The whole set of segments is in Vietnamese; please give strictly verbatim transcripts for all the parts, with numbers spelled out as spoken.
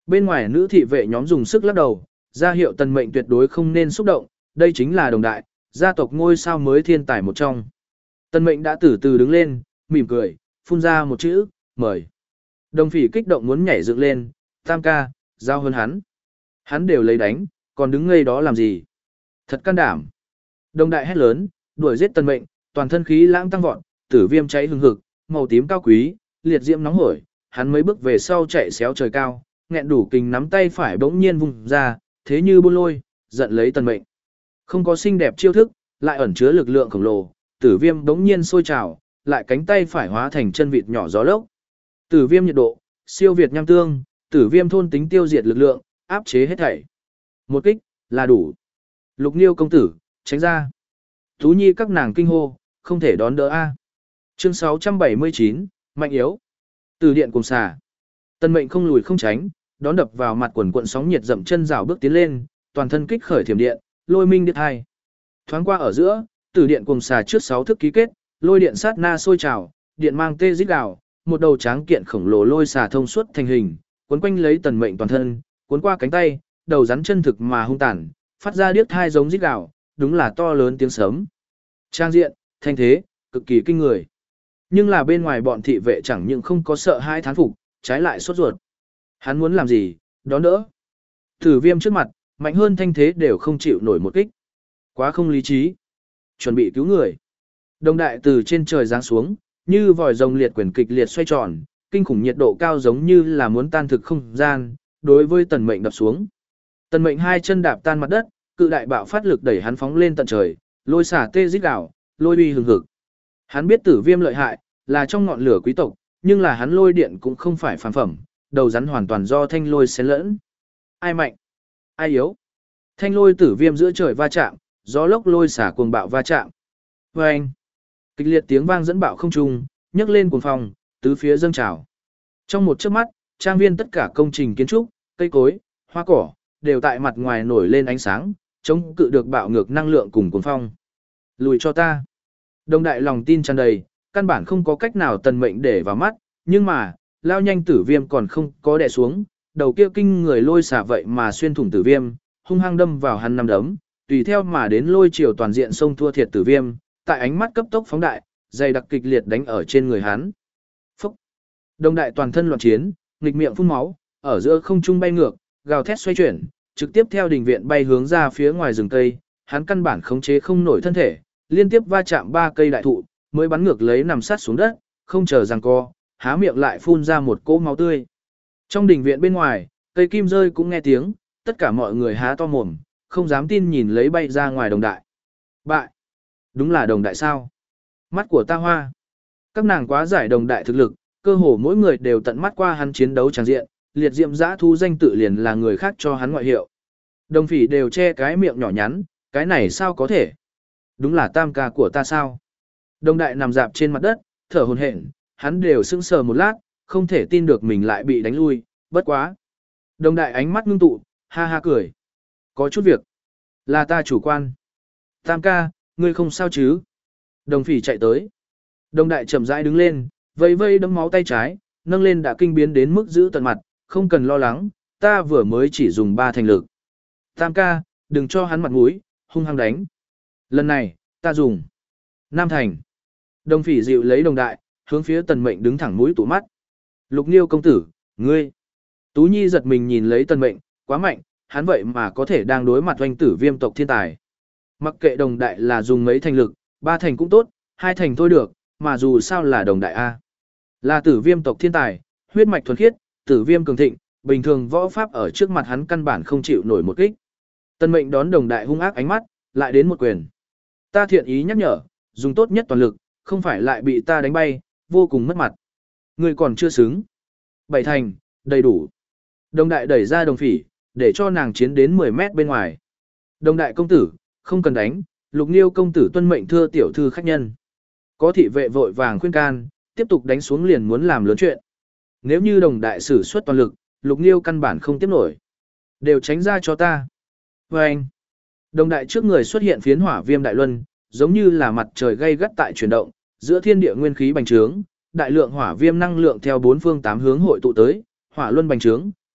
Bên ngoài nữ thị vệ nhóm dùng sức lắc đầu, ra hiệu Tần Mệnh tuyệt đối không nên xúc động, đây chính là đồng đại, gia tộc ngôi sao mới thiên tài một trong. Tần Mệnh đã từ từ đứng lên, mỉm cười, phun ra một chữ, mời. Đồng Phỉ kích động muốn nhảy dựng lên, tam ca, giao hơn hắn. Hắn đều lấy đánh, còn đứng ngây đó làm gì? Thật can đảm. Đồng đại hét lớn, đuổi giết Tần Mệnh, toàn thân khí lãng tăng vọt, tử viêm cháy hừng hực, màu tím cao quý, liệt diễm nóng hổi, hắn mấy bước về sau chạy xéo trời cao, nghẹn đủ kình nắm tay phải bỗng nhiên vùng ra, thế như buôn lôi, giận lấy Tần Mệnh. Không có xinh đẹp chiêu thức, lại ẩn chứa lực lượng khổng lồ, tử viêm bỗng nhiên sôi trào, lại cánh tay phải hóa thành chân vịt nhỏ gió lốc. Tử viêm nhiệt độ, siêu việt nham tương, tử viêm thôn tính tiêu diệt lực lượng, áp chế hết thảy. Một kích, là đủ. Lục Niêu công tử, tránh ra. Tú Nhi các nàng kinh hô, không thể đón đỡ a. Chương sáu trăm bảy mươi chín, mạnh yếu. Từ điện cùng xà. Tần Mệnh không lùi không tránh, đón đập vào mặt quần cuộn sóng nhiệt dậm chân rào bước tiến lên, toàn thân kích khởi thiểm điện, lôi minh điếc hai. Thoáng qua ở giữa, từ điện cùng xà trước sáu thức ký kết, lôi điện sát na sôi trào, điện mang tê rít gào, một đầu tráng kiện khổng lồ lôi xà thông suốt thành hình, cuốn quanh lấy Tần Mệnh toàn thân, cuốn qua cánh tay, đầu rắn chân thực mà hung tàn, phát ra điếc hai giống rít gào, đúng là to lớn tiếng sấm. Trang diện, thanh thế, cực kỳ kinh người. Nhưng là bên ngoài bọn thị vệ chẳng những không có sợ hai thán phục, trái lại sốt ruột. Hắn muốn làm gì, đón đỡ. Tử viêm trước mặt, mạnh hơn thanh thế đều không chịu nổi một kích. Quá không lý trí. Chuẩn bị cứu người. Đồng đại từ trên trời giáng xuống, như vòi rồng liệt quyển kịch liệt xoay tròn, kinh khủng nhiệt độ cao giống như là muốn tan thực không gian, đối với Tần Mệnh đập xuống. Tần Mệnh hai chân đạp tan mặt đất, cự đại bạo phát lực đẩy hắn phóng lên tận trời, lôi xả tê rít gào, lôi uy hừng hực. Hắn biết tử viêm lợi hại, là trong ngọn lửa quý tộc, nhưng là hắn lôi điện cũng không phải phàm phẩm, đầu rắn hoàn toàn do thanh lôi xen lẫn. Ai mạnh? Ai yếu? Thanh lôi tử viêm giữa trời va chạm, gió lốc lôi xả cuồng bạo va chạm. Vâng! Kịch liệt tiếng vang dẫn bạo không trung, nhấc lên cuồng phong, tứ phía dâng trào. Trong một chớp mắt, trang viên tất cả công trình kiến trúc, cây cối, hoa cỏ, đều tại mặt ngoài nổi lên ánh sáng, chống cự được bạo ngược năng lượng cùng cuồng phong. Lùi cho ta! Đồng đại lòng tin tràn đầy, căn bản không có cách nào Tần Mệnh để vào mắt, nhưng mà, lao nhanh tử viêm còn không có đè xuống, đầu kia kinh người lôi xả vậy mà xuyên thủng tử viêm, hung hăng đâm vào hắn năm đấm, tùy theo mà đến lôi chiều toàn diện xông thua thiệt tử viêm, tại ánh mắt cấp tốc phóng đại, dày đặc kịch liệt đánh ở trên người hắn. Phúc! Đồng đại toàn thân loạn chiến, nghịch miệng phun máu, ở giữa không trung bay ngược, gào thét xoay chuyển, trực tiếp theo đình viện bay hướng ra phía ngoài rừng cây, hắn căn bản khống chế không nổi thân thể, liên tiếp va chạm ba cây đại thụ, mới bắn ngược lấy nằm sát xuống đất, không chờ giằng co, há miệng lại phun ra một cỗ máu tươi. Trong đình viện bên ngoài, cây kim rơi cũng nghe tiếng, tất cả mọi người há to mồm, không dám tin nhìn lấy bay ra ngoài đồng đại. Bại! Đúng là đồng đại sao? Mắt của ta hoa! Các nàng quá giải đồng đại thực lực, cơ hồ mỗi người đều tận mắt qua hắn chiến đấu tràn diện, liệt diệm giã thu danh tự liền là người khác cho hắn ngoại hiệu. Đồng phỉ đều che cái miệng nhỏ nhắn, cái này sao có thể? Đúng là tam ca của ta sao? Đồng đại nằm dạp trên mặt đất, thở hổn hển, hắn đều sững sờ một lát, không thể tin được mình lại bị đánh lui, bất quá. Đồng đại ánh mắt ngưng tụ, ha ha cười. Có chút việc. Là ta chủ quan. Tam ca, ngươi không sao chứ? Đồng phỉ chạy tới. Đồng đại chậm rãi đứng lên, vây vây đấm máu tay trái, nâng lên đã kinh biến đến mức giữ tận mặt, không cần lo lắng, ta vừa mới chỉ dùng ba thành lực. Tam ca, đừng cho hắn mặt mũi, hung hăng đánh. Lần này, ta dùng. Nam thành. Đồng phỉ dịu lấy đồng đại, hướng phía Tần Mệnh đứng thẳng mũi tụ mắt. Lục Niêu công tử, ngươi. Tú Nhi giật mình nhìn lấy Tần Mệnh, quá mạnh, hắn vậy mà có thể đang đối mặt oanh tử viêm tộc thiên tài. Mặc kệ đồng đại là dùng mấy thành lực, ba thành cũng tốt, hai thành thôi được, mà dù sao là đồng đại A. Là tử viêm tộc thiên tài, huyết mạch thuần khiết, tử viêm cường thịnh, bình thường võ pháp ở trước mặt hắn căn bản không chịu nổi một kích. Tần Mệnh đón đồng đại hung ác ánh mắt, lại đến một quyền. Ta thiện ý nhắc nhở, dùng tốt nhất toàn lực, không phải lại bị ta đánh bay, vô cùng mất mặt. Ngươi còn chưa xứng. Bảy thành, đầy đủ. Đồng đại đẩy ra đồng phỉ, để cho nàng chiến đến mười mét bên ngoài. Đồng đại công tử, không cần đánh, Lục Niêu công tử tuân mệnh thưa tiểu thư khách nhân. Có thị vệ vội vàng khuyên can, tiếp tục đánh xuống liền muốn làm lớn chuyện. Nếu như đồng đại sử xuất toàn lực, Lục Niêu căn bản không tiếp nổi. Đều tránh ra cho ta. Và anh. Đồng đại trước người xuất hiện phiến hỏa viêm đại luân, giống như là mặt trời gây gắt tại chuyển động, giữa thiên địa nguyên khí bành trướng, đại lượng hỏa viêm năng lượng theo bốn phương tám hướng hội tụ tới, hỏa luân bành trướng,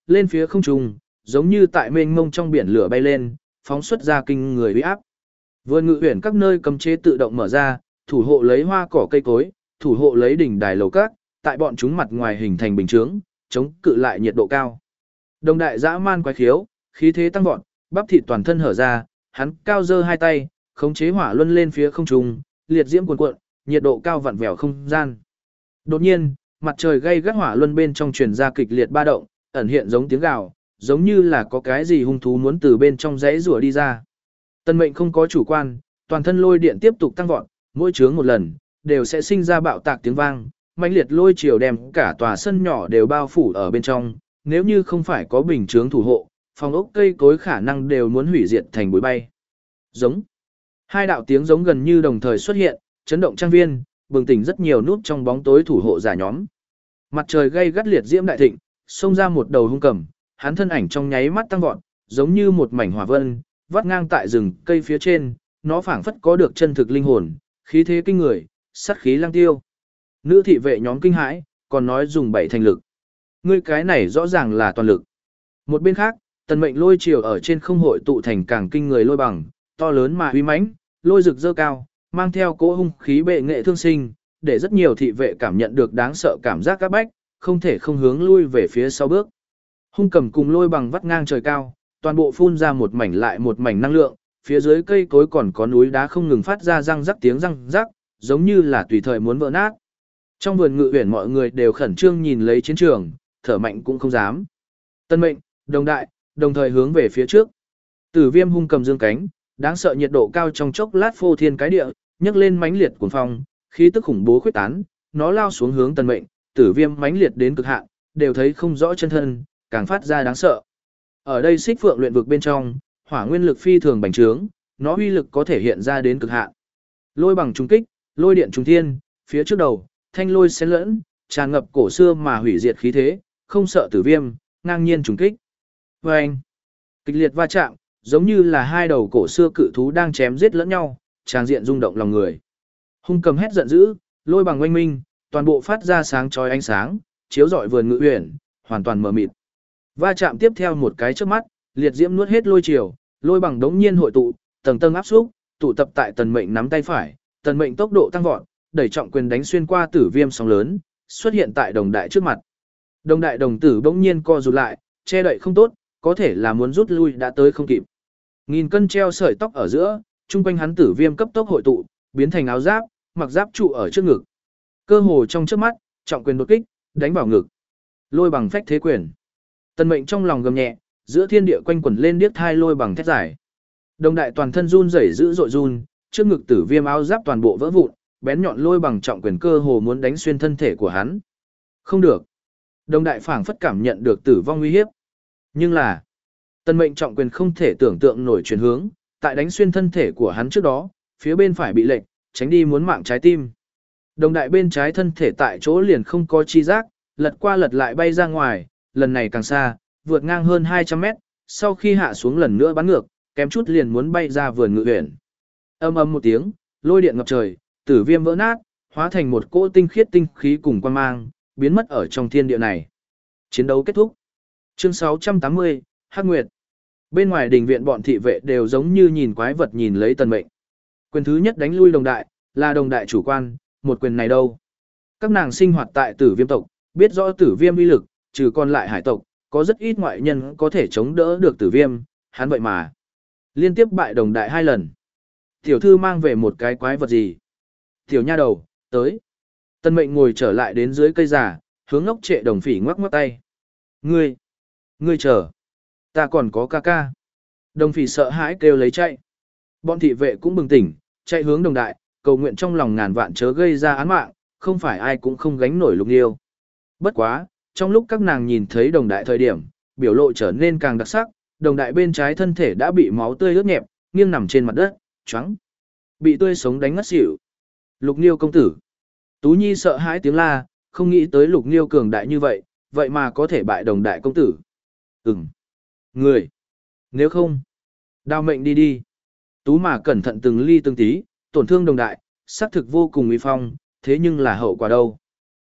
lên phía không trung, giống như tại mênh mông trong biển lửa bay lên, phóng xuất ra kinh người uy áp. Vườn ngự uyển các nơi cấm chế tự động mở ra, thủ hộ lấy hoa cỏ cây cối, thủ hộ lấy đỉnh đài lầu các, tại bọn chúng mặt ngoài hình thành bình chướng, chống cự lại nhiệt độ cao. Đồng đại dã man quái khiếu, khí thế tăng vọt, bắp thịt toàn thân hở ra, hắn cao giơ hai tay, khống chế hỏa luân lên phía không trung, liệt diễm cuồn cuộn, nhiệt độ cao vặn vẹo không gian. Đột nhiên, mặt trời gay gắt hỏa luân bên trong truyền ra kịch liệt ba động, ẩn hiện giống tiếng gào, giống như là có cái gì hung thú muốn từ bên trong rãy rủa đi ra. Tân Mệnh không có chủ quan, toàn thân lôi điện tiếp tục tăng vọt, mỗi chướng một lần, đều sẽ sinh ra bạo tạc tiếng vang, mãnh liệt lôi chiều đem cả tòa sân nhỏ đều bao phủ ở bên trong, nếu như không phải có bình chướng thủ hộ, phòng ốc cây cối khả năng đều muốn hủy diệt thành bụi bay. Giống. Hai đạo tiếng giống gần như đồng thời xuất hiện, chấn động trang viên, bừng tỉnh rất nhiều nút trong bóng tối thủ hộ giả nhóm. Mặt trời gay gắt liệt diễm đại thịnh, xông ra một đầu hung cầm, hắn thân ảnh trong nháy mắt tăng vọt, giống như một mảnh hỏa vân, vắt ngang tại rừng cây phía trên, nó phảng phất có được chân thực linh hồn, khí thế kinh người, sát khí lang tiêu. Nữ thị vệ nhóm kinh hãi, còn nói dùng bảy thành lực. Ngươi cái này rõ ràng là toàn lực. Một bên khác, Tần Mệnh lôi chiều ở trên không hội tụ thành càng kinh người lôi bằng, to lớn mà uy mãnh, lôi rực dơ cao, mang theo cỗ hung khí bệ nghệ thương sinh, để rất nhiều thị vệ cảm nhận được đáng sợ cảm giác các bách, không thể không hướng lui về phía sau bước. Hung cầm cùng lôi bằng vắt ngang trời cao, toàn bộ phun ra một mảnh lại một mảnh năng lượng, phía dưới cây cối còn có núi đá không ngừng phát ra răng rắc tiếng răng rắc, giống như là tùy thời muốn vỡ nát. Trong vườn ngự uyển mọi người đều khẩn trương nhìn lấy chiến trường, thở mạnh cũng không dám. Tân Mệnh, Đồng Đại, đồng thời hướng về phía trước. Tử Viêm hung cầm dương cánh, đáng sợ nhiệt độ cao trong chốc lát phô thiên cái địa, nhấc lên mãnh liệt cuồng phong, khí tức khủng bố khuyết tán, nó lao xuống hướng Tần Mệnh, Tử Viêm mãnh liệt đến cực hạn, đều thấy không rõ chân thân, càng phát ra đáng sợ. Ở đây Xích Phượng luyện vực bên trong, hỏa nguyên lực phi thường bành trướng, nó uy lực có thể hiện ra đến cực hạn. Lôi bằng trung kích, lôi điện trùng thiên, phía trước đầu, thanh lôi xen lẫn, tràn ngập cổ xưa mà hủy diệt khí thế, không sợ Tử Viêm, ngang nhiên trùng kích. Oeng! Kịch liệt va chạm, giống như là hai đầu cổ xưa cự thú đang chém giết lẫn nhau, tràng diện rung động lòng người. Hung cầm hét giận dữ, lôi bằng oanh minh, toàn bộ phát ra sáng chói ánh sáng, chiếu rọi vườn ngự uyển, hoàn toàn mờ mịt. Va chạm tiếp theo một cái trước mắt, liệt diễm nuốt hết lôi chiều, lôi bằng đống nhiên hội tụ, tầng tầng áp xúc, tụ tập tại Tần Mệnh nắm tay phải, Tần Mệnh tốc độ tăng vọt, đẩy trọng quyền đánh xuyên qua Tử Viêm sóng lớn, xuất hiện tại Đồng Đại trước mặt. Đồng Đại đồng tử bỗng nhiên co rụt lại, che đậy không tốt, có thể là muốn rút lui đã tới không kịp. Nghìn cân treo sợi tóc ở giữa, trung quanh hắn Tử Viêm cấp tốc hội tụ, biến thành áo giáp, mặc giáp trụ ở trước ngực. Cơ hồ trong trước mắt, trọng quyền đột kích, đánh vào ngực. Lôi bằng phách thế quyền. Tần Mệnh trong lòng gầm nhẹ, giữa thiên địa quanh quẩn lên điếc thai lôi bằng thét giải. Đồng Đại toàn thân run rẩy dữ dội run, trước ngực Tử Viêm áo giáp toàn bộ vỡ vụn, bén nhọn lôi bằng trọng quyền cơ hồ muốn đánh xuyên thân thể của hắn. Không được. Đồng Đại phảng phất cảm nhận được tử vong nguy hiếp. Nhưng là, Tần Mệnh trọng quyền không thể tưởng tượng nổi chuyển hướng, tại đánh xuyên thân thể của hắn trước đó, phía bên phải bị lệch, tránh đi muốn mạng trái tim. Đồng Đại bên trái thân thể tại chỗ liền không có chi giác, lật qua lật lại bay ra ngoài, lần này càng xa, vượt ngang hơn hai trăm mét, sau khi hạ xuống lần nữa bắn ngược, kém chút liền muốn bay ra vườn ngự uyển. Âm ầm một tiếng, lôi điện ngập trời, Tử Viêm vỡ nát, hóa thành một cỗ tinh khiết tinh khí cùng quang mang, biến mất ở trong thiên địa này. Chiến đấu kết thúc. Chương sáu trăm tám mươi, Hắc Nguyệt. Bên ngoài đình viện bọn thị vệ đều giống như nhìn quái vật nhìn lấy Tần Mệnh. Quyền thứ nhất đánh lui Đồng Đại, là Đồng Đại chủ quan, một quyền này đâu. Các nàng sinh hoạt tại Tử Viêm tộc, biết rõ Tử Viêm uy lực, trừ còn lại hải tộc, có rất ít ngoại nhân có thể chống đỡ được Tử Viêm, hắn vậy mà liên tiếp bại Đồng Đại hai lần. Tiểu thư mang về một cái quái vật gì? Tiểu nha đầu, tới. Tần Mệnh ngồi trở lại đến dưới cây giả, hướng ngốc trệ Đồng Phỉ ngoắc ngoắc tay. Ngươi, ngươi chờ. Ta còn có ca ca. Đồng Phỉ sợ hãi kêu lấy chạy. Bọn thị vệ cũng bừng tỉnh, chạy hướng Đồng Đại, cầu nguyện trong lòng ngàn vạn chớ gây ra án mạng, không phải ai cũng không gánh nổi Lục Nghiêu. Bất quá, trong lúc các nàng nhìn thấy Đồng Đại thời điểm, biểu lộ trở nên càng đặc sắc, Đồng Đại bên trái thân thể đã bị máu tươi ướt nhẹp, nghiêng nằm trên mặt đất, choáng, bị tươi sống đánh ngất xỉu. Lục Nghiêu công tử. Tú Nhi sợ hãi tiếng la, không nghĩ tới Lục Nghiêu cường đại như vậy, vậy mà có thể bại Đồng Đại công tử. Ừm. Người. Nếu không, đao mệnh đi đi. Tú mà cẩn thận từng ly từng tí, tổn thương Đồng Đại, xác thực vô cùng uy phong, thế nhưng là hậu quả đâu.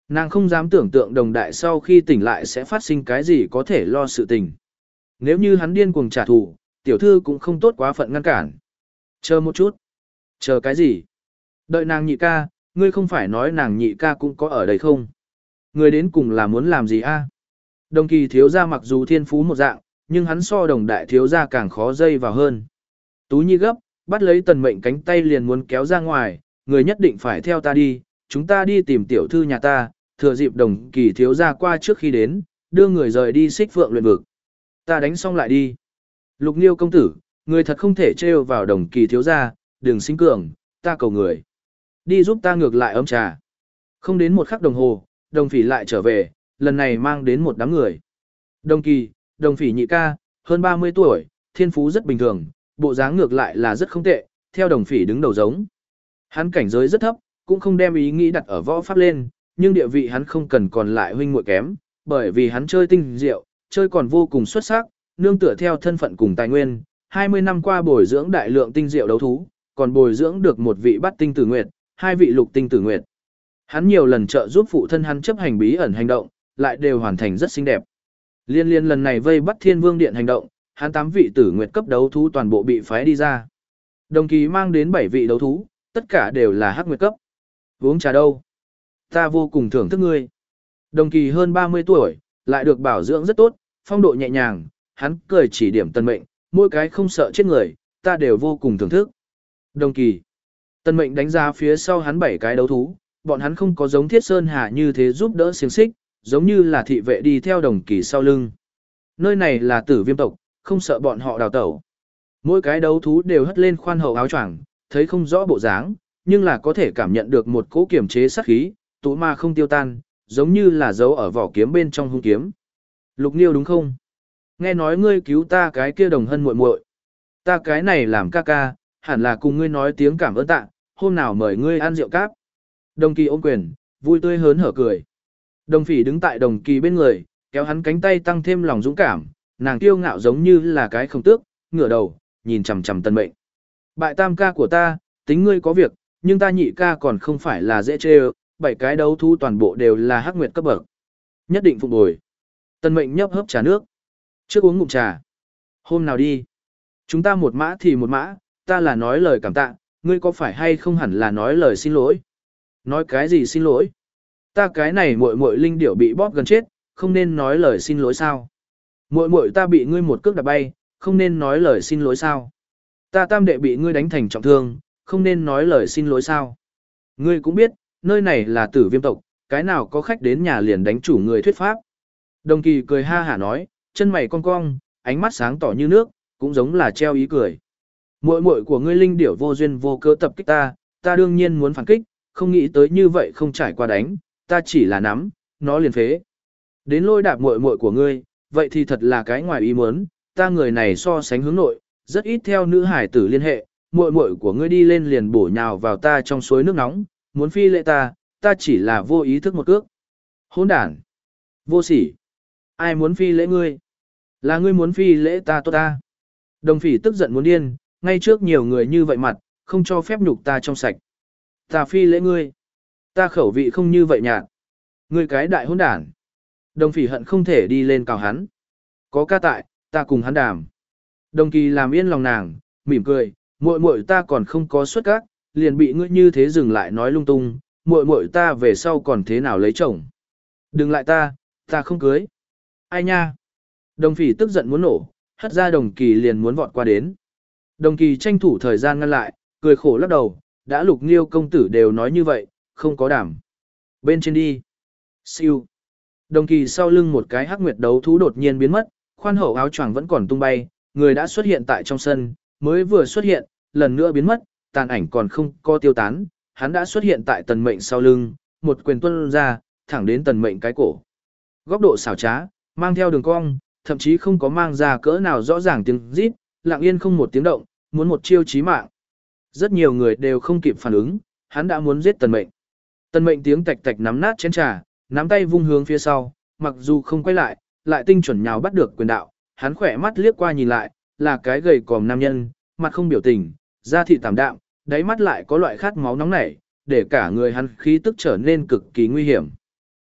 Nàng không dám tưởng tượng đồng đại sau khi tỉnh lại sẽ phát sinh cái gì có thể lo sự tình. Nếu như hắn điên cuồng trả thù, tiểu thư cũng không tốt quá phận ngăn cản. Chờ một chút. Chờ cái gì? Đợi nàng nhị ca, ngươi không phải nói nàng nhị ca cũng có ở đây không? Ngươi đến cùng là muốn làm gì a? Đồng kỳ thiếu gia mặc dù thiên phú một dạng, nhưng hắn so đồng đại thiếu gia càng khó dây vào hơn. Tú Nhi gấp, bắt lấy tần mệnh cánh tay liền muốn kéo ra ngoài, người nhất định phải theo ta đi, chúng ta đi tìm tiểu thư nhà ta, thừa dịp đồng kỳ thiếu gia qua trước khi đến, đưa người rời đi xích phượng luyện vực. Ta đánh xong lại đi. Lục Nghiêu công tử, người thật không thể trêu vào đồng kỳ thiếu gia, đừng sinh cường, ta cầu người. Đi giúp ta ngược lại ấm trà. Không đến một khắc đồng hồ, đồng phỉ lại trở về, lần này mang đến một đám người. Đồng kỳ, đồng phỉ nhị ca, hơn ba mươi tuổi, thiên phú rất bình thường, bộ dáng ngược lại là rất không tệ, theo đồng phỉ đứng đầu giống. Hắn cảnh giới rất thấp, cũng không đem ý nghĩ đặt ở võ pháp lên, nhưng địa vị hắn không cần còn lại huynh muội kém, bởi vì hắn chơi tinh diệu, chơi còn vô cùng xuất sắc, nương tựa theo thân phận cùng tài nguyên, hai mươi năm qua bồi dưỡng đại lượng tinh diệu đấu thú, còn bồi dưỡng được một vị bắt tinh tử nguyệt, hai vị lục tinh tử nguyệt. Hắn nhiều lần trợ giúp phụ thân hắn chấp hành bí ẩn hành động, lại đều hoàn thành rất xinh đẹp. Liên liên lần này vây bắt Thiên Vương Điện hành động, hắn tám vị tử nguyệt cấp đấu thú toàn bộ bị phái đi ra. Đồng kỳ mang đến bảy vị đấu thú, tất cả đều là hắc nguyệt cấp. Uống trà đâu? Ta vô cùng thưởng thức ngươi. Đồng kỳ hơn ba mươi tuổi, lại được bảo dưỡng rất tốt, phong độ nhẹ nhàng, hắn cười chỉ điểm Tân Mệnh, mỗi cái không sợ chết người, ta đều vô cùng thưởng thức. Đồng kỳ. Tân Mệnh đánh giá phía sau hắn bảy cái đấu thú, bọn hắn không có giống Thiết Sơn Hà như thế giúp đỡ xiềng xích, giống như là thị vệ đi theo đồng kỳ sau lưng. Nơi này là tử viêm tộc, không sợ bọn họ đào tẩu. Mỗi cái đấu thú đều hất lên khoan hậu áo choàng, thấy không rõ bộ dáng, nhưng là có thể cảm nhận được một cỗ kiểm chế sát khí, tụ ma không tiêu tan, giống như là dấu ở vỏ kiếm bên trong hung kiếm. Lục Nghiêu đúng không? Nghe nói ngươi cứu ta cái kia đồng hân muội muội. Ta cái này làm ca ca, hẳn là cùng ngươi nói tiếng cảm ơn tạ, hôm nào mời ngươi ăn rượu cáp. Đồng kỳ ôm quyền, vui tươi hớn hở cười. Đồng phỉ đứng tại đồng kỳ bên người, kéo hắn cánh tay tăng thêm lòng dũng cảm, nàng kiêu ngạo giống như là cái không tước, ngửa đầu, nhìn chằm chằm Tân Mệnh. Bại tam ca của ta, tính ngươi có việc, nhưng ta nhị ca còn không phải là dễ chê ơ, bảy cái đấu thú toàn bộ đều là hắc nguyệt cấp bậc. Nhất định phục bồi. Tân Mệnh nhấp hớp trà nước. Trước uống ngụm trà. Hôm nào đi. Chúng ta một mã thì một mã, ta là nói lời cảm tạ, ngươi có phải hay không hẳn là nói lời xin lỗi. Nói cái gì xin lỗi? Ta cái này muội muội linh điểu bị bóp gần chết, không nên nói lời xin lỗi sao? Muội muội ta bị ngươi một cước đạp bay, không nên nói lời xin lỗi sao? Ta tam đệ bị ngươi đánh thành trọng thương, không nên nói lời xin lỗi sao? Ngươi cũng biết, nơi này là tử viêm tộc, cái nào có khách đến nhà liền đánh chủ người thuyết pháp. Đồng kỳ cười ha hả nói, chân mày cong cong, ánh mắt sáng tỏ như nước, cũng giống là treo ý cười. Muội muội của ngươi linh điểu vô duyên vô cớ tập kích ta, ta đương nhiên muốn phản kích, không nghĩ tới như vậy không trải qua đánh, ta chỉ là nắm, nó liền phế. Đến lôi đạp muội muội của ngươi, vậy thì thật là cái ngoài ý muốn, ta người này so sánh hướng nội, rất ít theo nữ hải tử liên hệ, muội muội của ngươi đi lên liền bổ nhào vào ta trong suối nước nóng, muốn phi lệ ta, ta chỉ là vô ý thức một cước. Hỗn đản, vô sỉ, ai muốn phi lễ ngươi? Là ngươi muốn phi lễ ta tốt ta. Đồng phỉ tức giận muốn điên, ngay trước nhiều người như vậy mặt, không cho phép nhục ta trong sạch. Ta phi lễ ngươi. Ta khẩu vị không như vậy nhạt. Ngươi cái đại hỗn đản. Đồng phỉ hận không thể đi lên cào hắn. Có ca tại, ta cùng hắn đàm. Đồng kỳ làm yên lòng nàng, mỉm cười, muội muội ta còn không có xuất các, liền bị ngươi như thế dừng lại nói lung tung, muội muội ta về sau còn thế nào lấy chồng. Đừng lại ta, ta không cưới. Ai nha. Đồng phỉ tức giận muốn nổ, hất ra đồng kỳ liền muốn vọt qua đến. Đồng kỳ tranh thủ thời gian ngăn lại, cười khổ lắc đầu, đã Lục Nghiêu công tử đều nói như vậy, không có đảm. Bên trên đi. Siêu. Đồng kỳ sau lưng một cái hắc nguyệt đấu thú đột nhiên biến mất, khoan hậu áo choàng vẫn còn tung bay, người đã xuất hiện tại trong sân, mới vừa xuất hiện, lần nữa biến mất, tàn ảnh còn không có tiêu tán, hắn đã xuất hiện tại Tần Mệnh sau lưng, một quyền tuôn ra, thẳng đến Tần Mệnh cái cổ. Góc độ xảo trá, mang theo đường cong, thậm chí không có mang ra cỡ nào rõ ràng tiếng rít, lặng yên không một tiếng động, muốn một chiêu chí mạng. Rất nhiều người đều không kịp phản ứng, hắn đã muốn giết Tần Mệnh. Tần Mệnh tiếng tạch tạch nắm nát chén trà, nắm tay vung hướng phía sau, mặc dù không quay lại, lại tinh chuẩn nhào bắt được quyền đạo, hắn khỏe mắt liếc qua nhìn lại, là cái gầy còm nam nhân, mặt không biểu tình, da thịt tảm đạm, đáy mắt lại có loại khát máu nóng nảy, để cả người hắn khí tức trở nên cực kỳ nguy hiểm.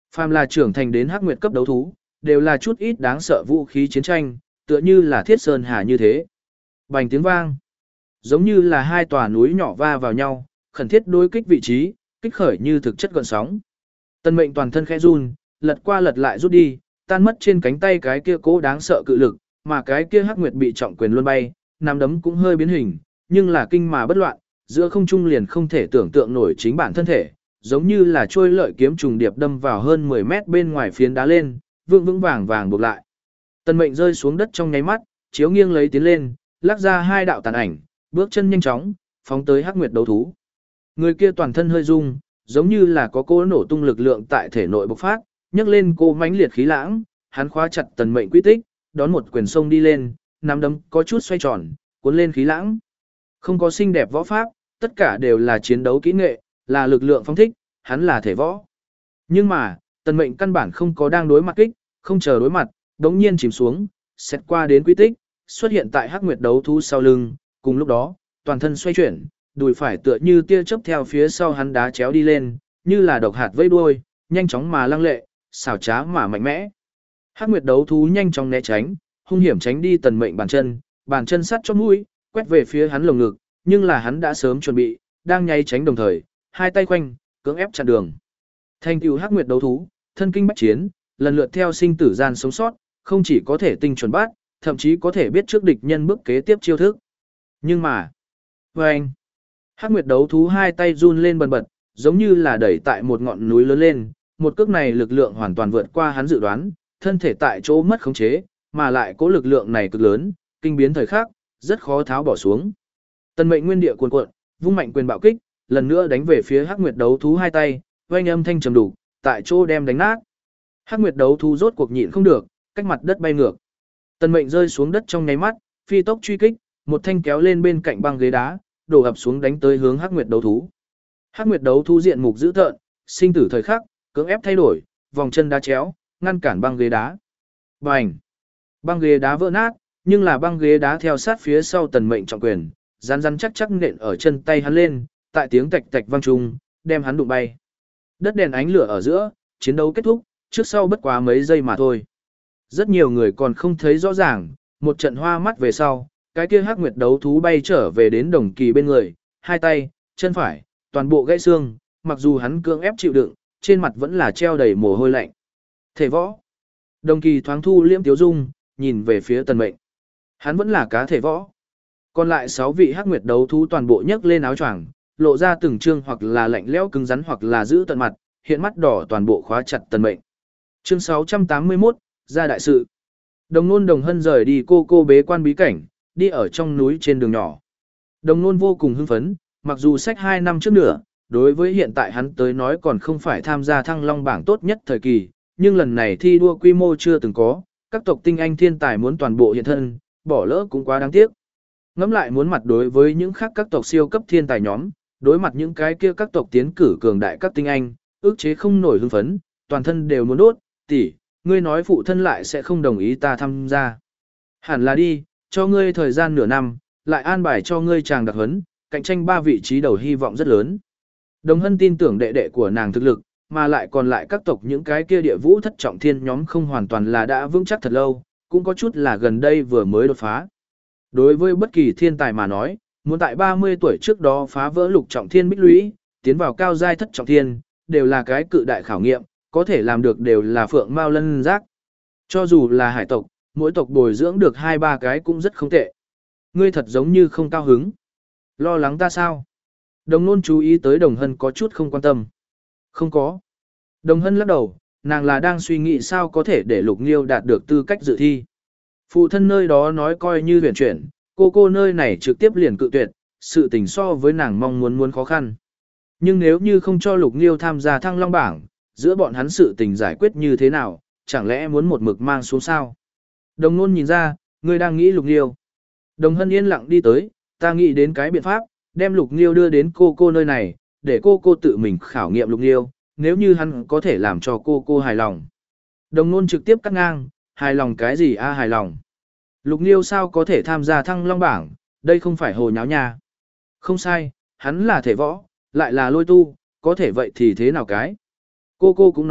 Phàm là trưởng thành đến Hắc Nguyệt cấp đấu thú, đều là chút ít đáng sợ vũ khí chiến tranh, tựa như là Thiết Sơn Hà như thế. Bành tiếng vang, giống như là hai tòa núi nhỏ va vào nhau, khẩn thiết đối kích vị trí, kích khởi như thực chất gợn sóng. Tần Mệnh toàn thân khẽ run, lật qua lật lại rút đi, tan mất trên cánh tay cái kia cố đáng sợ cự lực, mà cái kia Hắc Nguyệt bị trọng quyền luân bay, nắm đấm cũng hơi biến hình, nhưng là kinh mà bất loạn, giữa không trung liền không thể tưởng tượng nổi chính bản thân thể, giống như là trôi lợi kiếm trùng điệp đâm vào hơn mười mét bên ngoài phiến đá lên, vững vững vàng vàng buộc lại. Tần Mệnh rơi xuống đất trong nháy mắt, chiếu nghiêng lấy tiến lên, lắc ra hai đạo tàn ảnh, bước chân nhanh chóng, phóng tới Hắc Nguyệt đấu thú. Người kia toàn thân hơi rung, giống như là có cỗ nổ tung lực lượng tại thể nội bộc phát, nhấc lên cô mãnh liệt khí lãng, hắn khóa chặt Tần Mệnh quy tích, đón một quyền sông đi lên, nắm đấm có chút xoay tròn, cuốn lên khí lãng. Không có xinh đẹp võ pháp, tất cả đều là chiến đấu kỹ nghệ, là lực lượng phóng thích, hắn là thể võ. Nhưng mà, Tần Mệnh căn bản không có đang đối mặt kích, không chờ đối mặt, đống nhiên chìm xuống, xét qua đến quy tích, xuất hiện tại Hắc Nguyệt đấu thú sau lưng, cùng lúc đó, toàn thân xoay chuyển, đùi phải tựa như tia chớp theo phía sau hắn đá chéo đi lên, như là độc hạt vây đuôi, nhanh chóng mà lăng lệ, xảo trá mà mạnh mẽ. Hắc Nguyệt đấu thú nhanh chóng né tránh, hung hiểm tránh đi Tần Mệnh bàn chân, bàn chân sắt chót mũi, quét về phía hắn lồng ngực, nhưng là hắn đã sớm chuẩn bị, đang nháy tránh đồng thời, hai tay quanh, cưỡng ép chặn đường. Thành tựu Hắc Nguyệt đấu thú, thân kinh bách chiến, lần lượt theo sinh tử gian sống sót, không chỉ có thể tinh chuẩn bắt, thậm chí có thể biết trước địch nhân bước kế tiếp chiêu thức. Nhưng mà, vâng, Hắc Nguyệt đấu thú hai tay run lên bần bật, giống như là đẩy tại một ngọn núi lớn lên, một cước này lực lượng hoàn toàn vượt qua hắn dự đoán, thân thể tại chỗ mất khống chế, mà lại cố lực lượng này cực lớn, kinh biến thời khắc, rất khó tháo bỏ xuống. Tần Mệnh nguyên địa cuồn cuộn, vung mạnh quyền bạo kích, lần nữa đánh về phía Hắc Nguyệt đấu thú hai tay, oanh âm thanh trầm đủ, tại chỗ đem đánh nát. Hắc Nguyệt đấu thú rốt cuộc nhịn không được, cách mặt đất bay ngược. Tần Mệnh rơi xuống đất trong nháy mắt, phi tốc truy kích, một thanh kéo lên bên cạnh băng ghế đá, đổ ập xuống đánh tới hướng Hắc Nguyệt đấu thú. Hắc Nguyệt đấu thú diện mục dữ tợn, sinh tử thời khắc, cưỡng ép thay đổi, vòng chân đá chéo, ngăn cản băng ghế đá. Bành! Băng ghế đá vỡ nát, nhưng là băng ghế đá theo sát phía sau Tần Mệnh trọng quyền, rắn rắn chắc chắc nện ở chân tay hắn lên, tại tiếng tạch tạch vang trung, đem hắn đụng bay. Đất đèn ánh lửa ở giữa, chiến đấu kết thúc, trước sau bất quá mấy giây mà thôi. Rất nhiều người còn không thấy rõ ràng, một trận hoa mắt về sau, cái kia Hắc Nguyệt đấu thú bay trở về đến Đồng Kỳ bên người, hai tay, chân phải, toàn bộ gãy xương, mặc dù hắn cưỡng ép chịu đựng, trên mặt vẫn là treo đầy mồ hôi lạnh. Thể võ. Đồng Kỳ thoáng thu liễm tiếu dung, nhìn về phía Tần Mệnh. Hắn vẫn là cá thể võ. Còn lại sáu vị Hắc Nguyệt đấu thú toàn bộ nhấc lên áo choàng, lộ ra từng trương hoặc là lạnh lẽo cứng rắn hoặc là giữ tận mặt, hiện mắt đỏ toàn bộ khóa chặt Tần Mệnh. Chương sáu trăm tám mươi mốt, ra đại sự. Đồng Nôn Đồng Hân rời đi cô cô bế quan bí cảnh, đi ở trong núi trên đường nhỏ. Đồng Nôn vô cùng hưng phấn, mặc dù sách hai năm trước nữa, đối với hiện tại hắn tới nói còn không phải tham gia Thăng Long bảng tốt nhất thời kỳ, nhưng lần này thi đua quy mô chưa từng có, các tộc tinh anh thiên tài muốn toàn bộ hiện thân, bỏ lỡ cũng quá đáng tiếc. Ngẫm lại muốn mặt đối với những khác các tộc siêu cấp thiên tài nhóm, đối mặt những cái kia các tộc tiến cử cường đại các tinh anh, ước chế không nổi hưng phấn, toàn thân đều muốn đốt, tỷ, ngươi nói phụ thân lại sẽ không đồng ý ta tham gia. Hẳn là đi, cho ngươi thời gian nửa năm, lại an bài cho ngươi chàng đặc huấn, cạnh tranh ba vị trí đầu hy vọng rất lớn. Đồng Hân tin tưởng đệ đệ của nàng thực lực, mà lại còn lại các tộc những cái kia địa vũ thất trọng thiên nhóm không hoàn toàn là đã vững chắc thật lâu, cũng có chút là gần đây vừa mới đột phá. Đối với bất kỳ thiên tài mà nói, muốn tại ba mươi tuổi trước đó phá vỡ lục trọng thiên bích lũy, tiến vào cao giai thất trọng thiên, đều là cái cự đại khảo nghiệm, có thể làm được đều là phượng mao lân giác. Cho dù là hải tộc, mỗi tộc bồi dưỡng được hai ba cái cũng rất không tệ. Ngươi thật giống như không cao hứng. Lo lắng ta sao? Đồng Nôn chú ý tới Đồng Hân có chút không quan tâm. Không có. Đồng Hân lắc đầu, nàng là đang suy nghĩ sao có thể để Lục Nghiêu đạt được tư cách dự thi. Phụ thân nơi đó nói coi như huyền chuyển, cô cô nơi này trực tiếp liền cự tuyệt, sự tình so với nàng mong muốn muốn khó khăn. Nhưng nếu như không cho Lục Nghiêu tham gia Thăng Long bảng, giữa bọn hắn sự tình giải quyết như thế nào, chẳng lẽ muốn một mực mang xuống sao? Đồng Nôn nhìn ra, ngươi đang nghĩ Lục Nghiêu. Đồng Hân yên lặng đi tới, ta nghĩ đến cái biện pháp, đem Lục Nghiêu đưa đến cô cô nơi này, để cô cô tự mình khảo nghiệm Lục Nghiêu, nếu như hắn có thể làm cho cô cô hài lòng. Đồng Nôn trực tiếp cắt ngang, hài lòng cái gì a hài lòng. Lục Nghiêu sao có thể tham gia Thăng Long bảng, đây không phải hồ nháo nha. Không sai, hắn là thể võ, lại là lôi tu, có thể vậy thì thế nào cái. Cô cô cũng nói,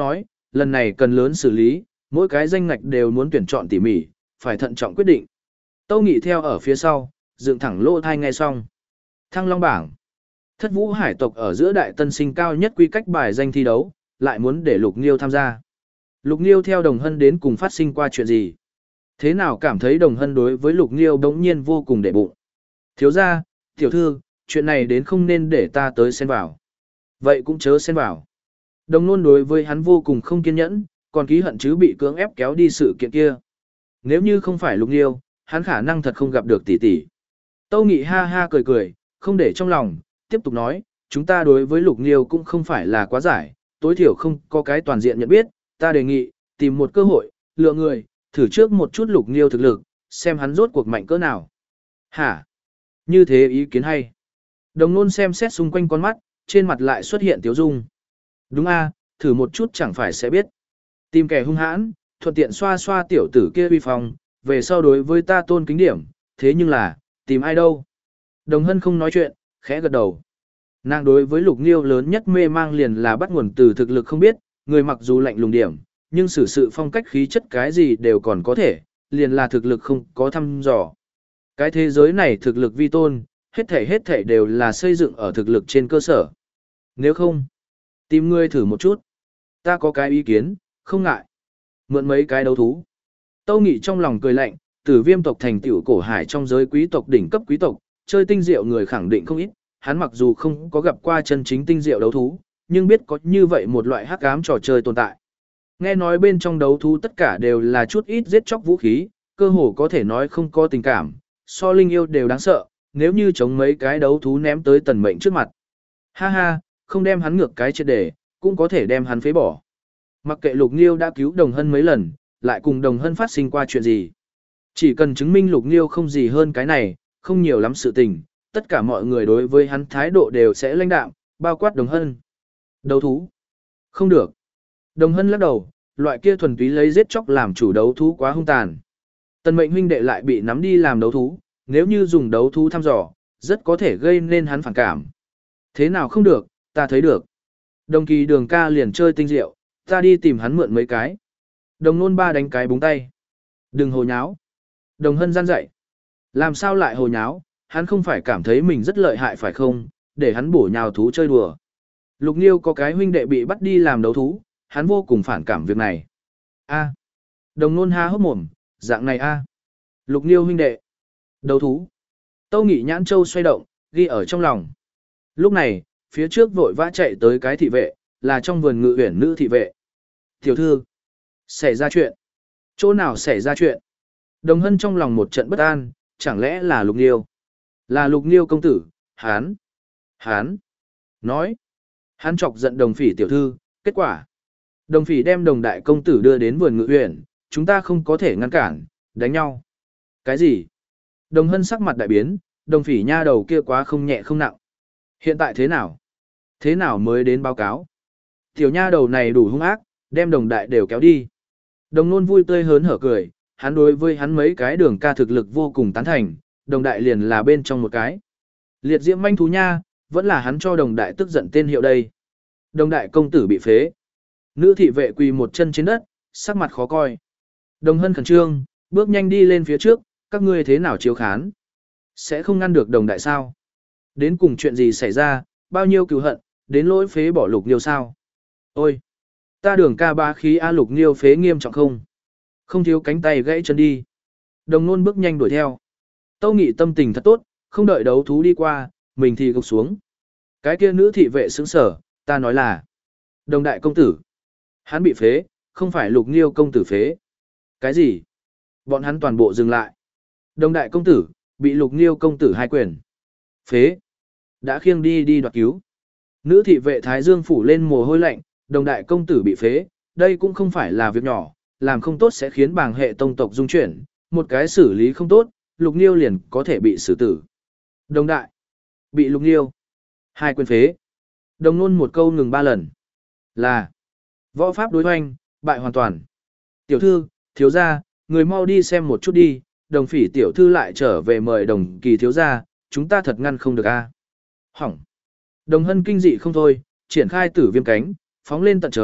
lần này cần lớn xử lý, mỗi cái danh ngạch đều muốn tuyển chọn tỉ mỉ, phải thận trọng quyết định. Tâu Nghị theo ở phía sau, dựng thẳng lỗ thai nghe xong. Thăng Long bảng. Thất Vũ hải tộc ở giữa đại tân sinh cao nhất quy cách bài danh thi đấu, lại muốn để Lục Nghiêu tham gia. Lục Nghiêu theo Đồng Hân đến cùng phát sinh qua chuyện gì? Thế nào cảm thấy Đồng Hân đối với Lục Nghiêu đống nhiên vô cùng để bụng? Thiếu gia, tiểu thư, chuyện này đến không nên để ta tới xen vào. Vậy cũng chớ xen vào. Đồng Nôn đối với hắn vô cùng không kiên nhẫn, còn ký hận chứ bị cưỡng ép kéo đi sự kiện kia. Nếu như không phải Lục Nghiêu, hắn khả năng thật không gặp được tỷ tỷ. Tâu Nghị ha ha cười cười, không để trong lòng, tiếp tục nói, chúng ta đối với Lục Nghiêu cũng không phải là quá giải, tối thiểu không có cái toàn diện nhận biết, ta đề nghị, tìm một cơ hội, lựa người, thử trước một chút Lục Nghiêu thực lực, xem hắn rốt cuộc mạnh cỡ nào. Hả? Như thế ý kiến hay. Đồng Nôn xem xét xung quanh con mắt, trên mặt lại xuất hiện tiếu dung. Đúng a, thử một chút chẳng phải sẽ biết. Tìm kẻ hung hãn, thuận tiện xoa xoa tiểu tử kia uy phong, về sau đối với ta tôn kính điểm, thế nhưng là, tìm ai đâu? Đồng Hân không nói chuyện, khẽ gật đầu. Nàng đối với Lục Nghiêu lớn nhất mê mang liền là bắt nguồn từ thực lực không biết, người mặc dù lạnh lùng điểm, nhưng xử sự phong cách khí chất cái gì đều còn có thể, liền là thực lực không có thăm dò. Cái thế giới này thực lực vi tôn, hết thể hết thể đều là xây dựng ở thực lực trên cơ sở. Nếu không, tìm ngươi thử một chút. Ta có cái ý kiến, không ngại. Mượn mấy cái đấu thú. Tâu Nghị trong lòng cười lạnh, Tử Viêm tộc thành tiểu cổ hải trong giới quý tộc đỉnh cấp quý tộc, chơi tinh diệu người khẳng định không ít, hắn mặc dù không có gặp qua chân chính tinh diệu đấu thú, nhưng biết có như vậy một loại hắc ám trò chơi tồn tại. Nghe nói bên trong đấu thú tất cả đều là chút ít giết chóc vũ khí, cơ hồ có thể nói không có tình cảm, so linh yêu đều đáng sợ, nếu như chống mấy cái đấu thú ném tới tần mệnh trước mặt. Ha ha, không đem hắn ngược cái chết để, cũng có thể đem hắn phế bỏ. Mặc kệ Lục Nghiêu đã cứu Đồng Hân mấy lần, lại cùng Đồng Hân phát sinh qua chuyện gì. Chỉ cần chứng minh Lục Nghiêu không gì hơn cái này, không nhiều lắm sự tình, tất cả mọi người đối với hắn thái độ đều sẽ lãnh đạm, bao quát Đồng Hân. Đấu thú? Không được. Đồng Hân lắc đầu, loại kia thuần túy lấy giết chóc làm chủ đấu thú quá hung tàn. Tần mệnh huynh đệ lại bị nắm đi làm đấu thú, nếu như dùng đấu thú thăm dò, rất có thể gây nên hắn phản cảm. Thế nào không được, ta thấy được. Đồng Kỳ Đường ca liền chơi tinh diệu, ta đi tìm hắn mượn mấy cái. Đồng Nôn ba đánh cái búng tay. Đừng hồ nháo. Đồng Hân gian dạy. Làm sao lại hồ nháo, hắn không phải cảm thấy mình rất lợi hại phải không, để hắn bổ nhào thú chơi đùa. Lục Nghiêu có cái huynh đệ bị bắt đi làm đấu thú, hắn vô cùng phản cảm việc này. A. Đồng Nôn há hốc mồm, dạng này a. Lục Nghiêu huynh đệ. Đấu thú. Tâu Nghị nhãn châu xoay động, ghi ở trong lòng. Lúc này, phía trước vội vã chạy tới cái thị vệ, là trong vườn ngự uyển nữ thị vệ. Tiểu thư. Xảy ra chuyện. Chỗ nào xảy ra chuyện? Đồng Hân trong lòng một trận bất an, chẳng lẽ là Lục Nghiêu? Là Lục Nghiêu công tử, hán. Hán. Nói. Hắn chọc giận Đồng Phỉ tiểu thư, kết quả. Đồng Phỉ đem Đồng đại công tử đưa đến vườn ngự uyển, chúng ta không có thể ngăn cản, đánh nhau. Cái gì? Đồng Hân sắc mặt đại biến, Đồng Phỉ nha đầu kia quá không nhẹ không nặng. Hiện tại thế nào? Thế nào mới đến báo cáo? Tiểu nha đầu này đủ hung ác, đem Đồng đại đều kéo đi. Đồng Nôn vui tươi hớn hở cười, hắn đối với hắn mấy cái đường ca thực lực vô cùng tán thành, Đồng đại liền là bên trong một cái. Liệt diễm manh thú nha, vẫn là hắn cho Đồng đại tức giận tên hiệu đây. Đồng đại công tử bị phế. Nữ thị vệ quỳ một chân trên đất, sắc mặt khó coi. Đồng Hân khẩn trương, bước nhanh đi lên phía trước, các ngươi thế nào chiếu khán? Sẽ không ngăn được Đồng đại sao? Đến cùng chuyện gì xảy ra, bao nhiêu cừu hận, đến lỗi phế bỏ Lục Nghiêu sao? Ôi! Ta đường ca ba khí A Lục Nghiêu phế nghiêm trọng không? Không thiếu cánh tay gãy chân đi. Đồng Nôn bước nhanh đuổi theo. Tâu Nghị tâm tình thật tốt, không đợi đấu thú đi qua, mình thì gục xuống. Cái kia nữ thị vệ sững sở, ta nói là Đồng đại công tử. Hắn bị phế, không phải Lục Nghiêu công tử phế. Cái gì? Bọn hắn toàn bộ dừng lại. Đồng đại công tử, bị Lục Nghiêu công tử hai quyền. Phế. Đã khiêng đi đi đoạt cứu. Nữ thị vệ Thái Dương phủ lên mồ hôi lạnh, Đồng đại công tử bị phế, đây cũng không phải là việc nhỏ, làm không tốt sẽ khiến bảng hệ tông tộc dung chuyển, một cái xử lý không tốt, Lục Nghiêu liền có thể bị xử tử. Đồng đại, bị Lục Nghiêu, hai quyền phế. Đồng Nôn một câu ngừng ba lần. Là, võ pháp đối hoành, bại hoàn toàn. Tiểu thư, thiếu gia, người mau đi xem một chút đi, Đồng Phỉ tiểu thư lại trở về mời Đồng Kỳ thiếu gia, chúng ta thật ngăn không được a. Hỏng. Đồng Hân kinh dị không thôi, triển khai tử viêm cánh, phóng lên tận trời,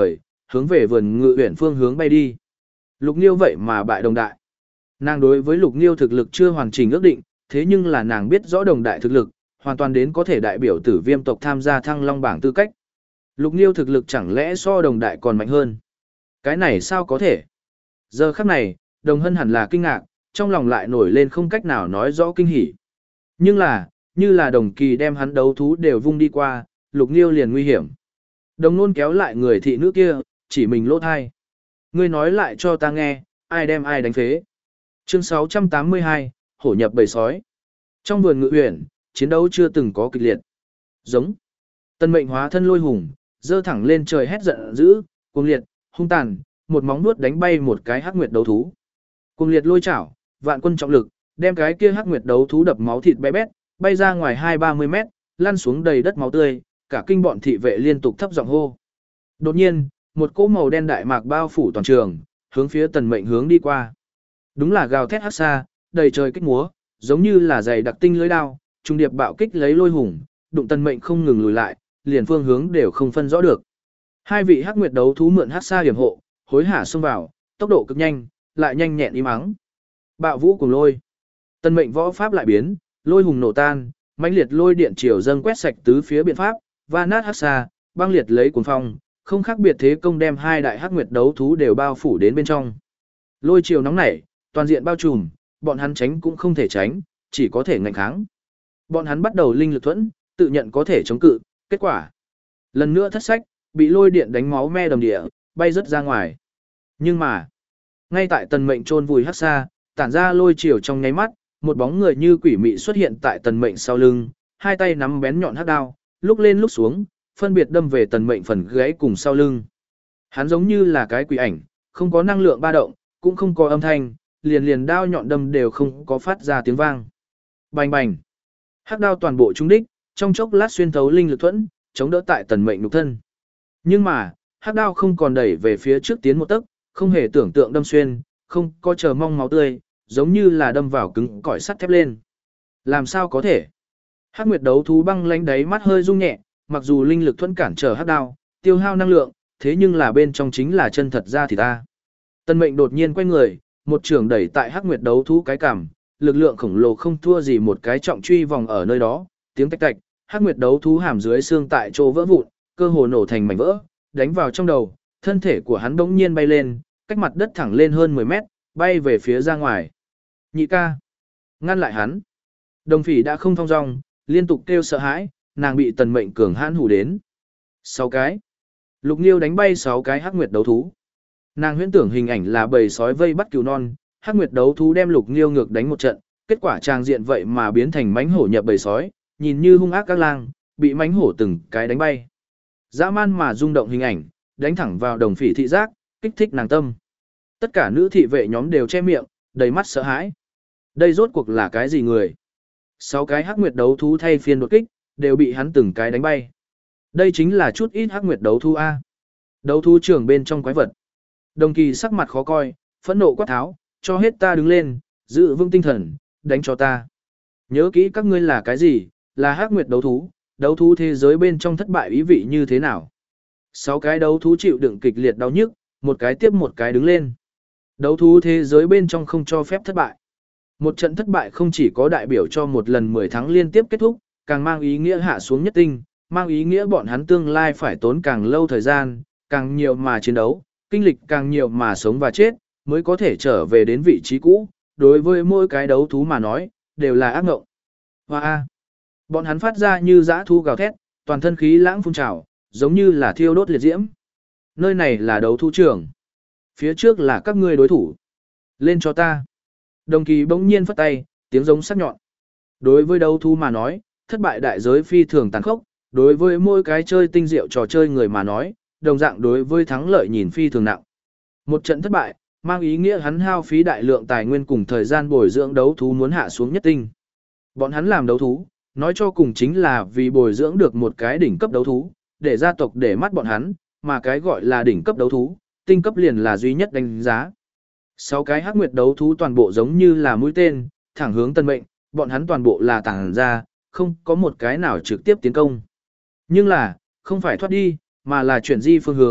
hướng về vườn ngự uyển phương hướng bay đi. Lục Nghiêu vậy mà bại đồng đại. Nàng đối với Lục Nghiêu thực lực chưa hoàn chỉnh ước định, thế nhưng là nàng biết rõ đồng đại thực lực, hoàn toàn đến có thể đại biểu Tử Viêm tộc tham gia Thăng Long bảng tư cách. Lục Nghiêu thực lực chẳng lẽ so đồng đại còn mạnh hơn? Cái này sao có thể? Giờ khắc này, Đồng Hân hẳn là kinh ngạc, trong lòng lại nổi lên không cách nào nói rõ kinh hỉ. Nhưng là, như là Đồng Kỳ đem hắn đấu thú đều vung đi qua, Lục Nghiêu liền nguy hiểm. Đồng Nôn kéo lại người thị nữ kia, chỉ mình lỗ thai. Ngươi nói lại cho ta nghe, ai đem ai đánh phế. Chương sáu trăm tám mươi hai, hổ nhập bầy sói. Trong vườn ngự uyển, chiến đấu chưa từng có kịch liệt. Giống. Tân mệnh hóa thân lôi hùng, giơ thẳng lên trời hét giận dữ, cuồng liệt, hung tàn, một móng nuốt đánh bay một cái hắc nguyệt đấu thú. Cuồng liệt lôi chảo, vạn quân trọng lực, đem cái kia hắc nguyệt đấu thú đập máu thịt bé bét, bay ra ngoài hai ba mươi mét, lăn xuống đầy đất máu tươi, cả kinh bọn thị vệ liên tục thấp giọng hô. Đột nhiên, một cỗ màu đen đại mạc bao phủ toàn trường, hướng phía tần mệnh hướng đi qua. Đúng là gào thét hắc xa, đầy trời kích múa, giống như là giày đặc tinh lưới đao, trung điệp bạo kích lấy lôi hùng, đụng tần mệnh không ngừng lùi lại, liền phương hướng đều không phân rõ được. Hai vị hắc nguyệt đấu thú mượn hắc xa hiểm hộ, hối hả xông vào, tốc độ cực nhanh, lại nhanh nhẹn im ắng. Bạo vũ cùng lôi. Tần mệnh võ pháp lại biến, lôi hùng nổ tan, mãnh liệt lôi điện chiều dâng quét sạch tứ phía biện pháp, va nát hắc xa, băng liệt lấy cuồng phong, không khác biệt thế công đem hai đại hắc nguyệt đấu thú đều bao phủ đến bên trong. Lôi chiều nóng nảy, toàn diện bao trùm, bọn hắn tránh cũng không thể tránh, chỉ có thể ngạnh kháng. Bọn hắn bắt đầu linh lực thuẫn, tự nhận có thể chống cự, kết quả lần nữa thất sách, bị lôi điện đánh máu me đầm địa, bay rất ra ngoài. Nhưng mà, ngay tại tần mệnh chôn vùi hắc xa, tản ra lôi chiều trong nháy mắt, một bóng người như quỷ mị xuất hiện tại tần mệnh sau lưng, hai tay nắm bén nhọn hắc đao, lúc lên lúc xuống, phân biệt đâm về tần mệnh phần gáy cùng sau lưng. Hắn giống như là cái quỷ ảnh, không có năng lượng ba động, cũng không có âm thanh, liền liền đao nhọn đâm đều không có phát ra tiếng vang. Bành bành. Hắc đao toàn bộ trúng đích, trong chốc lát xuyên thấu linh lực thuẫn, chống đỡ tại tần mệnh nhục thân. Nhưng mà, hắc đao không còn đẩy về phía trước tiến một tấc, không hề tưởng tượng đâm xuyên, không có chờ mong máu tươi, giống như là đâm vào cứng cỏi sắt thép lên. Làm sao có thể? Hắc nguyệt đấu thú băng lánh đáy mắt hơi rung nhẹ, mặc dù linh lực thuẫn cản trở hắc đao, tiêu hao năng lượng, thế nhưng là bên trong chính là chân thật ra thì ta. Tần mệnh đột nhiên quay người, một trường đẩy tại hắc nguyệt đấu thú cái cằm, lực lượng khổng lồ không thua gì một cái trọng truy vòng ở nơi đó, tiếng tạch tạch, hắc nguyệt đấu thú hàm dưới xương tại chỗ vỡ vụn, cơ hồ nổ thành mảnh vỡ, đánh vào trong đầu, thân thể của hắn bỗng nhiên bay lên, cách mặt đất thẳng lên hơn mười mét, bay về phía ra ngoài. Nhị ca, ngăn lại hắn. Đồng Phỉ đã không thong dong, liên tục kêu sợ hãi, nàng bị tần mệnh cường hãn hù đến. Sáu cái. Lục Nghiêu đánh bay sáu cái hắc nguyệt đấu thú. Nàng huyễn tưởng hình ảnh là bầy sói vây bắt cừu non, hắc nguyệt đấu thú đem Lục Nghiêu ngược đánh một trận, kết quả trang diện vậy mà biến thành mãnh hổ nhập bầy sói, nhìn như hung ác các lang, bị mãnh hổ từng cái đánh bay. Dã man mà rung động hình ảnh, đánh thẳng vào Đồng Phỉ thị giác, kích thích nàng tâm. Tất cả nữ thị vệ nhóm đều che miệng, đầy mắt sợ hãi. Đây rốt cuộc là cái gì người? Sáu cái hắc nguyệt đấu thú thay phiên đột kích, đều bị hắn từng cái đánh bay. Đây chính là chút ít hắc nguyệt đấu thú A. Đấu thú trưởng bên trong quái vật. Đồng Kỳ sắc mặt khó coi, phẫn nộ quát tháo, cho hết ta đứng lên, giữ vững tinh thần, đánh cho ta. Nhớ kỹ các ngươi là cái gì, là hắc nguyệt đấu thú, đấu thú thế giới bên trong thất bại ý vị như thế nào. Sáu cái đấu thú chịu đựng kịch liệt đau nhức, một cái tiếp một cái đứng lên. Đấu thú thế giới bên trong không cho phép thất bại. Một trận thất bại không chỉ có đại biểu cho một lần mười tháng liên tiếp kết thúc, càng mang ý nghĩa hạ xuống nhất tinh, mang ý nghĩa bọn hắn tương lai phải tốn càng lâu thời gian, càng nhiều mà chiến đấu, kinh lịch càng nhiều mà sống và chết, mới có thể trở về đến vị trí cũ. Đối với mỗi cái đấu thú mà nói, đều là ác ngộng. Hoa a. Bọn hắn phát ra như dã thú gào thét, toàn thân khí lãng phun trào, giống như là thiêu đốt liệt diễm. Nơi này là đấu thú trường. Phía trước là các ngươi đối thủ. Lên cho ta. Đồng Kỳ bỗng nhiên phất tay, tiếng giống sắc nhọn. Đối với đấu thú mà nói, thất bại đại giới phi thường tàn khốc, đối với mỗi cái chơi tinh diệu trò chơi người mà nói, đồng dạng đối với thắng lợi nhìn phi thường nặng. Một trận thất bại, mang ý nghĩa hắn hao phí đại lượng tài nguyên cùng thời gian bồi dưỡng đấu thú muốn hạ xuống nhất tinh. Bọn hắn làm đấu thú, nói cho cùng chính là vì bồi dưỡng được một cái đỉnh cấp đấu thú, để gia tộc để mắt bọn hắn, mà cái gọi là đỉnh cấp đấu thú, tinh cấp liền là duy nhất đánh giá. Sáu cái hắc nguyệt đấu thú toàn bộ giống như là mũi tên, thẳng hướng Tần Mệnh, bọn hắn toàn bộ là tàng ra, không có một cái nào trực tiếp tiến công. Nhưng là, không phải thoát đi, mà là chuyển di phương hướng,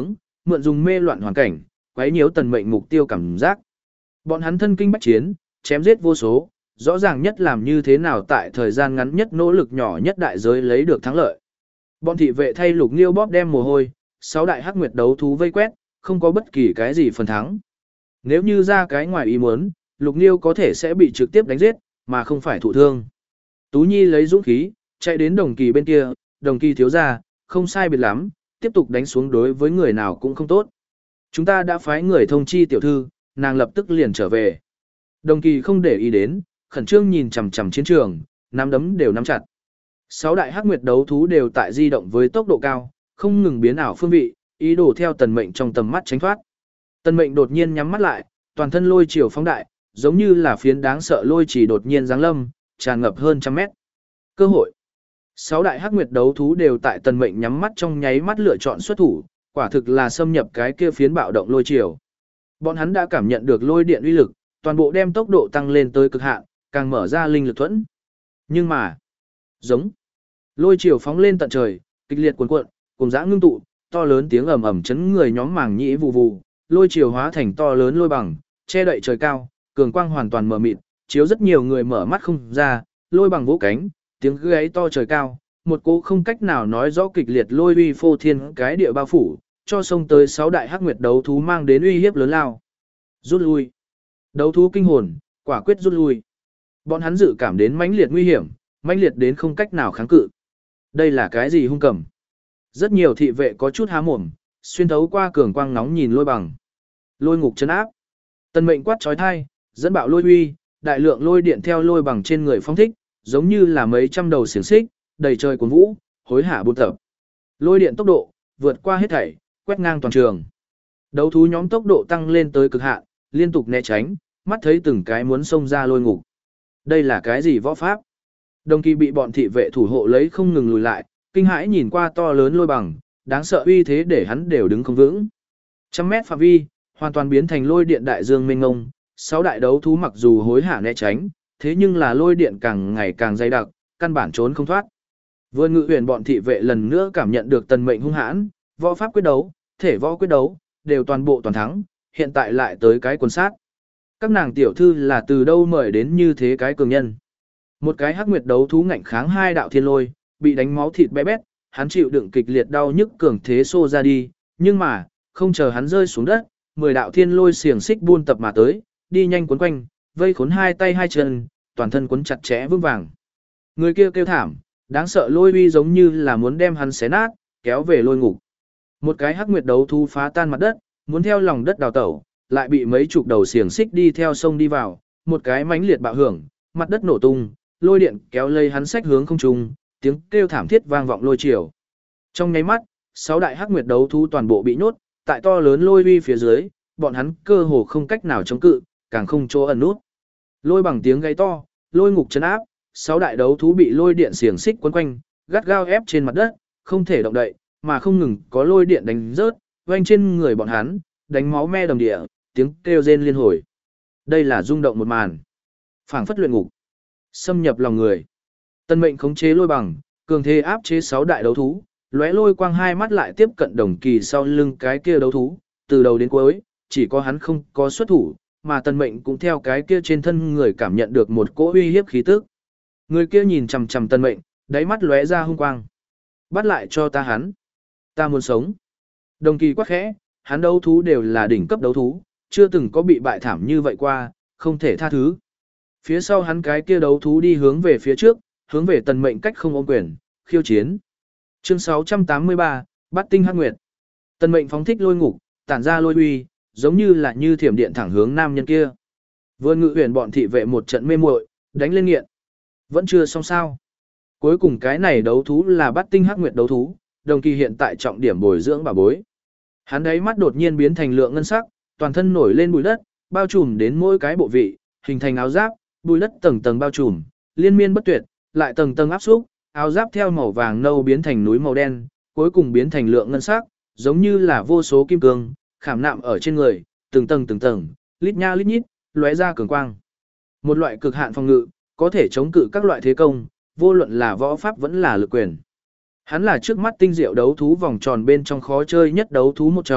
mượn dùng mê loạn hoàn cảnh, quấy nhiễu tần mệnh mục tiêu cảm giác. Bọn hắn thân kinh bách chiến, chém giết vô số, rõ ràng nhất làm như thế nào tại thời gian ngắn nhất nỗ lực nhỏ nhất đại giới lấy được thắng lợi. Bọn thị vệ thay Lục Nghiêu bóp đem mồ hôi, sáu đại hắc nguyệt đấu thú vây quét, không có bất kỳ cái gì phần thắng. Nếu như ra cái ngoài ý muốn, Lục Nghiêu có thể sẽ bị trực tiếp đánh giết, mà không phải thụ thương. Tú Nhi lấy dũng khí, chạy đến Đồng Kỳ bên kia, Đồng Kỳ thiếu gia, không sai biệt lắm, tiếp tục đánh xuống đối với người nào cũng không tốt. Chúng ta đã phái người thông chi tiểu thư, nàng lập tức liền trở về. Đồng Kỳ không để ý đến, khẩn trương nhìn chằm chằm chiến trường, nắm đấm đều nắm chặt. Sáu đại hắc nguyệt đấu thú đều tại di động với tốc độ cao, không ngừng biến ảo phương vị, ý đồ theo tần mệnh trong tầm mắt tránh thoát. Tần mệnh đột nhiên nhắm mắt lại, toàn thân lôi chiều phóng đại, giống như là phiến đáng sợ lôi chỉ đột nhiên giáng lâm, tràn ngập hơn trăm mét. Cơ hội. Sáu đại hắc nguyệt đấu thú đều tại tần mệnh nhắm mắt trong nháy mắt lựa chọn xuất thủ, quả thực là xâm nhập cái kia phiến bạo động lôi chiều. Bọn hắn đã cảm nhận được lôi điện uy lực, toàn bộ đem tốc độ tăng lên tới cực hạn, càng mở ra linh lực thuẫn. Nhưng mà, giống lôi chiều phóng lên tận trời, kịch liệt cuồn cuộn, cùng dã ngưng tụ, to lớn tiếng ầm ầm chấn người nhóm màng nhĩ vù vù, lôi chiều hóa thành to lớn lôi bằng, che đậy trời cao, cường quang hoàn toàn mờ mịt, chiếu rất nhiều người mở mắt không ra, lôi bằng vỗ cánh, tiếng gáy to trời cao, một cỗ không cách nào nói rõ kịch liệt lôi uy phô thiên cái địa bao phủ, cho sông tới sáu đại hắc nguyệt đấu thú mang đến uy hiếp lớn lao. Rút lui. Đấu thú kinh hồn, quả quyết rút lui. Bọn hắn dự cảm đến mãnh liệt nguy hiểm, mãnh liệt đến không cách nào kháng cự. Đây là cái gì hung cầm? Rất nhiều thị vệ có chút há mồm, xuyên thấu qua cường quang nóng nhìn lôi bằng. Lôi ngục chấn áp. Tần mệnh quát chói tai, dẫn bạo lôi uy, đại lượng lôi điện theo lôi bằng trên người phong thích, giống như là mấy trăm đầu xiềng xích, đầy trời cuốn vũ, hối hả buôn tập. Lôi điện tốc độ vượt qua hết thảy, quét ngang toàn trường. Đấu thú nhóm tốc độ tăng lên tới cực hạn, liên tục né tránh, mắt thấy từng cái muốn xông ra lôi ngục. Đây là cái gì võ pháp? Đồng Kỳ bị bọn thị vệ thủ hộ lấy không ngừng lùi lại, kinh hãi nhìn qua to lớn lôi bằng, đáng sợ uy thế để hắn đều đứng không vững. Trăm mét phạm vi, hoàn toàn biến thành lôi điện đại dương mênh mông, sáu đại đấu thú mặc dù hối hả né tránh, thế nhưng là lôi điện càng ngày càng dày đặc, căn bản trốn không thoát. Vườn Ngự Huyền bọn thị vệ lần nữa cảm nhận được tần mệnh hung hãn, võ pháp quyết đấu, thể võ quyết đấu, đều toàn bộ toàn thắng, hiện tại lại tới cái quần sát. Các nàng tiểu thư là từ đâu mời đến như thế cái cường nhân. Một cái hắc nguyệt đấu thú ngạnh kháng hai đạo thiên lôi, bị đánh máu thịt bé bét, hắn chịu đựng kịch liệt đau nhức cường thế xô ra đi, nhưng mà, không chờ hắn rơi xuống đất, mười đạo thiên lôi xiềng xích buôn tập mà tới, đi nhanh quấn quanh, vây khốn hai tay hai chân, toàn thân quấn chặt chẽ vững vàng. Người kia kêu thảm, đáng sợ lôi uy giống như là muốn đem hắn xé nát, kéo về lôi ngục. Một cái hắc nguyệt đấu thú phá tan mặt đất, muốn theo lòng đất đào tẩu, lại bị mấy chục đầu xiềng xích đi theo sông đi vào, một cái mãnh liệt bạo hưởng, mặt đất nổ tung, lôi điện kéo lây hắn sách hướng không trung, tiếng kêu thảm thiết vang vọng lôi chiều. Trong nháy mắt, sáu đại hắc nguyệt đấu thú toàn bộ bị nhốt, tại to lớn lôi uy phía dưới, bọn hắn cơ hồ không cách nào chống cự, càng không chỗ ẩn nút. Lôi bằng tiếng gáy to, lôi ngục chấn áp, sáu đại đấu thú bị lôi điện xiềng xích quấn quanh, gắt gao ép trên mặt đất, không thể động đậy, mà không ngừng có lôi điện đánh rớt, vang trên người bọn hắn, đánh máu me đầm địa, tiếng kêu rên liên hồi. Đây là rung động một màn, phảng phất luyện ngục, xâm nhập lòng người. Tân mệnh khống chế lôi bằng, cường thế áp chế sáu đại đấu thú, lóe lôi quang hai mắt lại tiếp cận Đồng Kỳ sau lưng cái kia đấu thú, từ đầu đến cuối, chỉ có hắn không có xuất thủ, mà Tân mệnh cũng theo cái kia trên thân người cảm nhận được một cỗ uy hiếp khí tức. Người kia nhìn chằm chằm Tân mệnh, đáy mắt lóe ra hung quang. Bắt lại cho ta hắn, ta muốn sống. Đồng Kỳ quát khẽ, hắn đấu thú đều là đỉnh cấp đấu thú, chưa từng có bị bại thảm như vậy qua, không thể tha thứ. Phía sau hắn cái kia đấu thú đi hướng về phía trước, hướng về Tần mệnh cách không ôm quyền, khiêu chiến. Chương sáu trăm tám mươi ba, Bát tinh hắc nguyệt. Tần mệnh phóng thích lôi ngục, tản ra lôi uy, giống như là như thiểm điện thẳng hướng nam nhân kia. Vườn Ngự Huyền bọn thị vệ một trận mê muội, đánh lên nghiện. Vẫn chưa xong sao? Cuối cùng cái này đấu thú là Bát tinh hắc nguyệt đấu thú, Đồng Kỳ hiện tại trọng điểm bồi dưỡng bà bối. Hắn đấy mắt đột nhiên biến thành lượng ngân sắc, toàn thân nổi lên bụi đất, bao trùm đến mỗi cái bộ vị, hình thành áo giáp, bụi đất tầng tầng bao trùm, liên miên bất tuyệt, lại tầng tầng áp xúc, áo giáp theo màu vàng nâu biến thành núi màu đen, cuối cùng biến thành lượng ngân sắc, giống như là vô số kim cương, khảm nạm ở trên người, từng tầng từng tầng, lít nha lít nhít, lóe ra cường quang. Một loại cực hạn phòng ngự, có thể chống cự các loại thế công, vô luận là võ pháp vẫn là lực quyền. Hắn là trước mắt tinh diệu đấu thú vòng tròn bên trong khó chơi nhất đấu thú một trong,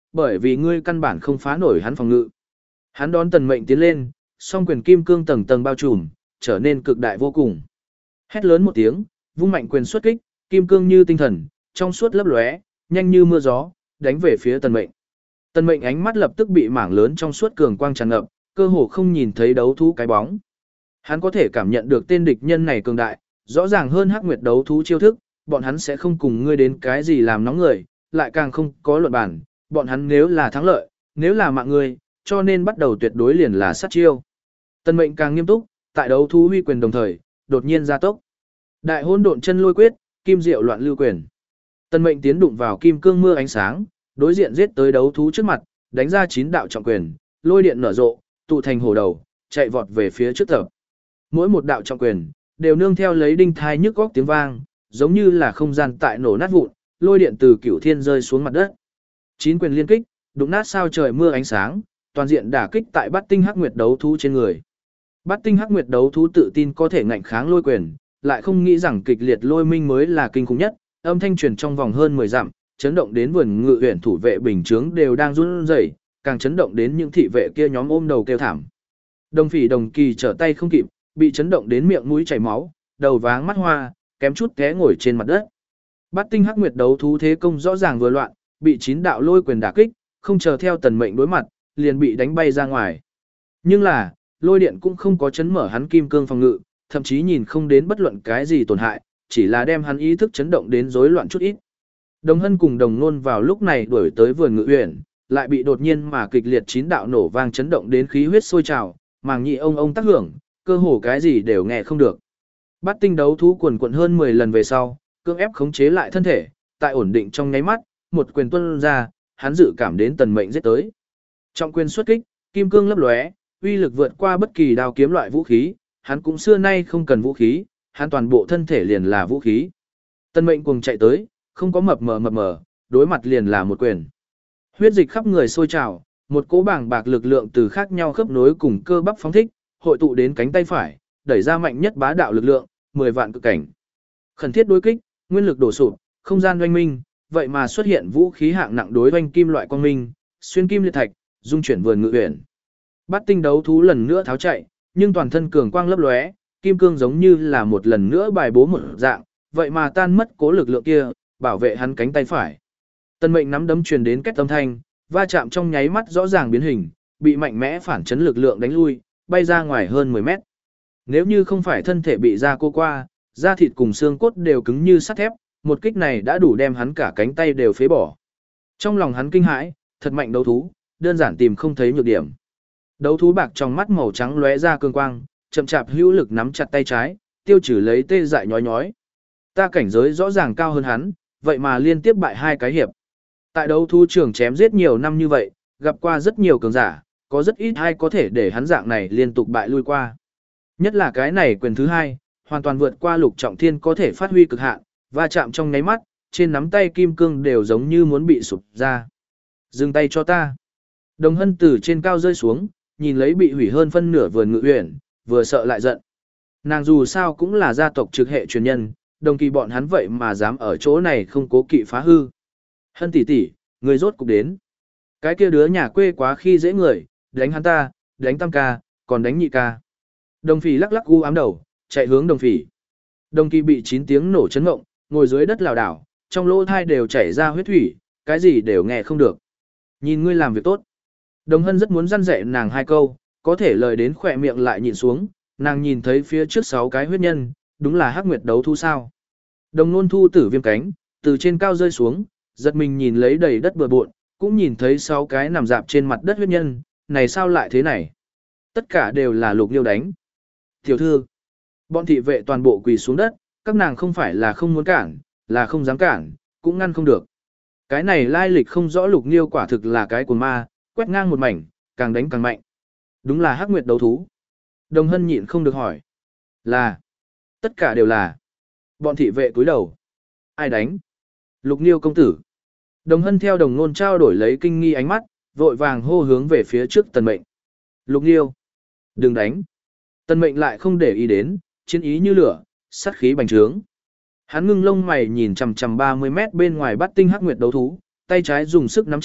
bởi vì ngươi căn bản không phá nổi hắn phòng ngự. Hắn đón Tần Mệnh tiến lên, song quyền kim cương tầng tầng bao trùm, trở nên cực đại vô cùng. Hét lớn một tiếng, vung mạnh quyền xuất kích, kim cương như tinh thần, trong suốt lấp lóe, nhanh như mưa gió, đánh về phía Tần Mệnh. Tần Mệnh ánh mắt lập tức bị mảng lớn trong suốt cường quang tràn ngập, cơ hồ không nhìn thấy đấu thú cái bóng. Hắn có thể cảm nhận được tên địch nhân này cường đại, rõ ràng hơn Hắc Nguyệt đấu thú chiêu thức, bọn hắn sẽ không cùng ngươi đến cái gì làm nóng người, lại càng không có luận bản, bọn hắn nếu là thắng lợi, nếu là mạng ngươi, cho nên bắt đầu tuyệt đối liền là sát chiêu. Tần Mệnh càng nghiêm túc, tại đấu thú huy quyền đồng thời, đột nhiên gia tốc. Đại hỗn độn chân lôi quyết, kim diệu loạn lưu quyền. Tần Mệnh tiến đụng vào kim cương mưa ánh sáng, đối diện giết tới đấu thú trước mặt, đánh ra chín đạo trọng quyền, lôi điện nở rộ, tụ thành hổ đầu, chạy vọt về phía trước tập. Mỗi một đạo trọng quyền đều nương theo lấy đinh thai nhức góc tiếng vang, giống như là không gian tại nổ nát vụn, lôi điện từ cửu thiên rơi xuống mặt đất. Chín quyền liên kích, đụng nát sao trời mưa ánh sáng, toàn diện đả kích tại Bát Tinh Hắc Nguyệt đấu thú trên người. Bát Tinh Hắc Nguyệt đấu thú tự tin có thể ngạnh kháng lôi quyền, lại không nghĩ rằng kịch liệt lôi minh mới là kinh khủng nhất, âm thanh truyền trong vòng hơn mười dặm, chấn động đến vườn ngự huyền thủ vệ bình chướng đều đang run rẩy, càng chấn động đến những thị vệ kia nhóm ôm đầu kêu thảm. Đồng Phỉ Đồng Kỳ trở tay không kịp, bị chấn động đến miệng mũi chảy máu, đầu váng mắt hoa, kém chút té ngồi trên mặt đất. Bát Tinh Hắc Nguyệt đấu thú thế công rõ ràng vừa loạn, bị chín đạo lôi quyền đả kích, không chờ theo Tần Mệnh đối mặt, liền bị đánh bay ra ngoài. Nhưng là, lôi điện cũng không có chấn mở hắn kim cương phòng ngự, thậm chí nhìn không đến bất luận cái gì tổn hại, chỉ là đem hắn ý thức chấn động đến rối loạn chút ít. Đồng Hân cùng Đồng Nôn vào lúc này đuổi tới vườn ngự uyển, lại bị đột nhiên mà kịch liệt chín đạo nổ vang chấn động đến khí huyết sôi trào, màng nhị ông ông tác hưởng, cơ hồ cái gì đều nghe không được. Bát tinh đấu thú quần quận hơn mười lần về sau, cưỡng ép khống chế lại thân thể, tại ổn định trong nháy mắt, một quyền tuôn ra, hắn dự cảm đến Tần Mệnh giết tới. Trọng quyền xuất kích, kim cương lấp lóe, uy lực vượt qua bất kỳ đao kiếm loại vũ khí, hắn cũng xưa nay không cần vũ khí, hắn toàn bộ thân thể liền là vũ khí. Tần Mệnh cuồng chạy tới, không có mập mờ mập mờ, đối mặt liền là một quyền. Huyết dịch khắp người sôi trào, một cỗ bảng bạc lực lượng từ khác nhau khớp nối cùng cơ bắp phóng thích, hội tụ đến cánh tay phải, đẩy ra mạnh nhất bá đạo lực lượng, mười vạn cực cảnh. Khẩn thiết đối kích, nguyên lực đổ sụp, không gian oanh minh, vậy mà xuất hiện vũ khí hạng nặng đối oanh kim loại quang minh, xuyên kim liệt thạch, dung chuyển vườn ngự uyển. Bát tinh đấu thú lần nữa tháo chạy, nhưng toàn thân cường quang lấp lóe, kim cương giống như là một lần nữa bài bố một dạng, vậy mà tan mất cố lực lượng kia, bảo vệ hắn cánh tay phải. Tần Mệnh nắm đấm truyền đến két âm thanh, va chạm trong nháy mắt rõ ràng biến hình, bị mạnh mẽ phản chấn lực lượng đánh lui, bay ra ngoài hơn mười mét. Nếu như không phải thân thể bị ra cô qua, da thịt cùng xương cốt đều cứng như sắt thép, một kích này đã đủ đem hắn cả cánh tay đều phế bỏ. Trong lòng hắn kinh hãi, thật mạnh đấu thú, đơn giản tìm không thấy nhược điểm. Đấu thú bạc trong mắt màu trắng lóe ra cương quang, chậm chạp hữu lực nắm chặt tay trái, tiêu trừ lấy tê dại nhói nhói. Ta cảnh giới rõ ràng cao hơn hắn, vậy mà liên tiếp bại hai cái hiệp. Tại đấu thú trường chém giết nhiều năm như vậy, gặp qua rất nhiều cường giả, có rất ít ai có thể để hắn dạng này liên tục bại lui qua. Nhất là cái này quyền thứ hai, hoàn toàn vượt qua Lục Trọng Thiên có thể phát huy cực hạn, va chạm trong nháy mắt, trên nắm tay kim cương đều giống như muốn bị sụp ra. Dừng tay cho ta. Đồng Hân từ trên cao rơi xuống, nhìn lấy bị hủy hơn phân nửa vườn ngự uyển, vừa sợ lại giận. Nàng dù sao cũng là gia tộc trực hệ truyền nhân, đồng kỳ bọn hắn vậy mà dám ở chỗ này không cố kỵ phá hư. Hân tỷ tỷ, người rốt cục đến. Cái kia đứa nhà quê quá khi dễ người, đánh hắn ta, đánh tam ca, còn đánh nhị ca. Đồng Phỉ lắc lắc u ám đầu, chạy hướng Đồng Phỉ. Đồng kỳ bị chín tiếng nổ chấn ngộng, ngồi dưới đất lảo đảo, trong lỗ thai đều chảy ra huyết thủy, cái gì đều nghe không được. Nhìn ngươi làm việc tốt. Đồng Hân rất muốn răn dạy nàng hai câu, có thể lời đến khỏe miệng lại nhìn xuống, nàng nhìn thấy phía trước sáu cái huyết nhân, đúng là Hắc Nguyệt đấu thú sao. Đồng Nôn thu tử viêm cánh, từ trên cao rơi xuống, giật mình nhìn lấy đầy đất bừa bộn, cũng nhìn thấy sáu cái nằm dạp trên mặt đất huyết nhân, này sao lại thế này? Tất cả đều là Lục Liêu đánh. Tiểu thư, bọn thị vệ toàn bộ quỳ xuống đất, các nàng không phải là không muốn cản, là không dám cản, cũng ngăn không được. Cái này lai lịch không rõ Lục Liêu quả thực là cái cuồng ma, quét ngang một mảnh, càng đánh càng mạnh. Đúng là Hắc Nguyệt đấu thú. Đồng Hân nhịn không được hỏi. Là. Tất cả đều là. Bọn thị vệ cúi đầu. Ai đánh? Lục Liêu công tử. Đồng Hân theo Đồng Nôn trao đổi lấy kinh nghi ánh mắt, vội vàng hô hướng về phía trước Tần Mệnh. Lục Liêu. Đừng đánh. Tần Mệnh lại không để ý đến, chiến ý như lửa, sát khí bành trướng. Hắn ngưng lông mày nhìn chằm chằm ba mươi mét bên ngoài Bát Tinh Hắc Nguyệt đấu thú, tay trái dùng sức nắm chặt,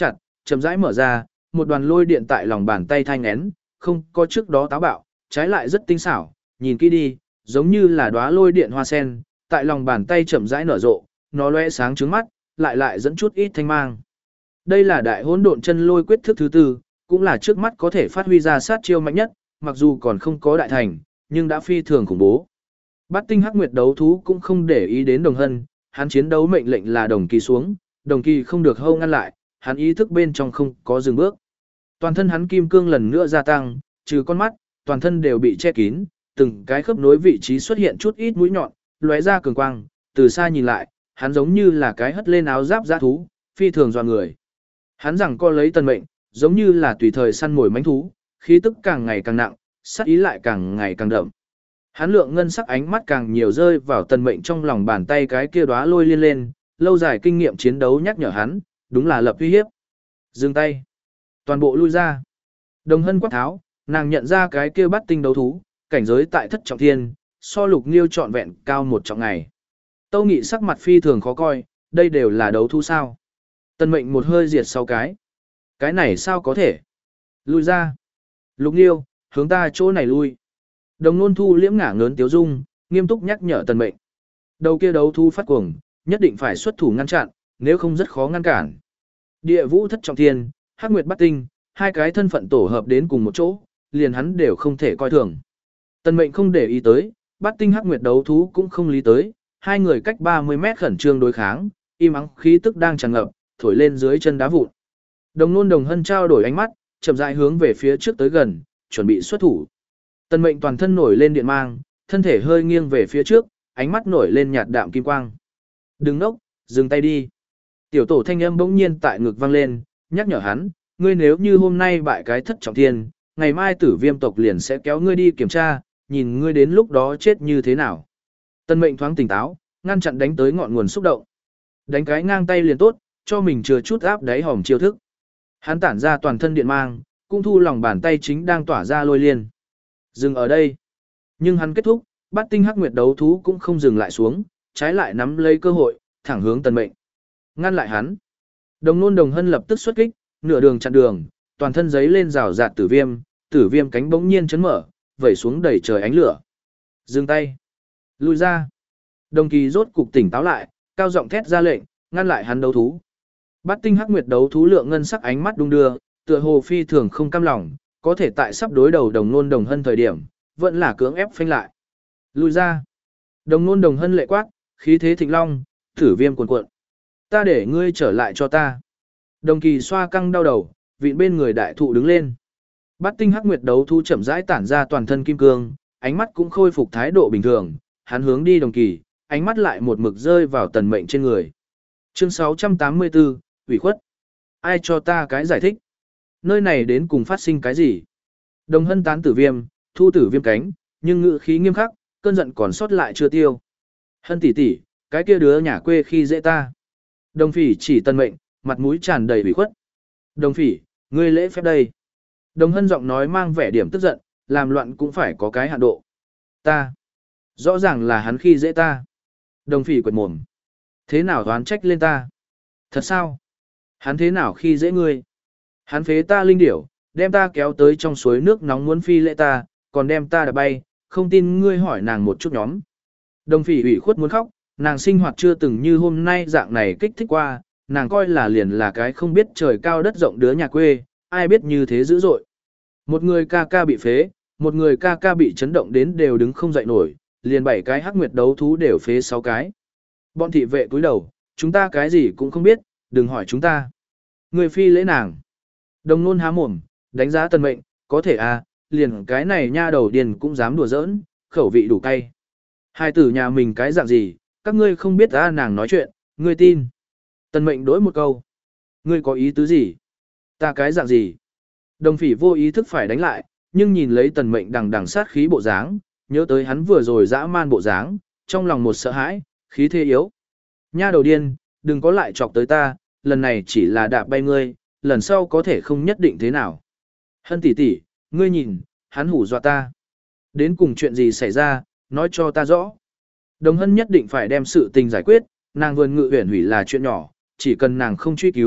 chậm rãi mở ra, một đoàn lôi điện tại lòng bàn tay thanh én, không có trước đó táo bạo, trái lại rất tinh xảo, nhìn kỹ đi, giống như là đóa lôi điện hoa sen, tại lòng bàn tay chậm rãi nở rộ, nó lóe sáng trứng mắt, lại lại dẫn chút ít thanh mang. Đây là đại hỗn độn chân lôi quyết thức thứ tư, cũng là trước mắt có thể phát huy ra sát chiêu mạnh nhất, mặc dù còn không có đại thành, nhưng đã phi thường khủng bố. Bát tinh hắc nguyệt đấu thú cũng không để ý đến Đồng Hân, hắn chiến đấu mệnh lệnh là Đồng Kỳ xuống, Đồng Kỳ không được hâu ngăn lại, hắn ý thức bên trong không có dừng bước. Toàn thân hắn kim cương lần nữa gia tăng, trừ con mắt, toàn thân đều bị che kín, từng cái khớp nối vị trí xuất hiện chút ít mũi nhọn, lóe ra cường quang, từ xa nhìn lại, hắn giống như là cái hất lên áo giáp dã thú, phi thường dọa người. Hắn rằng co lấy Tần Mệnh, giống như là tùy thời săn mồi mãnh thú, khí tức càng ngày càng nặng, sát ý lại càng ngày càng đậm. Hắn lượng ngân sắc ánh mắt càng nhiều rơi vào Tần Mệnh trong lòng bàn tay cái kia đóa lôi liên lên, lâu dài kinh nghiệm chiến đấu nhắc nhở hắn, đúng là lập uy hiếp. Dừng tay. Toàn bộ lui ra. Đồng Hân quát tháo, nàng nhận ra cái kia bắt tinh đấu thú, cảnh giới tại thất trọng thiên, so Lục Nghiêu trọn vẹn cao một trọng ngày. Tâu Nghị sắc mặt phi thường khó coi, đây đều là đấu thú sao? Tần Mệnh một hơi diệt sau cái. Cái này sao có thể? Lui ra. Lục Nghiêu, hướng ta chỗ này lui. Đồng Nôn Thu liễm ngả ngớn tiếu dung, nghiêm túc nhắc nhở Tần Mệnh. Đầu kia đấu thú phát cuồng, nhất định phải xuất thủ ngăn chặn, nếu không rất khó ngăn cản. Địa Vũ thất trọng thiên, Hắc Nguyệt Bát Tinh, hai cái thân phận tổ hợp đến cùng một chỗ, liền hắn đều không thể coi thường. Tần Mệnh không để ý tới, Bát Tinh Hắc Nguyệt đấu thú cũng không lý tới, hai người cách ba mươi mét khẩn trương đối kháng, im ắng khí tức đang tràn ngập, thổi lên dưới chân đá vụn. Đồng Nôn Đồng Hân trao đổi ánh mắt, chậm rãi hướng về phía trước tới gần, chuẩn bị xuất thủ. Tần Mệnh toàn thân nổi lên điện mang, thân thể hơi nghiêng về phía trước, ánh mắt nổi lên nhạt đạm kim quang. Đừng nốc, dừng tay đi. Tiểu tổ thanh âm bỗng nhiên tại ngực vang lên, nhắc nhở hắn, ngươi nếu như hôm nay bại cái thất trọng thiên, ngày mai Tử Viêm tộc liền sẽ kéo ngươi đi kiểm tra, nhìn ngươi đến lúc đó chết như thế nào. Tần Mệnh thoáng tỉnh táo, ngăn chặn đánh tới ngọn nguồn xúc động. Đánh cái ngang tay liền tốt, cho mình chừa chút áp đáy hòm chiêu thức. Hắn tản ra toàn thân điện mang, cũng thu lòng bàn tay chính đang tỏa ra lôi liên. Dừng ở đây. Nhưng hắn kết thúc, Bát Tinh Hắc Nguyệt đấu thú cũng không dừng lại xuống, trái lại nắm lấy cơ hội, thẳng hướng Tần Mệnh. Ngăn lại hắn. Đồng Nôn Đồng Hân lập tức xuất kích, nửa đường chặn đường, toàn thân giấy lên rào rạt tử viêm, tử viêm cánh bỗng nhiên chấn mở, vẩy xuống đầy trời ánh lửa. Dừng tay. Lui ra. Đồng Kỳ rốt cục tỉnh táo lại, cao giọng thét ra lệnh, ngăn lại hắn đấu thú. Bát Tinh Hắc Nguyệt đấu thú lượng ngân sắc ánh mắt đung đưa, tựa hồ phi thường không cam lòng, có thể tại sắp đối đầu Đồng Nôn Đồng Hân thời điểm, vẫn là cưỡng ép phanh lại. Lui ra. Đồng Nôn Đồng Hân lệ quát, khí thế thịnh long, tử viêm cuồn cuộn. Ta để ngươi trở lại cho ta. Đồng Kỳ xoa căng đau đầu, vịn bên người đại thụ đứng lên. Bát Tinh Hắc Nguyệt đấu thú chậm rãi tản ra toàn thân kim cương, ánh mắt cũng khôi phục thái độ bình thường, hắn hướng đi Đồng Kỳ, ánh mắt lại một mực rơi vào Tần Mệnh trên người. Chương sáu trăm tám mươi tư, ủy khuất. Ai cho ta cái giải thích? Nơi này đến cùng phát sinh cái gì? Đồng Hân tán tử viêm, thu tử viêm cánh, nhưng ngữ khí nghiêm khắc, cơn giận còn sót lại chưa tiêu. Hân tỷ tỷ, cái kia đứa nhà quê khi dễ ta. Đồng Phỉ chỉ Tần Mệnh, mặt mũi tràn đầy ủy khuất. Đồng Phỉ, ngươi lễ phép đây. Đồng Hân giọng nói mang vẻ điểm tức giận, làm loạn cũng phải có cái hạn độ. Ta. Rõ ràng là hắn khi dễ ta. Đồng Phỉ quệt mồm. Thế nào đoán trách lên ta? Thật sao? Hắn thế nào khi dễ ngươi? Hắn phế ta linh điểu, đem ta kéo tới trong suối nước nóng muốn phi lễ ta, còn đem ta đạp bay, không tin ngươi hỏi nàng một chút nhóm. Đồng Phỉ ủy khuất muốn khóc, nàng sinh hoạt chưa từng như hôm nay dạng này kích thích qua, nàng coi là liền là cái không biết trời cao đất rộng đứa nhà quê, ai biết như thế dữ dội. Một người ca ca bị phế, một người ca ca bị chấn động đến đều đứng không dậy nổi, liền bảy cái hắc nguyệt đấu thú đều phế sáu cái. Bọn thị vệ cúi đầu, chúng ta cái gì cũng không biết, đừng hỏi chúng ta. Người phi lễ nàng. Đồng Nôn há mồm, đánh giá Tần Mệnh, có thể à, liền cái này nha đầu điền cũng dám đùa giỡn, khẩu vị đủ cay. Hai tử nhà mình cái dạng gì, các ngươi không biết à, nàng nói chuyện, ngươi tin. Tần Mệnh đối một câu. Ngươi có ý tứ gì? Ta cái dạng gì? Đồng Phỉ vô ý thức phải đánh lại, nhưng nhìn lấy Tần Mệnh đằng đằng sát khí bộ dáng, nhớ tới hắn vừa rồi dã man bộ dáng, trong lòng một sợ hãi, khí thế yếu. Nha đầu điên, đừng có lại chọc tới ta, lần này chỉ là đạp bay ngươi, lần sau có thể không nhất định thế nào. Hân tỷ tỷ, ngươi nhìn, hắn hủ dọa ta. Đến cùng chuyện gì xảy ra, nói cho ta rõ. Đồng Hân nhất định phải đem sự tình giải quyết, nàng vườn ngự huyền hủy là chuyện nhỏ, chỉ cần nàng không truy cứu,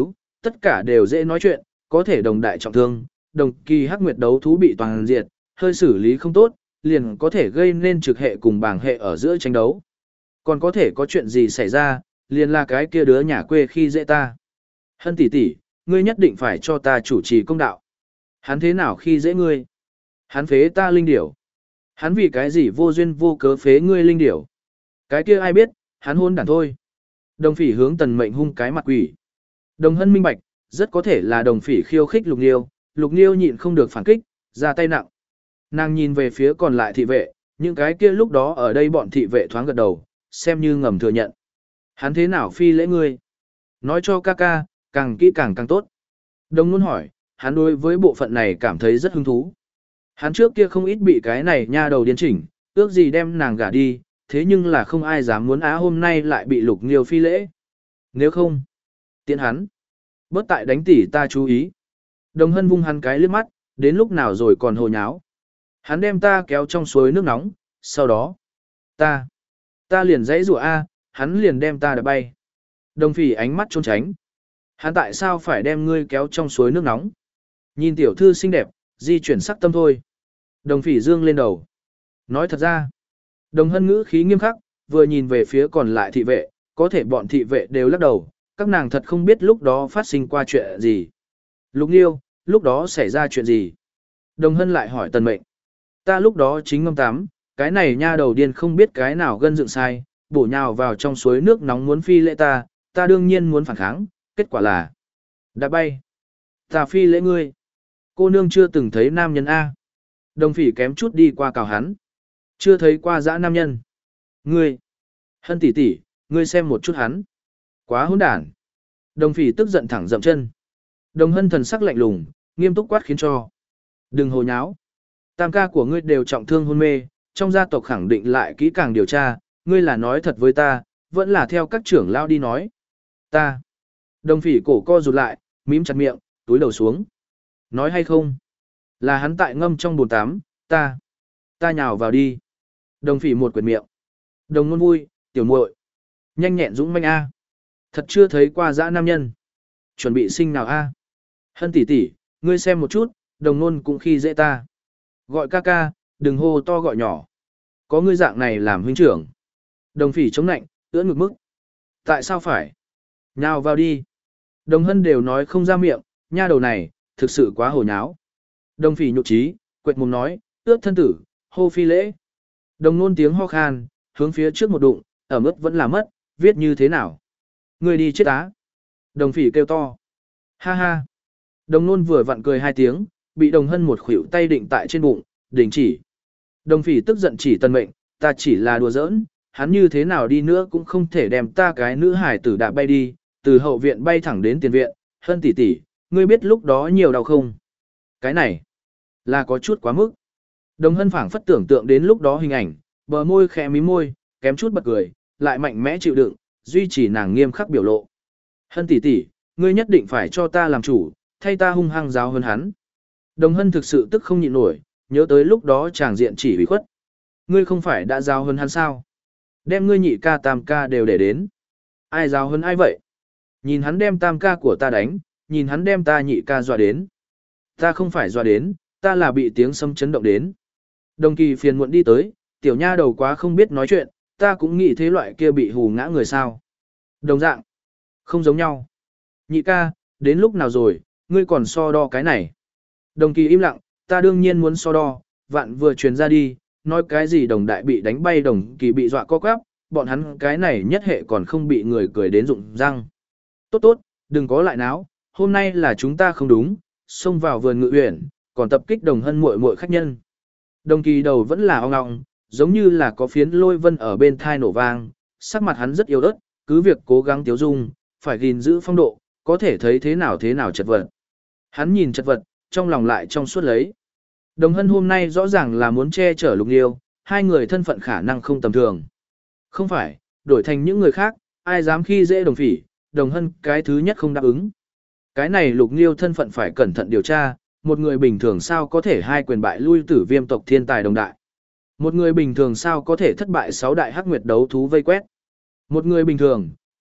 tất cả đều dễ nói chuyện, có thể đồng đại trọng thương, đồng kỳ hắc nguyệt đấu thú bị toàn diệt, hơi xử lý không tốt, liền có thể gây nên trực hệ cùng bảng hệ ở giữa tranh đấu. Còn có thể có chuyện gì xảy ra, liền là cái kia đứa nhà quê khi dễ ta. Hân tỷ tỷ, ngươi nhất định phải cho ta chủ trì công đạo. Hắn thế nào khi dễ ngươi? Hắn phế ta linh điểu. Hắn vì cái gì vô duyên vô cớ phế ngươi linh điểu? Cái kia ai biết, hắn hôn đản thôi. Đồng phỉ hướng tần mệnh hung cái mặt quỷ. Đồng hân minh bạch, rất có thể là đồng phỉ khiêu khích lục nghiêu, lục nghiêu nhịn không được phản kích, ra tay nặng. Nàng nhìn về phía còn lại thị vệ, những cái kia lúc đó ở đây bọn thị vệ thoáng gật đầu, xem như ngầm thừa nhận. Hắn thế nào phi lễ ngươi? Nói cho ca ca, càng kỹ càng càng tốt. Đồng luôn hỏi, hắn đối với bộ phận này cảm thấy rất hứng thú. Hắn trước kia không ít bị cái này nha đầu điên chỉnh, ước gì đem nàng gả đi, thế nhưng là không ai dám muốn á hôm nay lại bị lục nghiêu phi lễ. Nếu không, tiện hắn. Bớt tại đánh tỉ ta chú ý. Đồng hân vung hắn cái liếc mắt, đến lúc nào rồi còn hồ nháo. Hắn đem ta kéo trong suối nước nóng, sau đó, ta, ta liền dãy rủa a, hắn liền đem ta đập bay. Đồng phỉ ánh mắt trốn tránh. Hắn tại sao phải đem ngươi kéo trong suối nước nóng? Nhìn tiểu thư xinh đẹp, di chuyển sắc tâm thôi. Đồng phỉ dương lên đầu. Nói thật ra, đồng hân ngữ khí nghiêm khắc, vừa nhìn về phía còn lại thị vệ, có thể bọn thị vệ đều lắc đầu, các nàng thật không biết lúc đó phát sinh qua chuyện gì. Lục Nghiêu, lúc đó xảy ra chuyện gì? Đồng hân lại hỏi tần mệnh. Ta lúc đó chính ngâm tắm, cái này nha đầu điên không biết cái nào gân dựng sai, bổ nhào vào trong suối nước nóng muốn phi lễ ta, ta đương nhiên muốn phản kháng, kết quả là đã bay. Ta phi lễ ngươi. Cô nương chưa từng thấy nam nhân A. Đồng phỉ kém chút đi qua cào hắn. Chưa thấy qua dã nam nhân. Ngươi. Hân tỷ tỷ, ngươi xem một chút hắn. Quá hỗn đản. Đồng phỉ tức giận thẳng dậm chân. Đồng hân thần sắc lạnh lùng, nghiêm túc quát khiến cho. Đừng hồ nháo. Tam ca của ngươi đều trọng thương hôn mê, trong gia tộc khẳng định lại kỹ càng điều tra, ngươi là nói thật với ta, vẫn là theo các trưởng lao đi nói. Ta. Đồng phỉ cổ co rụt lại, mím chặt miệng, túi đầu xuống. Nói hay không? Là hắn tại ngâm trong bồn tắm, ta. Ta nhào vào đi. Đồng phỉ một quyệt miệng. Đồng nôn vui, tiểu muội, nhanh nhẹn dũng manh A. Thật chưa thấy qua dã nam nhân. Chuẩn bị sinh nào A. Hân tỷ tỷ, ngươi xem một chút, đồng nôn cũng khi dễ ta. Gọi ca ca, đừng hô to gọi nhỏ. Có ngươi dạng này làm huynh trưởng. Đồng phỉ chống nạnh, ưỡn ngực mức. Tại sao phải? Nhào vào đi. Đồng hân đều nói không ra miệng, nha đầu này, thực sự quá hồ nháo. Đồng phỉ nhục trí, quệt mồm nói, ướt thân tử, hô phi lễ. Đồng nôn tiếng ho khan, hướng phía trước một đụng, ở mức vẫn là mất, viết như thế nào? Người đi chết á. Đồng phỉ kêu to. Ha ha. Đồng nôn vừa vặn cười hai tiếng, bị đồng hân một khuỷu tay định tại trên bụng, đình chỉ. Đồng phỉ tức giận chỉ tần mệnh, ta chỉ là đùa giỡn, hắn như thế nào đi nữa cũng không thể đem ta cái nữ hải tử đạp bay đi, từ hậu viện bay thẳng đến tiền viện, hân tỷ tỷ, ngươi biết lúc đó nhiều đau không? Cái này, là có chút quá mức. Đồng hân phảng phất tưởng tượng đến lúc đó hình ảnh, bờ môi khẽ mím môi, kém chút bật cười, lại mạnh mẽ chịu đựng, duy trì nàng nghiêm khắc biểu lộ. Hân tỷ tỷ, ngươi nhất định phải cho ta làm chủ, thay ta hung hăng giáo hơn hắn. Đồng hân thực sự tức không nhịn nổi, nhớ tới lúc đó chàng diện chỉ ủy khuất. Ngươi không phải đã giáo hơn hắn sao? Đem ngươi nhị ca tam ca đều để đến. Ai giáo hơn ai vậy? Nhìn hắn đem tam ca của ta đánh, nhìn hắn đem ta nhị ca dọa đến. Ta không phải dọa đến, ta là bị tiếng sấm chấn động đến. Đồng kỳ phiền muộn đi tới, tiểu nha đầu quá không biết nói chuyện, ta cũng nghĩ thế loại kia bị hù ngã người sao. Đồng dạng, không giống nhau. Nhị ca, đến lúc nào rồi, ngươi còn so đo cái này. Đồng kỳ im lặng, ta đương nhiên muốn so đo, vạn vừa truyền ra đi, nói cái gì đồng đại bị đánh bay đồng kỳ bị dọa co quắp, bọn hắn cái này nhất hệ còn không bị người cười đến rụng răng. Tốt tốt, đừng có lại náo, hôm nay là chúng ta không đúng, xông vào vườn ngự uyển, còn tập kích đồng hân muội muội khách nhân. Đồng kỳ đầu vẫn là ong ong, giống như là có phiến lôi vân ở bên thai nổ vang, sắc mặt hắn rất yếu ớt, cứ việc cố gắng tiếu dung, phải gìn giữ phong độ, có thể thấy thế nào thế nào chật vật. Hắn nhìn chật vật, trong lòng lại trong suốt lấy. Đồng hân hôm nay rõ ràng là muốn che chở Lục Nghiêu, hai người thân phận khả năng không tầm thường. Không phải, đổi thành những người khác, ai dám khi dễ đồng phỉ, đồng hân cái thứ nhất không đáp ứng. Cái này Lục Nghiêu thân phận phải cẩn thận điều tra, một người bình thường sao có thể hai quyền bại lui tử viêm tộc thiên tài đồng đại. Một người bình thường sao có thể thất bại sáu đại hắc nguyệt đấu thú vây quét. Một người bình thường,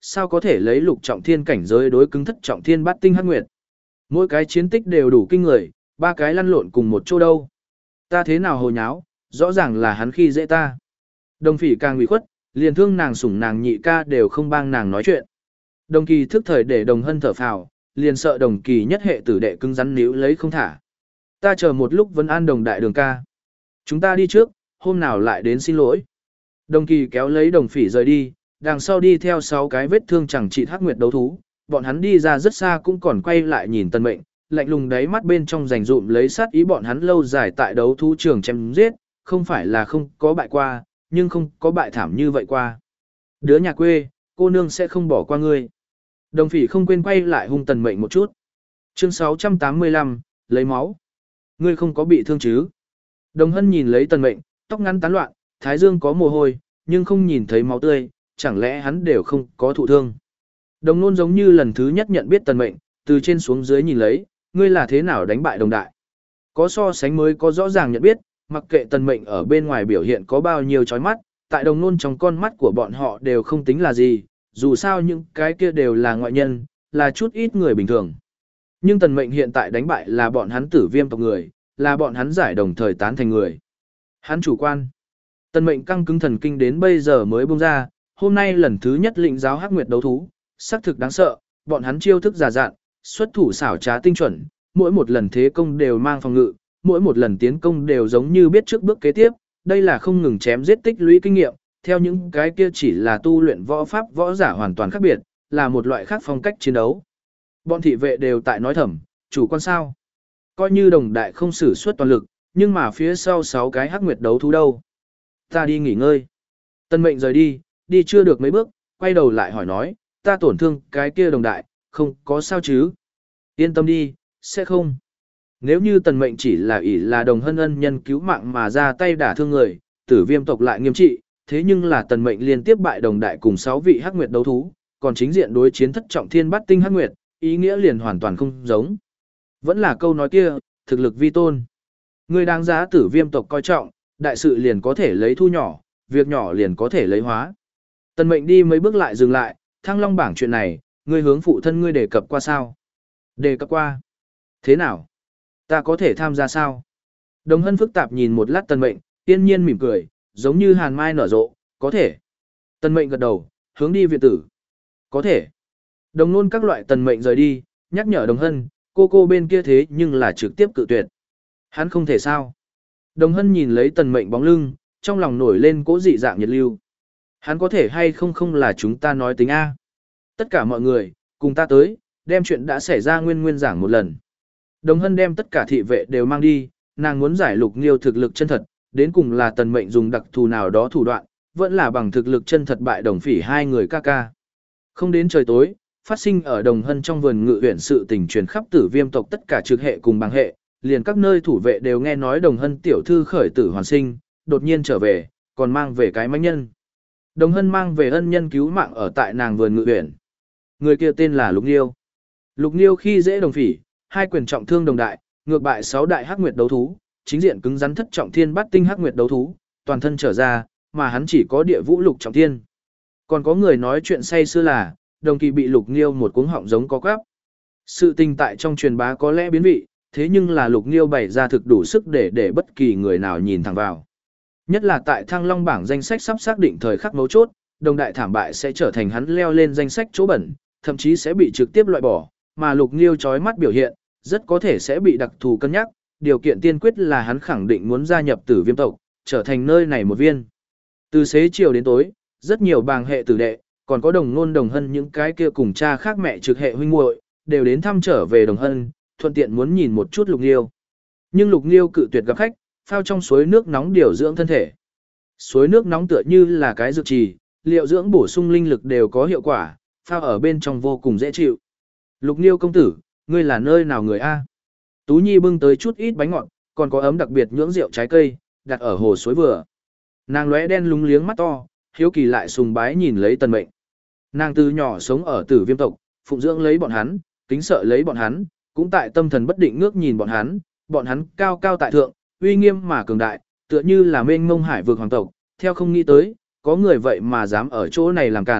sao có thể lấy lục trọng thiên cảnh giới đối cứng thất trọng thiên bát tinh hắc nguyệt. Mỗi cái chiến tích đều đủ kinh người, ba cái lăn lộn cùng một chỗ đâu. Ta thế nào hồ nháo, rõ ràng là hắn khi dễ ta. Đồng phỉ càng ủy khuất, liền thương nàng sủng nàng nhị ca đều không bang nàng nói chuyện. Đồng kỳ thức thời để đồng hân thở phào, liền sợ đồng kỳ nhất hệ tử đệ cứng rắn níu lấy không thả. Ta chờ một lúc vẫn an đồng đại đường ca. Chúng ta đi trước, hôm nào lại đến xin lỗi. Đồng kỳ kéo lấy đồng phỉ rời đi, đằng sau đi theo sáu cái vết thương chẳng trị hắc nguyệt đấu thú. Bọn hắn đi ra rất xa cũng còn quay lại nhìn Tần Mệnh, lạnh lùng đáy mắt bên trong rành rụm lấy sát ý bọn hắn lâu dài tại đấu thú trường chém giết, không phải là không có bại qua, nhưng không có bại thảm như vậy qua. Đứa nhà quê, cô nương sẽ không bỏ qua ngươi. Đồng phỉ không quên quay lại hung Tần Mệnh một chút. Chương sáu trăm tám mươi lăm, lấy máu. Ngươi không có bị thương chứ? Đồng hân nhìn lấy Tần Mệnh, tóc ngắn tán loạn, thái dương có mồ hôi, nhưng không nhìn thấy máu tươi, chẳng lẽ hắn đều không có thụ thương. Đồng nôn giống như lần thứ nhất nhận biết Tần Mệnh, từ trên xuống dưới nhìn lấy, ngươi là thế nào đánh bại đồng đại. Có so sánh mới có rõ ràng nhận biết, mặc kệ Tần Mệnh ở bên ngoài biểu hiện có bao nhiêu chói mắt, tại đồng nôn trong con mắt của bọn họ đều không tính là gì, dù sao những cái kia đều là ngoại nhân, là chút ít người bình thường. Nhưng Tần Mệnh hiện tại đánh bại là bọn hắn Tử Viêm tộc người, là bọn hắn giải đồng thời tán thành người. Hắn chủ quan. Tần Mệnh căng cứng thần kinh đến bây giờ mới buông ra, hôm nay lần thứ nhất lĩnh giáo hắc nguyệt đấu thú, xác thực đáng sợ, bọn hắn chiêu thức giả dạn, xuất thủ xảo trá tinh chuẩn, mỗi một lần thế công đều mang phòng ngự, mỗi một lần tiến công đều giống như biết trước bước kế tiếp, đây là không ngừng chém giết tích lũy kinh nghiệm, theo những cái kia chỉ là tu luyện võ pháp võ giả hoàn toàn khác biệt, là một loại khác phong cách chiến đấu. Bọn thị vệ đều tại nói thầm, chủ quan sao? Coi như đồng đại không sử xuất toàn lực, nhưng mà phía sau sáu cái hắc nguyệt đấu thú đâu? Ta đi nghỉ ngơi. Tân Mệnh rời đi, đi chưa được mấy bước, quay đầu lại hỏi nói, ta tổn thương cái kia đồng đại, không có sao chứ? Yên tâm đi, sẽ không. Nếu như Tần Mệnh chỉ là ỷ là đồng hân ân nhân cứu mạng mà ra tay đả thương người, Tử Viêm tộc lại nghiêm trị, thế nhưng là Tần Mệnh liên tiếp bại đồng đại cùng sáu vị hắc nguyệt đấu thú, còn chính diện đối chiến thất trọng thiên bát tinh hắc nguyệt, ý nghĩa liền hoàn toàn không giống. Vẫn là câu nói kia, thực lực vi tôn. Người đáng giá Tử Viêm tộc coi trọng, đại sự liền có thể lấy thu nhỏ, việc nhỏ liền có thể lấy hóa. Tần Mệnh đi mấy bước lại dừng lại, Thăng Long bảng chuyện này, ngươi hướng phụ thân ngươi đề cập qua sao? Đề cập qua. Thế nào? Ta có thể tham gia sao? Đồng hân phức tạp nhìn một lát Tần Mệnh, tiên nhiên mỉm cười, giống như hàn mai nở rộ, có thể. Tần Mệnh gật đầu, hướng đi viện tử. Có thể. Đồng nôn các loại Tần Mệnh rời đi, nhắc nhở đồng hân, cô cô bên kia thế nhưng là trực tiếp cự tuyệt. Hắn không thể sao? Đồng hân nhìn lấy Tần Mệnh bóng lưng, trong lòng nổi lên cố dị dạng nhiệt lưu. Hắn có thể hay không không là chúng ta nói tính A. Tất cả mọi người, cùng ta tới, đem chuyện đã xảy ra nguyên nguyên giảng một lần. Đồng hân đem tất cả thị vệ đều mang đi, nàng muốn giải Lục Nghiêu thực lực chân thật, đến cùng là Tần Mệnh dùng đặc thù nào đó thủ đoạn, vẫn là bằng thực lực chân thật bại đồng phỉ hai người ca ca. Không đến trời tối, phát sinh ở đồng hân trong vườn ngự huyện sự tình truyền khắp Tử Viêm tộc tất cả trực hệ cùng bằng hệ, liền các nơi thủ vệ đều nghe nói đồng hân tiểu thư khởi tử hoàn sinh, đột nhiên trở về, còn mang về cái mãnh nhân. Đồng hân mang về ân nhân cứu mạng ở tại nàng vườn ngự huyện. Người kia tên là Lục Nghiêu. Lục Nghiêu khi dễ đồng phỉ, hai quyền trọng thương đồng đại, ngược bại sáu đại hắc nguyệt đấu thú, chính diện cứng rắn thất trọng thiên bát tinh hắc nguyệt đấu thú, toàn thân trở ra, mà hắn chỉ có địa vũ lục trọng thiên. Còn có người nói chuyện say xưa là, đồng kỳ bị Lục Nghiêu một cuống họng giống có quắp. Sự tình tại trong truyền bá có lẽ biến vị, thế nhưng là Lục Nghiêu bày ra thực đủ sức để để bất kỳ người nào nhìn thẳng vào. Nhất là tại Thăng Long bảng danh sách sắp xác định thời khắc mấu chốt, đồng đại thảm bại sẽ trở thành hắn leo lên danh sách chỗ bẩn, thậm chí sẽ bị trực tiếp loại bỏ, mà Lục Nghiêu chói mắt biểu hiện, rất có thể sẽ bị đặc thù cân nhắc, điều kiện tiên quyết là hắn khẳng định muốn gia nhập Tử Viêm tộc, trở thành nơi này một viên. Từ xế chiều đến tối, rất nhiều bàng hệ tử đệ, còn có đồng nôn đồng hân những cái kia cùng cha khác mẹ trực hệ huynh muội, đều đến thăm trở về đồng hân, thuận tiện muốn nhìn một chút Lục Nghiêu. Nhưng Lục Nghiêu cự tuyệt gặp khách, phao trong suối nước nóng điều dưỡng thân thể. Suối nước nóng tựa như là cái dược trì, liệu dưỡng bổ sung linh lực đều có hiệu quả, phao ở bên trong vô cùng dễ chịu. Lục Nghiêu công tử, ngươi là nơi nào người A? Tú Nhi bưng tới chút ít bánh ngọt, còn có ấm đặc biệt nhưỡng rượu trái cây, đặt ở hồ suối vừa. Nàng lóe đen lúng liếng mắt to, hiếu kỳ lại sùng bái nhìn lấy Tần Mệnh. Nàng từ nhỏ sống ở Tử Viêm tộc, phụng dưỡng lấy bọn hắn, kính sợ lấy bọn hắn, cũng tại tâm thần bất định ngước nhìn bọn hắn, bọn hắn cao cao tại thượng, uy nghiêm mà cường đại, tựa như là mênh mông hải vực hoàng tộc, theo không nghĩ tới, có người vậy mà dám ở chỗ này làm cản,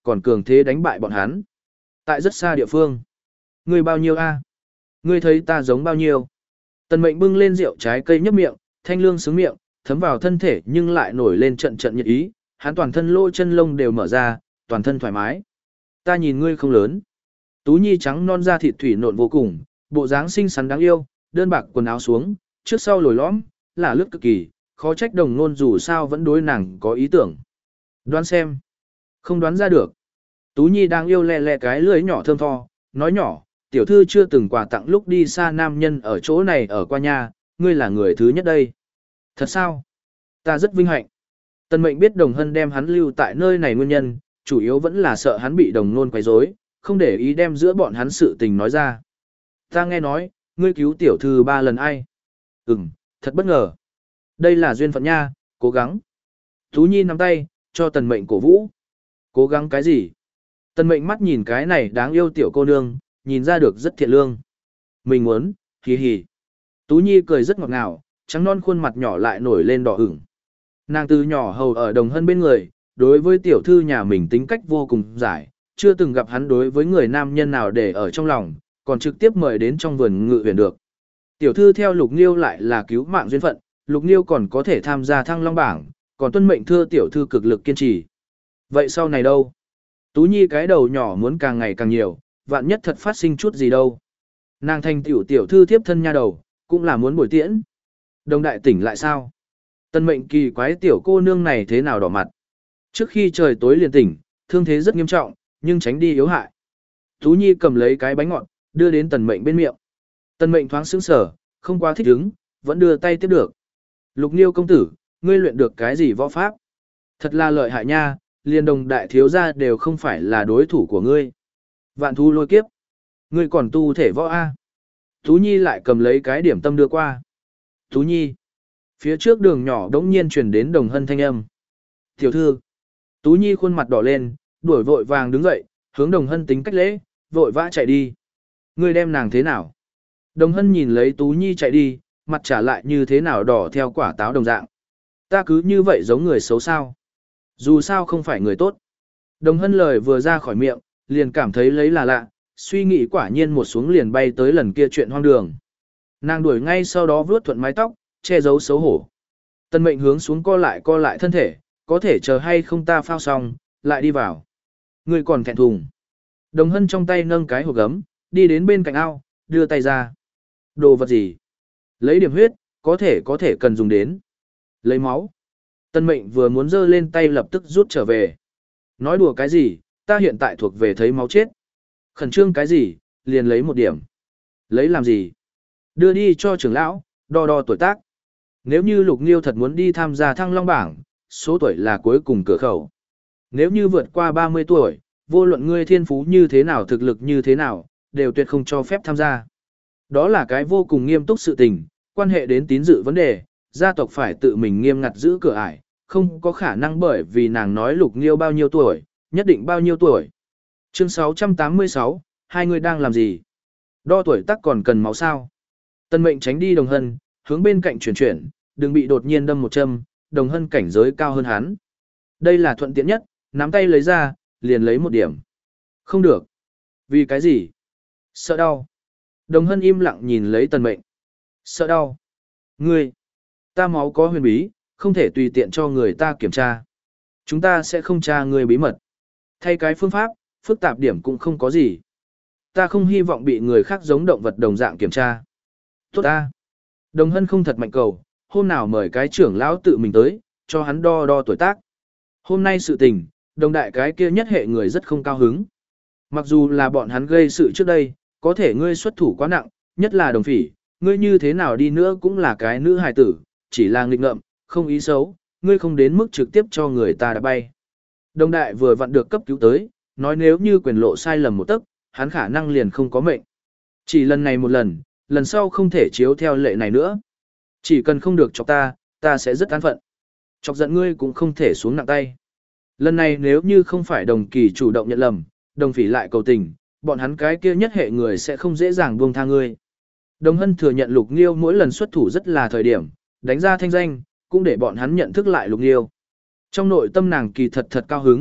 còn cường thế đánh bại bọn hắn. Tại rất xa địa phương. Ngươi bao nhiêu a? Ngươi thấy ta giống bao nhiêu? Tần Mệnh bưng lên rượu trái cây nhấp miệng, thanh lương sướng miệng, thấm vào thân thể nhưng lại nổi lên trận trận nhiệt ý, hắn toàn thân lỗ chân lông đều mở ra, toàn thân thoải mái. Ta nhìn ngươi không lớn. Tú Nhi trắng non da thịt thủy nộn vô cùng, bộ dáng xinh xắn đáng yêu, đơn bạc quần áo xuống, trước sau lồi lõm, là lướt cực kỳ, khó trách đồng nôn dù sao vẫn đối nàng có ý tưởng. Đoán xem. Không đoán ra được. Tú Nhi đang yêu lẹ lẹ cái lưỡi nhỏ thơm tho, nói nhỏ, tiểu thư chưa từng quà tặng lúc đi xa nam nhân ở chỗ này ở qua nhà, ngươi là người thứ nhất đây. Thật sao? Ta rất vinh hạnh. Tần Mệnh biết Đồng Hân đem hắn lưu tại nơi này nguyên nhân, chủ yếu vẫn là sợ hắn bị đồng nôn quấy rối, không để ý đem giữa bọn hắn sự tình nói ra. Ta nghe nói, ngươi cứu tiểu thư ba lần ai? Ừm, thật bất ngờ. Đây là duyên phận nha, cố gắng. Tú Nhi nắm tay, cho Tần Mệnh cổ vũ. Cố gắng cái gì? Tần Mệnh mắt nhìn cái này đáng yêu tiểu cô nương, nhìn ra được rất thiện lương. Mình muốn, hì hì. Tú Nhi cười rất ngọt ngào, trắng non khuôn mặt nhỏ lại nổi lên đỏ ửng. Nàng từ nhỏ hầu ở Đồng Hân bên người, đối với tiểu thư nhà mình tính cách vô cùng giải, chưa từng gặp hắn đối với người nam nhân nào để ở trong lòng, còn trực tiếp mời đến trong vườn ngự huyền được. Tiểu thư theo Lục Nghiêu lại là cứu mạng duyên phận, Lục Nghiêu còn có thể tham gia thăng long bảng, còn tuân mệnh thưa tiểu thư cực lực kiên trì. Vậy sau này đâu? Tú Nhi cái đầu nhỏ muốn càng ngày càng nhiều, vạn nhất thật phát sinh chút gì đâu. Nàng thành tiểu tiểu thư tiếp thân nha đầu, cũng là muốn bồi tiễn. Đồng đại tỉnh lại sao? Tân Mệnh kỳ quái tiểu cô nương này thế nào đỏ mặt. Trước khi trời tối liền tỉnh, thương thế rất nghiêm trọng, nhưng tránh đi yếu hại. Tú Nhi cầm lấy cái bánh ngọt, đưa đến Tần Mệnh bên miệng. Tần Mệnh thoáng sững sờ, không quá thích ứng, vẫn đưa tay tiếp được. Lục Nghiêu công tử, ngươi luyện được cái gì võ pháp? Thật là lợi hại nha, liền Đồng đại thiếu gia đều không phải là đối thủ của ngươi. Vạn thú lôi kiếp. Ngươi còn tu thể võ A. Tú Nhi lại cầm lấy cái điểm tâm đưa qua. Tú Nhi. Phía trước đường nhỏ đống nhiên truyền đến Đồng Hân thanh âm. Tiểu thư. Tú Nhi khuôn mặt đỏ lên, đuổi vội vàng đứng dậy, hướng Đồng Hân tính cách lễ, vội vã chạy đi. Ngươi đem nàng thế nào? Đồng Hân nhìn lấy Tú Nhi chạy đi, mặt trả lại như thế nào đỏ theo quả táo đồng dạng. Ta cứ như vậy giống người xấu sao? Dù sao không phải người tốt. Đồng Hân lời vừa ra khỏi miệng, liền cảm thấy lấy là lạ, suy nghĩ quả nhiên một xuống liền bay tới lần kia chuyện hoang đường. Nàng đuổi ngay sau đó vướt thuận mái tóc, che giấu xấu hổ. Tân Mệnh hướng xuống co lại co lại thân thể, có thể chờ hay không ta phao xong, lại đi vào. Người còn thẹn thùng. Đồng Hân trong tay nâng cái hộp gấm, đi đến bên cạnh ao, đưa tay ra. Đồ vật gì? Lấy điểm huyết, có thể có thể cần dùng đến. Lấy máu. Tân Mệnh vừa muốn giơ lên tay lập tức rút trở về. Nói đùa cái gì, ta hiện tại thuộc về thấy máu chết. Khẩn trương cái gì, liền lấy một điểm. Lấy làm gì? Đưa đi cho trưởng lão, đo đo tuổi tác. Nếu như Lục Nghiêu thật muốn đi tham gia thăng long bảng, số tuổi là cuối cùng cửa khẩu. Nếu như vượt qua ba mươi tuổi, vô luận ngươi thiên phú như thế nào thực lực như thế nào, đều tuyệt không cho phép tham gia. Đó là cái vô cùng nghiêm túc sự tình, quan hệ đến tín dự vấn đề, gia tộc phải tự mình nghiêm ngặt giữ cửa ải, không có khả năng bởi vì nàng nói Lục Nghiêu bao nhiêu tuổi, nhất định bao nhiêu tuổi. Chương sáu trăm tám mươi sáu, hai người đang làm gì? Đo tuổi tác còn cần máu sao? Tân Mệnh tránh đi Đồng Hân, hướng bên cạnh chuyển chuyển, đừng bị đột nhiên đâm một châm, Đồng Hân cảnh giới cao hơn hắn. Đây là thuận tiện nhất, nắm tay lấy ra, liền lấy một điểm. Không được. Vì cái gì? Sợ đau. Đồng Hân im lặng nhìn lấy Tần Mệnh. Sợ đau. Ngươi. Ta máu có huyền bí, không thể tùy tiện cho người ta kiểm tra. Chúng ta sẽ không tra ngươi bí mật. Thay cái phương pháp, phức tạp điểm cũng không có gì. Ta không hy vọng bị người khác giống động vật đồng dạng kiểm tra. Tốt ta. Đồng Hân không thật mạnh cầu, hôm nào mời cái trưởng lão tự mình tới, cho hắn đo đo tuổi tác. Hôm nay sự tình, đồng đại cái kia nhất hệ người rất không cao hứng. Mặc dù là bọn hắn gây sự trước đây, có thể ngươi xuất thủ quá nặng, nhất là đồng phỉ, ngươi như thế nào đi nữa cũng là cái nữ hài tử, chỉ là nghịch ngợm, không ý xấu, ngươi không đến mức trực tiếp cho người ta đã bay. Đồng đại vừa vặn được cấp cứu tới, nói nếu như quyền lộ sai lầm một tấc, hắn khả năng liền không có mệnh. Chỉ lần này một lần, lần sau không thể chiếu theo lệ này nữa. Chỉ cần không được chọc ta, ta sẽ rất an phận. Chọc giận ngươi cũng không thể xuống nặng tay. Lần này nếu như không phải đồng kỳ chủ động nhận lầm, đồng phỉ lại cầu tình, bọn hắn cái kia nhất hệ người sẽ không dễ dàng buông tha ngươi. Đồng Hân thừa nhận Lục Nghiêu mỗi lần xuất thủ rất là thời điểm, đánh ra thanh danh, cũng để bọn hắn nhận thức lại Lục Nghiêu. Trong nội tâm nàng kỳ thật thật cao hứng,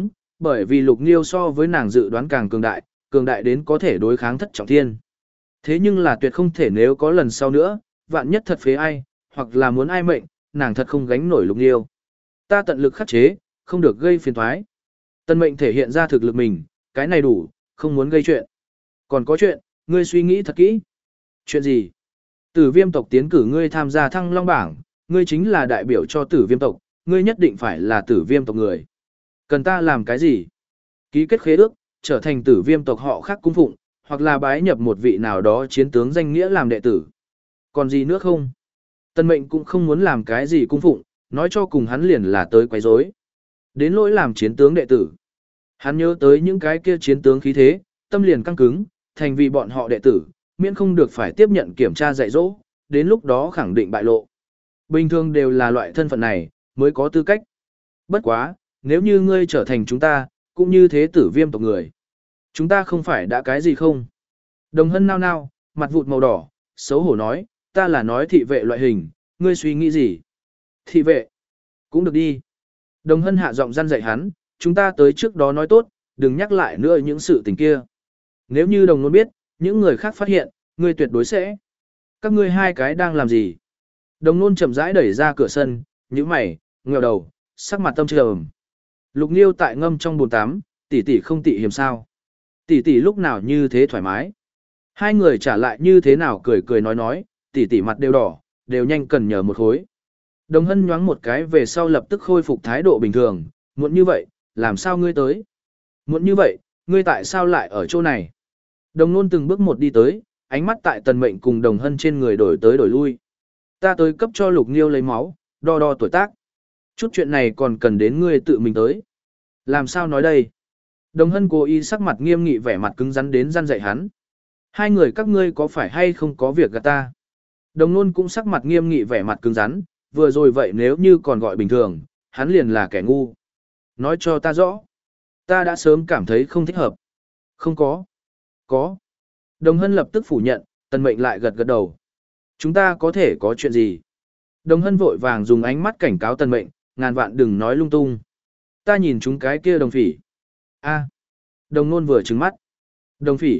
Bởi vì Lục Nghiêu so với nàng dự đoán càng cường đại, cường đại đến có thể đối kháng thất trọng thiên. Thế nhưng là tuyệt không thể nếu có lần sau nữa, vạn nhất thật phế ai, hoặc là muốn ai mệnh, nàng thật không gánh nổi Lục Nghiêu. Ta tận lực khắc chế, không được gây phiền toái. Tân Mệnh thể hiện ra thực lực mình, cái này đủ, không muốn gây chuyện. Còn có chuyện, ngươi suy nghĩ thật kỹ. Chuyện gì? Tử Viêm tộc tiến cử ngươi tham gia Thăng Long bảng, ngươi chính là đại biểu cho Tử Viêm tộc, ngươi nhất định phải là Tử Viêm tộc người. Cần ta làm cái gì? Ký kết khế ước, trở thành Tử Viêm tộc họ khác cung phụng, hoặc là bái nhập một vị nào đó chiến tướng danh nghĩa làm đệ tử. Còn gì nữa không? Tân Mệnh cũng không muốn làm cái gì cung phụng, nói cho cùng hắn liền là tới quấy rối. Đến lỗi làm chiến tướng đệ tử. Hắn nhớ tới những cái kia chiến tướng khí thế, tâm liền căng cứng, thành vì bọn họ đệ tử, miễn không được phải tiếp nhận kiểm tra dạy dỗ, đến lúc đó khẳng định bại lộ. Bình thường đều là loại thân phận này, mới có tư cách. Bất quá, nếu như ngươi trở thành chúng ta, cũng như thế Tử Viêm tộc người. Chúng ta không phải đã cái gì không? Đồng Hân nao nao, mặt vụt màu đỏ, xấu hổ nói, ta là nói thị vệ loại hình, ngươi suy nghĩ gì? Thị vệ? Cũng được đi. Đồng Hân hạ giọng răn dạy hắn, chúng ta tới trước đó nói tốt, đừng nhắc lại nữa những sự tình kia. Nếu như đồng nôn biết, những người khác phát hiện, ngươi tuyệt đối sẽ. Các ngươi hai cái đang làm gì? Đồng nôn chậm rãi đẩy ra cửa sân, nhíu mày, ngẩng đầu, sắc mặt tâm trầm. Lục Nghiêu tại ngâm trong bồn tắm, tỷ tỷ không tị hiểm sao? Tỷ tỷ lúc nào như thế thoải mái? Hai người trả lại như thế nào cười cười nói nói, tỷ tỷ mặt đều đỏ, đều nhanh cần nhờ một khối. Đồng Hân nhoáng một cái về sau lập tức khôi phục thái độ bình thường, muộn như vậy, làm sao ngươi tới? Muộn như vậy, ngươi tại sao lại ở chỗ này? Đồng Nôn từng bước một đi tới, ánh mắt tại Tần Mệnh cùng Đồng Hân trên người đổi tới đổi lui. Ta tới cấp cho Lục Nghiêu lấy máu, đo đo tuổi tác. Chút chuyện này còn cần đến ngươi tự mình tới. Làm sao nói đây? Đồng Hân cố ý sắc mặt nghiêm nghị vẻ mặt cứng rắn đến răn dạy hắn. Hai người các ngươi có phải hay không có việc gạt ta? Đồng Nôn cũng sắc mặt nghiêm nghị vẻ mặt cứng rắn, vừa rồi vậy nếu như còn gọi bình thường, hắn liền là kẻ ngu. Nói cho ta rõ. Ta đã sớm cảm thấy không thích hợp. Không có. Có. Đồng Hân lập tức phủ nhận, Tần Mệnh lại gật gật đầu. Chúng ta có thể có chuyện gì? Đồng Hân vội vàng dùng ánh mắt cảnh cáo Tần Mệnh, ngàn vạn đừng nói lung tung. Ta nhìn chúng cái kia đồng phỉ. A. Đồng Nôn vừa trừng mắt. Đồng phỉ.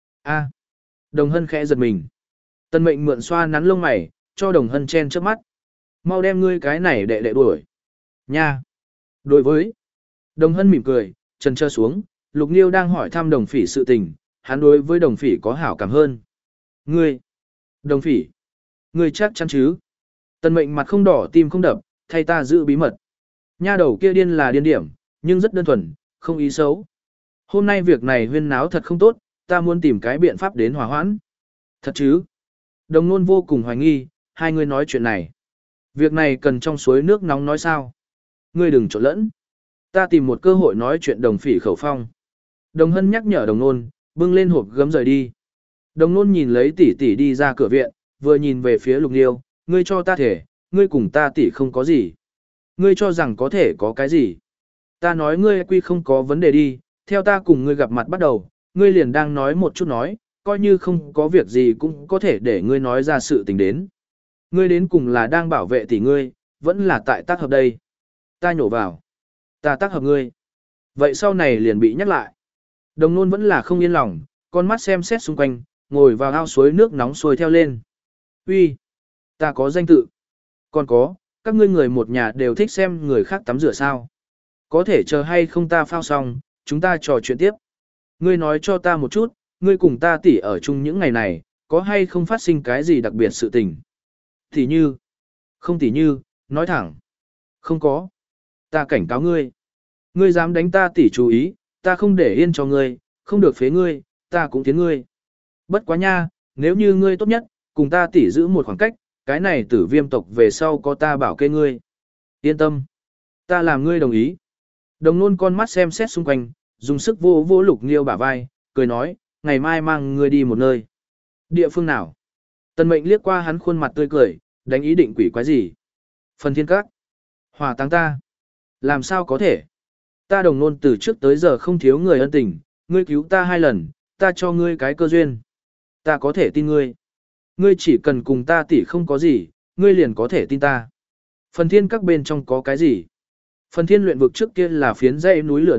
A. Đồng Hân khẽ giật mình. Tần Mệnh mượn xoa nắn lông mày, cho Đồng Hân chen trước mắt. Mau đem ngươi cái này đệ đệ đuổi. Nha. Đối với. Đồng Hân mỉm cười, trần trơ xuống, Lục Nghiêu đang hỏi thăm đồng phỉ sự tình, hắn đối với đồng phỉ có hảo cảm hơn. Ngươi. Đồng phỉ. Ngươi chắc chắn chứ. Tần Mệnh mặt không đỏ tim không đập, thay ta giữ bí mật. Nha đầu kia điên là điên điểm, nhưng rất đơn thuần, không ý xấu. Hôm nay việc này huyên náo thật không tốt, ta muốn tìm cái biện pháp đến hòa hoãn. Thật chứ? Đồng Nôn vô cùng hoài nghi, hai người nói chuyện này. Việc này cần trong suối nước nóng nói sao? Ngươi đừng trộn lẫn. Ta tìm một cơ hội nói chuyện đồng phỉ khẩu phong. Đồng Hân nhắc nhở Đồng Nôn, bưng lên hộp gấm rời đi. Đồng Nôn nhìn lấy tỷ tỷ đi ra cửa viện, vừa nhìn về phía Lục Nghiêu, ngươi cho ta thể, ngươi cùng ta tỷ không có gì. Ngươi cho rằng có thể có cái gì? Ta nói ngươi quy không có vấn đề đi, theo ta cùng ngươi gặp mặt bắt đầu, ngươi liền đang nói một chút nói, coi như không có việc gì cũng có thể để ngươi nói ra sự tình đến. Ngươi đến cùng là đang bảo vệ tỷ ngươi, vẫn là tại tác hợp đây. Ta nhổ vào. Ta tác hợp ngươi. Vậy sau này liền bị nhắc lại. Đồng Nôn vẫn là không yên lòng, con mắt xem xét xung quanh, ngồi vào ao suối nước nóng sôi theo lên. Uy, ta có danh tự. Còn có, các ngươi người một nhà đều thích xem người khác tắm rửa sao. Có thể chờ hay không ta phao xong, chúng ta trò chuyện tiếp. Ngươi nói cho ta một chút, ngươi cùng ta tỉ ở chung những ngày này, có hay không phát sinh cái gì đặc biệt sự tình? Tỉ như, không tỉ như, nói thẳng. Không có. Ta cảnh cáo ngươi. Ngươi dám đánh ta tỉ chú ý, ta không để yên cho ngươi, không được phế ngươi, ta cũng tiến ngươi. Bất quá nha, nếu như ngươi tốt nhất, cùng ta tỉ giữ một khoảng cách, cái này Tử Viêm tộc về sau có ta bảo kê ngươi. Yên tâm. Ta làm ngươi đồng ý. Đồng Nôn con mắt xem xét xung quanh, dùng sức vô vô Lục Nghiêu bả vai, cười nói, ngày mai mang ngươi đi một nơi. Địa phương nào? Tần Mệnh liếc qua hắn khuôn mặt tươi cười, đánh ý định quỷ quái gì? Phần Thiên Các. Hỏa táng ta. Làm sao có thể? Ta Đồng Nôn từ trước tới giờ không thiếu người ân tình, ngươi cứu ta hai lần, ta cho ngươi cái cơ duyên. Ta có thể tin ngươi. Ngươi chỉ cần cùng ta tỉ không có gì, ngươi liền có thể tin ta. Phần Thiên Các bên trong có cái gì? Phần Thiên luyện vực trước kia là phiến dãy núi lửa đảo,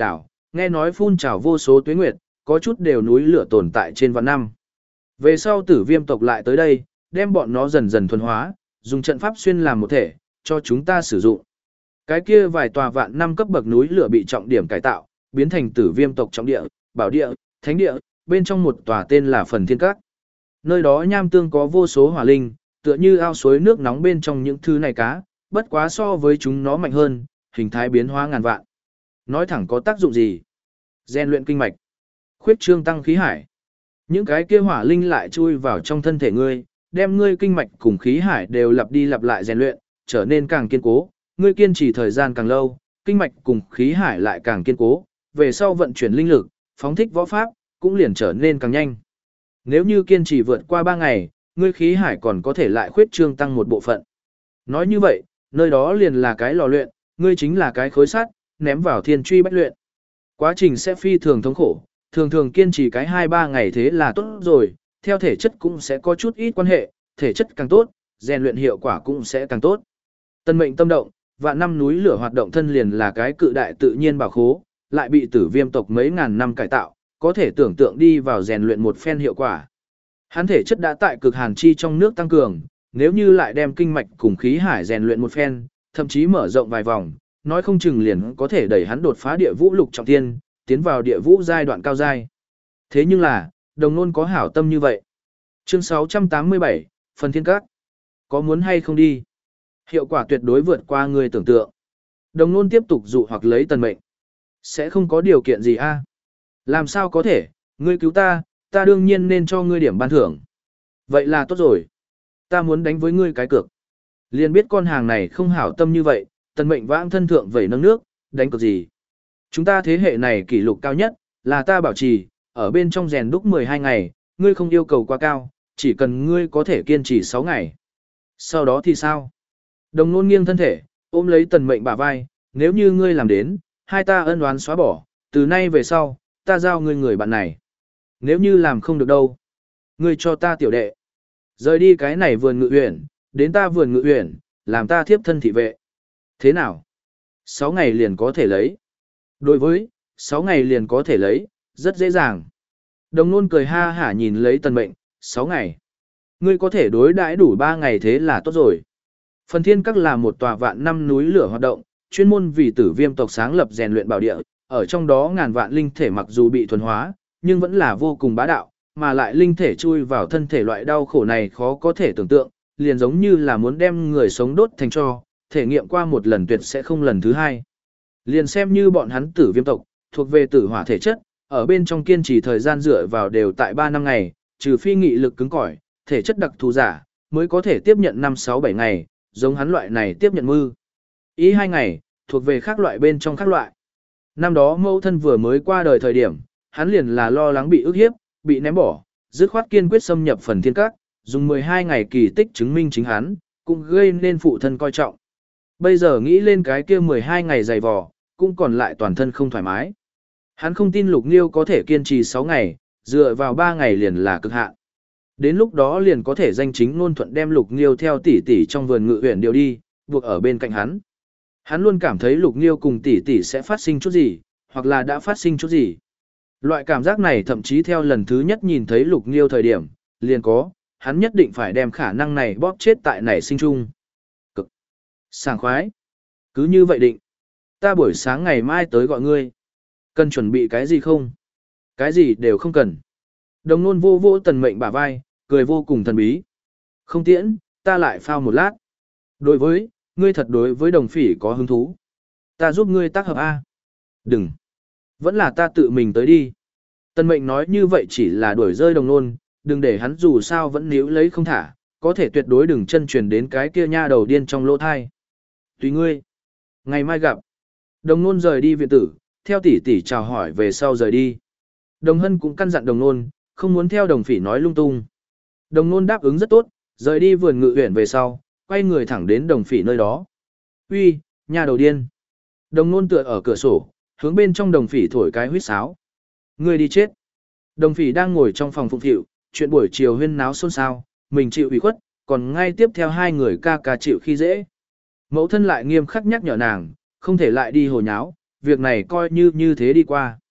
nghe nói phun trào vô số tuế nguyệt, có chút đều núi lửa tồn tại trên vạn năm. Về sau tử viêm tộc lại tới đây, đem bọn nó dần dần thuần hóa, dùng trận pháp xuyên làm một thể, cho chúng ta sử dụng. Cái kia vài tòa vạn năm cấp bậc núi lửa bị trọng điểm cải tạo, biến thành tử viêm tộc trọng địa, bảo địa, thánh địa, bên trong một tòa tên là Phần Thiên Các. Nơi đó nham tương có vô số hỏa linh, tựa như ao suối nước nóng bên trong những thứ này cá, bất quá so với chúng nó mạnh hơn, hình thái biến hóa ngàn vạn. Nói thẳng có tác dụng gì? Rèn luyện kinh mạch, khuyết trương tăng khí hải. Những cái kia hỏa linh lại chui vào trong thân thể ngươi, đem ngươi kinh mạch cùng khí hải đều lặp đi lặp lại rèn luyện, trở nên càng kiên cố, ngươi kiên trì thời gian càng lâu, kinh mạch cùng khí hải lại càng kiên cố, về sau vận chuyển linh lực, phóng thích võ pháp, cũng liền trở nên càng nhanh. Nếu như kiên trì vượt qua ba ngày, ngươi khí hải còn có thể lại khuyết trương tăng một bộ phận. Nói như vậy, nơi đó liền là cái lò luyện, ngươi chính là cái khối sắt, ném vào thiên truy bách luyện. Quá trình sẽ phi thường thống khổ, thường thường kiên trì cái hai ba ngày thế là tốt rồi, theo thể chất cũng sẽ có chút ít quan hệ, thể chất càng tốt, rèn luyện hiệu quả cũng sẽ càng tốt. Tân mệnh tâm động, vạn năm núi lửa hoạt động thân liền là cái cự đại tự nhiên bảo khố, lại bị tử viêm tộc mấy ngàn năm cải tạo, có thể tưởng tượng đi vào rèn luyện một phen hiệu quả. Hắn thể chất đã tại cực hàn chi trong nước tăng cường, nếu như lại đem kinh mạch cùng khí hải rèn luyện một phen, thậm chí mở rộng vài vòng, nói không chừng liền có thể đẩy hắn đột phá địa vũ lục trọng thiên, tiến vào địa vũ giai đoạn cao giai. Thế nhưng là, đồng nôn có hảo tâm như vậy. Chương sáu trăm tám mươi bảy, Phần Thiên Các. Có muốn hay không đi? Hiệu quả tuyệt đối vượt qua người tưởng tượng. Đồng nôn tiếp tục dụ hoặc lấy tần mệnh. Sẽ không có điều kiện gì a? Làm sao có thể, ngươi cứu ta, ta đương nhiên nên cho ngươi điểm ban thưởng. Vậy là tốt rồi. Ta muốn đánh với ngươi cái cược. Liền biết con hàng này không hảo tâm như vậy, tần mệnh vãng thân thượng vẩy nâng nước, đánh cược gì. Chúng ta thế hệ này kỷ lục cao nhất, là ta bảo trì, ở bên trong rèn đúc mười hai ngày, ngươi không yêu cầu quá cao, chỉ cần ngươi có thể kiên trì sáu ngày. Sau đó thì sao? Đồng nôn nghiêng thân thể, ôm lấy tần mệnh bả vai, nếu như ngươi làm đến, hai ta ân oán xóa bỏ, từ nay về sau, ta giao ngươi người bạn này. Nếu như làm không được đâu, ngươi cho ta tiểu đệ. Rời đi cái này vườn ngự uyển, đến ta vườn ngự uyển, làm ta thiếp thân thị vệ. Thế nào? Sáu ngày liền có thể lấy. Đối với, sáu ngày liền có thể lấy, rất dễ dàng. Đồng nôn cười ha hả nhìn lấy tần mệnh, sáu ngày. Ngươi có thể đối đãi đủ ba ngày thế là tốt rồi. Phần Thiên Các là một tòa vạn năm núi lửa hoạt động, chuyên môn vì tử viêm tộc sáng lập rèn luyện bảo địa, ở trong đó ngàn vạn linh thể mặc dù bị thuần hóa, nhưng vẫn là vô cùng bá đạo, mà lại linh thể chui vào thân thể loại đau khổ này khó có thể tưởng tượng, liền giống như là muốn đem người sống đốt thành tro, thể nghiệm qua một lần tuyệt sẽ không lần thứ hai. Liền xem như bọn hắn tử viêm tộc, thuộc về tử hỏa thể chất, ở bên trong kiên trì thời gian dựa vào đều tại ba năm ngày, trừ phi nghị lực cứng cỏi, thể chất đặc thù giả, mới có thể tiếp nhận năm sáu bảy ngày, giống hắn loại này tiếp nhận mư. Ý hai ngày, thuộc về khác loại bên trong khác loại. Năm đó mẫu thân vừa mới qua đời thời điểm, hắn liền là lo lắng bị ức hiếp, bị ném bỏ, dứt khoát kiên quyết xâm nhập Phần Thiên Các, dùng mười hai ngày kỳ tích chứng minh chính hắn, cũng gây nên phụ thân coi trọng. Bây giờ nghĩ lên cái kia mười hai ngày dày vò, cũng còn lại toàn thân không thoải mái. Hắn không tin Lục Nghiêu có thể kiên trì sáu ngày, dựa vào ba ngày liền là cực hạn. Đến lúc đó liền có thể danh chính ngôn thuận đem Lục Nghiêu theo tỷ tỷ trong vườn ngự uyển điều đi, buộc ở bên cạnh hắn. Hắn luôn cảm thấy Lục Nghiêu cùng tỷ tỷ sẽ phát sinh chút gì, hoặc là đã phát sinh chút gì. Loại cảm giác này thậm chí theo lần thứ nhất nhìn thấy Lục Nghiêu thời điểm, liền có, hắn nhất định phải đem khả năng này bóp chết tại nảy sinh chung. Cực sảng khoái. Cứ như vậy định. Ta buổi sáng ngày mai tới gọi ngươi. Cần chuẩn bị cái gì không? Cái gì đều không cần. Đồng nôn vô vô tần mệnh bả vai, cười vô cùng thần bí. Không tiễn, ta lại phao một lát. Đối với, ngươi thật đối với đồng phỉ có hứng thú. Ta giúp ngươi tác hợp A. Đừng. Vẫn là ta tự mình tới đi. Tần mệnh nói như vậy chỉ là đuổi rơi đồng nôn, đừng để hắn dù sao vẫn níu lấy không thả, có thể tuyệt đối đừng chân truyền đến cái kia nha đầu điên trong lỗ thai. Tùy ngươi. Ngày mai gặp. Đồng nôn rời đi viện tử, theo tỷ tỷ chào hỏi về sau rời đi. Đồng hân cũng căn dặn đồng nôn, không muốn theo đồng phỉ nói lung tung. Đồng nôn đáp ứng rất tốt, rời đi vườn ngự uyển về sau, quay người thẳng đến đồng phỉ nơi đó. Uy, nhà đầu điên. Đồng nôn tựa ở cửa sổ, hướng bên trong đồng phỉ thổi cái huýt sáo. Ngươi đi chết. Đồng phỉ đang ngồi trong phòng phụng phịu, chuyện buổi chiều huyên náo xôn xao, mình chịu ủy khuất, còn ngay tiếp theo hai người ca ca chịu khi dễ. Mẫu thân lại nghiêm khắc nhắc nhở nàng, không thể lại đi hồ nháo, việc này coi như như thế đi qua.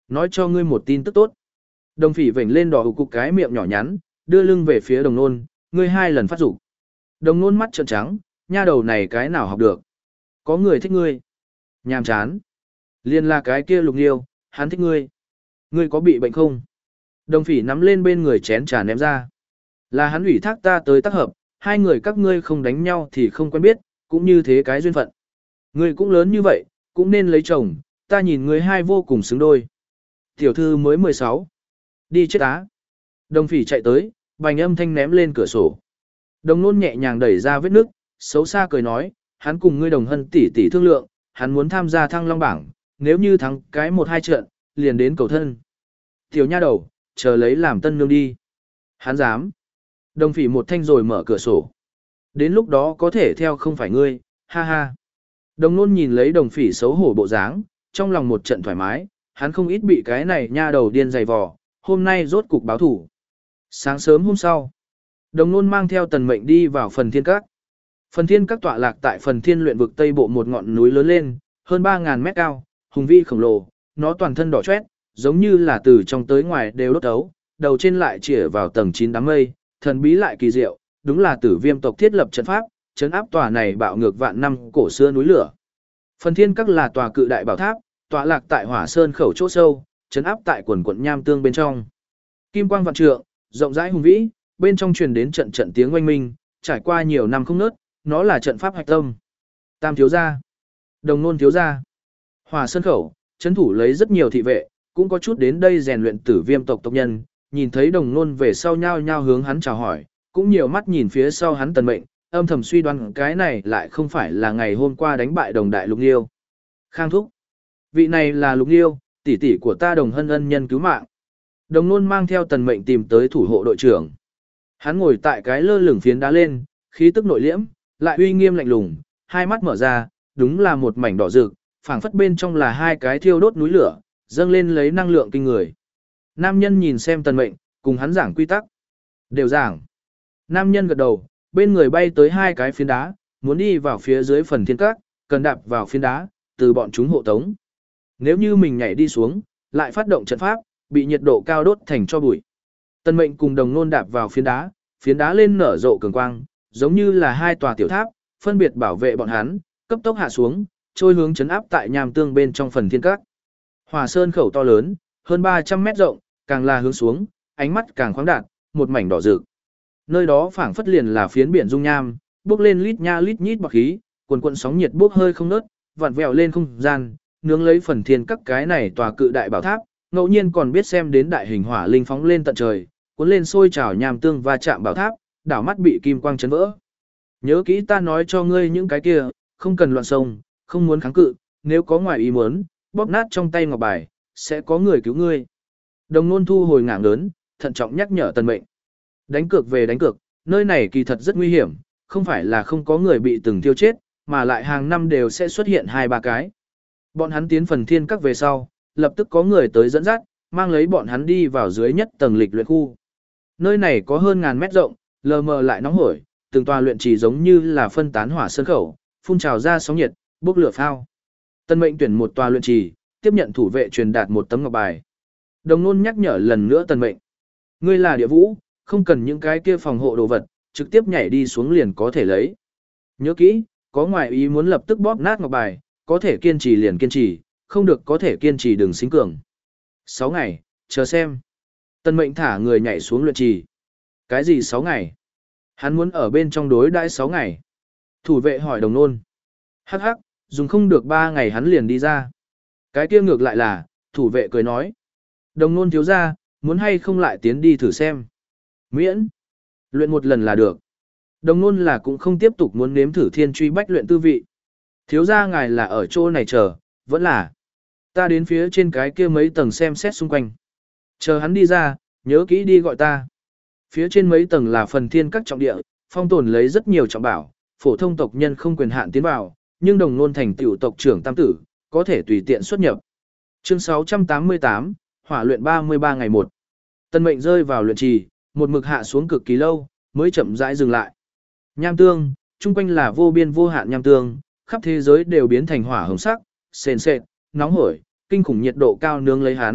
Nói cho ngươi một tin tức tốt. Đồng phỉ vểnh lên đỏ hụ cục cái miệng nhỏ nhắn, đưa lưng về phía đồng nôn, ngươi hai lần phát dục. Đồng nôn mắt trợn trắng, nha đầu này cái nào học được. Có người thích ngươi. Nhàm chán. Liên là cái kia lục nghiêu, hắn thích ngươi. Ngươi có bị bệnh không? Đồng phỉ nắm lên bên người chén trà ném ra. Là hắn ủy thác ta tới tác hợp, hai người các ngươi không đánh nhau thì không quen biết, cũng như thế cái duyên phận. Ngươi cũng lớn như vậy, cũng nên lấy chồng, ta nhìn ngươi hai vô cùng xứng đôi. Tiểu thư mới mười sáu. Đi chết á. Đồng phỉ chạy tới, bành âm thanh ném lên cửa sổ. Đồng nôn nhẹ nhàng đẩy ra vết nước, xấu xa cười nói, hắn cùng ngươi đồng hân tỷ tỷ thương lượng, hắn muốn tham gia thăng long bảng, nếu như thắng cái một hai trận, liền đến cầu thân. Tiểu nha đầu, chờ lấy làm tân nương đi. Hắn dám. Đồng phỉ một thanh rồi mở cửa sổ. Đến lúc đó có thể theo không phải ngươi, ha ha. Đồng nôn nhìn lấy đồng phỉ xấu hổ bộ dáng, trong lòng một trận thoải mái, hắn không ít bị cái này nha đầu điên dày vò, hôm nay rốt cục báo thủ. Sáng sớm hôm sau, đồng nôn mang theo tần mệnh đi vào phần thiên các. Phần thiên các tọa lạc tại phần thiên luyện vực tây bộ một ngọn núi lớn lên, hơn ba ngàn mét cao, hùng vĩ khổng lồ, nó toàn thân đỏ chót, giống như là từ trong tới ngoài đều đốt ấu, đầu trên lại chĩa vào tầng chín đám mây, thần bí lại kỳ diệu, đúng là Tử Viêm tộc thiết lập trận pháp, trấn áp tòa này bạo ngược vạn năm cổ xưa núi lửa. Phần thiên các là tòa cự đại bảo tháp, tọa lạc tại Hỏa Sơn khẩu chỗ sâu, trấn áp tại quần quận nham tương bên trong. Kim quang vạn trượng, rộng rãi hùng vĩ, bên trong truyền đến trận trận tiếng oanh minh, trải qua nhiều năm không ngớt, nó là trận pháp hạch tâm. Tam thiếu gia, Đồng Nôn thiếu gia. Hỏa Sơn khẩu, trấn thủ lấy rất nhiều thị vệ, cũng có chút đến đây rèn luyện Tử Viêm tộc tộc nhân, nhìn thấy Đồng Nôn về sau nhao nhao hướng hắn chào hỏi, cũng nhiều mắt nhìn phía sau hắn tần mệnh, âm thầm suy đoán cái này lại không phải là ngày hôm qua đánh bại Đồng đại Lục Nghiêu. Khang thúc, vị này là Lục Nghiêu, tỷ tỷ của ta Đồng Hân ân nhân cứu mạng. Đồng Nôn mang theo tần mệnh tìm tới thủ hộ đội trưởng. Hắn ngồi tại cái lơ lửng phiến đá lên, khí tức nội liễm, lại uy nghiêm lạnh lùng, hai mắt mở ra, đúng là một mảnh đỏ rực, phảng phất bên trong là hai cái thiêu đốt núi lửa, dâng lên lấy năng lượng kinh người. Nam nhân nhìn xem tần mệnh, cùng hắn giảng quy tắc. Đều giảng. Nam nhân gật đầu, bên người bay tới hai cái phiến đá, muốn đi vào phía dưới phần thiên các, cần đạp vào phiến đá, từ bọn chúng hộ tống. Nếu như mình nhảy đi xuống, lại phát động trận pháp, bị nhiệt độ cao đốt thành cho bụi. Tần mệnh cùng Đồng Nôn đạp vào phiến đá, phiến đá lên nở rộ cường quang, giống như là hai tòa tiểu tháp, phân biệt bảo vệ bọn hắn, cấp tốc hạ xuống, trôi hướng chấn áp tại nham tương bên trong phần thiên các. Hỏa Sơn khẩu to lớn, hơn ba trăm mét rộng, càng là hướng xuống, ánh mắt càng khoáng đạt, một mảnh đỏ rực. Nơi đó phảng phất liền là phiến biển dung nham, bốc lên lít nha lít nhít bọt khí, quần quần sóng nhiệt bốc hơi không ngớt, vặn vẹo lên không gian, nướng lấy phần thiên các cái này tòa cự đại bảo tháp, ngẫu nhiên còn biết xem đến đại hình hỏa linh phóng lên tận trời, cuốn lên sôi trào nham tương va chạm bảo tháp, đảo mắt bị kim quang chấn vỡ. Nhớ kỹ ta nói cho ngươi những cái kia, không cần loạn sông, không muốn kháng cự, nếu có ngoài ý muốn, bóp nát trong tay ngọc bài, sẽ có người cứu ngươi. Đồng Nôn thu hồi ngảng lớn, thận trọng nhắc nhở tần mệnh. Đánh cược về đánh cược, nơi này kỳ thật rất nguy hiểm, không phải là không có người bị từng tiêu chết, mà lại hàng năm đều sẽ xuất hiện hai ba cái. Bọn hắn tiến phần thiên các về sau, lập tức có người tới dẫn dắt, mang lấy bọn hắn đi vào dưới nhất tầng lịch luyện khu. Nơi này có hơn ngàn mét rộng, lờ mờ lại nóng hổi, từng tòa luyện trì giống như là phân tán hỏa sơn khẩu, phun trào ra sóng nhiệt, bốc lửa phao. Tân mệnh tuyển một tòa luyện trì, tiếp nhận thủ vệ truyền đạt một tấm ngọc bài. Đồng Nôn nhắc nhở lần nữa tần mệnh. Ngươi là địa vũ, không cần những cái kia phòng hộ đồ vật, trực tiếp nhảy đi xuống liền có thể lấy. Nhớ kỹ, có ngoại ý muốn lập tức bóp nát ngọc bài, có thể kiên trì liền kiên trì, không được có thể kiên trì đừng xính cường. sáu ngày, chờ xem. Tần mệnh thả người nhảy xuống luyện trì. Cái gì sáu ngày? Hắn muốn ở bên trong đối đãi sáu ngày. Thủ vệ hỏi Đồng Nôn. Hắc hắc, dùng không được ba ngày hắn liền đi ra. Cái kia ngược lại là, thủ vệ cười nói. Đồng Nôn thiếu ra, muốn hay không lại tiến đi thử xem. Miễn. Luyện một lần là được. Đồng Nôn là cũng không tiếp tục muốn nếm thử thiên truy bách luyện tư vị. Thiếu ra ngài là ở chỗ này chờ, vẫn là. Ta đến phía trên cái kia mấy tầng xem xét xung quanh. Chờ hắn đi ra, nhớ kỹ đi gọi ta. Phía trên mấy tầng là phần thiên các trọng địa, phong tồn lấy rất nhiều trọng bảo, phổ thông tộc nhân không quyền hạn tiến vào, nhưng Đồng Nôn thành tiểu tộc trưởng tam tử, có thể tùy tiện xuất nhập. Chương sáu trăm tám mươi tám, hỏa luyện ba mươi ba ngày một. Tân mệnh rơi vào luyện trì, một mực hạ xuống cực kỳ lâu, mới chậm rãi dừng lại. Nham tương, chung quanh là vô biên vô hạn nham tương, khắp thế giới đều biến thành hỏa hồng sắc, sền sệt, nóng hổi, kinh khủng nhiệt độ cao nướng lấy hắn,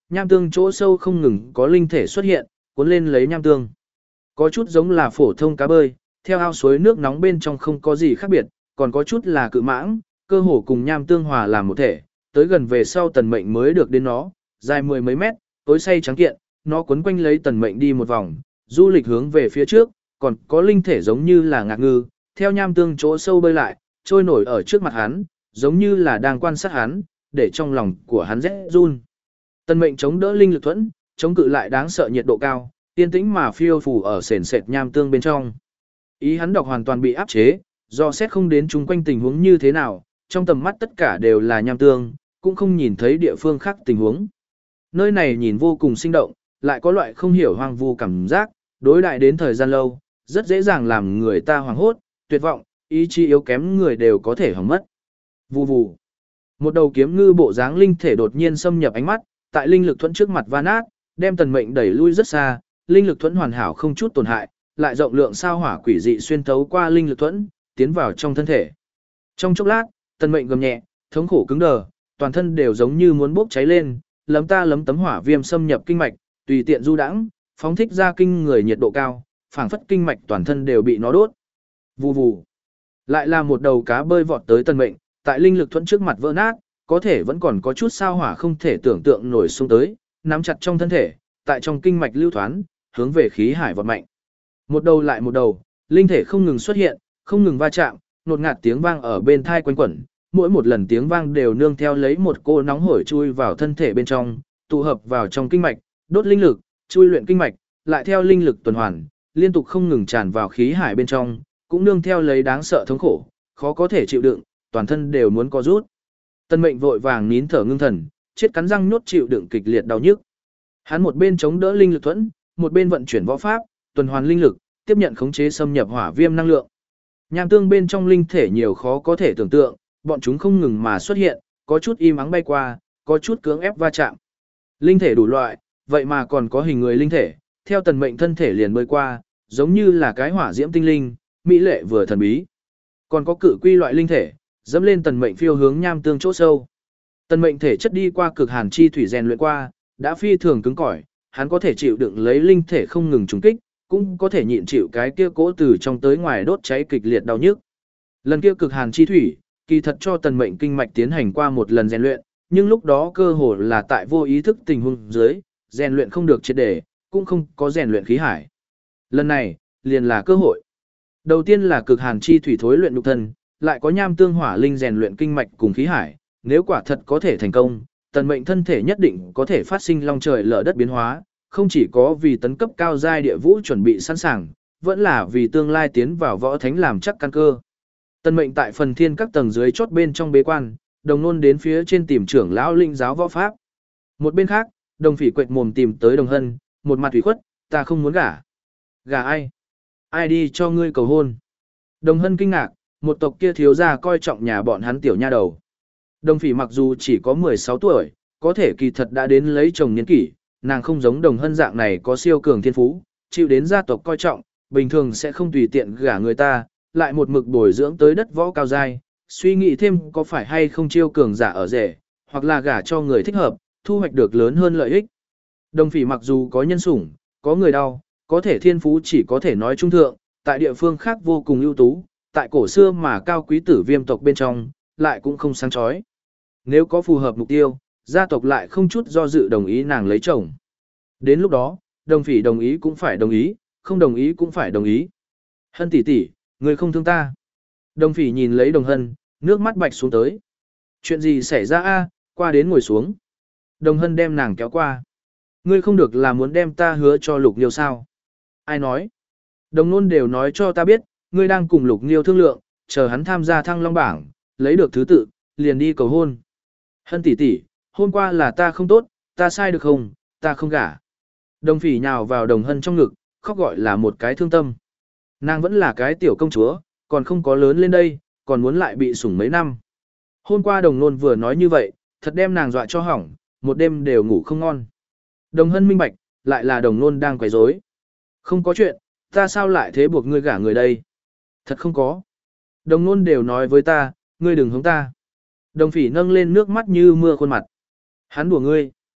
nham tương chỗ sâu không ngừng có linh thể xuất hiện, cuốn lên lấy nham tương. Có chút giống là phổ thông cá bơi, theo ao suối nước nóng bên trong không có gì khác biệt, còn có chút là cự mãng, cơ hồ cùng nham tương hòa làm một thể, tới gần về sau tần mệnh mới được đến nó, dài mười mấy mét, tối say trắng kiện, nó quấn quanh lấy tần mệnh đi một vòng, du lịch hướng về phía trước, còn có linh thể giống như là ngạc ngư, theo nham tương chỗ sâu bơi lại, trôi nổi ở trước mặt hắn, giống như là đang quan sát hắn, để trong lòng của hắn rét run. Tần mệnh chống đỡ linh lực thuẫn, chống cự lại đáng sợ nhiệt độ cao, yên tĩnh mà phiêu phù ở sền sệt nham tương bên trong. Ý hắn đọc hoàn toàn bị áp chế, do xét không đến chung quanh tình huống như thế nào, trong tầm mắt tất cả đều là nham tương, cũng không nhìn thấy địa phương khác tình huống. Nơi này nhìn vô cùng sinh động, lại có loại không hiểu hoang vu cảm giác, đối đại đến thời gian lâu, rất dễ dàng làm người ta hoảng hốt, tuyệt vọng, ý chí yếu kém người đều có thể hỏng mất. Vù vù. Một đầu kiếm ngư bộ dáng linh thể đột nhiên xâm nhập ánh mắt, tại linh lực thuẫn trước mặt va nát, đem tần mệnh đẩy lui rất xa, linh lực thuẫn hoàn hảo không chút tổn hại, lại rộng lượng sao hỏa quỷ dị xuyên thấu qua linh lực thuẫn, tiến vào trong thân thể. Trong chốc lát, tần mệnh gầm nhẹ, thống khổ cứng đờ, toàn thân đều giống như muốn bốc cháy lên, lấm ta lấm tấm hỏa viêm xâm nhập kinh mạch, tùy tiện du đãng, phóng thích ra kinh người nhiệt độ cao, phảng phất kinh mạch toàn thân đều bị nó đốt. Vù vù. Lại là một đầu cá bơi vọt tới tần mệnh, tại linh lực thuẫn trước mặt vỡ nát, có thể vẫn còn có chút sao hỏa không thể tưởng tượng nổi xung tới, nắm chặt trong thân thể, tại trong kinh mạch lưu thoán, hướng về khí hải vọt mạnh. Một đầu lại một đầu, linh thể không ngừng xuất hiện, không ngừng va chạm, nột ngạt tiếng vang ở bên thai quanh quẩn, mỗi một lần tiếng vang đều nương theo lấy một cô nóng hổi chui vào thân thể bên trong, tụ hợp vào trong kinh mạch, đốt linh lực, chui luyện kinh mạch, lại theo linh lực tuần hoàn, liên tục không ngừng tràn vào khí hải bên trong, cũng nương theo lấy đáng sợ thống khổ, khó có thể chịu đựng, toàn thân đều muốn co rút. Tân mệnh vội vàng nín thở ngưng thần, chết cắn răng nhốt chịu đựng kịch liệt đau nhức. Hắn một bên chống đỡ linh lực thuẫn, một bên vận chuyển võ pháp, tuần hoàn linh lực, tiếp nhận khống chế xâm nhập hỏa viêm năng lượng. Nham tương bên trong linh thể nhiều khó có thể tưởng tượng, bọn chúng không ngừng mà xuất hiện, có chút im ắng bay qua, có chút cưỡng ép va chạm. Linh thể đủ loại, vậy mà còn có hình người linh thể, theo tần mệnh thân thể liền bơi qua, giống như là cái hỏa diễm tinh linh, mỹ lệ vừa thần bí. Còn có cự quy loại linh thể, dẫm lên tần mệnh phiêu hướng nham tương chỗ sâu. Tần mệnh thể chất đi qua cực hàn chi thủy rèn luyện qua, đã phi thường cứng cỏi, hắn có thể chịu đựng lấy linh thể không ngừng trùng kích, cũng có thể nhịn chịu cái kia cỗ từ trong tới ngoài đốt cháy kịch liệt đau nhức. Lần kia cực hàn chi thủy, kỳ thật cho tần mệnh kinh mạch tiến hành qua một lần rèn luyện, nhưng lúc đó cơ hồ là tại vô ý thức tình huống dưới, rèn luyện không được triệt để, cũng không có rèn luyện khí hải. Lần này, liền là cơ hội. Đầu tiên là cực hàn chi thủy thối luyện nhục thân, lại có nham tương hỏa linh rèn luyện kinh mạch cùng khí hải, nếu quả thật có thể thành công, tần mệnh thân thể nhất định có thể phát sinh long trời lở đất biến hóa, không chỉ có vì tấn cấp cao giai địa vũ chuẩn bị sẵn sàng, vẫn là vì tương lai tiến vào võ thánh làm chắc căn cơ. Tần mệnh tại phần thiên các tầng dưới chốt bên trong bế quan, đồng nôn đến phía trên tìm trưởng lão linh giáo võ pháp. Một bên khác, đồng phỉ quệt mồm tìm tới đồng hân, một mặt ủy khuất, ta không muốn gả. Gả ai? Ai đi cho ngươi cầu hôn? Đồng hân kinh ngạc, một tộc kia thiếu gia coi trọng nhà bọn hắn tiểu nha đầu. Đồng phỉ mặc dù chỉ có mười sáu tuổi, có thể kỳ thật đã đến lấy chồng niên kỷ, nàng không giống đồng hân dạng này có siêu cường thiên phú, chịu đến gia tộc coi trọng, bình thường sẽ không tùy tiện gả người ta, lại một mực bồi dưỡng tới đất võ cao giai, suy nghĩ thêm có phải hay không chiêu cường giả ở rể, hoặc là gả cho người thích hợp, thu hoạch được lớn hơn lợi ích. Đồng phỉ mặc dù có nhân sủng, có người đau, có thể thiên phú chỉ có thể nói trung thượng, tại địa phương khác vô cùng ưu tú, tại cổ xưa mà cao quý tử viêm tộc bên trong, lại cũng không sáng chói. Nếu có phù hợp mục tiêu, gia tộc lại không chút do dự đồng ý nàng lấy chồng. Đến lúc đó, đồng phỉ đồng ý cũng phải đồng ý, không đồng ý cũng phải đồng ý. Hân tỷ tỷ, người không thương ta. Đồng phỉ nhìn lấy đồng hân, nước mắt bạch xuống tới. Chuyện gì xảy ra a? Qua đến ngồi xuống. Đồng hân đem nàng kéo qua. Ngươi không được là muốn đem ta hứa cho Lục Nghiêu sao? Ai nói? Đồng nôn đều nói cho ta biết, ngươi đang cùng Lục Nghiêu thương lượng, chờ hắn tham gia thăng long bảng, lấy được thứ tự, liền đi cầu hôn. Hân tỷ tỷ, hôm qua là ta không tốt, ta sai được không, ta không gả. Đồng phỉ nhào vào đồng hân trong ngực, khóc gọi là một cái thương tâm. Nàng vẫn là cái tiểu công chúa, còn không có lớn lên đây, còn muốn lại bị sủng mấy năm. Hôm qua đồng nôn vừa nói như vậy, thật đem nàng dọa cho hỏng, một đêm đều ngủ không ngon. Đồng hân minh bạch, lại là đồng nôn đang quấy rối. Không có chuyện, ta sao lại thế buộc ngươi gả người đây? Thật không có. Đồng nôn đều nói với ta, ngươi đừng hống ta. Đồng phỉ nâng lên nước mắt như mưa khuôn mặt. Hắn đùa ngươi.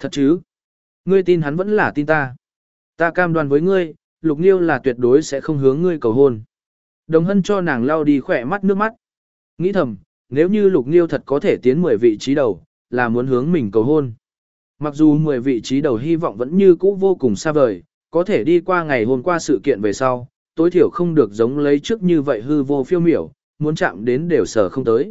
Thật chứ? Ngươi tin hắn vẫn là tin ta. Ta cam đoan với ngươi, Lục Nghiêu là tuyệt đối sẽ không hướng ngươi cầu hôn. Đồng Hân cho nàng lau đi khỏe mắt nước mắt. Nghĩ thầm, nếu như Lục Nghiêu thật có thể tiến mười vị trí đầu, là muốn hướng mình cầu hôn. Mặc dù mười vị trí đầu hy vọng vẫn như cũ vô cùng xa vời, có thể đi qua ngày hôm qua sự kiện về sau, tối thiểu không được giống lấy trước như vậy hư vô phiêu miểu, muốn chạm đến đều sở không tới.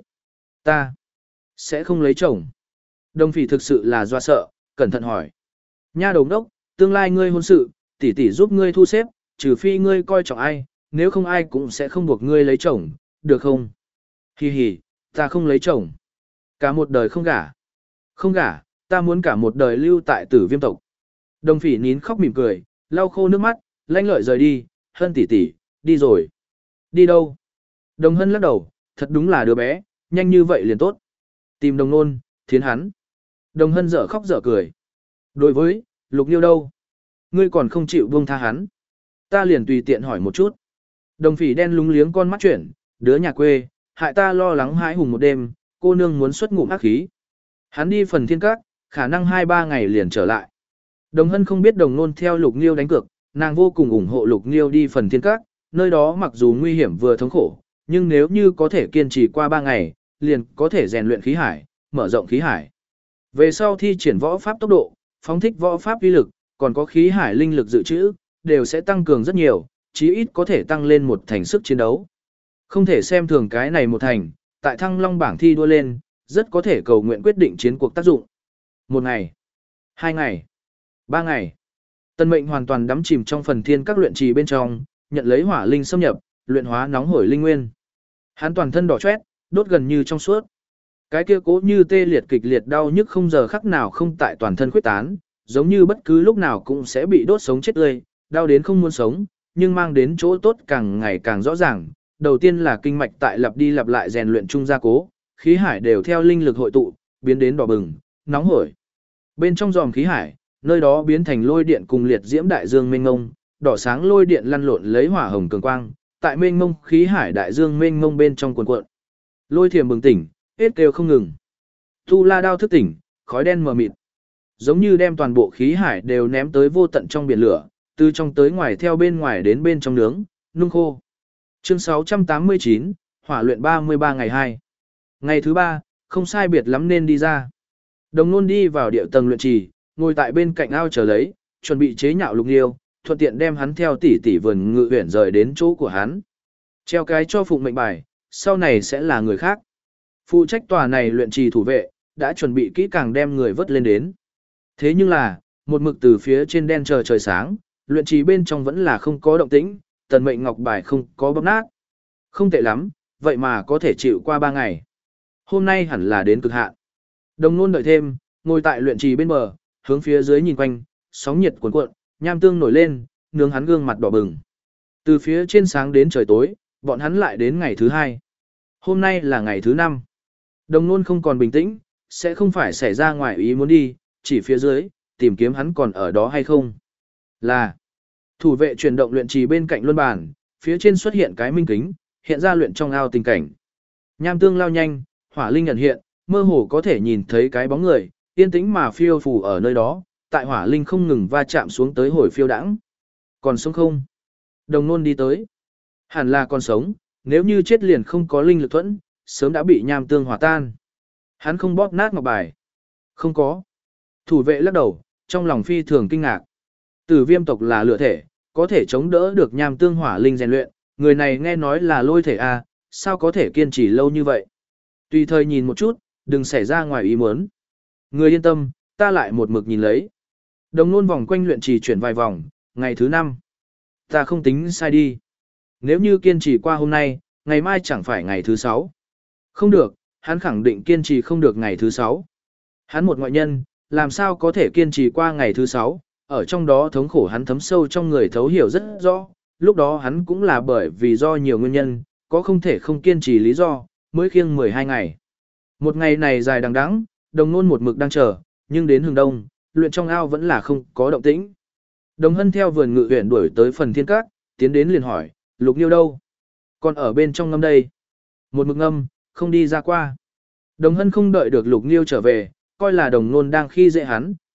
Ta sẽ không lấy chồng. Đồng Phỉ thực sự là do sợ, cẩn thận hỏi. Nha đồng đốc, tương lai ngươi hôn sự, tỷ tỷ giúp ngươi thu xếp, trừ phi ngươi coi trọng ai, nếu không ai cũng sẽ không buộc ngươi lấy chồng, được không? Hi hi, ta không lấy chồng. Cả một đời không gả. Không gả, ta muốn cả một đời lưu tại Tử Viêm tộc. Đồng Phỉ nín khóc mỉm cười, lau khô nước mắt, lanh lợi rời đi, Hân tỷ tỷ, đi rồi. Đi đâu? Đồng Hân lắc đầu, thật đúng là đứa bé, nhanh như vậy liền tốt. Tìm Đồng Nôn, thiến hắn. Đồng Hân dở khóc dở cười. Đối với, Lục Nghiêu đâu? Ngươi còn không chịu buông tha hắn. Ta liền tùy tiện hỏi một chút. Đồng Phỉ đen lúng liếng con mắt chuyển, đứa nhà quê, hại ta lo lắng hãi hùng một đêm, cô nương muốn xuất ngụm ác khí. Hắn đi phần thiên các, khả năng hai ba ngày liền trở lại. Đồng Hân không biết Đồng Nôn theo Lục Nghiêu đánh cược, nàng vô cùng ủng hộ Lục Nghiêu đi phần thiên các, nơi đó mặc dù nguy hiểm vừa thống khổ, nhưng nếu như có thể kiên trì qua ba ngày, liền có thể rèn luyện khí hải, mở rộng khí hải. Về sau thi triển võ pháp tốc độ, phóng thích võ pháp uy lực, còn có khí hải linh lực dự trữ, đều sẽ tăng cường rất nhiều, chí ít có thể tăng lên một thành sức chiến đấu. Không thể xem thường cái này một thành, tại Thăng Long bảng thi đua lên, rất có thể cầu nguyện quyết định chiến cuộc tác dụng. Một ngày, hai ngày, ba ngày. Tân Mệnh hoàn toàn đắm chìm trong phần thiên các luyện trì bên trong, nhận lấy hỏa linh xâm nhập, luyện hóa nóng hổi linh nguyên. Hắn toàn thân đỏ chót, đốt gần như trong suốt. Cái kia cố như tê liệt kịch liệt đau nhức không giờ khắc nào không tại toàn thân khuyết tán, giống như bất cứ lúc nào cũng sẽ bị đốt sống chết tươi, đau đến không muốn sống, nhưng mang đến chỗ tốt càng ngày càng rõ ràng. Đầu tiên là kinh mạch tại lặp đi lặp lại rèn luyện trung gia cố, khí hải đều theo linh lực hội tụ, biến đến đỏ bừng, nóng hổi. Bên trong dòm khí hải, nơi đó biến thành lôi điện cùng liệt diễm đại dương mênh mông, đỏ sáng lôi điện lăn lộn lấy hỏa hồng cường quang, tại mênh mông khí hải đại dương mênh mông bên trong cuồn cuộn. Lôi Thiềm bừng tỉnh, hết kêu không ngừng. Tu La Đao thức tỉnh, khói đen mờ mịt, giống như đem toàn bộ khí hải đều ném tới vô tận trong biển lửa, từ trong tới ngoài theo bên ngoài đến bên trong nướng, nung khô. Chương sáu trăm tám mươi chín, hỏa luyện ba mươi ba ngày hai. Ngày thứ ba, không sai biệt lắm nên đi ra. Đồng Nôn đi vào địa tầng luyện trì, ngồi tại bên cạnh ao chờ lấy, chuẩn bị chế nhạo Lục Nghiêu, thuận tiện đem hắn theo tỷ tỷ vườn ngự huyển rời đến chỗ của hắn. Treo cái cho phụng mệnh bài, sau này sẽ là người khác. Phụ trách tòa này luyện trì thủ vệ, đã chuẩn bị kỹ càng đem người vớt lên đến. Thế nhưng là, một mực từ phía trên đen chờ trời sáng, luyện trì bên trong vẫn là không có động tĩnh, tần mệnh ngọc bài không có bóp nát. Không tệ lắm, vậy mà có thể chịu qua ba ngày. Hôm nay hẳn là đến cực hạn. Đồng Nôn đợi thêm, ngồi tại luyện trì bên bờ, hướng phía dưới nhìn quanh, sóng nhiệt cuồn cuộn, nham tương nổi lên, nướng hắn gương mặt đỏ bừng. Từ phía trên sáng đến trời tối, bọn hắn lại đến ngày thứ hai. Hôm nay là ngày thứ năm. Đồng Nôn không còn bình tĩnh, sẽ không phải xảy ra ngoài ý muốn đi, chỉ phía dưới, tìm kiếm hắn còn ở đó hay không. Là, thủ vệ chuyển động luyện trì bên cạnh luân bàn, phía trên xuất hiện cái minh kính, hiện ra luyện trong ao tình cảnh. Nham tương lao nhanh, hỏa linh ẩn hiện, mơ hồ có thể nhìn thấy cái bóng người, yên tĩnh mà phiêu phù ở nơi đó, tại hỏa linh không ngừng va chạm xuống tới hồi phiêu đãng. Còn sống không? Đồng Nôn đi tới. Hẳn là còn sống, nếu như chết liền không có linh lực thuẫn, sớm đã bị nham tương hòa tan. Hắn không bóp nát ngọc bài. Không có. Thủ vệ lắc đầu, trong lòng phi thường kinh ngạc. Tử Viêm tộc là lửa thể, có thể chống đỡ được nham tương hỏa linh rèn luyện, người này nghe nói là lôi thể a, sao có thể kiên trì lâu như vậy? Tùy thời nhìn một chút, đừng xảy ra ngoài ý muốn. Người yên tâm, ta lại một mực nhìn lấy. Đồng Nôn vòng quanh luyện trì chuyển vài vòng, ngày thứ năm. Ta không tính sai đi. Nếu như kiên trì qua hôm nay, ngày mai chẳng phải ngày thứ sáu. Không được, hắn khẳng định kiên trì không được ngày thứ sáu. Hắn một ngoại nhân, làm sao có thể kiên trì qua ngày thứ sáu, ở trong đó thống khổ hắn thấm sâu trong người thấu hiểu rất rõ, lúc đó hắn cũng là bởi vì do nhiều nguyên nhân, có không thể không kiên trì lý do, mới khiêng mười hai ngày. Một ngày này dài đằng đẵng, Đồng Nôn một mực đang chờ, nhưng đến hừng đông, luyện trong ao vẫn là không có động tĩnh. Đồng Hân theo vườn ngự huyện đuổi tới phần thiên các, tiến đến liền hỏi, Lục Nghiêu đâu? Còn ở bên trong ngâm đây. Một mực ngâm, không đi ra qua. Đồng Hân không đợi được Lục Nghiêu trở về, coi là Đồng Nôn đang khi dễ hắn,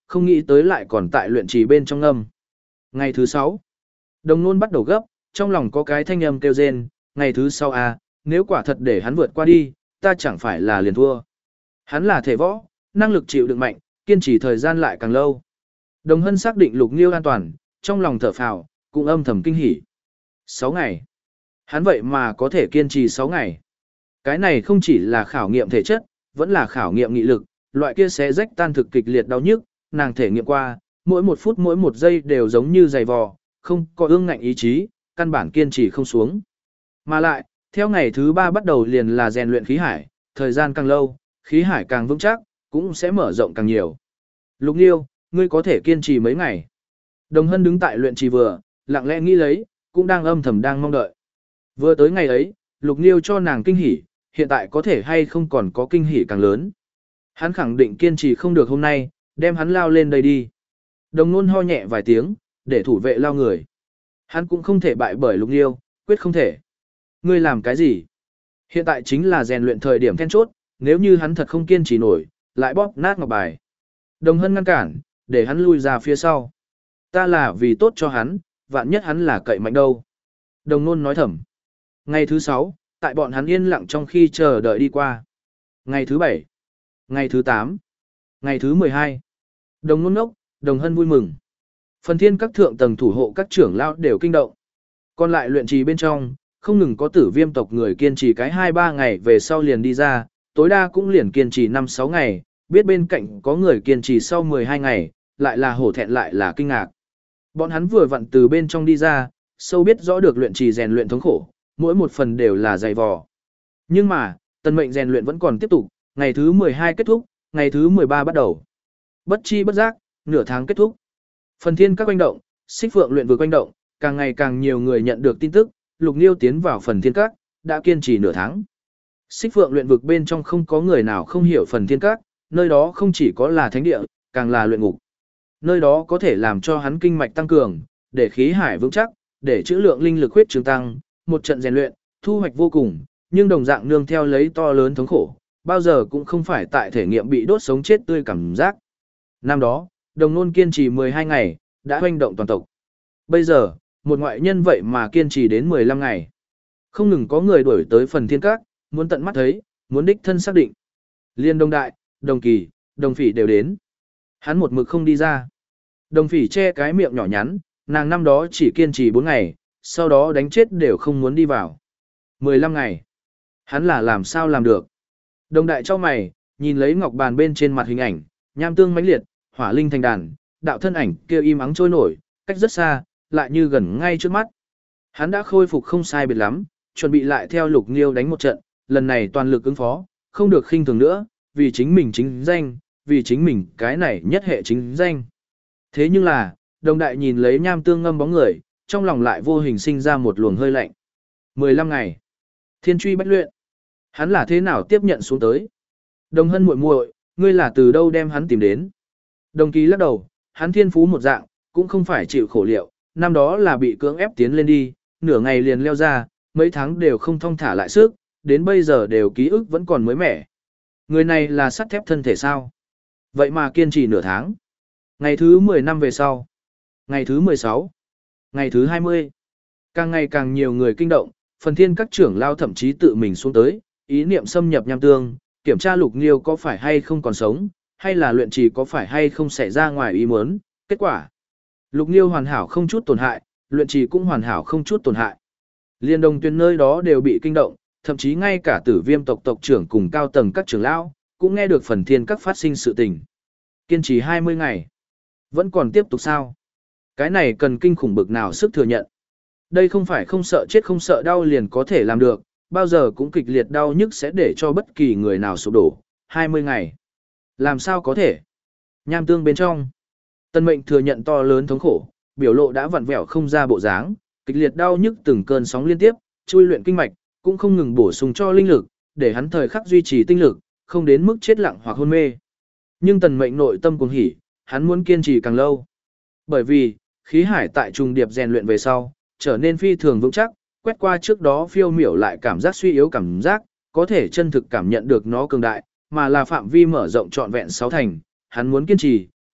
không nghĩ tới lại còn tại luyện trì bên trong âm. Ngày thứ sáu, Đồng Nôn bắt đầu gấp, trong lòng có cái thanh âm kêu rên, ngày thứ sáu à, nếu quả thật để hắn vượt qua đi, ta chẳng phải là liền thua. Hắn là thể võ, năng lực chịu đựng mạnh, kiên trì thời gian lại càng lâu. Đồng Hân xác định Lục Nghiêu an toàn, trong lòng thở phào, cũng âm thầm kinh hỉ. sáu ngày. Hắn vậy mà có thể kiên trì sáu ngày. Cái này không chỉ là khảo nghiệm thể chất, vẫn là khảo nghiệm nghị lực, loại kia xé rách tan thực kịch liệt đau nhức, nàng thể nghiệm qua, mỗi một phút mỗi một giây đều giống như giày vò, không có ương ngạnh ý chí, căn bản kiên trì không xuống. Mà lại, theo ngày thứ ba bắt đầu liền là rèn luyện khí hải, thời gian càng lâu, khí hải càng vững chắc, cũng sẽ mở rộng càng nhiều. Lục Nghiêu, ngươi có thể kiên trì mấy ngày. Đồng Hân đứng tại luyện trì vừa, lặng lẽ nghĩ lấy, cũng đang âm thầm đang mong đợi. Vừa tới ngày ấy, Lục Nghiêu cho nàng kinh hỉ, hiện tại có thể hay không còn có kinh hỉ càng lớn. Hắn khẳng định kiên trì không được hôm nay, đem hắn lao lên đây đi. Đồng Nôn ho nhẹ vài tiếng, để thủ vệ lao người. Hắn cũng không thể bại bởi Lục Nghiêu, quyết không thể. Ngươi làm cái gì? Hiện tại chính là rèn luyện thời điểm then chốt, nếu như hắn thật không kiên trì nổi, lại bóp nát ngọc bài. Đồng Hân ngăn cản, để hắn lui ra phía sau. Ta là vì tốt cho hắn, vạn nhất hắn là cậy mạnh đâu. Đồng Nôn nói thầm. Ngày thứ sáu, tại bọn hắn yên lặng trong khi chờ đợi đi qua. Ngày thứ bảy, ngày thứ tám, ngày thứ mười hai. Đồng Nôn ngốc, Đồng Hân vui mừng. Phần thiên các thượng tầng thủ hộ các trưởng lão đều kinh động. Còn lại luyện trì bên trong, không ngừng có tử viêm tộc người kiên trì cái hai ba ngày về sau liền đi ra, tối đa cũng liền kiên trì năm sáu ngày, biết bên cạnh có người kiên trì sau mười hai ngày, lại là hổ thẹn lại là kinh ngạc. Bọn hắn vừa vặn từ bên trong đi ra, sâu biết rõ được luyện trì rèn luyện thống khổ, mỗi một phần đều là dày vò. Nhưng mà, tần mệnh rèn luyện vẫn còn tiếp tục, ngày thứ mười hai kết thúc, ngày thứ mười ba bắt đầu. Bất chi bất giác, nửa tháng kết thúc. Phần thiên các quanh động, xích phượng luyện vừa quanh động, càng ngày càng nhiều người nhận được tin tức, Lục Nghiêu tiến vào phần thiên các, đã kiên trì nửa tháng. Xích phượng luyện vực bên trong không có người nào không hiểu phần thiên các, nơi đó không chỉ có là thánh địa, càng là luyện ngục. Nơi đó có thể làm cho hắn kinh mạch tăng cường, để khí hải vững chắc, để trữ lượng linh lực huyết trường tăng, một trận rèn luyện, thu hoạch vô cùng, nhưng đồng dạng nương theo lấy to lớn thống khổ, bao giờ cũng không phải tại thể nghiệm bị đốt sống chết tươi cảm giác. Năm đó, Đồng Nôn kiên trì mười hai ngày, đã hoành động toàn tộc. Bây giờ, một ngoại nhân vậy mà kiên trì đến mười lăm ngày. Không ngừng có người đuổi tới phần thiên các, muốn tận mắt thấy, muốn đích thân xác định. Liên Đông Đại, Đồng Kỳ, Đồng Phỉ đều đến. Hắn một mực không đi ra. Đồng Phỉ che cái miệng nhỏ nhắn, nàng năm đó chỉ kiên trì bốn ngày, sau đó đánh chết đều không muốn đi vào. mười lăm ngày. Hắn là làm sao làm được. Đồng Đại cho mày, nhìn lấy ngọc bàn bên trên mặt hình ảnh, nham tương mãnh liệt, hỏa linh thành đàn, đạo thân ảnh kia im ắng trôi nổi, cách rất xa, lại như gần ngay trước mắt. Hắn đã khôi phục không sai biệt lắm, chuẩn bị lại theo Lục Nghiêu đánh một trận, lần này toàn lực ứng phó, không được khinh thường nữa, vì chính mình chính danh, vì chính mình cái này nhất hệ chính danh. Thế nhưng là, Đồng Đại nhìn lấy nham tương ngâm bóng người, trong lòng lại vô hình sinh ra một luồng hơi lạnh. mười lăm ngày. Thiên truy bách luyện. Hắn là thế nào tiếp nhận xuống tới? Đồng Hân muội muội, ngươi là từ đâu đem hắn tìm đến? Đồng Kỳ lắc đầu, hắn thiên phú một dạng, cũng không phải chịu khổ liệu, năm đó là bị cưỡng ép tiến lên đi, nửa ngày liền leo ra, mấy tháng đều không thong thả lại sức, đến bây giờ đều ký ức vẫn còn mới mẻ. Người này là sắt thép thân thể sao? Vậy mà kiên trì nửa tháng. Ngày thứ mười năm về sau. Ngày thứ mười sáu. Ngày thứ hai mươi. Càng ngày càng nhiều người kinh động, phần thiên các trưởng lao thậm chí tự mình xuống tới, ý niệm xâm nhập nham tương, kiểm tra Lục Nghiêu có phải hay không còn sống, hay là luyện trì có phải hay không xảy ra ngoài ý muốn. Kết quả, Lục Nghiêu hoàn hảo không chút tổn hại, luyện trì cũng hoàn hảo không chút tổn hại. Liên Đồng Tuyền nơi đó đều bị kinh động, thậm chí ngay cả Tử Viêm tộc tộc trưởng cùng cao tầng các trưởng lão cũng nghe được phần thiên các phát sinh sự tình. Kiên trì hai mươi ngày, vẫn còn tiếp tục sao? Cái này cần kinh khủng bực nào sức thừa nhận. Đây không phải không sợ chết không sợ đau liền có thể làm được, bao giờ cũng kịch liệt đau nhức sẽ để cho bất kỳ người nào sụp đổ. hai mươi ngày. Làm sao có thể? Nham tương bên trong. Tân Mệnh thừa nhận to lớn thống khổ, biểu lộ đã vặn vẹo không ra bộ dáng, kịch liệt đau nhức từng cơn sóng liên tiếp, chui luyện kinh mạch, cũng không ngừng bổ sung cho linh lực, để hắn thời khắc duy trì tinh lực, không đến mức chết lặng hoặc hôn mê. Nhưng Tần Mệnh nội tâm cuồng hỉ, hắn muốn kiên trì càng lâu. Bởi vì, khí hải tại trùng điệp rèn luyện về sau, trở nên phi thường vững chắc, quét qua trước đó phiêu miểu lại cảm giác suy yếu cảm giác, có thể chân thực cảm nhận được nó cường đại, mà là phạm vi mở rộng trọn vẹn sáu thành, hắn muốn kiên trì,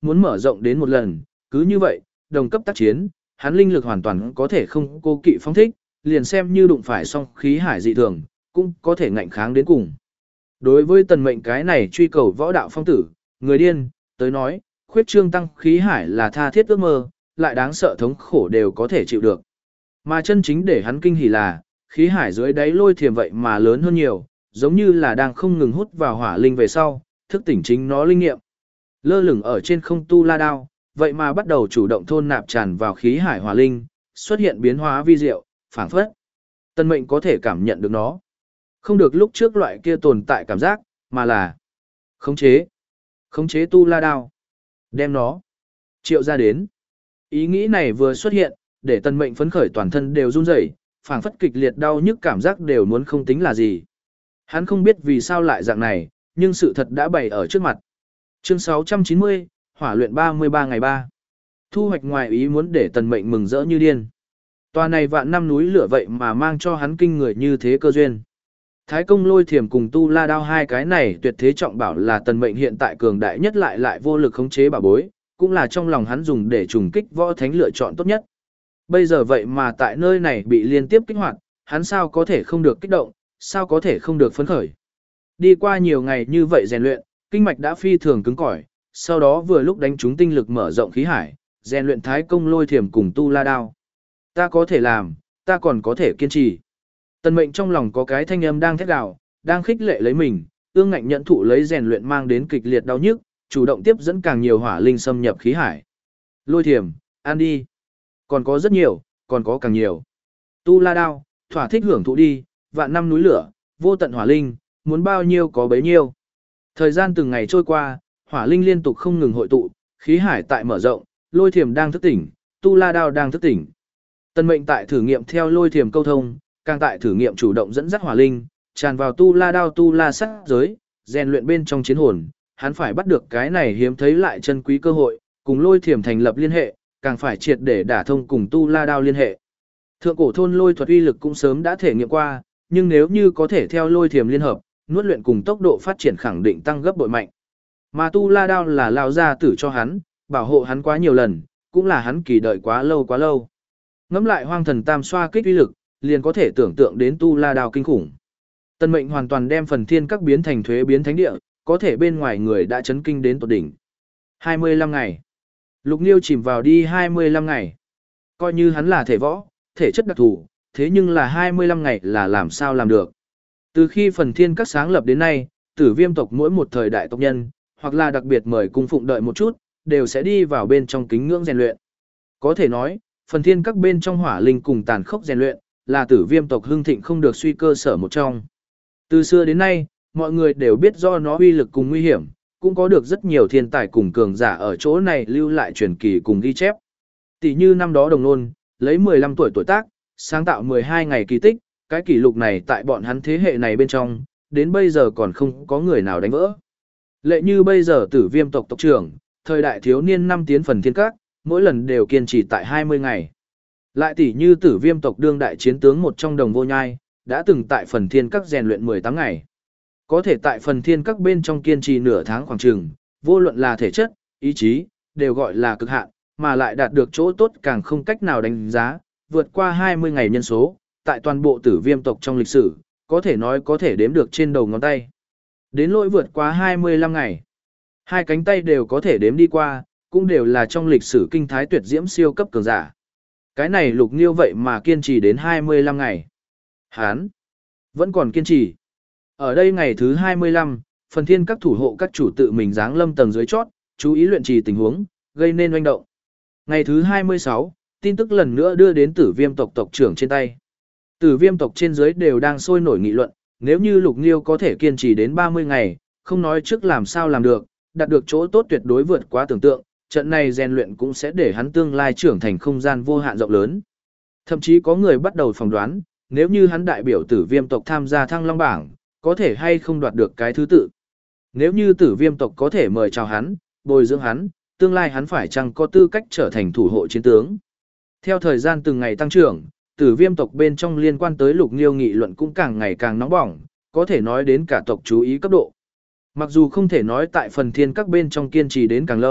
muốn mở rộng đến một lần, cứ như vậy, đồng cấp tác chiến, hắn linh lực hoàn toàn có thể không cô kỵ phóng thích, liền xem như đụng phải song khí hải dị thường, cũng có thể ngạnh kháng đến cùng. Đối với tần mệnh cái này truy cầu võ đạo phong tử, người điên, tới nói, khuyết trương tăng khí hải là tha thiết ước mơ, lại đáng sợ thống khổ đều có thể chịu được. Mà chân chính để hắn kinh hỉ là, khí hải dưới đáy lôi thiềm vậy mà lớn hơn nhiều, giống như là đang không ngừng hút vào hỏa linh về sau, thức tỉnh chính nó linh nghiệm. Lơ lửng ở trên không tu la đao, vậy mà bắt đầu chủ động thôn nạp tràn vào khí hải hỏa linh, xuất hiện biến hóa vi diệu, phảng phất. Tân mệnh có thể cảm nhận được nó. Không được lúc trước loại kia tồn tại cảm giác, mà là khống chế. Khống chế tu la đao. Đem nó triệu ra đến. Ý nghĩ này vừa xuất hiện, để tân mệnh phấn khởi toàn thân đều run rẩy, phảng phất kịch liệt đau nhức cảm giác đều muốn không tính là gì. Hắn không biết vì sao lại dạng này, nhưng sự thật đã bày ở trước mặt. Chương sáu trăm chín mươi, hỏa luyện ba mươi ba ngày ba. Thu hoạch ngoài ý muốn để tần mệnh mừng rỡ như điên. Tòa này vạn năm núi lửa vậy mà mang cho hắn kinh người như thế cơ duyên. Thái công lôi thiềm cùng tu la đao hai cái này tuyệt thế trọng bảo là tần mệnh hiện tại cường đại nhất lại lại vô lực khống chế bảo bối, cũng là trong lòng hắn dùng để trùng kích võ thánh lựa chọn tốt nhất. Bây giờ vậy mà tại nơi này bị liên tiếp kích hoạt, hắn sao có thể không được kích động, sao có thể không được phấn khởi. Đi qua nhiều ngày như vậy rèn luyện, kinh mạch đã phi thường cứng cỏi, sau đó vừa lúc đánh trúng tinh lực mở rộng khí hải, rèn luyện thái công lôi thiềm cùng tu la đao. Ta có thể làm, ta còn có thể kiên trì. Tần mệnh trong lòng có cái thanh âm đang thét gào, đang khích lệ lấy mình, ương ngạnh nhận thụ lấy rèn luyện mang đến kịch liệt đau nhức, chủ động tiếp dẫn càng nhiều hỏa linh xâm nhập khí hải. Lôi thiềm, ăn đi. Còn có rất nhiều, còn có càng nhiều. Tu la đao, thỏa thích hưởng thụ đi, vạn năm núi lửa, vô tận hỏa linh, muốn bao nhiêu có bấy nhiêu. Thời gian từng ngày trôi qua, hỏa linh liên tục không ngừng hội tụ, khí hải tại mở rộng, lôi thiềm đang thức tỉnh, tu la đao đang thức tỉnh. Tần mệnh tại thử nghiệm theo lôi thiềm câu thông, càng tại thử nghiệm chủ động dẫn dắt hỏa linh, tràn vào tu la đao tu la sát giới, rèn luyện bên trong chiến hồn, hắn phải bắt được cái này hiếm thấy lại chân quý cơ hội, cùng lôi thiềm thành lập liên hệ, càng phải triệt để đả thông cùng tu la đao liên hệ. Thượng cổ thôn lôi thuật uy lực cũng sớm đã thể nghiệm qua, nhưng nếu như có thể theo lôi thiềm liên hợp, nuốt luyện cùng tốc độ phát triển khẳng định tăng gấp bội mạnh. Mà tu la đao là lao gia tử cho hắn, bảo hộ hắn quá nhiều lần, cũng là hắn kỳ đợi quá lâu quá lâu. Ngẫm lại hoang thần tam xoa kích uy lực, liền có thể tưởng tượng đến tu la đao kinh khủng. Tân mệnh hoàn toàn đem phần thiên các biến thành thuế biến thánh địa, có thể bên ngoài người đã chấn kinh đến tột đỉnh. hai mươi lăm ngày. Lục Nghiêu chìm vào đi hai mươi lăm ngày. Coi như hắn là thể võ, thể chất đặc thù, thế nhưng là hai mươi lăm ngày là làm sao làm được. Từ khi phần thiên các sáng lập đến nay, tử viêm tộc mỗi một thời đại tộc nhân, hoặc là đặc biệt mời cung phụng đợi một chút, đều sẽ đi vào bên trong kính ngưỡng rèn luyện. Có thể nói, phần thiên các bên trong hỏa linh cùng tàn khốc rèn luyện, là tử viêm tộc hưng thịnh không được suy cơ sở một trong. Từ xưa đến nay, mọi người đều biết do nó uy lực cùng nguy hiểm, cũng có được rất nhiều thiên tài cùng cường giả ở chỗ này lưu lại truyền kỳ cùng ghi chép. Tỷ như năm đó Đồng Nôn, lấy mười lăm tuổi tuổi tác, sáng tạo mười hai ngày kỳ tích, cái kỷ lục này tại bọn hắn thế hệ này bên trong, đến bây giờ còn không có người nào đánh vỡ. Lệ như bây giờ tử viêm tộc tộc trưởng, thời đại thiếu niên năm tiến phần thiên các, mỗi lần đều kiên trì tại hai mươi ngày. Lại tỷ như tử viêm tộc đương đại chiến tướng một trong Đồng Vô Nhai, đã từng tại phần thiên các rèn luyện mười tám ngày. Có thể tại phần thiên các bên trong kiên trì nửa tháng khoảng chừng, vô luận là thể chất, ý chí, đều gọi là cực hạn, mà lại đạt được chỗ tốt càng không cách nào đánh giá, vượt qua hai mươi ngày nhân số, tại toàn bộ tử viêm tộc trong lịch sử, có thể nói có thể đếm được trên đầu ngón tay. Đến lỗi vượt qua hai mươi lăm ngày, hai cánh tay đều có thể đếm đi qua, cũng đều là trong lịch sử kinh thái tuyệt diễm siêu cấp cường giả. Cái này Lục Nghiêu vậy mà kiên trì đến hai mươi lăm ngày. Hán vẫn còn kiên trì. Ở đây ngày thứ hai mươi lăm, phần thiên các thủ hộ các chủ tự mình giáng lâm tầng dưới chót, chú ý luyện trì tình huống, gây nên oanh động. Ngày thứ hai mươi sáu, tin tức lần nữa đưa đến tử viêm tộc tộc trưởng trên tay. Tử viêm tộc trên dưới đều đang sôi nổi nghị luận, nếu như Lục Nghiêu có thể kiên trì đến ba mươi ngày, không nói trước làm sao làm được, đạt được chỗ tốt tuyệt đối vượt quá tưởng tượng, trận này rèn luyện cũng sẽ để hắn tương lai trưởng thành không gian vô hạn rộng lớn. Thậm chí có người bắt đầu phỏng đoán, nếu như hắn đại biểu tử viêm tộc tham gia Thăng Long bảng, có thể hay không đoạt được cái thứ tự. Nếu như tử viêm tộc có thể mời chào hắn, bồi dưỡng hắn, tương lai hắn phải chăng có tư cách trở thành thủ hộ chiến tướng. Theo thời gian từng ngày tăng trưởng, tử viêm tộc bên trong liên quan tới Lục Nghiêu nghị luận cũng càng ngày càng nóng bỏng, có thể nói đến cả tộc chú ý cấp độ. Mặc dù không thể nói tại phần thiên các bên trong kiên trì đến càng lâu,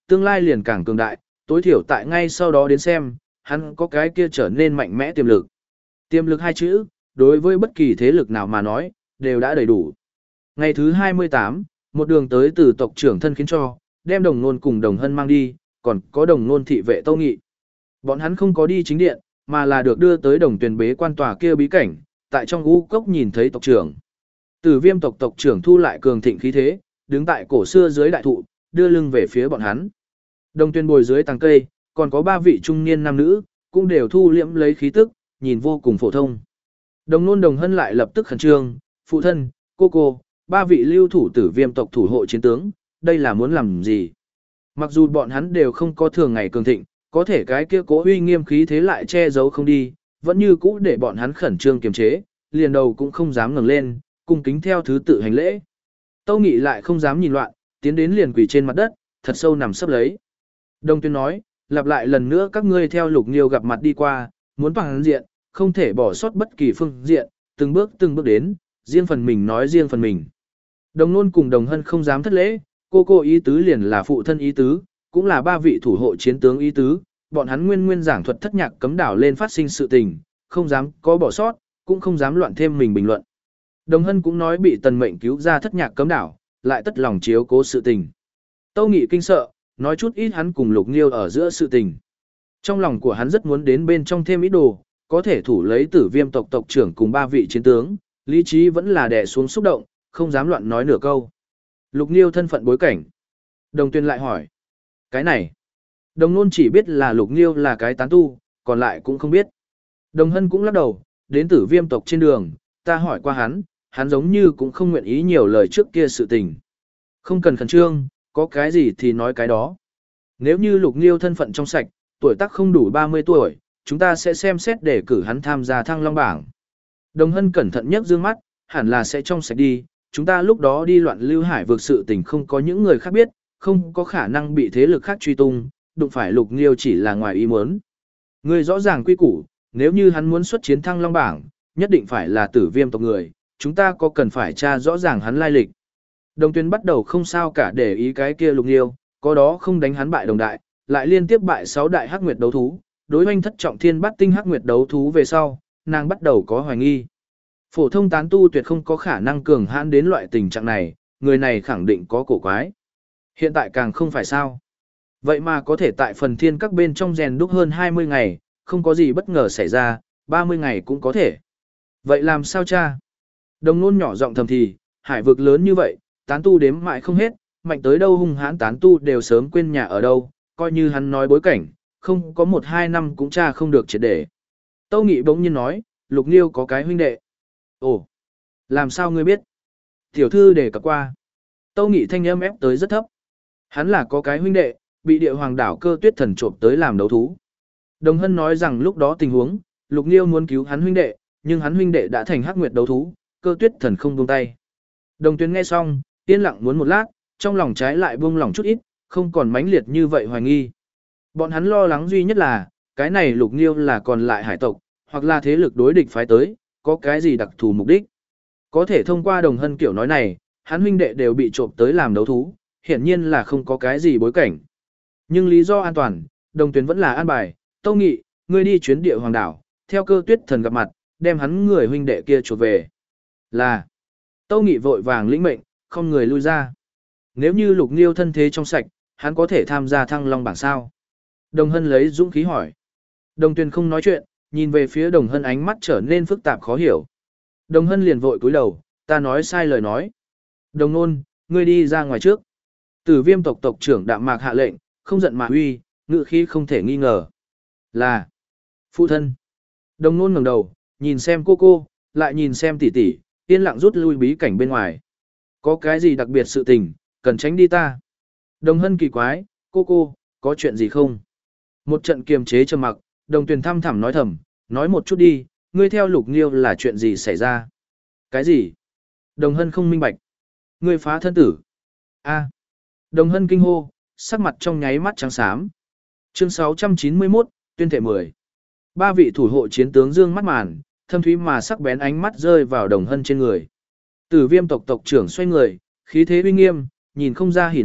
tương lai liền càng cường đại, tối thiểu tại ngay sau đó đến xem, hắn có cái kia trở nên mạnh mẽ tiềm lực. Tiềm lực hai chữ, đối với bất kỳ thế lực nào mà nói, đều đã đầy đủ. Ngày thứ hai mươi tám, một đường tới từ tộc trưởng thân khiến cho, đem đồng nôn cùng đồng hân mang đi, còn có đồng nôn thị vệ Tâu Nghị. Bọn hắn không có đi chính điện, mà là được đưa tới đồng tuyển bế quan tòa kia bí cảnh, tại trong u cốc nhìn thấy tộc trưởng. Tử Viêm tộc tộc trưởng thu lại cường thịnh khí thế, đứng tại cổ xưa dưới đại thụ, đưa lưng về phía bọn hắn. Đồng tuyên bồi dưới tàng cây, còn có ba vị trung niên nam nữ, cũng đều thu liễm lấy khí tức, nhìn vô cùng phổ thông. Đồng nôn đồng hân lại lập tức khẩn trương, phụ thân, cô cô, ba vị lưu thủ Tử Viêm tộc thủ hộ chiến tướng, đây là muốn làm gì? Mặc dù bọn hắn đều không có thường ngày cường thịnh, có thể cái kia cố uy nghiêm khí thế lại che giấu không đi, vẫn như cũ để bọn hắn khẩn trương kiềm chế, liền đầu cũng không dám ngẩng lên, cung kính theo thứ tự hành lễ. Tâu Nghị lại không dám nhìn loạn, tiến đến liền quỳ trên mặt đất, thật sâu nằm sấp lấy. Đông Tuyên nói, lặp lại lần nữa các ngươi theo Lục Nghiêu gặp mặt đi qua, muốn bằng diện, không thể bỏ sót bất kỳ phương diện, từng bước từng bước đến, riêng phần mình nói riêng phần mình. Đồng Nôn cùng Đồng Hân không dám thất lễ, cô cô ý tứ liền là phụ thân ý tứ, cũng là ba vị thủ hộ chiến tướng ý tứ, bọn hắn nguyên nguyên giảng thuật thất nhạc cấm đảo lên phát sinh sự tình, không dám có bỏ sót, cũng không dám loạn thêm mình bình luận. Đồng Hân cũng nói bị Tần Mệnh cứu ra thất nhạc cấm đảo, lại tất lòng chiếu cố sự tình. Tâu Nghị kinh sợ, nói chút ít hắn cùng Lục Nghiêu ở giữa sự tình. Trong lòng của hắn rất muốn đến bên trong thêm ít đồ, có thể thủ lấy Tử Viêm tộc tộc trưởng cùng ba vị chiến tướng, lý trí vẫn là đè xuống xúc động, không dám loạn nói nửa câu. Lục Nghiêu thân phận bối cảnh. Đồng Tuyên lại hỏi. Cái này. Đồng Nôn chỉ biết là Lục Nghiêu là cái tán tu, còn lại cũng không biết. Đồng Hân cũng lắc đầu, đến Tử Viêm tộc trên đường, ta hỏi qua hắn, hắn giống như cũng không nguyện ý nhiều lời trước kia sự tình. Không cần khẩn trương, có cái gì thì nói cái đó. Nếu như Lục Nghiêu thân phận trong sạch, tuổi tác không đủ ba mươi tuổi, chúng ta sẽ xem xét để cử hắn tham gia Thăng Long bảng. Đồng Hân cẩn thận nhấc dương mắt, hẳn là sẽ trong sạch đi, chúng ta lúc đó đi loạn lưu hải vực sự tình không có những người khác biết, không có khả năng bị thế lực khác truy tung, đụng phải Lục Nghiêu chỉ là ngoài ý muốn. Người rõ ràng quy củ, nếu như hắn muốn xuất chiến Thăng Long bảng, nhất định phải là Tử Viêm tộc người, chúng ta có cần phải tra rõ ràng hắn lai lịch. Đồng Tuyên bắt đầu không sao cả để ý cái kia Lục Nghiêu, có đó không đánh hắn bại đồng đại, lại liên tiếp bại sáu đại hắc nguyệt đấu thú, đối oanh thất trọng thiên bát tinh hắc nguyệt đấu thú về sau, nàng bắt đầu có hoài nghi. Phổ thông tán tu tuyệt không có khả năng cường hãn đến loại tình trạng này, người này khẳng định có cổ quái. Hiện tại càng không phải sao. Vậy mà có thể tại phần thiên các bên trong rèn đúc hơn hai mươi ngày, không có gì bất ngờ xảy ra, ba mươi ngày cũng có thể. Vậy làm sao cha? Đồng Nôn nhỏ giọng thầm thì, hải vực lớn như vậy, tán tu đếm mãi không hết, mạnh tới đâu hung hãn tán tu đều sớm quên nhà ở đâu, coi như hắn nói bối cảnh, không có một hai năm cũng tra không được triệt để. Tâu Nghị bỗng nhiên nói, Lục Nghiêu có cái huynh đệ. Ồ, làm sao ngươi biết? Tiểu thư đề cập qua. Tâu Nghị thanh âm ép tới rất thấp. Hắn là có cái huynh đệ, bị địa hoàng đảo Cơ Tuyết Thần trộm tới làm đấu thú. Đồng Hân nói rằng lúc đó tình huống, Lục Nghiêu muốn cứu hắn huynh đệ, nhưng hắn huynh đệ đã thành hắc nguyệt đấu thú, Cơ Tuyết Thần không buông tay. Đồng Tuyên nghe xong, yên lặng muốn một lát, trong lòng trái lại buông lỏng chút ít, không còn mãnh liệt như vậy hoài nghi. Bọn hắn lo lắng duy nhất là, cái này Lục Nghiêu là còn lại hải tộc, hoặc là thế lực đối địch phái tới, có cái gì đặc thù mục đích. Có thể thông qua Đồng Hân kiểu nói này, hắn huynh đệ đều bị trộm tới làm đấu thú, hiển nhiên là không có cái gì bối cảnh. Nhưng lý do an toàn, Đồng Tuyên vẫn là an bài, Tâu Nghị, ngươi đi chuyến địa hoàng đảo, theo Cơ Tuyết Thần gặp mặt, đem hắn người huynh đệ kia chuộc về. Là, Tâu Nghị vội vàng lĩnh mệnh, không người lui ra. Nếu như Lục Nghiêu thân thế trong sạch, hắn có thể tham gia Thăng Long bảng sao? Đồng Hân lấy dũng khí hỏi. Đồng Tuyên không nói chuyện, nhìn về phía Đồng Hân ánh mắt trở nên phức tạp khó hiểu. Đồng Hân liền vội cúi đầu, ta nói sai lời nói. Đồng Nôn, ngươi đi ra ngoài trước. Tử Viêm tộc tộc trưởng Đạm Mạc hạ lệnh, không giận mà uy, ngự khí không thể nghi ngờ. Là, phụ thân. Đồng Nôn ngẩng đầu, nhìn xem cô cô, lại nhìn xem tỷ tỷ, yên lặng rút lui bí cảnh bên ngoài. Có cái gì đặc biệt sự tình, cần tránh đi ta. Đồng Hân kỳ quái, cô cô, có chuyện gì không? Một trận kiềm chế trầm mặc, Đồng Tuyền thăm thẳm nói thầm, nói một chút đi, ngươi theo Lục Nghiêu là chuyện gì xảy ra? Cái gì? Đồng Hân không minh bạch. Ngươi phá thân tử. A. Đồng Hân kinh hô, sắc mặt trong nháy mắt trắng xám. Chương sáu trăm chín mươi mốt, tuyên thể mười. Ba vị thủ hộ chiến tướng dương mắt màn, thâm thúy mà sắc bén ánh mắt rơi vào Đồng Hân trên người. Tử Viêm tộc tộc trưởng xoay người, khí thế uy nghiêm, nhìn không ra hỉ nộ,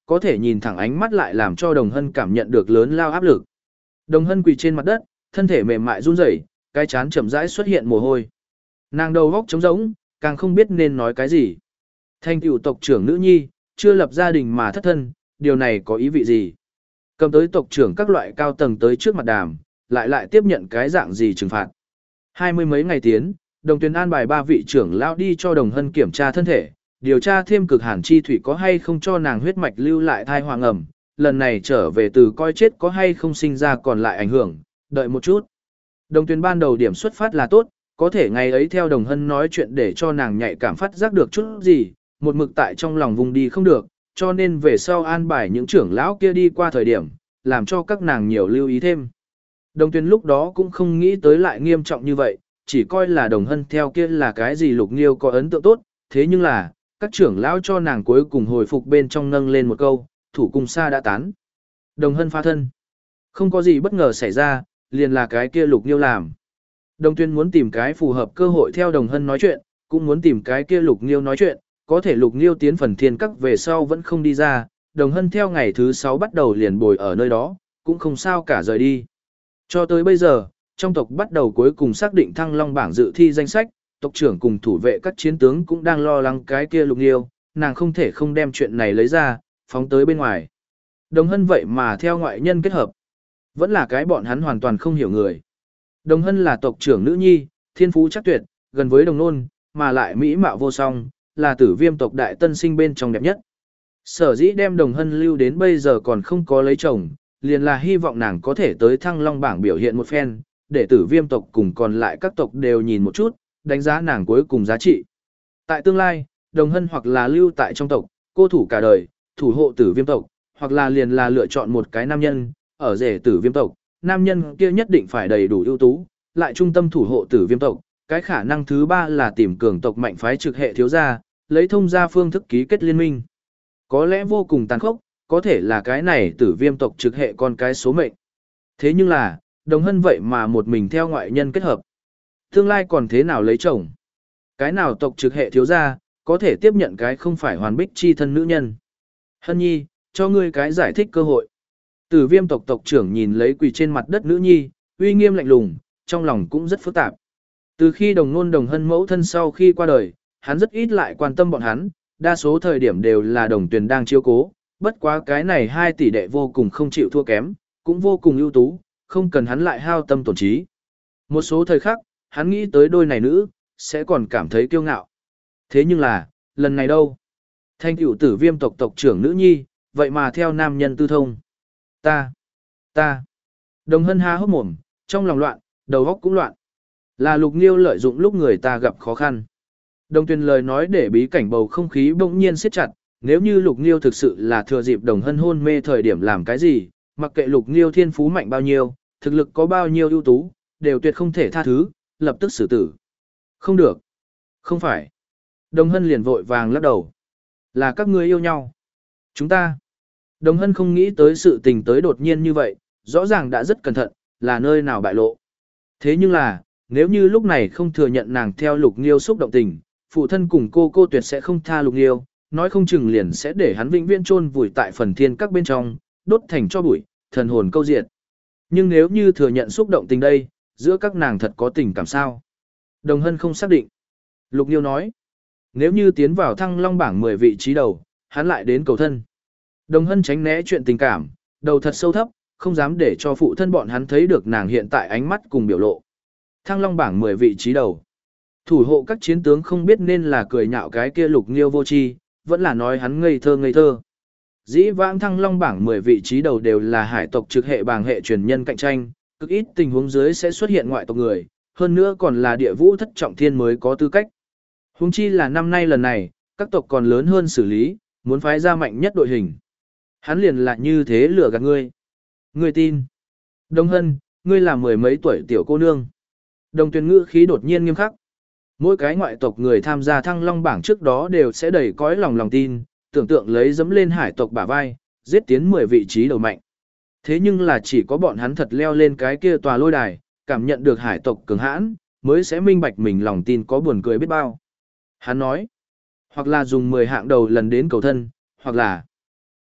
có thể nhìn thẳng ánh mắt lại làm cho Đồng Hân cảm nhận được lớn lao áp lực. Đồng Hân quỳ trên mặt đất, thân thể mềm mại run rẩy, cái trán chậm rãi xuất hiện mồ hôi. Nàng đầu óc trống rỗng, càng không biết nên nói cái gì. Thành tựu tộc trưởng nữ nhi, chưa lập gia đình mà thất thân, điều này có ý vị gì? Cầm tới tộc trưởng các loại cao tầng tới trước mặt đàm, lại lại tiếp nhận cái dạng gì trừng phạt. Hai mươi mấy ngày tiến, Đồng Tuyền an bài ba vị trưởng lão đi cho Đồng Hân kiểm tra thân thể, điều tra thêm cực hàn chi thủy có hay không cho nàng huyết mạch lưu lại thai hoàng ẩm, lần này trở về từ coi chết có hay không sinh ra còn lại ảnh hưởng, đợi một chút. Đồng Tuyền ban đầu điểm xuất phát là tốt, có thể ngày ấy theo Đồng Hân nói chuyện để cho nàng nhạy cảm phát giác được chút gì, một mực tại trong lòng vùng đi không được, cho nên về sau an bài những trưởng lão kia đi qua thời điểm, làm cho các nàng nhiều lưu ý thêm. Đồng Tuyền lúc đó cũng không nghĩ tới lại nghiêm trọng như vậy, chỉ coi là Đồng Hân theo kia là cái gì Lục Nghiêu có ấn tượng tốt, thế nhưng là, các trưởng lão cho nàng cuối cùng hồi phục bên trong nâng lên một câu, thủ cung xa đã tán. Đồng Hân phá thân. Không có gì bất ngờ xảy ra, liền là cái kia Lục Nghiêu làm. Đồng Tuyền muốn tìm cái phù hợp cơ hội theo Đồng Hân nói chuyện, cũng muốn tìm cái kia Lục Nghiêu nói chuyện, có thể Lục Nghiêu tiến phần thiên các về sau vẫn không đi ra, Đồng Hân theo ngày thứ sáu bắt đầu liền bồi ở nơi đó, cũng không sao cả rời đi. Cho tới bây giờ, trong tộc bắt đầu cuối cùng xác định Thăng Long bảng dự thi danh sách, tộc trưởng cùng thủ vệ các chiến tướng cũng đang lo lắng cái kia Lục Nghiêu, nàng không thể không đem chuyện này lấy ra, phóng tới bên ngoài. Đồng Hân vậy mà theo ngoại nhân kết hợp, vẫn là cái bọn hắn hoàn toàn không hiểu người. Đồng Hân là tộc trưởng nữ nhi, thiên phú chắc tuyệt, gần với Đồng Nôn, mà lại mỹ mạo vô song, là tử viêm tộc đại tân sinh bên trong đẹp nhất. Sở dĩ đem Đồng Hân lưu đến bây giờ còn không có lấy chồng, liền là hy vọng nàng có thể tới Thăng Long bảng biểu hiện một phen, để tử viêm tộc cùng còn lại các tộc đều nhìn một chút, đánh giá nàng cuối cùng giá trị. Tại tương lai, Đồng Hân hoặc là lưu tại trong tộc, cô thủ cả đời, thủ hộ tử viêm tộc, hoặc là liền là lựa chọn một cái nam nhân, ở rể tử viêm tộc, nam nhân kia nhất định phải đầy đủ ưu tú, lại trung tâm thủ hộ tử viêm tộc, cái khả năng thứ ba là tìm cường tộc mạnh phái trực hệ thiếu gia, lấy thông gia phương thức ký kết liên minh. Có lẽ vô cùng tàn khốc, có thể là cái này tử viêm tộc trực hệ con cái số mệnh. Thế nhưng là, Đồng Hân vậy mà một mình theo ngoại nhân kết hợp. Tương lai còn thế nào lấy chồng? Cái nào tộc trực hệ thiếu gia, có thể tiếp nhận cái không phải hoàn bích chi thân nữ nhân? Hân nhi, cho ngươi cái giải thích cơ hội. Tử viêm tộc tộc trưởng nhìn lấy quỳ trên mặt đất nữ nhi, uy nghiêm lạnh lùng, trong lòng cũng rất phức tạp. Từ khi Đồng Nôn Đồng Hân mẫu thân sau khi qua đời, hắn rất ít lại quan tâm bọn hắn, đa số thời điểm đều là Đồng Tuyền đang chiếu cố, bất quá cái này hai tỷ đệ vô cùng không chịu thua kém, cũng vô cùng ưu tú, không cần hắn lại hao tâm tổn trí. Một số thời khắc, hắn nghĩ tới đôi này nữ, sẽ còn cảm thấy kiêu ngạo. Thế nhưng là, lần này đâu? Thanh tựu tử viêm tộc tộc trưởng nữ nhi, vậy mà theo nam nhân tư thông. Ta, ta. Đồng Hân há hốc mồm, trong lòng loạn, đầu óc cũng loạn. Là Lục Nghiêu lợi dụng lúc người ta gặp khó khăn. Đồng Tuyền lời nói để bí cảnh bầu không khí bỗng nhiên siết chặt, nếu như Lục Nghiêu thực sự là thừa dịp Đồng Hân hôn mê thời điểm làm cái gì, mặc kệ Lục Nghiêu thiên phú mạnh bao nhiêu, thực lực có bao nhiêu ưu tú, đều tuyệt không thể tha thứ, lập tức xử tử. Không được. Không phải. Đồng Hân liền vội vàng lắc đầu. Là các ngươi yêu nhau. Chúng ta. Đồng Hân không nghĩ tới sự tình tới đột nhiên như vậy, rõ ràng đã rất cẩn thận, là nơi nào bại lộ. Thế nhưng là, nếu như lúc này không thừa nhận nàng theo Lục Nghiêu xúc động tình, phụ thân cùng cô cô tuyệt sẽ không tha Lục Nghiêu, nói không chừng liền sẽ để hắn vĩnh viễn chôn vùi tại phần thiên các bên trong, đốt thành cho bụi, thần hồn câu diệt. Nhưng nếu như thừa nhận xúc động tình đây, giữa các nàng thật có tình cảm sao? Đồng Hân không xác định. Lục Nghiêu nói, nếu như tiến vào Thăng Long bảng mười vị trí đầu, hắn lại đến cầu thân. Đồng Hân tránh né chuyện tình cảm, đầu thật sâu thấp, không dám để cho phụ thân bọn hắn thấy được nàng hiện tại ánh mắt cùng biểu lộ. Thăng Long bảng mười vị trí đầu. Thủ hộ các chiến tướng không biết nên là cười nhạo cái kia Lục Nghiêu vô tri, vẫn là nói hắn ngây thơ ngây thơ. Dĩ vãng Thăng Long bảng mười vị trí đầu đều là hải tộc trực hệ bảng hệ truyền nhân cạnh tranh, cực ít tình huống dưới sẽ xuất hiện ngoại tộc người, hơn nữa còn là địa vũ thất trọng thiên mới có tư cách. Huống chi là năm nay lần này, các tộc còn lớn hơn xử lý, muốn phái ra mạnh nhất đội hình. Hắn liền là như thế lừa gạt ngươi. Ngươi tin. Đồng Hân, ngươi là mười mấy tuổi tiểu cô nương. Đồng Tuyền ngữ khí đột nhiên nghiêm khắc. Mỗi cái ngoại tộc người tham gia Thăng Long bảng trước đó đều sẽ đầy cõi lòng lòng tin, tưởng tượng lấy dẫm lên hải tộc bả vai, giết tiến mười vị trí đầu mạnh. Thế nhưng là chỉ có bọn hắn thật leo lên cái kia tòa lôi đài, cảm nhận được hải tộc cường hãn, mới sẽ minh bạch mình lòng tin có buồn cười biết bao. Hắn nói, hoặc là dùng mười hạng đầu lần đến cầu thân, hoặc là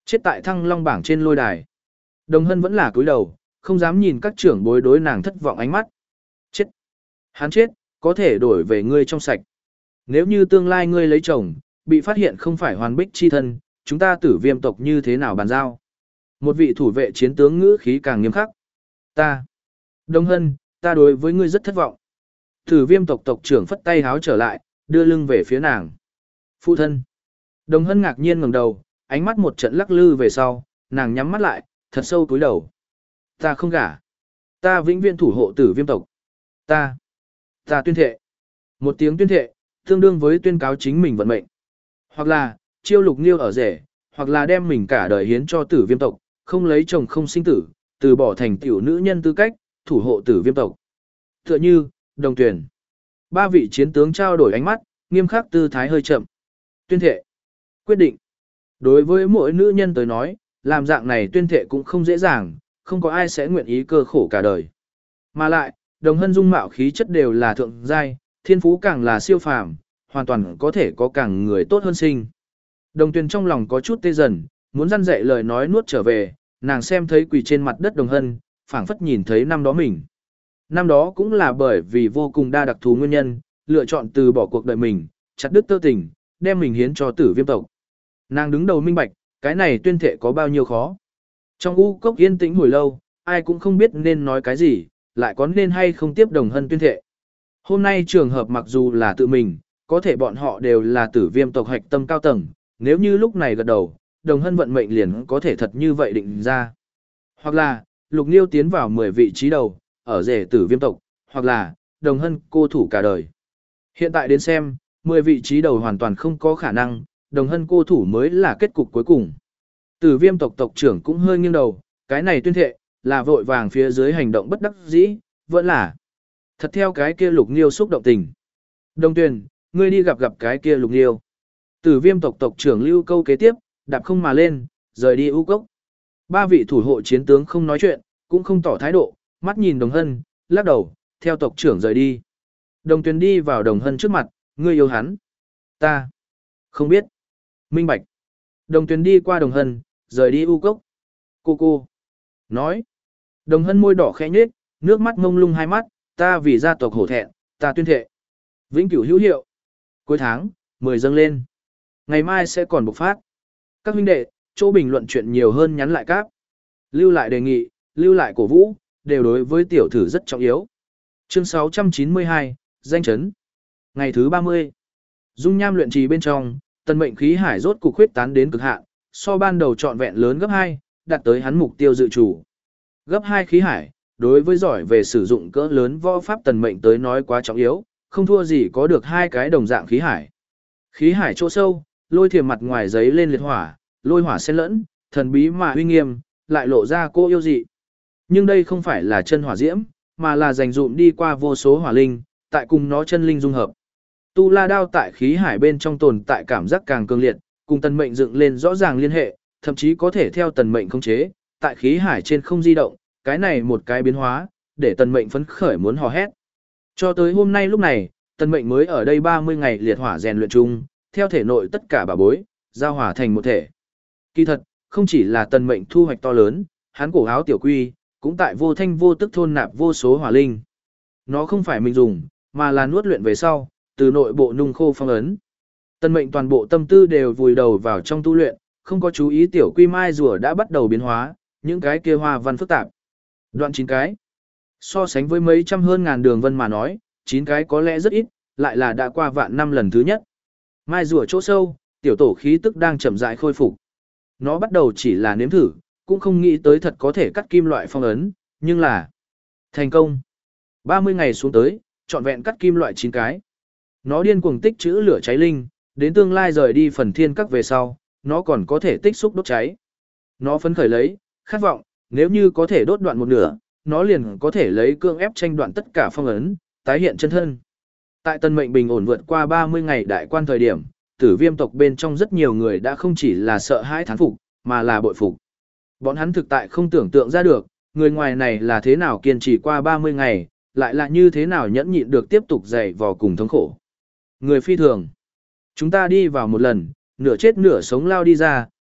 Chết tại Thăng Long bảng trên lôi đài. Đồng Hân vẫn là cúi đầu, không dám nhìn các trưởng bối đối nàng thất vọng ánh mắt. Chết. Hắn chết, có thể đổi về ngươi trong sạch. Nếu như tương lai ngươi lấy chồng, bị phát hiện không phải hoàn bích chi thân, chúng ta Tử Viêm tộc như thế nào bàn giao? Một vị thủ vệ chiến tướng ngữ khí càng nghiêm khắc. Ta. Đồng Hân, ta đối với ngươi rất thất vọng. Tử Viêm tộc tộc trưởng phất tay háo trở lại, đưa lưng về phía nàng. Phụ thân. Đồng Hân ngạc nhiên ngẩng đầu, ánh mắt một trận lắc lư về sau, nàng nhắm mắt lại, thật sâu cúi đầu. Ta không gả. Ta vĩnh viễn thủ hộ Tử Viêm tộc. Ta. Ta tuyên thệ. Một tiếng tuyên thệ, tương đương với tuyên cáo chính mình vận mệnh. Hoặc là, chiêu Lục Nghiêu ở rể, hoặc là đem mình cả đời hiến cho Tử Viêm tộc, không lấy chồng không sinh tử, từ bỏ thành tiểu nữ nhân tư cách, thủ hộ Tử Viêm tộc. Tựa như, Đồng Tuyển. Ba vị chiến tướng trao đổi ánh mắt, nghiêm khắc tư thái hơi chậm. Tuyên thệ. Quyết định. Đối với mỗi nữ nhân tới nói, làm dạng này tuyên thệ cũng không dễ dàng, không có ai sẽ nguyện ý cơ khổ cả đời. Mà lại, Đồng Hân dung mạo khí chất đều là thượng giai, thiên phú càng là siêu phàm, hoàn toàn có thể có càng người tốt hơn sinh. Đồng Tuyền trong lòng có chút tê dần, muốn răn dạy lời nói nuốt trở về, nàng xem thấy quỳ trên mặt đất Đồng Hân, phảng phất nhìn thấy năm đó mình. Năm đó cũng là bởi vì vô cùng đa đặc thù nguyên nhân, lựa chọn từ bỏ cuộc đời mình, chặt đứt tơ tình, đem mình hiến cho Tử Viêm tộc. Nàng đứng đầu minh bạch, cái này tuyên thệ có bao nhiêu khó. Trong u cốc yên tĩnh hồi lâu, ai cũng không biết nên nói cái gì, lại có nên hay không tiếp Đồng Hân tuyên thệ. Hôm nay trường hợp mặc dù là tự mình, có thể bọn họ đều là Tử Viêm tộc hạch tâm cao tầng, nếu như lúc này gật đầu, Đồng Hân vận mệnh liền có thể thật như vậy định ra. Hoặc là, Lục Nghiêu tiến vào mười vị trí đầu, ở rể Tử Viêm tộc, hoặc là, Đồng Hân cô thủ cả đời. Hiện tại đến xem, mười vị trí đầu hoàn toàn không có khả năng, Đồng Hân cô thủ mới là kết cục cuối cùng. Tử Viêm tộc tộc trưởng cũng hơi nghiêng đầu, cái này tuyên thệ, là vội vàng phía dưới hành động bất đắc dĩ, vẫn là thật theo cái kia Lục Nghiêu xúc động tình. Đồng Tuyền, ngươi đi gặp gặp cái kia Lục Nghiêu. Tử Viêm tộc tộc trưởng lưu câu kế tiếp, đạp không mà lên, rời đi u cốc. Ba vị thủ hộ chiến tướng không nói chuyện, cũng không tỏ thái độ, mắt nhìn Đồng Hân, lắc đầu, theo tộc trưởng rời đi. Đồng Tuyền đi vào Đồng Hân trước mặt, ngươi yêu hắn. Ta không biết. Minh bạch. Đồng Tuyền đi qua Đồng Hân, rời đi u cốc. Cô cô. Nói. Đồng Hân môi đỏ khẽ nhếch, nước mắt ngông lung hai mắt, ta vì gia tộc hổ thẹn, ta tuyên thệ. Vĩnh cửu hữu hiệu. Cuối tháng, mười dâng lên. Ngày mai sẽ còn bộc phát. Các huynh đệ, chỗ bình luận chuyện nhiều hơn nhắn lại cáp. Lưu lại đề nghị, lưu lại cổ vũ, đều đối với tiểu thử rất trọng yếu. Chương sáu trăm chín mươi hai, danh chấn. Ngày thứ ba mươi. Dung nham luyện trì bên trong, tần mệnh khí hải rốt cục huyết tán đến cực hạn, so ban đầu trọn vẹn lớn gấp hai, đạt tới hắn mục tiêu dự chủ. Gấp hai khí hải, đối với giỏi về sử dụng cỡ lớn võ pháp tần mệnh tới nói quá trọng yếu, không thua gì có được hai cái đồng dạng khí hải. Khí hải chỗ sâu, lôi thiềm mặt ngoài giấy lên liệt hỏa, lôi hỏa xen lẫn, thần bí mà uy nghiêm, lại lộ ra cô yêu dị. Nhưng đây không phải là chân hỏa diễm, mà là dành dụm đi qua vô số hỏa linh, tại cùng nó chân linh dung hợp. Tu La đao tại khí hải bên trong tồn tại cảm giác càng cường liệt, cùng tần mệnh dựng lên rõ ràng liên hệ, thậm chí có thể theo tần mệnh khống chế, tại khí hải trên không di động, cái này một cái biến hóa, để tần mệnh phấn khởi muốn hò hét. Cho tới hôm nay lúc này, tần mệnh mới ở đây ba mươi ngày liệt hỏa rèn luyện chung, theo thể nội tất cả bà bối, giao hòa thành một thể. Kỳ thật, không chỉ là tần mệnh thu hoạch to lớn, hắn cổ áo tiểu quy, cũng tại vô thanh vô tức thôn nạp vô số hỏa linh. Nó không phải mình dùng, mà là nuốt luyện về sau, từ nội bộ nung khô phong ấn. Tần mệnh toàn bộ tâm tư đều vùi đầu vào trong tu luyện, không có chú ý tiểu quy mai rùa đã bắt đầu biến hóa, những cái kia hoa văn phức tạp. Đoạn chín cái. So sánh với mấy trăm hơn ngàn đường vân mà nói, chín cái có lẽ rất ít, lại là đã qua vạn năm lần thứ nhất. Mai rùa chỗ sâu, tiểu tổ khí tức đang chậm rãi khôi phục. Nó bắt đầu chỉ là nếm thử, cũng không nghĩ tới thật có thể cắt kim loại phong ấn, nhưng là thành công. ba mươi ngày xuống tới, trọn vẹn cắt kim loại chín cái. Nó điên cuồng tích trữ lửa cháy linh, đến tương lai rời đi phần thiên các về sau, nó còn có thể tích xúc đốt cháy. Nó phấn khởi lấy, khát vọng, nếu như có thể đốt đoạn một nửa, nó liền có thể lấy cương ép tranh đoạn tất cả phong ấn, tái hiện chân thân. Tại Tân Mệnh bình ổn vượt qua ba mươi ngày đại quan thời điểm, Tử Viêm tộc bên trong rất nhiều người đã không chỉ là sợ hãi thán phục, mà là bội phục. Bọn hắn thực tại không tưởng tượng ra được, người ngoài này là thế nào kiên trì qua ba mươi ngày, lại là như thế nào nhẫn nhịn được tiếp tục dày vò cùng thống khổ. Người phi thường. Chúng ta đi vào một lần, nửa chết nửa sống lao đi ra,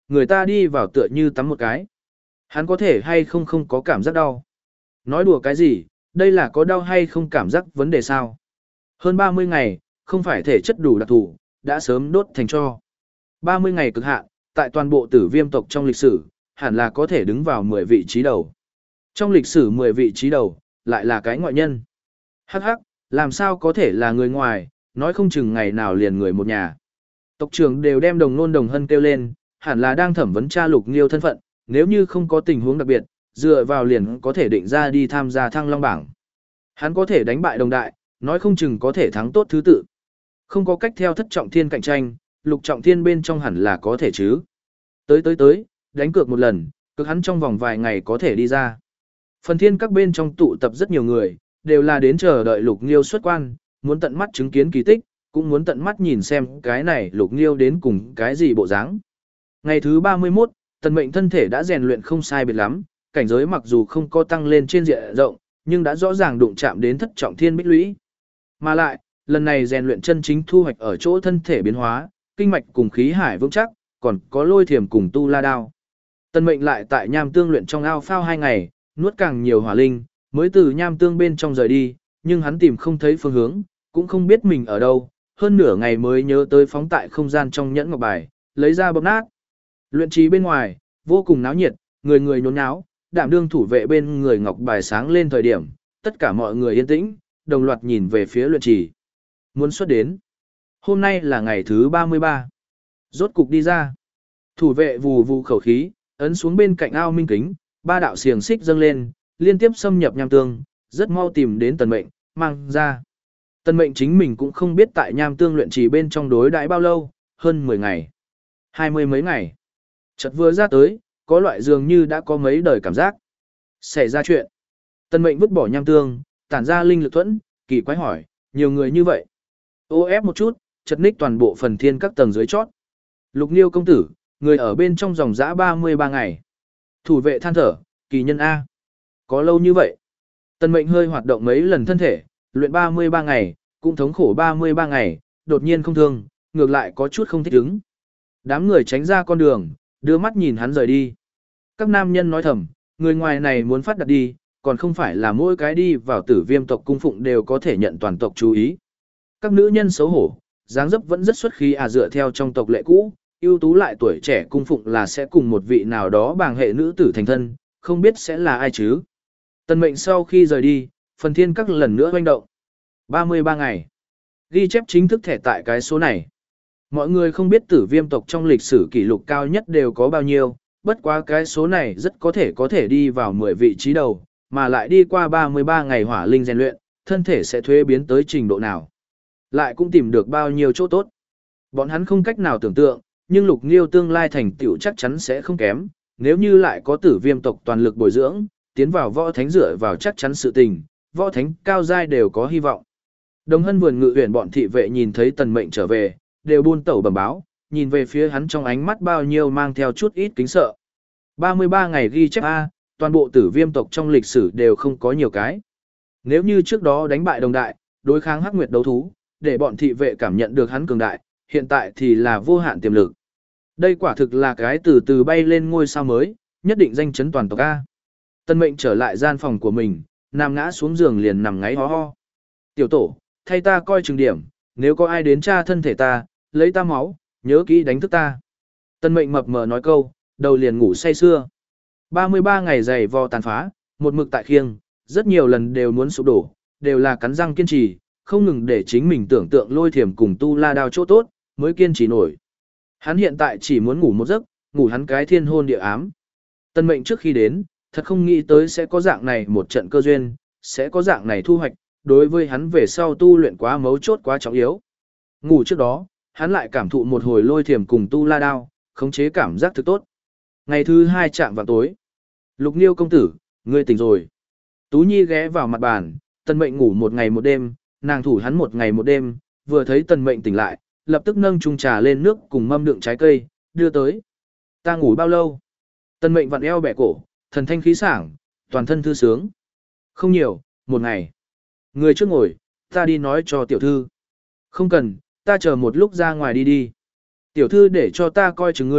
người ta đi vào tựa như tắm một cái. Hắn có thể hay không không có cảm giác đau. Nói đùa cái gì, đây là có đau hay không cảm giác vấn đề sao. Hơn ba mươi ngày, không phải thể chất đủ đặc thù, đã sớm đốt thành tro. ba mươi ngày cực hạn, tại toàn bộ tử viêm tộc trong lịch sử, hẳn là có thể đứng vào mười vị trí đầu. Trong lịch sử mười vị trí đầu, lại là cái ngoại nhân. Hắc hắc, làm sao có thể là người ngoài, nói không chừng ngày nào liền người một nhà. Tộc trưởng đều đem Đồng Nôn Đồng Hân kêu lên, hẳn là đang thẩm vấn cha Lục Nghiêu thân phận, nếu như không có tình huống đặc biệt, dựa vào liền có thể định ra đi tham gia Thăng Long bảng. Hắn có thể đánh bại Đồng Đại, nói không chừng có thể thắng tốt thứ tự. Không có cách theo thất trọng thiên cạnh tranh, lục trọng thiên bên trong hẳn là có thể chứ. Tới tới tới, đánh cược một lần, cực hắn trong vòng vài ngày có thể đi ra. Phần thiên các bên trong tụ tập rất nhiều người, đều là đến chờ đợi Lục Nghiêu xuất quan, muốn tận mắt chứng kiến kỳ tích, cũng muốn tận mắt nhìn xem cái này Lục Nghiêu đến cùng cái gì bộ dáng. Ngày thứ ba mươi mốt, Tần Mệnh thân thể đã rèn luyện không sai biệt lắm, cảnh giới mặc dù không có tăng lên trên diện rộng, nhưng đã rõ ràng đụng chạm đến thất trọng thiên bích lũy. Mà lại, lần này rèn luyện chân chính thu hoạch ở chỗ thân thể biến hóa, kinh mạch cùng khí hải vững chắc, còn có lôi thiềm cùng tu la đao. Tần Mệnh lại tại nham tương luyện trong ao phao hai ngày, nuốt càng nhiều hỏa linh, mới từ nham tương bên trong rời đi, nhưng hắn tìm không thấy phương hướng, cũng không biết mình ở đâu, hơn nửa ngày mới nhớ tới phóng tại không gian trong nhẫn ngọc bài, lấy ra bóp nát. Luyện trí bên ngoài, vô cùng náo nhiệt, người người nhốn nháo, đảm đương thủ vệ bên người ngọc bài sáng lên thời điểm, tất cả mọi người yên tĩnh, đồng loạt nhìn về phía luyện trì. Muốn xuất đến. Hôm nay là ngày thứ ba mươi ba. Rốt cục đi ra. Thủ vệ vù vù khẩu khí, ấn xuống bên cạnh ao minh kính, ba đạo xiềng xích dâng lên, liên tiếp xâm nhập nham tương, rất mau tìm đến Tần Mệnh, mang ra. Tần Mệnh chính mình cũng không biết tại nham tương luyện trì bên trong đối đãi bao lâu, hơn mười ngày, hai mươi mấy ngày. Chợt vừa ra tới, có loại dường như đã có mấy đời cảm giác. Xảy ra chuyện. Tần Mệnh vứt bỏ nham tương, tản ra linh lực thuẫn, kỳ quái hỏi, nhiều người như vậy. Ô ép một chút, chật ních toàn bộ phần thiên các tầng dưới chót. Lục Nghiêu công tử, người ở bên trong dòng dã ba mươi ba ngày. Thủ vệ than thở, kỳ nhân A. Có lâu như vậy. Tần Mệnh hơi hoạt động mấy lần thân thể, luyện ba mươi ba ngày, cũng thống khổ ba mươi ba ngày, đột nhiên không thương, ngược lại có chút không thích ứng. Đám người tránh ra con đường, đưa mắt nhìn hắn rời đi. Các nam nhân nói thầm, người ngoài này muốn phát đạt đi, còn không phải là mỗi cái đi vào tử viêm tộc cung phụng đều có thể nhận toàn tộc chú ý. Các nữ nhân xấu hổ, dáng dấp vẫn rất xuất khí à dựa theo trong tộc lệ cũ, ưu tú lại tuổi trẻ cung phụng là sẽ cùng một vị nào đó bàng hệ nữ tử thành thân, không biết sẽ là ai chứ. Tần Mệnh sau khi rời đi, phần thiên các lần nữa hoành động. ba mươi ba ngày. Ghi chép chính thức thẻ tại cái số này. Mọi người không biết tử viêm tộc trong lịch sử kỷ lục cao nhất đều có bao nhiêu, bất quá cái số này rất có thể có thể đi vào mười vị trí đầu, mà lại đi qua ba mươi ba ngày hỏa linh rèn luyện, thân thể sẽ thuế biến tới trình độ nào. Lại cũng tìm được bao nhiêu chỗ tốt. Bọn hắn không cách nào tưởng tượng, nhưng Lục Nghiêu tương lai thành tựu chắc chắn sẽ không kém, nếu như lại có tử viêm tộc toàn lực bồi dưỡng, tiến vào võ thánh dựa vào chắc chắn sự tình, võ thánh cao giai đều có hy vọng. Đồng Hân vườn ngự huyền bọn thị vệ nhìn thấy Tần Mệnh trở về, đều buôn tẩu bẩm báo, nhìn về phía hắn trong ánh mắt bao nhiêu mang theo chút ít kính sợ. ba mươi ba ngày ghi chép A, toàn bộ tử viêm tộc trong lịch sử đều không có nhiều cái. Nếu như trước đó đánh bại Đồng Đại, đối kháng Hắc Nguyệt đấu thú, để bọn thị vệ cảm nhận được hắn cường đại, hiện tại thì là vô hạn tiềm lực. Đây quả thực là cái từ từ bay lên ngôi sao mới, nhất định danh chấn toàn tộc A. Tần Mệnh trở lại gian phòng của mình, nằm ngã xuống giường liền nằm ngáy ho ho. Tiểu tổ, thay ta coi chừng điểm, nếu có ai đến tra thân thể ta, lấy ta máu, nhớ kỹ đánh thức ta. Tần Mệnh mập mờ nói câu, đầu liền ngủ say sưa. ba mươi ba ngày dày vò tàn phá, một mực tại khiêng, rất nhiều lần đều muốn sụp đổ, đều là cắn răng kiên trì, không ngừng để chính mình tưởng tượng lôi thiểm cùng tu la đao chỗ tốt, mới kiên trì nổi. Hắn hiện tại chỉ muốn ngủ một giấc, ngủ hắn cái thiên hôn địa ám. Tần Mệnh trước khi đến, thật không nghĩ tới sẽ có dạng này một trận cơ duyên, sẽ có dạng này thu hoạch, đối với hắn về sau tu luyện quá mấu chốt quá trọng yếu. Ngủ trước đó, hắn lại cảm thụ một hồi lôi thiểm cùng tu la đao, khống chế cảm giác thực tốt. Ngày thứ hai chạm vào tối. Lục Nghiêu công tử, ngươi tỉnh rồi. Tú Nhi ghé vào mặt bàn, Tần Mệnh ngủ một ngày một đêm, nàng thủ hắn một ngày một đêm, vừa thấy Tần Mệnh tỉnh lại, lập tức nâng chung trà lên nước cùng mâm đựng trái cây, đưa tới. Ta ngủ bao lâu? Tần Mệnh vặn eo bẻ cổ, thần thanh khí sảng, toàn thân thư sướng. Không nhiều, một ngày. Người trước ngồi, ta đi nói cho tiểu thư. Không cần, ta chờ một lúc ra ngoài đi đi. Tiểu thư để cho ta coi chừng ngươi,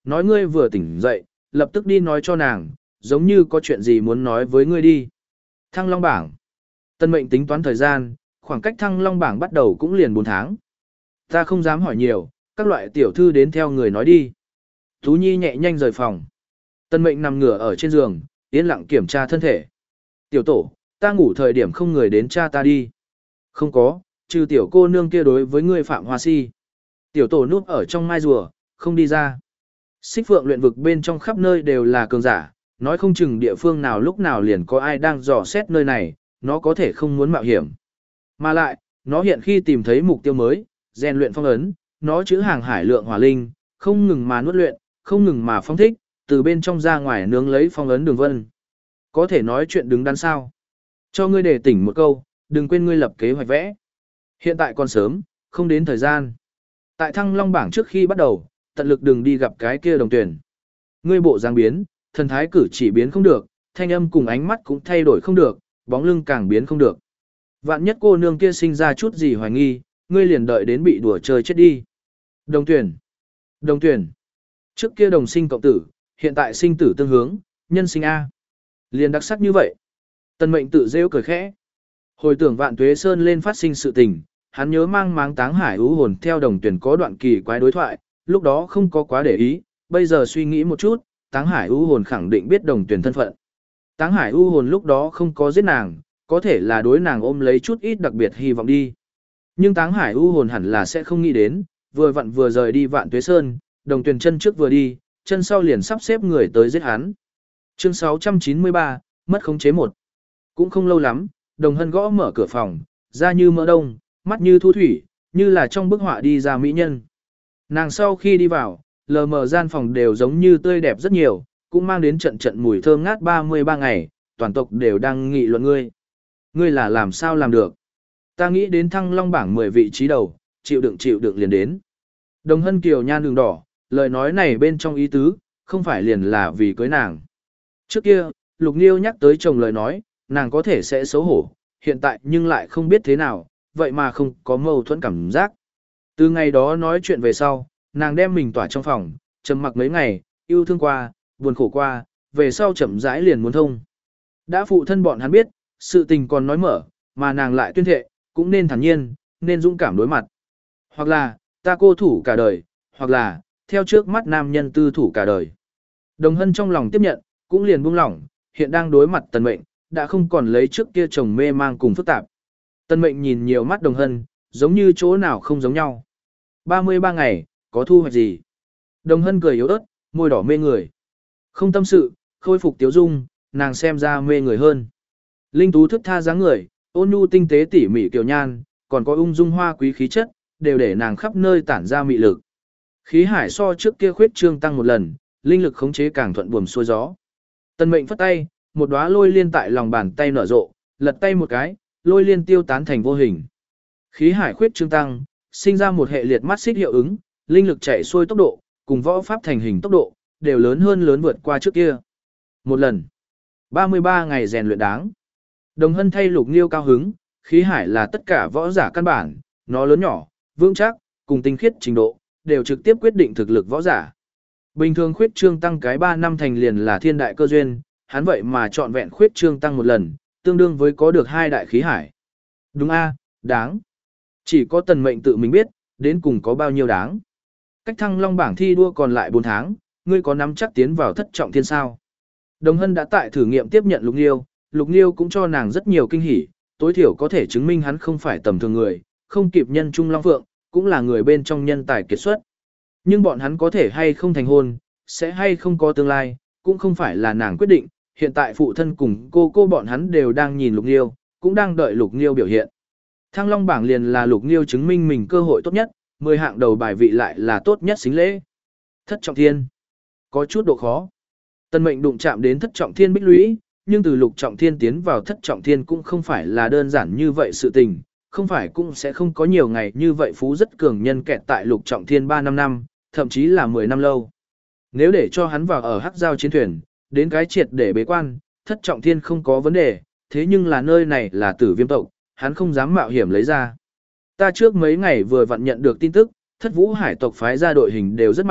nói ngươi vừa tỉnh dậy, lập tức đi nói cho nàng, giống như có chuyện gì muốn nói với ngươi đi. Thăng Long bảng. Tân Mệnh tính toán thời gian, khoảng cách Thăng Long bảng bắt đầu cũng liền bốn tháng. Ta không dám hỏi nhiều, các loại tiểu thư đến theo người nói đi. Tú Nhi nhẹ nhanh rời phòng. Tân Mệnh nằm ngửa ở trên giường, yên lặng kiểm tra thân thể. Tiểu tổ, ta ngủ thời điểm không người đến cha ta đi. Không có, trừ tiểu cô nương kia đối với ngươi phạm hoa si. Tiểu tổ núp ở trong mai rùa, không đi ra. Xích phượng luyện vực bên trong khắp nơi đều là cường giả, nói không chừng địa phương nào lúc nào liền có ai đang dò xét nơi này, nó có thể không muốn mạo hiểm. Mà lại, nó hiện khi tìm thấy mục tiêu mới, rèn luyện phong ấn, nó chữ hàng hải lượng hỏa linh, không ngừng mà nuốt luyện, không ngừng mà phong thích, từ bên trong ra ngoài nướng lấy phong ấn đường vân. Có thể nói chuyện đứng đắn sao. Cho ngươi để tỉnh một câu, đừng quên ngươi lập kế hoạch vẽ. Hiện tại còn sớm, không đến thời gian. Tại Thăng Long bảng trước khi bắt đầu, tận lực đừng đi gặp cái kia đồng tuyển. Ngươi bộ dáng biến, thần thái cử chỉ biến không được, thanh âm cùng ánh mắt cũng thay đổi không được, bóng lưng càng biến không được. Vạn nhất cô nương kia sinh ra chút gì hoài nghi, ngươi liền đợi đến bị đùa chơi chết đi. Đồng tuyển. Đồng tuyển. Trước kia đồng sinh cộng tử, hiện tại sinh tử tương hướng, nhân sinh A. Liền đặc sắc như vậy. Tân Mệnh tự rêu cười khẽ. Hồi tưởng Vạn Tuế Sơn lên phát sinh sự tình, hắn nhớ mang máng Táng Hải ưu hồn theo đồng tuyển có đoạn kỳ quái đối thoại, lúc đó không có quá để ý, bây giờ suy nghĩ một chút, Táng Hải ưu hồn khẳng định biết đồng tuyển thân phận. Táng Hải ưu hồn lúc đó không có giết nàng, có thể là đối nàng ôm lấy chút ít đặc biệt hy vọng đi. Nhưng Táng Hải ưu hồn hẳn là sẽ không nghĩ đến, vừa vặn vừa rời đi Vạn Tuế Sơn, đồng tuyển chân trước vừa đi, chân sau liền sắp xếp người tới giết hắn. Chương sáu trăm chín mươi ba, mất khống chế một. Cũng không lâu lắm, Đồng Hân gõ mở cửa phòng, da như mỡ đông, mắt như thu thủy, như là trong bức họa đi ra mỹ nhân. Nàng sau khi đi vào, lờ mờ gian phòng đều giống như tươi đẹp rất nhiều, cũng mang đến trận trận mùi thơm ngát ba mươi ba ngày, toàn tộc đều đang nghị luận ngươi. Ngươi là làm sao làm được? Ta nghĩ đến Thăng Long bảng mười vị trí đầu, chịu đựng chịu đựng liền đến. Đồng Hân kiều nhan đường đỏ, lời nói này bên trong ý tứ, không phải liền là vì cưới nàng. Trước kia, Lục Nghiêu nhắc tới chồng lời nói, nàng có thể sẽ xấu hổ, hiện tại nhưng lại không biết thế nào, vậy mà không có mâu thuẫn cảm giác. Từ ngày đó nói chuyện về sau, nàng đem mình tỏa trong phòng, trầm mặc mấy ngày, yêu thương qua, buồn khổ qua, về sau chậm rãi liền muốn thông. Đã phụ thân bọn hắn biết, sự tình còn nói mở, mà nàng lại tuyên thệ, cũng nên thản nhiên, nên dũng cảm đối mặt. Hoặc là, ta cô thủ cả đời, hoặc là, theo trước mắt nam nhân tư thủ cả đời. Đồng Hân trong lòng tiếp nhận, cũng liền buông lỏng, hiện đang đối mặt Tần Mệnh, đã không còn lấy trước kia chồng mê mang cùng phức tạp. Tần Mệnh nhìn nhiều mắt Đồng Hân, giống như chỗ nào không giống nhau. ba mươi ba ngày, có thu hoạch gì? Đồng Hân cười yếu ớt, môi đỏ mê người. Không tâm sự, khôi phục tiếu dung, nàng xem ra mê người hơn. Linh tú thức tha dáng người, ôn nhu tinh tế tỉ mỉ kiều nhan, còn có ung dung hoa quý khí chất, đều để nàng khắp nơi tản ra mị lực. Khí hải so trước kia khuyết trương tăng một lần, linh lực khống chế càng thuận buồm xuôi gió. Tần Mệnh phất tay, một đóa lôi liên tại lòng bàn tay nở rộ, lật tay một cái, lôi liên tiêu tán thành vô hình. Khí hải khuyết trương tăng, sinh ra một hệ liệt mắt xích hiệu ứng, linh lực chạy xuôi tốc độ, cùng võ pháp thành hình tốc độ, đều lớn hơn lớn vượt qua trước kia. Một lần, ba mươi ba ngày rèn luyện đáng. Đồng Hân thay Lục Nghiêu cao hứng, khí hải là tất cả võ giả căn bản, nó lớn nhỏ, vững chắc, cùng tinh khiết trình độ, đều trực tiếp quyết định thực lực võ giả. Bình thường khuyết trương tăng cái ba năm thành liền là thiên đại cơ duyên, hắn vậy mà chọn vẹn khuyết trương tăng một lần, tương đương với có được hai đại khí hải. Đúng a, đáng. Chỉ có Tần Mệnh tự mình biết, đến cùng có bao nhiêu đáng. Cách Thăng Long bảng thi đua còn lại bốn tháng, ngươi có nắm chắc tiến vào thất trọng thiên sao? Đồng Hân đã tại thử nghiệm tiếp nhận Lục Nghiêu, Lục Nghiêu cũng cho nàng rất nhiều kinh hỉ, tối thiểu có thể chứng minh hắn không phải tầm thường người, không kịp nhân trung long phượng, cũng là người bên trong nhân tài kiệt xuất. Nhưng bọn hắn có thể hay không thành hôn, sẽ hay không có tương lai, cũng không phải là nàng quyết định, hiện tại phụ thân cùng cô cô bọn hắn đều đang nhìn Lục Nghiêu, cũng đang đợi Lục Nghiêu biểu hiện. Thăng Long bảng liền là Lục Nghiêu chứng minh mình cơ hội tốt nhất, mười hạng đầu bài vị lại là tốt nhất xính lễ. Thất trọng thiên, có chút độ khó. Tần Mệnh đụng chạm đến thất trọng thiên bích lũy, nhưng từ lục trọng thiên tiến vào thất trọng thiên cũng không phải là đơn giản như vậy sự tình, không phải cũng sẽ không có nhiều ngày như vậy phú rất cường nhân kẹt tại lục trọng thiên ba năm năm, thậm chí là mười năm lâu. Nếu để cho hắn vào ở hắc giao chiến thuyền, đến cái triệt để bế quan, thất trọng thiên không có vấn đề, thế nhưng là nơi này là Tử Viêm tộc, hắn không dám mạo hiểm lấy ra. Ta trước mấy ngày vừa vặn nhận được tin tức, thất vũ hải tộc phái ra đội hình đều rất mạnh,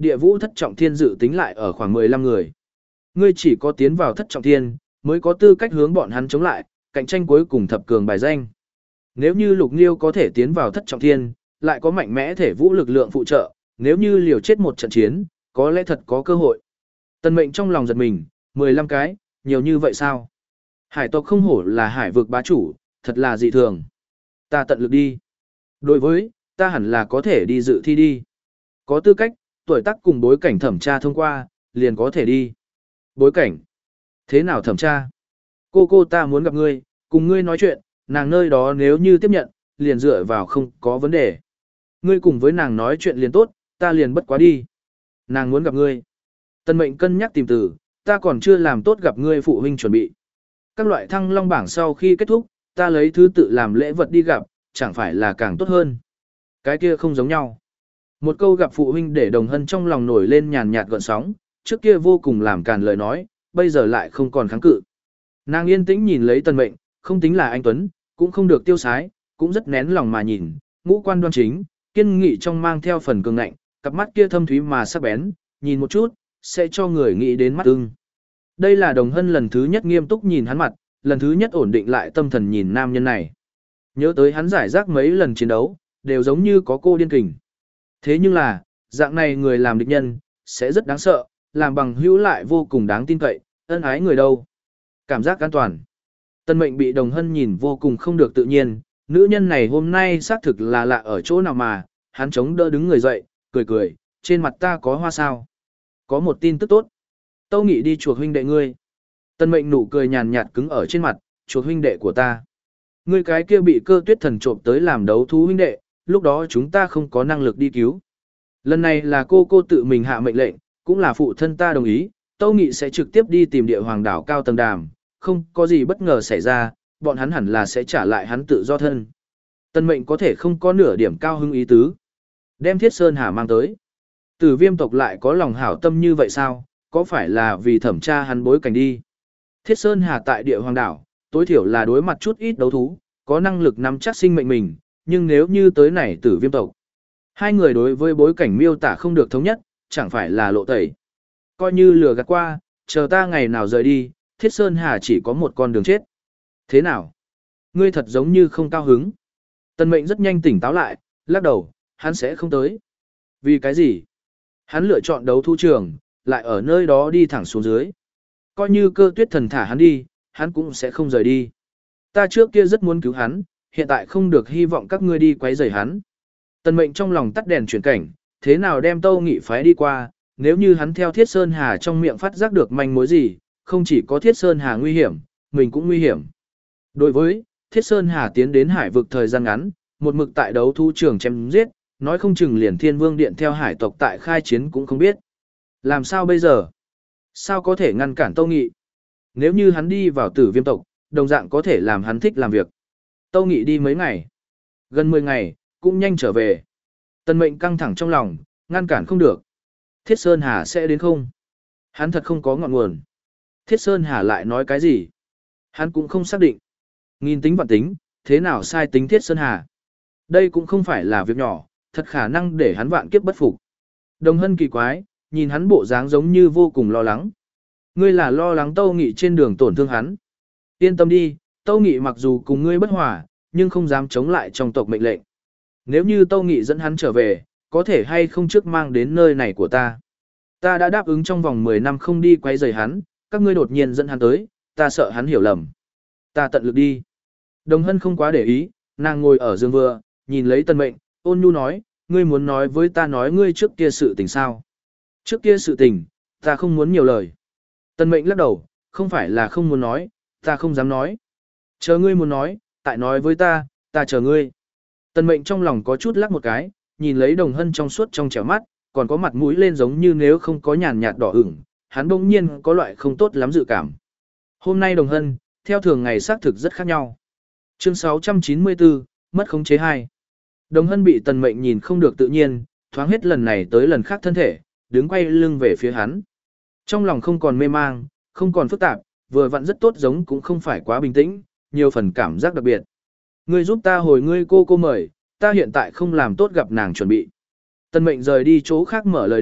địa vũ thất trọng thiên dự tính lại ở khoảng mười lăm người. Ngươi chỉ có tiến vào thất trọng thiên, mới có tư cách hướng bọn hắn chống lại, cạnh tranh cuối cùng thập cường bài danh. Nếu như Lục Nghiêu có thể tiến vào thất trọng thiên, lại có mạnh mẽ thể vũ lực lượng phụ trợ, nếu như liều chết một trận chiến, có lẽ thật có cơ hội. Tần Mệnh trong lòng giật mình, mười lăm cái, nhiều như vậy sao? Hải tộc không hổ là hải vực bá chủ, thật là dị thường. Ta tận lực đi. Đối với, ta hẳn là có thể đi dự thi đi. Có tư cách, tuổi tác cùng bối cảnh thẩm tra thông qua, liền có thể đi. Bối cảnh? Thế nào thẩm tra? Cô cô ta muốn gặp ngươi, cùng ngươi nói chuyện, nàng nơi đó nếu như tiếp nhận, liền dựa vào không có vấn đề. Ngươi cùng với nàng nói chuyện liền tốt, ta liền bất quá đi. Nàng muốn gặp ngươi. Tần Mệnh cân nhắc tìm từ, ta còn chưa làm tốt gặp ngươi phụ huynh chuẩn bị. Các loại thăng long bảng sau khi kết thúc, ta lấy thứ tự làm lễ vật đi gặp, chẳng phải là càng tốt hơn. Cái kia không giống nhau. Một câu gặp phụ huynh để Đồng Hân trong lòng nổi lên nhàn nhạt gợn sóng, trước kia vô cùng làm càn lời nói, bây giờ lại không còn kháng cự. Nàng yên tĩnh nhìn lấy Tần Mệnh, không tính là anh tuấn, cũng không được tiêu sái, cũng rất nén lòng mà nhìn, ngũ quan đoan chính, kiên nghị trong mang theo phần cường ngạnh, cặp mắt kia thâm thúy mà sắc bén, nhìn một chút, sẽ cho người nghĩ đến mắt ưng. Đây là Đồng Hân lần thứ nhất nghiêm túc nhìn hắn mặt, lần thứ nhất ổn định lại tâm thần nhìn nam nhân này. Nhớ tới hắn giải rác mấy lần chiến đấu, đều giống như có cô điên kình. Thế nhưng là, dạng này người làm địch nhân, sẽ rất đáng sợ, làm bằng hữu lại vô cùng đáng tin cậy, ân ái người đâu. Cảm giác an toàn. Tần Mệnh bị Đồng Hân nhìn vô cùng không được tự nhiên, nữ nhân này hôm nay xác thực là lạ ở chỗ nào mà, hắn chống đỡ đứng người dậy, cười cười, trên mặt ta có hoa sao. Có một tin tức tốt. Tâu Nghị đi chuộc huynh đệ ngươi. Tần Mệnh nụ cười nhàn nhạt cứng ở trên mặt, chuộc huynh đệ của ta. Ngươi cái kia bị Cơ Tuyết Thần trộm tới làm đấu thú huynh đệ, lúc đó chúng ta không có năng lực đi cứu. Lần này là cô cô tự mình hạ mệnh lệnh, cũng là phụ thân ta đồng ý, Tâu Nghị sẽ trực tiếp đi tìm địa hoàng đảo cao tầng đàm, không có gì bất ngờ xảy ra, bọn hắn hẳn là sẽ trả lại hắn tự do thân. Tần Mệnh có thể không có nửa điểm cao hứng ý tứ. Đem Thiết Sơn Hà mang tới. Tử Viêm tộc lại có lòng hảo tâm như vậy sao, có phải là vì thẩm tra hắn bối cảnh đi. Thiết Sơn Hà tại địa hoàng đảo, tối thiểu là đối mặt chút ít đấu thú, có năng lực nắm chắc sinh mệnh mình, nhưng nếu như tới này Tử Viêm tộc. Hai người đối với bối cảnh miêu tả không được thống nhất, chẳng phải là lộ tẩy. Coi như lừa gạt qua, chờ ta ngày nào rời đi, Thiết Sơn Hà chỉ có một con đường chết. Thế nào? Ngươi thật giống như không cao hứng. Tần Mệnh rất nhanh tỉnh táo lại, lắc đầu, hắn sẽ không tới. Vì cái gì? Hắn lựa chọn đấu thu trường, lại ở nơi đó đi thẳng xuống dưới. Coi như Cơ Tuyết Thần thả hắn đi, hắn cũng sẽ không rời đi. Ta trước kia rất muốn cứu hắn, hiện tại không được hy vọng các ngươi đi quấy rầy hắn. Tần Mệnh trong lòng tắt đèn chuyển cảnh, thế nào đem Tâu Nghị phái đi qua, nếu như hắn theo Thiết Sơn Hà trong miệng phát giác được manh mối gì, không chỉ có Thiết Sơn Hà nguy hiểm, mình cũng nguy hiểm. Đối với Thiết Sơn Hà tiến đến hải vực thời gian ngắn, một mực tại đấu thu trường chém giết, nói không chừng liền Thiên Vương Điện theo hải tộc tại khai chiến cũng không biết. Làm sao bây giờ? Sao có thể ngăn cản Tâu Nghị? Nếu như hắn đi vào Tử Viêm tộc, đồng dạng có thể làm hắn thích làm việc. Tâu Nghị đi mấy ngày? Gần mười ngày, cũng nhanh trở về. Tần Mệnh căng thẳng trong lòng, ngăn cản không được. Thiết Sơn Hà sẽ đến không? Hắn thật không có ngọn nguồn. Thiết Sơn Hà lại nói cái gì? Hắn cũng không xác định. Nghìn tính vạn tính, thế nào sai tính Thiết Sơn Hà? Đây cũng không phải là việc nhỏ, thật khả năng để hắn vạn kiếp bất phục. Đồng Hân kỳ quái, nhìn hắn bộ dáng giống như vô cùng lo lắng. Ngươi là lo lắng Tâu Nghị trên đường tổn thương hắn. Yên tâm đi, Tâu Nghị mặc dù cùng ngươi bất hòa, nhưng không dám chống lại trong tộc mệnh lệnh. Nếu như Tâu Nghị dẫn hắn trở về, có thể hay không trước mang đến nơi này của ta. Ta đã đáp ứng trong vòng mười năm không đi quấy rầy hắn, các ngươi đột nhiên dẫn hắn tới, ta sợ hắn hiểu lầm. Ta tận lực đi. Đồng Hân không quá để ý, nàng ngồi ở giường vừa, nhìn lấy Tần Mệnh, ôn nhu nói, ngươi muốn nói với ta nói ngươi trước kia sự tình sao. Trước kia sự tình, ta không muốn nhiều lời. Tần Mệnh lắc đầu, không phải là không muốn nói, ta không dám nói. Chờ ngươi muốn nói, tại nói với ta, ta chờ ngươi. Tần Mệnh trong lòng có chút lắc một cái, nhìn lấy Đồng Hân trong suốt trong trẻo mắt, còn có mặt mũi lên giống như nếu không có nhàn nhạt đỏ ửng, hắn bỗng nhiên có loại không tốt lắm dự cảm. Hôm nay Đồng Hân, theo thường ngày xác thực rất khác nhau. Chương sáu trăm chín mươi tư, mất khống chế hai. Đồng Hân bị Tần Mệnh nhìn không được tự nhiên, thoáng hết lần này tới lần khác thân thể, đứng quay lưng về phía hắn. Trong lòng không còn mê mang, không còn phức tạp, vừa vặn rất tốt giống cũng không phải quá bình tĩnh, nhiều phần cảm giác đặc biệt. Ngươi giúp ta hồi ngươi cô cô mời, ta hiện tại không làm tốt gặp nàng chuẩn bị. Tần Mệnh rời đi chỗ khác mở lời đề,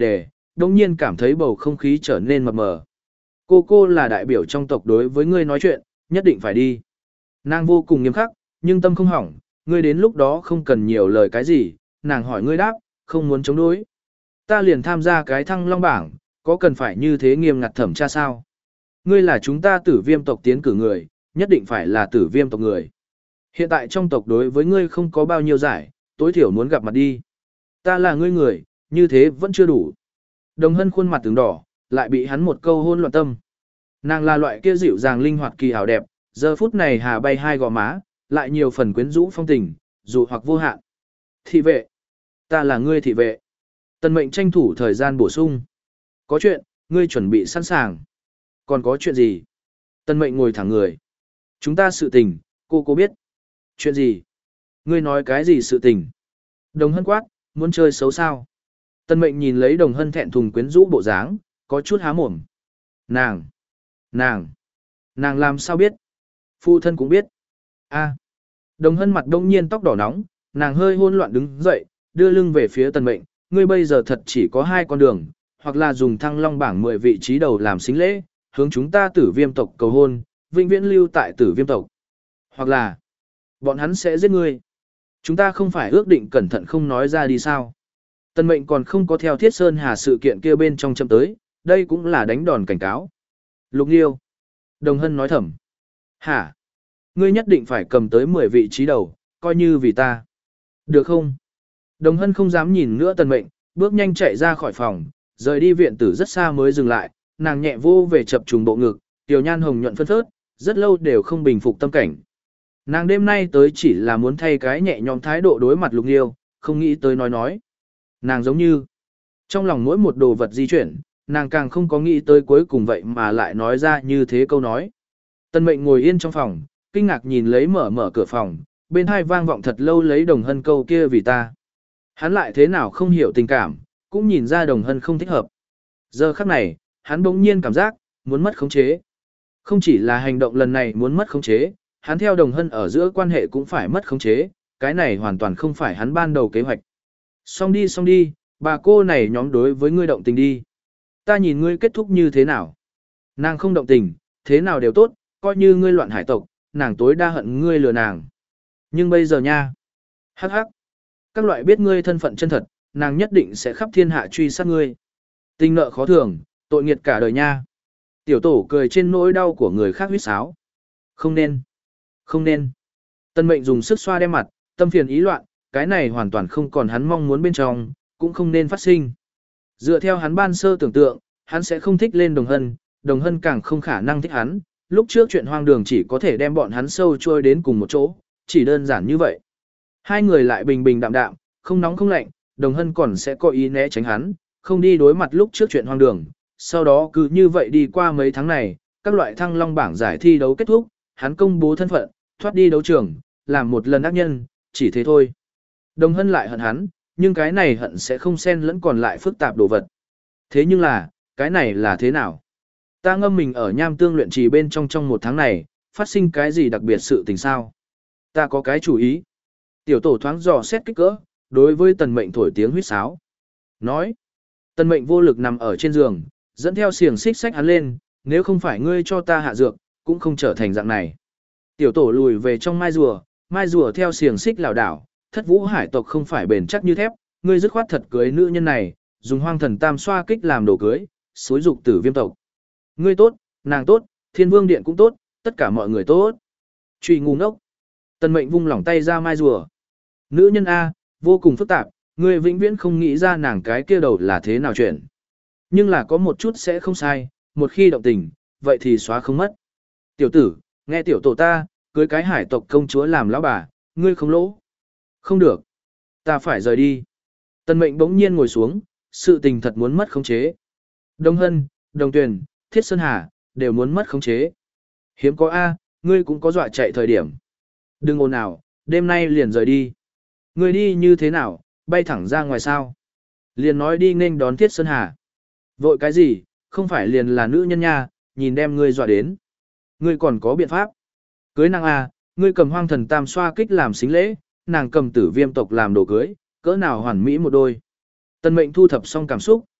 đồng nhiên cảm thấy bầu không khí trở nên mập mờ. Cô cô là đại biểu trong tộc đối với ngươi nói chuyện, nhất định phải đi. Nàng vô cùng nghiêm khắc, nhưng tâm không hỏng, ngươi đến lúc đó không cần nhiều lời cái gì, nàng hỏi ngươi đáp, không muốn chống đối. Ta liền tham gia cái thăng long bảng, có cần phải như thế nghiêm ngặt thẩm tra sao? Ngươi là chúng ta tử viêm tộc tiến cử người, nhất định phải là tử viêm tộc người. Hiện tại trong tộc đối với ngươi không có bao nhiêu giải, tối thiểu muốn gặp mặt đi. Ta là ngươi người, như thế vẫn chưa đủ. Đồng Hân khuôn mặt tướng đỏ, lại bị hắn một câu hôn loạn tâm. Nàng là loại kia dịu dàng linh hoạt kỳ hảo đẹp, giờ phút này hà bay hai gò má, lại nhiều phần quyến rũ phong tình, dù hoặc vô hạn. Thị vệ. Ta là ngươi thị vệ. Tần Mệnh tranh thủ thời gian bổ sung. Có chuyện, ngươi chuẩn bị sẵn sàng. Còn có chuyện gì? Tần Mệnh ngồi thẳng người. Chúng ta sự tình, cô cô biết. Chuyện gì? Ngươi nói cái gì sự tình? Đồng Hân quát, muốn chơi xấu sao? Tần Mệnh nhìn lấy Đồng Hân thẹn thùng quyến rũ bộ dáng, có chút há mồm. Nàng! Nàng! Nàng làm sao biết? Phụ thân cũng biết. A. Đồng Hân mặt đông nhiên tóc đỏ nóng, nàng hơi hôn loạn đứng dậy, đưa lưng về phía Tần Mệnh. Ngươi bây giờ thật chỉ có hai con đường, hoặc là dùng thăng long bảng mười vị trí đầu làm xính lễ, hướng chúng ta tử viêm tộc cầu hôn, vĩnh viễn lưu tại tử viêm tộc. Hoặc là, bọn hắn sẽ giết ngươi. Chúng ta không phải ước định cẩn thận không nói ra đi sao. Tần Mệnh còn không có theo Thiết Sơn Hà sự kiện kia bên trong châm tới, đây cũng là đánh đòn cảnh cáo. Lục Nghiêu. Đồng Hân nói thầm. Hả? Ngươi nhất định phải cầm tới mười vị trí đầu, coi như vì ta. Được không? Đồng Hân không dám nhìn nữa Tần Mệnh, bước nhanh chạy ra khỏi phòng, rời đi viện tử rất xa mới dừng lại, nàng nhẹ vô về chập trùng bộ ngực, tiểu nhan hồng nhuận phân phớt, rất lâu đều không bình phục tâm cảnh. Nàng đêm nay tới chỉ là muốn thay cái nhẹ nhõm thái độ đối mặt Lục Nghiêu, không nghĩ tới nói nói. Nàng giống như, trong lòng mỗi một đồ vật di chuyển, nàng càng không có nghĩ tới cuối cùng vậy mà lại nói ra như thế câu nói. Tần Mệnh ngồi yên trong phòng, kinh ngạc nhìn lấy mở mở cửa phòng, bên hai vang vọng thật lâu lấy Đồng Hân câu kia vì ta. Hắn lại thế nào không hiểu tình cảm, cũng nhìn ra Đồng Hân không thích hợp. Giờ khắc này, hắn bỗng nhiên cảm giác, muốn mất khống chế. Không chỉ là hành động lần này muốn mất khống chế, hắn theo Đồng Hân ở giữa quan hệ cũng phải mất khống chế, cái này hoàn toàn không phải hắn ban đầu kế hoạch. Xong đi xong đi, bà cô này nhóm đối với ngươi động tình đi. Ta nhìn ngươi kết thúc như thế nào. Nàng không động tình, thế nào đều tốt, coi như ngươi loạn hải tộc, nàng tối đa hận ngươi lừa nàng. Nhưng bây giờ nha, hắc hắc, các loại biết ngươi thân phận chân thật, nàng nhất định sẽ khắp thiên hạ truy sát ngươi. Tình nợ khó thường, tội nghiệt cả đời nha. Tiểu tổ cười trên nỗi đau của người khác huýt sáo. Không nên, không nên. Tân Mệnh dùng sức xoa đem mặt, tâm phiền ý loạn, cái này hoàn toàn không còn hắn mong muốn bên trong, cũng không nên phát sinh. Dựa theo hắn ban sơ tưởng tượng, hắn sẽ không thích lên Đồng Hân, Đồng Hân càng không khả năng thích hắn, lúc trước chuyện hoang đường chỉ có thể đem bọn hắn sâu trôi đến cùng một chỗ, chỉ đơn giản như vậy. Hai người lại bình bình đạm đạm, không nóng không lạnh, Đồng Hân còn sẽ có ý né tránh hắn, không đi đối mặt lúc trước chuyện hoang đường. Sau đó cứ như vậy đi qua mấy tháng này, các loại thăng long bảng giải thi đấu kết thúc, hắn công bố thân phận, thoát đi đấu trường, làm một lần ác nhân, chỉ thế thôi. Đồng Hân lại hận hắn, nhưng cái này hận sẽ không xen lẫn còn lại phức tạp đồ vật. Thế nhưng là, cái này là thế nào? Ta ngâm mình ở nham tương luyện trì bên trong trong một tháng này, phát sinh cái gì đặc biệt sự tình sao? Ta có cái chủ ý. Tiểu tổ thoáng dò xét kích cỡ, đối với Tần Mệnh thổi tiếng huýt sáo. Nói, Tần Mệnh vô lực nằm ở trên giường, dẫn theo xiềng xích xách hắn lên, nếu không phải ngươi cho ta hạ dược, cũng không trở thành dạng này. Tiểu tổ lùi về trong mai rùa, mai rùa theo xiềng xích lảo đảo, thất vũ hải tộc không phải bền chắc như thép, ngươi dứt khoát thật cưới nữ nhân này, dùng hoang thần tam xoa kích làm đồ cưới, xúi dục tử viêm tộc. Ngươi tốt, nàng tốt, thiên vương điện cũng tốt, tất cả mọi người tốt. Truy ngu ngốc. Tần Mệnh vung lỏng tay ra mai rùa. Nữ nhân A, vô cùng phức tạp, ngươi vĩnh viễn không nghĩ ra nàng cái kia đầu là thế nào chuyện. Nhưng là có một chút sẽ không sai, một khi động tình, vậy thì xóa không mất. Tiểu tử, nghe tiểu tổ ta, cưới cái hải tộc công chúa làm lão bà, ngươi không lỗ. Không được. Ta phải rời đi. Tần Mệnh bỗng nhiên ngồi xuống, sự tình thật muốn mất khống chế. Đồng Hân, Đồng Tuyền, Thiết Sơn Hà, đều muốn mất khống chế. Hiếm có A, ngươi cũng có dọa chạy thời điểm. Đừng ồn ào, đêm nay liền rời đi. Ngươi đi như thế nào, bay thẳng ra ngoài sao? Liền nói đi nên đón Thiết Sơn Hà. Vội cái gì, không phải liền là nữ nhân nha, nhìn đem ngươi dọa đến. Ngươi còn có biện pháp. Cưới nàng A, ngươi cầm hoang thần tam xoa kích làm xính lễ, nàng cầm tử viêm tộc làm đồ cưới, cỡ nào hoàn mỹ một đôi. Tần Mệnh thu thập xong cảm xúc,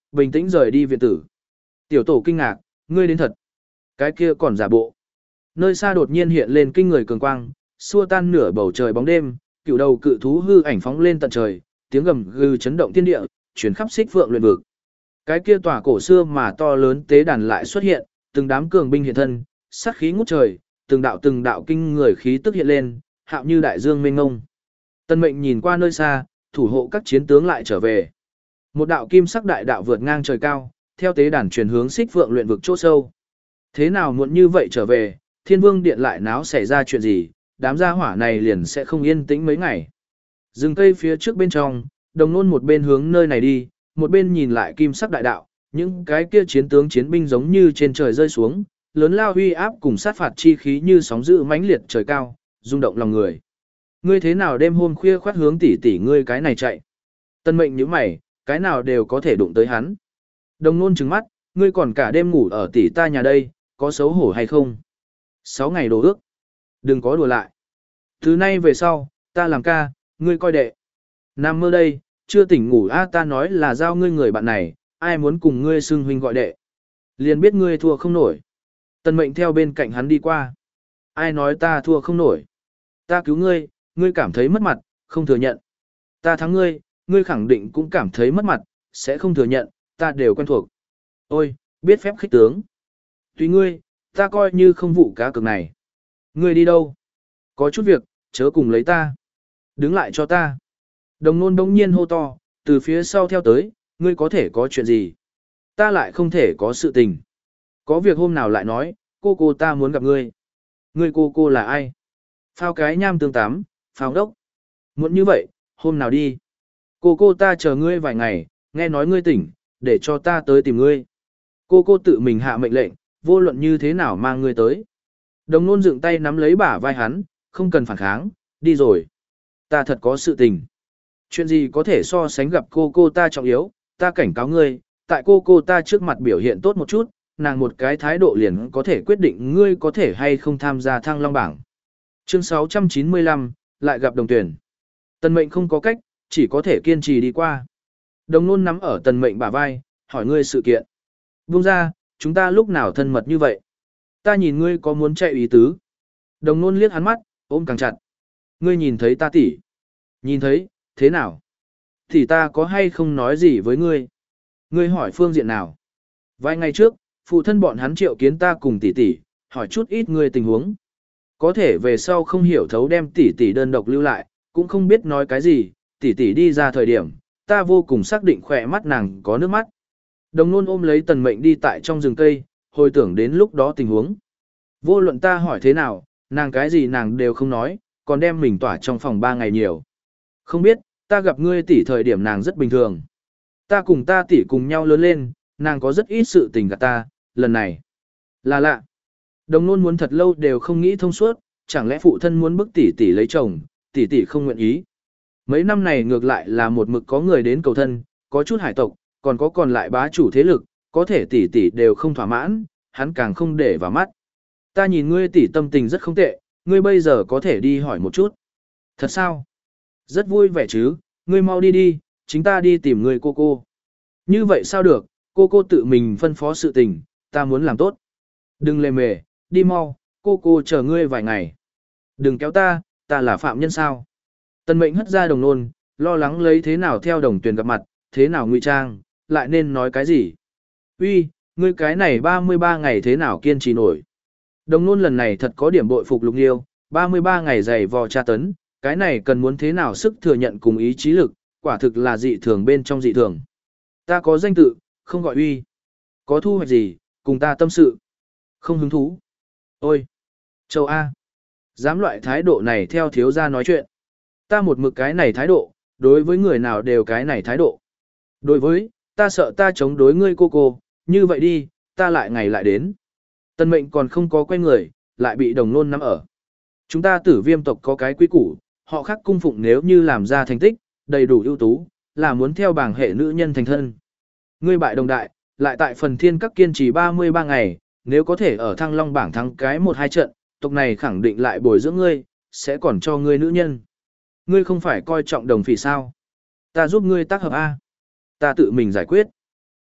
bình tĩnh rời đi viện tử. Tiểu tổ kinh ngạc, ngươi đến thật. Cái kia còn giả bộ. Nơi xa đột nhiên hiện lên kinh người cường quang, xua tan nửa bầu trời bóng đêm, cựu đầu cự thú hư ảnh phóng lên tận trời, tiếng gầm gừ chấn động thiên địa, chuyển khắp xích phượng luyện vực. Cái kia tòa cổ xưa mà to lớn tế đàn lại xuất hiện, từng đám cường binh hiện thân, sát khí ngút trời, từng đạo từng đạo kinh người khí tức hiện lên, hạo như đại dương mênh mông. Tân Mệnh nhìn qua nơi xa, thủ hộ các chiến tướng lại trở về. Một đạo kim sắc đại đạo vượt ngang trời cao, theo tế đàn truyền hướng xích phượng luyện vực chỗ sâu. Thế nào muộn như vậy trở về, Thiên Vương Điện lại náo xảy ra chuyện gì, đám gia hỏa này liền sẽ không yên tĩnh mấy ngày. Rừng cây phía trước bên trong, Đồng Nôn một bên hướng nơi này đi, một bên nhìn lại kim sắc đại đạo, những cái kia chiến tướng chiến binh giống như trên trời rơi xuống, lớn lao huy áp cùng sát phạt chi khí như sóng dữ mãnh liệt trời cao, rung động lòng người. Ngươi thế nào đêm hôm khuya khoát hướng tỷ tỷ ngươi cái này chạy? Tân Mệnh nhíu mày, cái nào đều có thể đụng tới hắn. Đồng Nôn trừng mắt, ngươi còn cả đêm ngủ ở tỷ ta nhà đây, có xấu hổ hay không? Sáu ngày đồ ước. Đừng có đùa lại. Thứ nay về sau, ta làm ca, ngươi coi đệ. Nam mơ đây, chưa tỉnh ngủ a ta nói là giao ngươi người bạn này, ai muốn cùng ngươi xưng huynh gọi đệ. Liền biết ngươi thua không nổi. Tân Mệnh theo bên cạnh hắn đi qua. Ai nói ta thua không nổi. Ta cứu ngươi, ngươi cảm thấy mất mặt, không thừa nhận. Ta thắng ngươi, ngươi khẳng định cũng cảm thấy mất mặt, sẽ không thừa nhận, ta đều quen thuộc. Ôi, biết phép khích tướng. Tùy ngươi, ta coi như không vụ cá cược này. Ngươi đi đâu? Có chút việc, chớ cùng lấy ta. Đứng lại cho ta. Đồng Nôn đống nhiên hô to, từ phía sau theo tới, ngươi có thể có chuyện gì? Ta lại không thể có sự tình. Có việc hôm nào lại nói, cô cô ta muốn gặp ngươi. Ngươi cô cô là ai? Phao cái nham tương tám, phao đốc. Muốn như vậy, hôm nào đi. Cô cô ta chờ ngươi vài ngày, nghe nói ngươi tỉnh, để cho ta tới tìm ngươi. Cô cô tự mình hạ mệnh lệnh, vô luận như thế nào mang ngươi tới. Đồng Nôn dựng tay nắm lấy bả vai hắn, không cần phản kháng, đi rồi. Ta thật có sự tình. Chuyện gì có thể so sánh gặp cô cô ta trọng yếu, ta cảnh cáo ngươi, tại cô cô ta trước mặt biểu hiện tốt một chút, nàng một cái thái độ liền có thể quyết định ngươi có thể hay không tham gia thăng long bảng. Chương sáu trăm chín mươi lăm, lại gặp đồng tuyển. Tần Mệnh không có cách, chỉ có thể kiên trì đi qua. Đồng Nôn nắm ở Tần Mệnh bả vai, hỏi ngươi sự kiện. Buông ra, chúng ta lúc nào thân mật như vậy? Ta nhìn ngươi có muốn chạy ý tứ. Đồng Nôn liếc hắn mắt, ôm càng chặt. Ngươi nhìn thấy ta tỷ. Nhìn thấy, thế nào? Thì ta có hay không nói gì với ngươi? Ngươi hỏi phương diện nào? Vài ngày trước, phụ thân bọn hắn triệu kiến ta cùng tỷ tỷ, hỏi chút ít ngươi tình huống. Có thể về sau không hiểu thấu đem tỷ tỷ đơn độc lưu lại, cũng không biết nói cái gì, tỷ tỷ đi ra thời điểm, ta vô cùng xác định khỏe mắt nàng có nước mắt. Đồng Nôn ôm lấy Tần Mệnh đi tại trong rừng cây, hồi tưởng đến lúc đó tình huống. Vô luận ta hỏi thế nào, nàng cái gì nàng đều không nói, còn đem mình tỏa trong phòng ba ngày nhiều. Không biết, ta gặp ngươi tỷ thời điểm nàng rất bình thường. Ta cùng ta tỷ cùng nhau lớn lên, nàng có rất ít sự tình gặp ta, lần này. Là lạ. Đồng Nôn muốn thật lâu đều không nghĩ thông suốt, chẳng lẽ phụ thân muốn bức tỷ tỷ lấy chồng, tỷ tỷ không nguyện ý. Mấy năm này ngược lại là một mực có người đến cầu thân, có chút hải tộc, còn có còn lại bá chủ thế lực, có thể tỷ tỷ đều không thỏa mãn, hắn càng không để vào mắt. Ta nhìn ngươi tỷ tâm tình rất không tệ, ngươi bây giờ có thể đi hỏi một chút. Thật sao? Rất vui vẻ chứ, ngươi mau đi đi, chính ta đi tìm ngươi cô cô. Như vậy sao được, cô cô tự mình phân phó sự tình, ta muốn làm tốt. Đừng lề mề, đi mau, cô cô chờ ngươi vài ngày. Đừng kéo ta, ta là phạm nhân sao. Tần Mệnh hất ra Đồng Nôn, lo lắng lấy thế nào theo Đồng Tuyền gặp mặt, thế nào ngụy trang, lại nên nói cái gì. Uy, ngươi cái này ba mươi ba ngày thế nào kiên trì nổi. Đồng Nôn lần này thật có điểm bội phục Lục Nghiêu, ba mươi ba ngày dày vò tra tấn, cái này cần muốn thế nào sức thừa nhận cùng ý chí lực, quả thực là dị thường bên trong dị thường. Ta có danh tự, không gọi Uy. Có thu hoạch gì, cùng ta tâm sự. Không hứng thú. Ôi, Châu A. Dám loại thái độ này theo thiếu gia nói chuyện. Ta một mực cái này thái độ, đối với người nào đều cái này thái độ. Đối với, ta sợ ta chống đối ngươi cô cô, như vậy đi, ta lại ngày lại đến. Tần Mệnh còn không có quay người, lại bị Đồng Nôn nắm ở. Chúng ta Tử Viêm tộc có cái quý củ, họ khác cung phụng nếu như làm ra thành tích, đầy đủ ưu tú, là muốn theo bảng hệ nữ nhân thành thân. Ngươi bại đồng đại, lại tại phần thiên các kiên trì ba mươi ba ngày, nếu có thể ở Thăng Long bảng thắng cái một hai trận, tộc này khẳng định lại bồi dưỡng ngươi, sẽ còn cho ngươi nữ nhân. Ngươi không phải coi trọng đồng phỉ sao? Ta giúp ngươi tác hợp A. Ta tự mình giải quyết.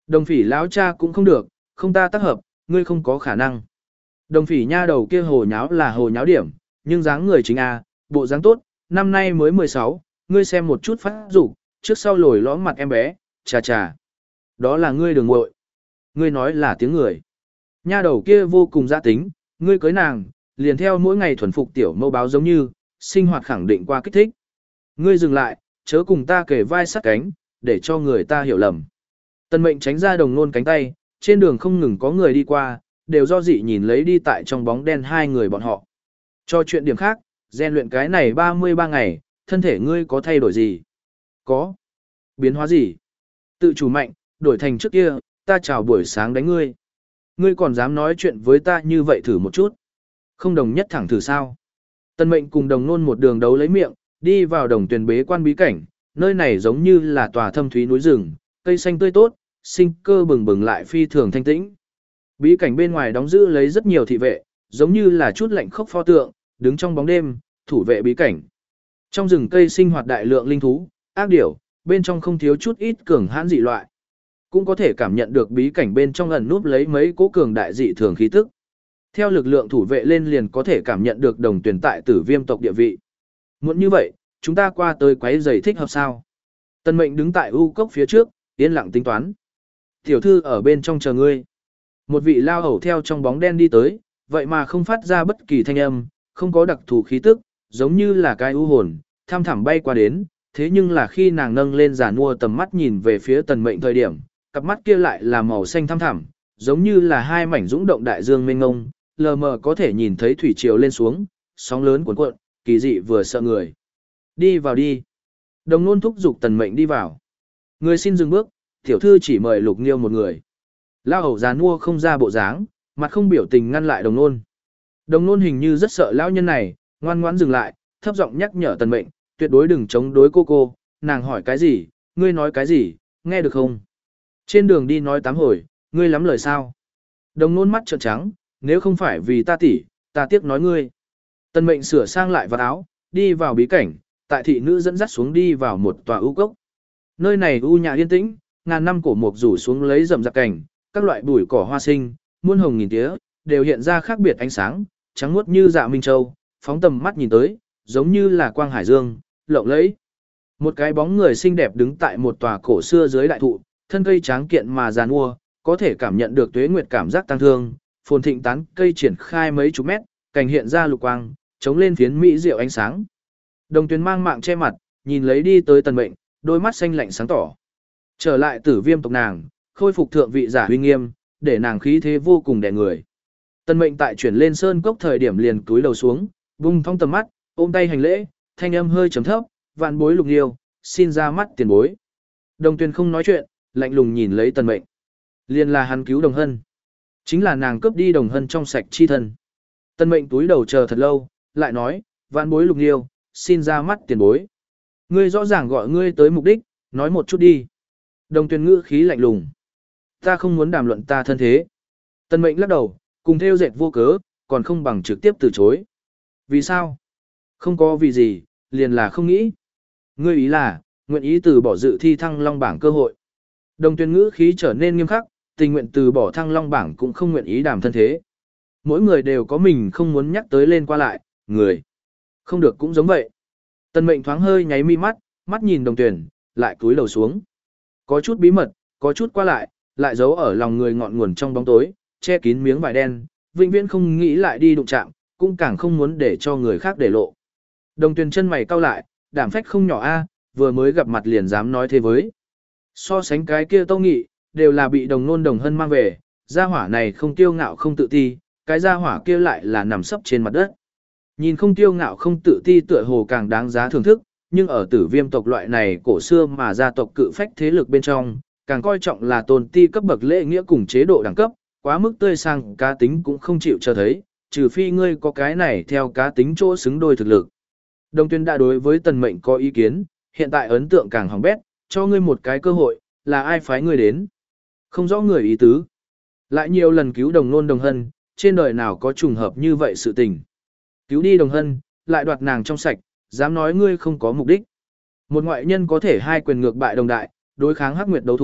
Đồng phỉ lão cha cũng không được, không ta tác hợp, ngươi không có khả năng. Đồng phỉ nha đầu kia hồ nháo là hồ nháo điểm, nhưng dáng người chính a, bộ dáng tốt, năm nay mới mười sáu, ngươi xem một chút phát dục, trước sau lồi lõm mặt em bé, chà chà. Đó là ngươi đường muội. Ngươi nói là tiếng người. Nha đầu kia vô cùng gia tính, ngươi cưới nàng, liền theo mỗi ngày thuần phục tiểu mâu báo giống như, sinh hoạt khẳng định qua kích thích. Ngươi dừng lại, chớ cùng ta kể vai sát cánh, để cho người ta hiểu lầm. Tần Mệnh tránh ra Đồng Nôn cánh tay, trên đường không ngừng có người đi qua, đều do dị nhìn lấy đi tại trong bóng đen hai người bọn họ. Cho chuyện điểm khác, rèn luyện cái này ba mươi ba ngày, thân thể ngươi có thay đổi gì? Có. Biến hóa gì? Tự chủ mạnh, đổi thành trước kia, ta chào buổi sáng đánh ngươi. Ngươi còn dám nói chuyện với ta như vậy thử một chút. Không đồng nhất thẳng thử sao? Tần Mệnh cùng Đồng Nôn một đường đấu lấy miệng, đi vào đồng tuyển bế quan bí cảnh, nơi này giống như là tòa thâm thúy núi rừng, cây xanh tươi tốt, sinh cơ bừng bừng lại phi thường thanh tĩnh. Bí cảnh bên ngoài đóng giữ lấy rất nhiều thị vệ, giống như là chút lạnh khốc pho tượng, đứng trong bóng đêm, thủ vệ bí cảnh. Trong rừng cây sinh hoạt đại lượng linh thú, ác điểu, bên trong không thiếu chút ít cường hãn dị loại. Cũng có thể cảm nhận được bí cảnh bên trong ẩn núp lấy mấy cố cường đại dị thường khí tức. Theo lực lượng thủ vệ lên liền có thể cảm nhận được đồng tuyển tại Tử Viêm tộc địa vị. Muốn như vậy, chúng ta qua tới quấy giày thích hợp sao? Tần Mệnh đứng tại u cốc phía trước, yên lặng tính toán. Tiểu thư ở bên trong chờ ngươi. Một vị lao hầu theo trong bóng đen đi tới, vậy mà không phát ra bất kỳ thanh âm, không có đặc thù khí tức, giống như là cái u hồn, tham thẳm bay qua đến, thế nhưng là khi nàng nâng lên giàn mua tầm mắt nhìn về phía Tần Mệnh thời điểm, cặp mắt kia lại là màu xanh thăm thẳm, giống như là hai mảnh dũng động đại dương mênh mông, lờ mờ có thể nhìn thấy thủy triều lên xuống, sóng lớn cuộn cuộn, kỳ dị vừa sợ người. Đi vào đi. Đồng Nôn thúc giục Tần Mệnh đi vào. Người xin dừng bước, tiểu thư chỉ mời Lục Nghiêu một người. Lao hầu già nua không ra bộ dáng, mặt không biểu tình ngăn lại Đồng Nôn. Đồng Nôn hình như rất sợ lão nhân này, ngoan ngoãn dừng lại, thấp giọng nhắc nhở Tần Mệnh, tuyệt đối đừng chống đối cô cô, nàng hỏi cái gì, ngươi nói cái gì, nghe được không? Trên đường đi nói tám hồi, ngươi lắm lời sao? Đồng Nôn mắt trợn trắng, nếu không phải vì ta tỷ, ta tiếc nói ngươi. Tần Mệnh sửa sang lại vạt áo, đi vào bí cảnh, tại thị nữ dẫn dắt xuống đi vào một tòa u cốc. Nơi này u nhã yên tĩnh, ngàn năm cổ mục rủ xuống lấy rậm rạp cảnh, các loại bụi cỏ hoa sinh, muôn hồng nghìn tía, đều hiện ra khác biệt ánh sáng, trắng muốt như dạ minh châu, phóng tầm mắt nhìn tới, giống như là quang hải dương, lộng lẫy. Một cái bóng người xinh đẹp đứng tại một tòa cổ xưa dưới đại thụ, thân cây tráng kiện mà giàn mua, có thể cảm nhận được tuế nguyệt cảm giác tăng thương, phồn thịnh tán cây triển khai mấy chục mét, cảnh hiện ra lục quang, chống lên phiến mỹ diệu ánh sáng. Đồng Tuyền mang mạng che mặt, nhìn lấy đi tới Tần Mệnh, đôi mắt xanh lạnh sáng tỏ. Trở lại Tử Viêm tộc nàng, khôi phục thượng vị giả uy nghiêm, để nàng khí thế vô cùng đè người. Tần Mệnh tại chuyển lên sơn cốc thời điểm liền cúi đầu xuống, vung thong tầm mắt, ôm tay hành lễ, thanh âm hơi trầm thấp, "Vạn bối Lục Nghiêu, xin ra mắt tiền bối." Đồng Tuyền không nói chuyện, lạnh lùng nhìn lấy Tần Mệnh. Liền là hắn cứu Đồng Hân, chính là nàng cướp đi Đồng Hân trong sạch chi thân. Tần Mệnh túi đầu chờ thật lâu, lại nói, "Vạn bối Lục Nghiêu, xin ra mắt tiền bối. Ngươi rõ ràng gọi ngươi tới mục đích, nói một chút đi." Đồng Tuyền ngữ khí lạnh lùng. "Ta không muốn đàm luận ta thân thế." Tần Mệnh lắc đầu, cùng theo dệt vô cớ, còn không bằng trực tiếp từ chối. "Vì sao?" "Không có vì gì, liền là không nghĩ." "Ngươi ý là, nguyện ý từ bỏ dự thi thăng long bảng cơ hội." Đồng Tuyền ngữ khí trở nên nghiêm khắc, tình nguyện từ bỏ thăng long bảng cũng không nguyện ý đàm thân thế. Mỗi người đều có mình không muốn nhắc tới lên qua lại, người không được cũng giống vậy. Tần Mệnh thoáng hơi nháy mi mắt, mắt nhìn Đồng Tuyền, lại cúi đầu xuống. Có chút bí mật, có chút qua lại, lại giấu ở lòng người ngọn nguồn trong bóng tối, che kín miếng vải đen, vĩnh viễn không nghĩ lại đi đụng chạm, cũng càng không muốn để cho người khác để lộ. Đồng Tuyền chân mày cau lại, đảm phách không nhỏ a, vừa mới gặp mặt liền dám nói thế với. So sánh cái kia Tâu Nghị, đều là bị Đồng Nôn Đồng Hân mang về, gia hỏa này không tiêu ngạo không tự ti, cái gia hỏa kia lại là nằm sấp trên mặt đất. Nhìn không tiêu ngạo không tự ti tựa hồ càng đáng giá thưởng thức, nhưng ở Tử Viêm tộc loại này cổ xưa mà gia tộc cự phách thế lực bên trong, càng coi trọng là tôn ti cấp bậc lễ nghĩa cùng chế độ đẳng cấp, quá mức tươi sang cá tính cũng không chịu cho thấy, trừ phi ngươi có cái này theo cá tính chỗ xứng đôi thực lực. Đồng Tuyền đã đối với Tần Mệnh có ý kiến, hiện tại ấn tượng càng hỏng bét, cho ngươi một cái cơ hội, là ai phái ngươi đến? Không rõ người ý tứ. Lại nhiều lần cứu Đồng Nôn Đồng Hân, trên đời nào có trùng hợp như vậy sự tình. Cứu đi Đồng Hân, lại đoạt nàng trong sạch, dám nói ngươi không có mục đích. Một ngoại nhân có thể hai quyền ngược bại đồng đại, đối kháng Hắc Nguyệt đấu thú,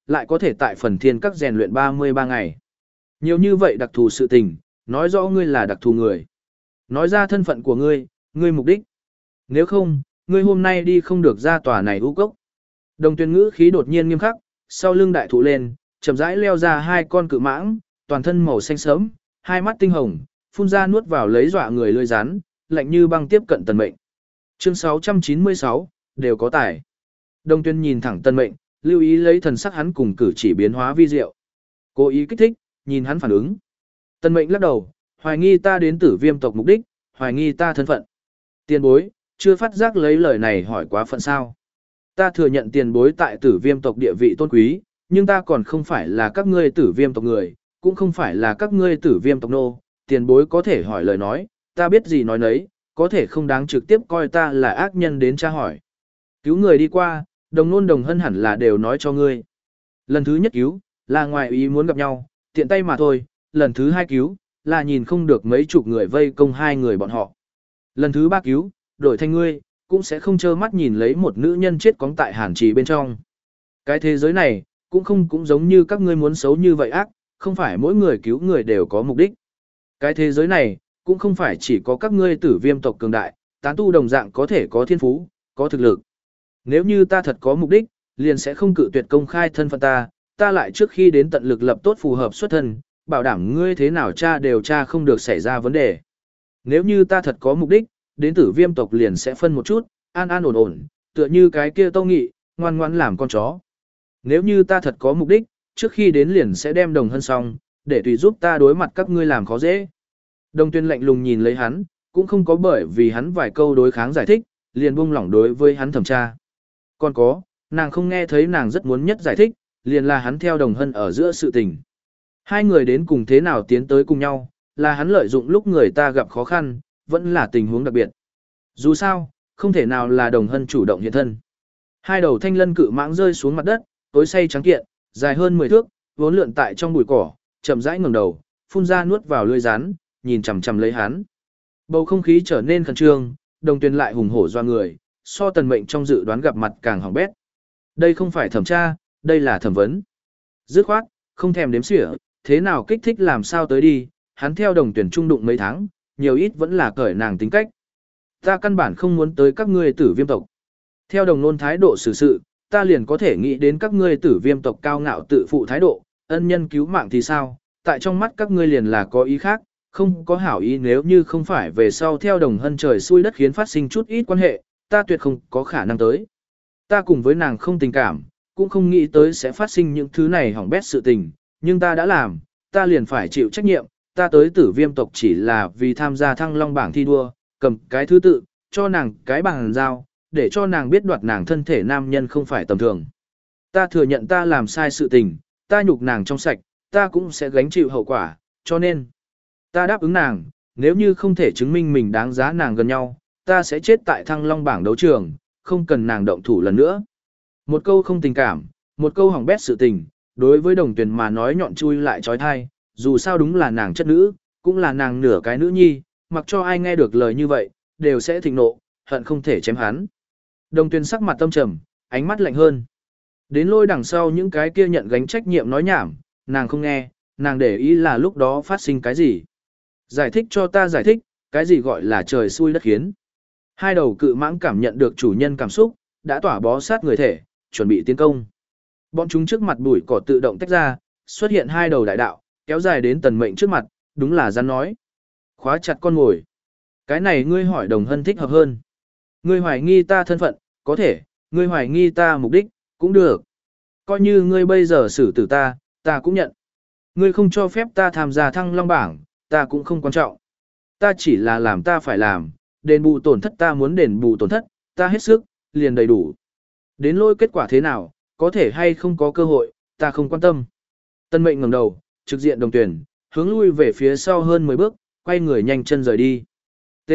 lại có thể tại phần thiên các rèn luyện ba mươi ba ngày. Nhiều như vậy đặc thù sự tình, nói rõ ngươi là đặc thù người. Nói ra thân phận của ngươi, ngươi mục đích. Nếu không, ngươi hôm nay đi không được ra tòa này u cốc. Đồng Tuyền ngữ khí đột nhiên nghiêm khắc, sau lưng đại thụ lên, chậm rãi leo ra hai con cự mãng, toàn thân màu xanh sớm, hai mắt tinh hồng, phun ra nuốt vào lấy dọa người lưỡi rắn, lạnh như băng tiếp cận Tần Mệnh. Chương sáu trăm chín mươi sáu, đều có tài. Đồng Tuyền nhìn thẳng Tần Mệnh, lưu ý lấy thần sắc hắn cùng cử chỉ biến hóa vi diệu. Cố ý kích thích, nhìn hắn phản ứng. Tần Mệnh lắc đầu, hoài nghi ta đến Tử Viêm tộc mục đích, hoài nghi ta thân phận. Tiền bối, chưa phát giác lấy lời này hỏi quá phận sao? Ta thừa nhận tiền bối tại Tử Viêm tộc địa vị tôn quý, nhưng ta còn không phải là các ngươi Tử Viêm tộc người, cũng không phải là các ngươi Tử Viêm tộc nô, tiền bối có thể hỏi lời nói, ta biết gì nói nấy, có thể không đáng trực tiếp coi ta là ác nhân đến tra hỏi. Cứu người đi qua, đồng nôn đồng hân hẳn là đều nói cho ngươi. Lần thứ nhất cứu, là ngoài ý muốn gặp nhau, tiện tay mà thôi, lần thứ hai cứu, là nhìn không được mấy chục người vây công hai người bọn họ. Lần thứ ba cứu, đổi thành ngươi, cũng sẽ không trơ mắt nhìn lấy một nữ nhân chết cóng tại hàn trì bên trong. Cái thế giới này, cũng không cũng giống như các ngươi muốn xấu như vậy ác, không phải mỗi người cứu người đều có mục đích. Cái thế giới này, cũng không phải chỉ có các ngươi Tử Viêm tộc cường đại, tán tu đồng dạng có thể có thiên phú, có thực lực. Nếu như ta thật có mục đích, liền sẽ không cự tuyệt công khai thân phận ta, ta lại trước khi đến tận lực lập tốt phù hợp xuất thân, bảo đảm ngươi thế nào cha đều cha không được xảy ra vấn đề. Nếu như ta thật có mục đích, đến Tử Viêm tộc liền sẽ phân một chút, an an ổn ổn, tựa như cái kia Tâu Nghị, ngoan ngoãn làm con chó. Nếu như ta thật có mục đích, trước khi đến liền sẽ đem Đồng Hân xong, để tùy giúp ta đối mặt các ngươi làm khó dễ. Đồng Tuyên lạnh lùng nhìn lấy hắn, cũng không có bởi vì hắn vài câu đối kháng giải thích, liền buông lỏng đối với hắn thẩm tra. Còn có, nàng không nghe thấy nàng rất muốn nhất giải thích, liền là hắn theo Đồng Hân ở giữa sự tình. Hai người đến cùng thế nào tiến tới cùng nhau, là hắn lợi dụng lúc người ta gặp khó khăn, vẫn là tình huống đặc biệt. Dù sao, không thể nào là Đồng Hân chủ động hiện thân. Hai đầu thanh lân cự mãng rơi xuống mặt đất, tối say trắng kiện, dài hơn mười thước, vốn lượn tại trong bụi cỏ, chậm rãi ngẩng đầu, phun ra nuốt vào lưỡi rắn, nhìn chằm chằm lấy hắn. Bầu không khí trở nên khẩn trương, Đồng Tuyền lại hùng hổ doa người, so Tần Mệnh trong dự đoán gặp mặt càng hỏng bét. Đây không phải thẩm tra, đây là thẩm vấn. Dứt khoát, không thèm đếm xỉa, thế nào kích thích làm sao tới đi, hắn theo Đồng Tuyền trung đụng mấy tháng, nhiều ít vẫn là cởi nàng tính cách. Ta căn bản không muốn tới các ngươi Tử Viêm tộc. Theo Đồng Nôn thái độ xử sự, ta liền có thể nghĩ đến các ngươi Tử Viêm tộc cao ngạo tự phụ thái độ, ân nhân cứu mạng thì sao, tại trong mắt các ngươi liền là có ý khác, không có hảo ý, nếu như không phải về sau theo Đồng Hân trời xui đất khiến phát sinh chút ít quan hệ, ta tuyệt không có khả năng tới. Ta cùng với nàng không tình cảm, cũng không nghĩ tới sẽ phát sinh những thứ này hỏng bét sự tình, nhưng ta đã làm, ta liền phải chịu trách nhiệm, ta tới Tử Viêm tộc chỉ là vì tham gia Thăng Long bảng thi đua, cầm cái thứ tự, cho nàng cái bằng giao, để cho nàng biết đoạt nàng thân thể nam nhân không phải tầm thường. Ta thừa nhận ta làm sai sự tình, ta nhục nàng trong sạch, ta cũng sẽ gánh chịu hậu quả, cho nên ta đáp ứng nàng, nếu như không thể chứng minh mình đáng giá nàng gần nhau, ta sẽ chết tại Thăng Long bảng đấu trường, không cần nàng động thủ lần nữa. Một câu không tình cảm, một câu hỏng bét sự tình, đối với Đồng Tuyền mà nói nhọn chui lại trói thai, dù sao đúng là nàng chất nữ, cũng là nàng nửa cái nữ nhi, mặc cho ai nghe được lời như vậy, đều sẽ thịnh nộ, hận không thể chém hắn. Đồng Tuyền sắc mặt tâm trầm, ánh mắt lạnh hơn. Đến lôi đằng sau những cái kia nhận gánh trách nhiệm nói nhảm, nàng không nghe, nàng để ý là lúc đó phát sinh cái gì. Giải thích cho ta giải thích, cái gì gọi là trời xui đất khiến. Hai đầu cự mãng cảm nhận được chủ nhân cảm xúc, đã tỏa bó sát người thể, chuẩn bị tiến công. Bọn chúng trước mặt bụi cỏ tự động tách ra, xuất hiện hai đầu đại đạo, kéo dài đến Tần Mệnh trước mặt, đúng là rắn nói. Khóa chặt con ngồi. Cái này ngươi hỏi Đồng Hân thích hợp hơn. Ngươi hoài nghi ta thân phận, có thể, ngươi hoài nghi ta mục đích, cũng được. Coi như ngươi bây giờ xử tử ta, ta cũng nhận. Ngươi không cho phép ta tham gia Thăng Long bảng, ta cũng không quan trọng. Ta chỉ là làm ta phải làm, đền bù tổn thất ta muốn đền bù tổn thất, ta hết sức, liền đầy đủ. Đến lôi kết quả thế nào, có thể hay không có cơ hội, ta không quan tâm. Tân Mệnh ngẩng đầu, trực diện Đồng Tuyền, hướng lui về phía sau hơn mười bước, quay người nhanh chân rời đi. T.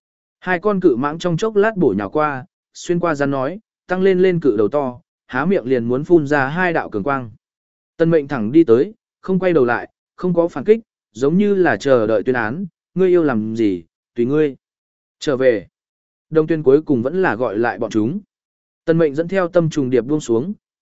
Hai con cự mãng trong chốc lát bổ nhào qua, xuyên qua rắn nói, tăng lên lên cự đầu to, há miệng liền muốn phun ra hai đạo cường quang. Tân Mệnh thẳng đi tới, không quay đầu lại, không có phản kích, giống như là chờ đợi tuyên án, ngươi yêu làm gì, tùy ngươi. Trở về. Đồng Tuyên cuối cùng vẫn là gọi lại bọn chúng. Tân Mệnh dẫn theo tâm trùng điệp buông xuống,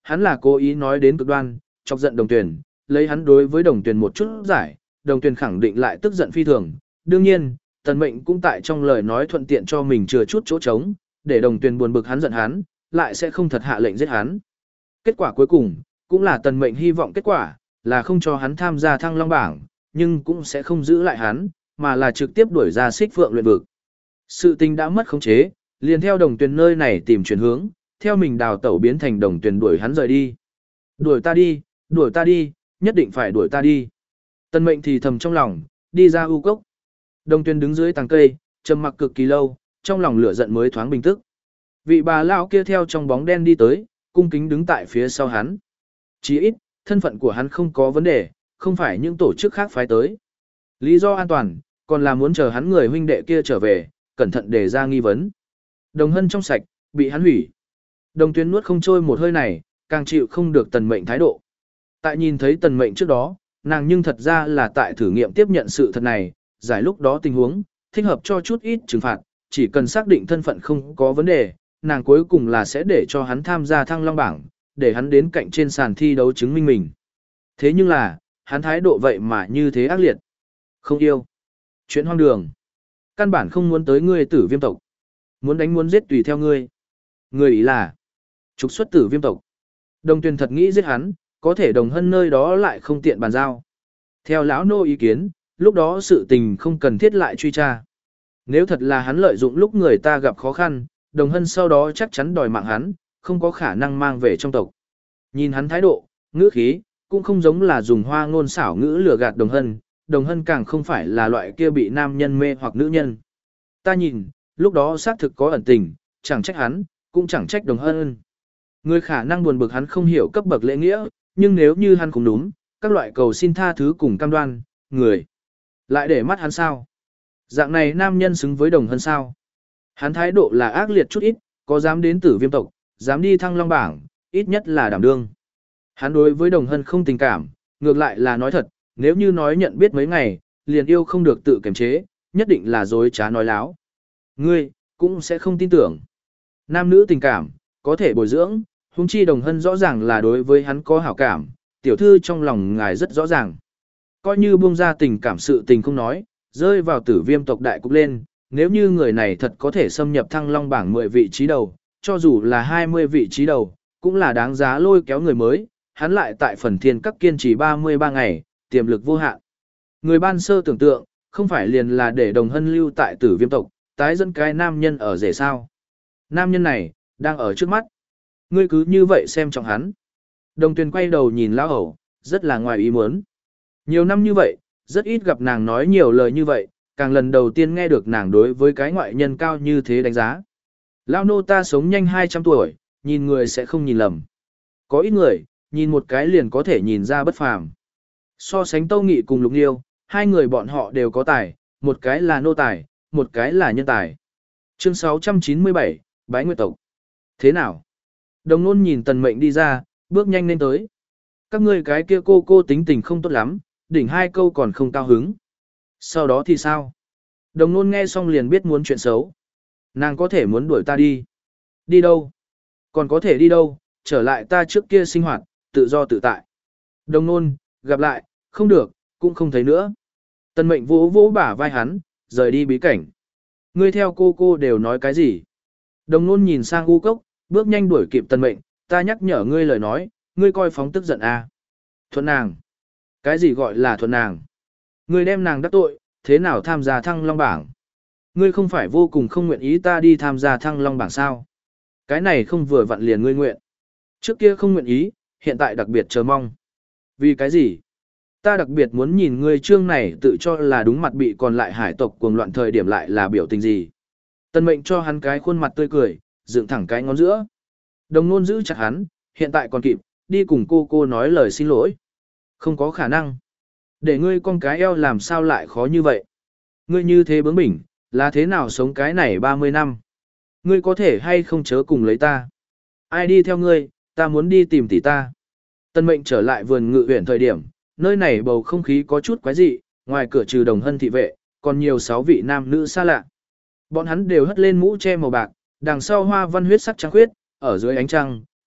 hắn là cố ý nói đến cực đoan, chọc giận Đồng Tuyền, lấy hắn đối với Đồng Tuyền một chút giải, Đồng Tuyền khẳng định lại tức giận phi thường. Đương nhiên, Tần Mệnh cũng tại trong lời nói thuận tiện cho mình chừa chút chỗ trống, để Đồng Tuyền buồn bực hắn giận hắn, lại sẽ không thật hạ lệnh giết hắn. Kết quả cuối cùng, cũng là Tần Mệnh hy vọng kết quả, là không cho hắn tham gia Thăng Long bảng, nhưng cũng sẽ không giữ lại hắn, mà là trực tiếp đuổi ra Xích Phượng luyện vực. Sự tình đã mất khống chế, liền theo Đồng Tuyền nơi này tìm chuyển hướng, theo mình đào tẩu biến thành Đồng Tuyền đuổi hắn rời đi. Đuổi ta đi, đuổi ta đi, nhất định phải đuổi ta đi. Tần Mệnh thì thầm trong lòng, đi ra u cốc. Đồng Tuyền đứng dưới tàng cây, trầm mặc cực kỳ lâu, trong lòng lửa giận mới thoáng bình tức. Vị bà lão kia theo trong bóng đen đi tới, cung kính đứng tại phía sau hắn. Chỉ ít, thân phận của hắn không có vấn đề, không phải những tổ chức khác phái tới. Lý do an toàn, còn là muốn chờ hắn người huynh đệ kia trở về, cẩn thận đề ra nghi vấn. Đồng Hân trong sạch, bị hắn hủy. Đồng Tuyến nuốt không trôi một hơi này, càng chịu không được Tần Mệnh thái độ. Tại nhìn thấy Tần Mệnh trước đó, nàng nhưng thật ra là tại thử nghiệm tiếp nhận sự thật này, giải lúc đó tình huống, thích hợp cho chút ít trừng phạt, chỉ cần xác định thân phận không có vấn đề, nàng cuối cùng là sẽ để cho hắn tham gia Thăng Long bảng, để hắn đến cạnh trên sàn thi đấu chứng minh mình. Thế nhưng là, hắn thái độ vậy mà như thế ác liệt. Không yêu. Chuyện hoang đường. Căn bản không muốn tới ngươi Tử Viêm tộc. Muốn đánh muốn giết tùy theo ngươi. Ngươi ý là trục xuất Tử Viêm tộc. Đồng Tuyền thật nghĩ giết hắn, có thể Đồng Hân nơi đó lại không tiện bàn giao. Theo lão nô ý kiến, lúc đó sự tình không cần thiết lại truy tra. Nếu thật là hắn lợi dụng lúc người ta gặp khó khăn, Đồng Hân sau đó chắc chắn đòi mạng hắn, không có khả năng mang về trong tộc. Nhìn hắn thái độ, ngữ khí, cũng không giống là dùng hoa ngôn xảo ngữ lừa gạt Đồng Hân, Đồng Hân càng không phải là loại kia bị nam nhân mê hoặc nữ nhân. Ta nhìn, lúc đó xác thực có ẩn tình, chẳng trách hắn, cũng chẳng trách Đồng Hân. Người khả năng buồn bực hắn không hiểu cấp bậc lễ nghĩa, nhưng nếu như hắn cũng đúng, các loại cầu xin tha thứ cùng cam đoan, người lại để mắt hắn sao? Dạng này nam nhân xứng với Đồng Hân sao? Hắn thái độ là ác liệt chút ít, có dám đến Tử Viêm tộc, dám đi Thăng Long bảng, ít nhất là đảm đương. Hắn đối với Đồng Hân không tình cảm, ngược lại là nói thật, nếu như nói nhận biết mấy ngày, liền yêu không được tự kiềm chế, nhất định là dối trá nói láo. Ngươi, cũng sẽ không tin tưởng. Nam nữ tình cảm, có thể bồi dưỡng, huống chi Đồng Hân rõ ràng là đối với hắn có hảo cảm, tiểu thư trong lòng ngài rất rõ ràng. Coi như buông ra tình cảm sự tình không nói, rơi vào Tử Viêm tộc đại cục lên, nếu như người này thật có thể xâm nhập Thăng Long bảng mười vị trí đầu, cho dù là hai mươi vị trí đầu, cũng là đáng giá lôi kéo người mới, hắn lại tại phần thiên các kiên trì ba mươi ba ngày, tiềm lực vô hạn. Người ban sơ tưởng tượng, không phải liền là để Đồng Hân lưu tại Tử Viêm tộc, tái dẫn cái nam nhân ở rể sao. Nam nhân này, đang ở trước mắt. Ngươi cứ như vậy xem trọng hắn. Đồng Tuyền quay đầu nhìn lão hầu, rất là ngoài ý muốn. Nhiều năm như vậy, rất ít gặp nàng nói nhiều lời như vậy, càng lần đầu tiên nghe được nàng đối với cái ngoại nhân cao như thế đánh giá. Lão nô ta sống nhanh hai trăm tuổi, nhìn người sẽ không nhìn lầm. Có ít người, nhìn một cái liền có thể nhìn ra bất phàm. So sánh Tâu Nghị cùng Lục Nghiêu, hai người bọn họ đều có tài, một cái là nô tài, một cái là nhân tài. Chương sáu trăm chín mươi bảy, Bái Nguyệt tộc. Thế nào? Đồng Nôn nhìn Tần Mệnh đi ra, bước nhanh lên tới. Các ngươi cái kia cô cô tính tình không tốt lắm, đỉnh hai câu còn không cao hứng. Sau đó thì sao? Đồng Nôn nghe xong liền biết muốn chuyện xấu. Nàng có thể muốn đuổi ta đi. Đi đâu? Còn có thể đi đâu? Trở lại ta trước kia sinh hoạt, tự do tự tại. Đồng Nôn, gặp lại, không được, cũng không thấy nữa. Tần Mệnh vỗ vỗ bả vai hắn, rời đi bí cảnh. Ngươi theo cô cô đều nói cái gì? Đồng Nôn nhìn sang U Cốc, bước nhanh đuổi kịp Tần Mệnh, ta nhắc nhở ngươi lời nói, ngươi coi phóng tức giận à. Thuận nàng. Cái gì gọi là thuận nàng? Ngươi đem nàng đắc tội, thế nào tham gia Thăng Long bảng? Ngươi không phải vô cùng không nguyện ý ta đi tham gia Thăng Long bảng sao? Cái này không vừa vặn liền ngươi nguyện. Trước kia không nguyện ý, hiện tại đặc biệt chờ mong. Vì cái gì? Ta đặc biệt muốn nhìn ngươi trương này tự cho là đúng mặt bị còn lại hải tộc cuồng loạn thời điểm lại là biểu tình gì. Tần Mệnh cho hắn cái khuôn mặt tươi cười, dựng thẳng cái ngón giữa. Đồng Nôn giữ chặt hắn, hiện tại còn kịp, đi cùng cô cô nói lời xin lỗi. Không có khả năng. Để ngươi con cái eo làm sao lại khó như vậy. Ngươi như thế bướng bỉnh, là thế nào sống cái này ba mươi năm. Ngươi có thể hay không chớ cùng lấy ta. Ai đi theo ngươi, ta muốn đi tìm tỷ ta. Tần Mệnh trở lại vườn ngự huyện thời điểm, nơi này bầu không khí có chút quái dị, ngoài cửa trừ Đồng Hân thị vệ, còn nhiều sáu vị nam nữ xa lạ. Bọn hắn đều hất lên mũ che màu bạc, đằng sau hoa văn huyết sắc trắng khuyết, ở dưới ánh trăng,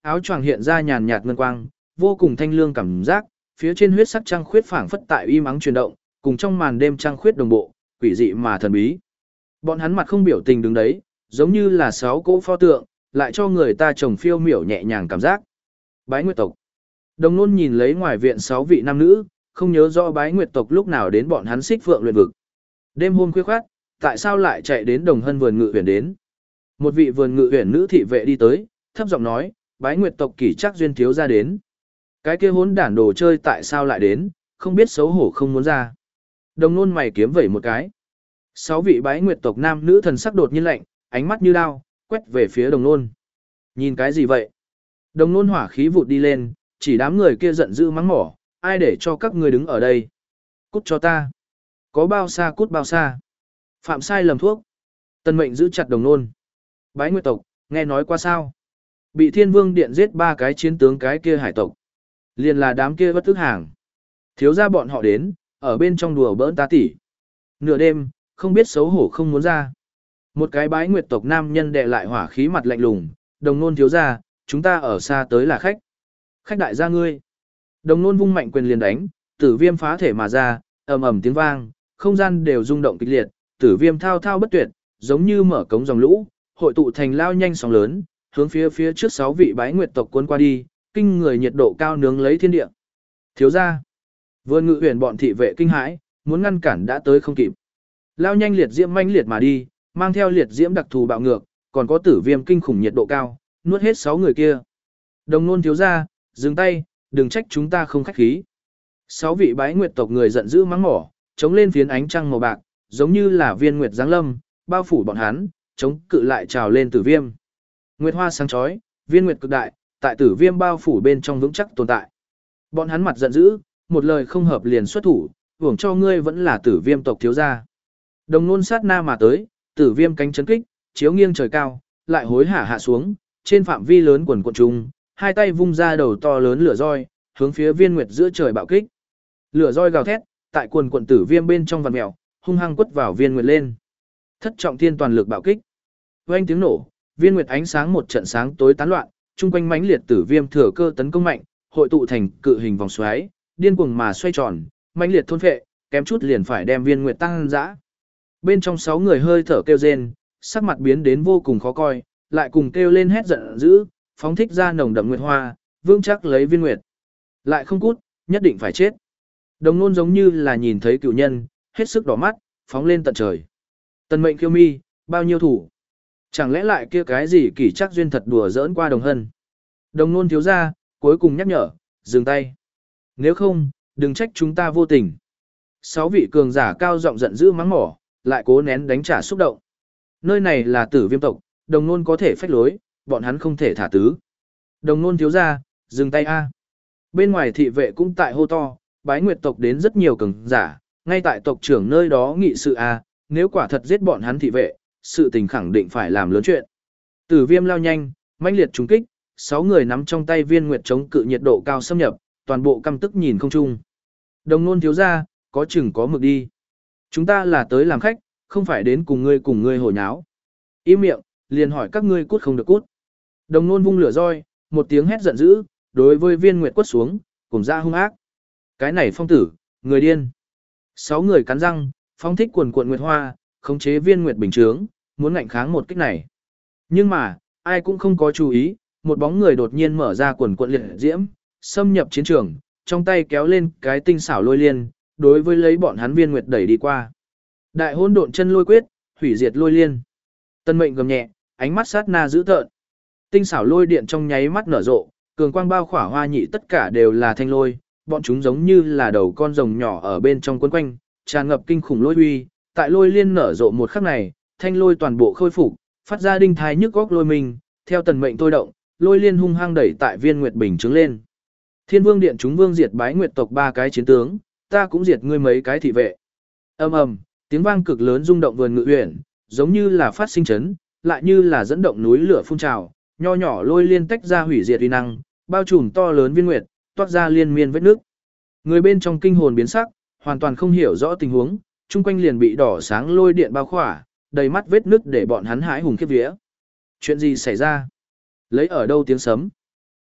áo choàng hiện ra nhàn nhạt ngân quang, vô cùng thanh lương cảm giác, phía trên huyết sắc trăng khuyết phảng phất tại im ắng chuyển động, cùng trong màn đêm trăng khuyết đồng bộ, quỷ dị mà thần bí. Bọn hắn mặt không biểu tình đứng đấy, giống như là sáu cỗ pho tượng, lại cho người ta trồng phiêu miểu nhẹ nhàng cảm giác. Bái Nguyệt tộc. Đồng Nôn nhìn lấy ngoài viện sáu vị nam nữ, không nhớ rõ Bái Nguyệt tộc lúc nào đến bọn hắn Xích Phượng luyện vực. Đêm hôm khuya khoắt, tại sao lại chạy đến Đồng Hân vườn ngự huyền đến? Một vị vườn ngự huyền nữ thị vệ đi tới, thấp giọng nói, Bái Nguyệt tộc Kỷ Trác duyên thiếu gia đến. Cái kia hỗn đản đồ chơi tại sao lại đến, không biết xấu hổ không muốn ra. Đồng Nôn mày kiếm vẩy một cái. Sáu vị Bái Nguyệt tộc nam nữ thần sắc đột nhiên lạnh, ánh mắt như đao, quét về phía Đồng Nôn. Nhìn cái gì vậy? Đồng Nôn hỏa khí vụt đi lên, chỉ đám người kia giận dữ mắng mỏ, ai để cho các ngươi đứng ở đây? Cút cho ta. Có bao xa cút bao xa. Phạm sai lầm thuốc. Tân Mệnh giữ chặt Đồng Nôn. Bái Nguyệt tộc, nghe nói qua sao? Bị Thiên Vương Điện giết ba cái chiến tướng cái kia hải tộc. Liền là đám kia bất tức hàng. Thiếu ra bọn họ đến, ở bên trong đùa bỡn ta tỷ. Nửa đêm, không biết xấu hổ không muốn ra. Một cái Bái Nguyệt tộc nam nhân đè lại hỏa khí mặt lạnh lùng, Đồng Nôn thiếu ra, chúng ta ở xa tới là khách. Khách đại gia ngươi. Đồng Nôn vung mạnh quyền liền đánh, tử viêm phá thể mà ra, ầm ầm tiếng vang, không gian đều rung động kịch liệt, tử viêm thao thao bất tuyệt, giống như mở cống dòng lũ, hội tụ thành lao nhanh sóng lớn, hướng phía phía trước sáu vị Bái Nguyệt tộc cuốn qua đi, kinh người nhiệt độ cao nướng lấy thiên địa. Thiếu gia, vườn ngự huyền bọn thị vệ kinh hãi, muốn ngăn cản đã tới không kịp. Lao nhanh liệt diễm manh liệt mà đi, mang theo liệt diễm đặc thù bạo ngược, còn có tử viêm kinh khủng nhiệt độ cao, nuốt hết sáu người kia. Đồng Nôn thiếu gia, dừng tay, đừng trách chúng ta không khách khí. Sáu vị Bái Nguyệt tộc người giận dữ mắng mỏ, chống lên phiến ánh trăng màu bạc, giống như là viên nguyệt giáng lâm, bao phủ bọn hắn, chống cự lại trào lên tử viêm. Nguyệt hoa sáng chói, viên nguyệt cực đại, tại tử viêm bao phủ bên trong vững chắc tồn tại. Bọn hắn mặt giận dữ, một lời không hợp liền xuất thủ, hưởng cho ngươi vẫn là tử viêm tộc thiếu gia. Đồng Nôn sát na mà tới, tử viêm cánh chấn kích, chiếu nghiêng trời cao, lại hối hả hạ xuống, trên phạm vi lớn quần quần trung, hai tay vung ra đầu to lớn lửa roi, hướng phía viên nguyệt giữa trời bạo kích. Lửa roi gào thét, tại quần quần tử viêm bên trong vằn mèo, hung hăng quất vào viên nguyệt lên. Thất trọng thiên toàn lực bạo kích. Oanh tiếng nổ, viên nguyệt ánh sáng một trận sáng tối tán loạn, chung quanh mãnh liệt tử viêm thừa cơ tấn công mạnh, hội tụ thành cự hình vòng xoáy, điên cuồng mà xoay tròn, mãnh liệt thôn phệ, kém chút liền phải đem viên nguyệt tăng dã. Bên trong sáu người hơi thở kêu rên, sắc mặt biến đến vô cùng khó coi, lại cùng kêu lên hét giận dữ, phóng thích ra nồng đậm nguyệt hoa, vương chắc lấy viên nguyệt. Lại không cút, nhất định phải chết. Đồng Nôn giống như là nhìn thấy cựu nhân, hết sức đỏ mắt, phóng lên tận trời. Tần Mệnh khiêu mi, bao nhiêu thủ? Chẳng lẽ lại kia cái gì Kỷ Trác duyên thật đùa giỡn qua Đồng Hân? Đồng Nôn thiếu gia, cuối cùng nhắc nhở, dừng tay. Nếu không, đừng trách chúng ta vô tình. Sáu vị cường giả cao giọng giận dữ mắng mỏ, lại cố nén đánh trả xúc động. Nơi này là tử viêm tộc, Đồng Nôn có thể phách lối, bọn hắn không thể thả tứ. Đồng Nôn thiếu gia, dừng tay a. Bên ngoài thị vệ cũng tại hô to, Bái Nguyệt tộc đến rất nhiều cường giả, ngay tại tộc trưởng nơi đó nghị sự a, nếu quả thật giết bọn hắn thị vệ, sự tình khẳng định phải làm lớn chuyện. Tử viêm lao nhanh, mãnh liệt trúng kích, sáu người nắm trong tay viên nguyệt chống cự nhiệt độ cao xâm nhập, toàn bộ căm tức nhìn không chung. Đồng Nôn thiếu gia, có chừng có mực đi. Chúng ta là tới làm khách, không phải đến cùng ngươi cùng ngươi hồi nháo. Im miệng, liền hỏi các ngươi cút không được cút. Đồng Nôn vung lửa roi, một tiếng hét giận dữ, đối với viên nguyệt quất xuống, cùng ra hung ác. Cái này phong tử, người điên. Sáu người cắn răng, phong thích quần cuộn nguyệt hoa, khống chế viên nguyệt bình chướng, muốn ngạnh kháng một kích này. Nhưng mà, ai cũng không có chú ý, một bóng người đột nhiên mở ra quần cuộn liệt diễm, xâm nhập chiến trường, trong tay kéo lên cái tinh xảo lôi liên, đối với lấy bọn hắn viên nguyệt đẩy đi qua. Đại hỗn độn chân lôi quyết, hủy diệt lôi liên. Tân Mệnh gầm nhẹ, ánh mắt sát na dữ tợn. Tinh xảo lôi điện trong nháy mắt nở rộ, cường quang bao khỏa hoa nhị tất cả đều là thanh lôi, bọn chúng giống như là đầu con rồng nhỏ ở bên trong quấn quanh, tràn ngập kinh khủng lôi uy, tại lôi liên nở rộ một khắc này, thanh lôi toàn bộ khôi phục, phát ra đinh thai nhức góc lôi mình, theo Tần Mệnh thôi động, lôi liên hung hăng đẩy tại viên nguyệt bình trướng lên. Thiên Vương Điện chúng vương diệt Bái Nguyệt tộc ba cái chiến tướng, ta cũng diệt ngươi mấy cái thị vệ. Ầm ầm, tiếng vang cực lớn rung động vườn ngự uyển, giống như là phát sinh chấn, lại như là dẫn động núi lửa phun trào, nho nhỏ lôi liên tách ra hủy diệt uy năng, bao trùm to lớn viên nguyệt, toát ra liên miên vết nước. Người bên trong kinh hồn biến sắc, hoàn toàn không hiểu rõ tình huống, chung quanh liền bị đỏ sáng lôi điện bao khỏa, đầy mắt vết nứt để bọn hắn hãi hùng khiếp vía. Chuyện gì xảy ra? Lấy ở đâu tiếng sấm?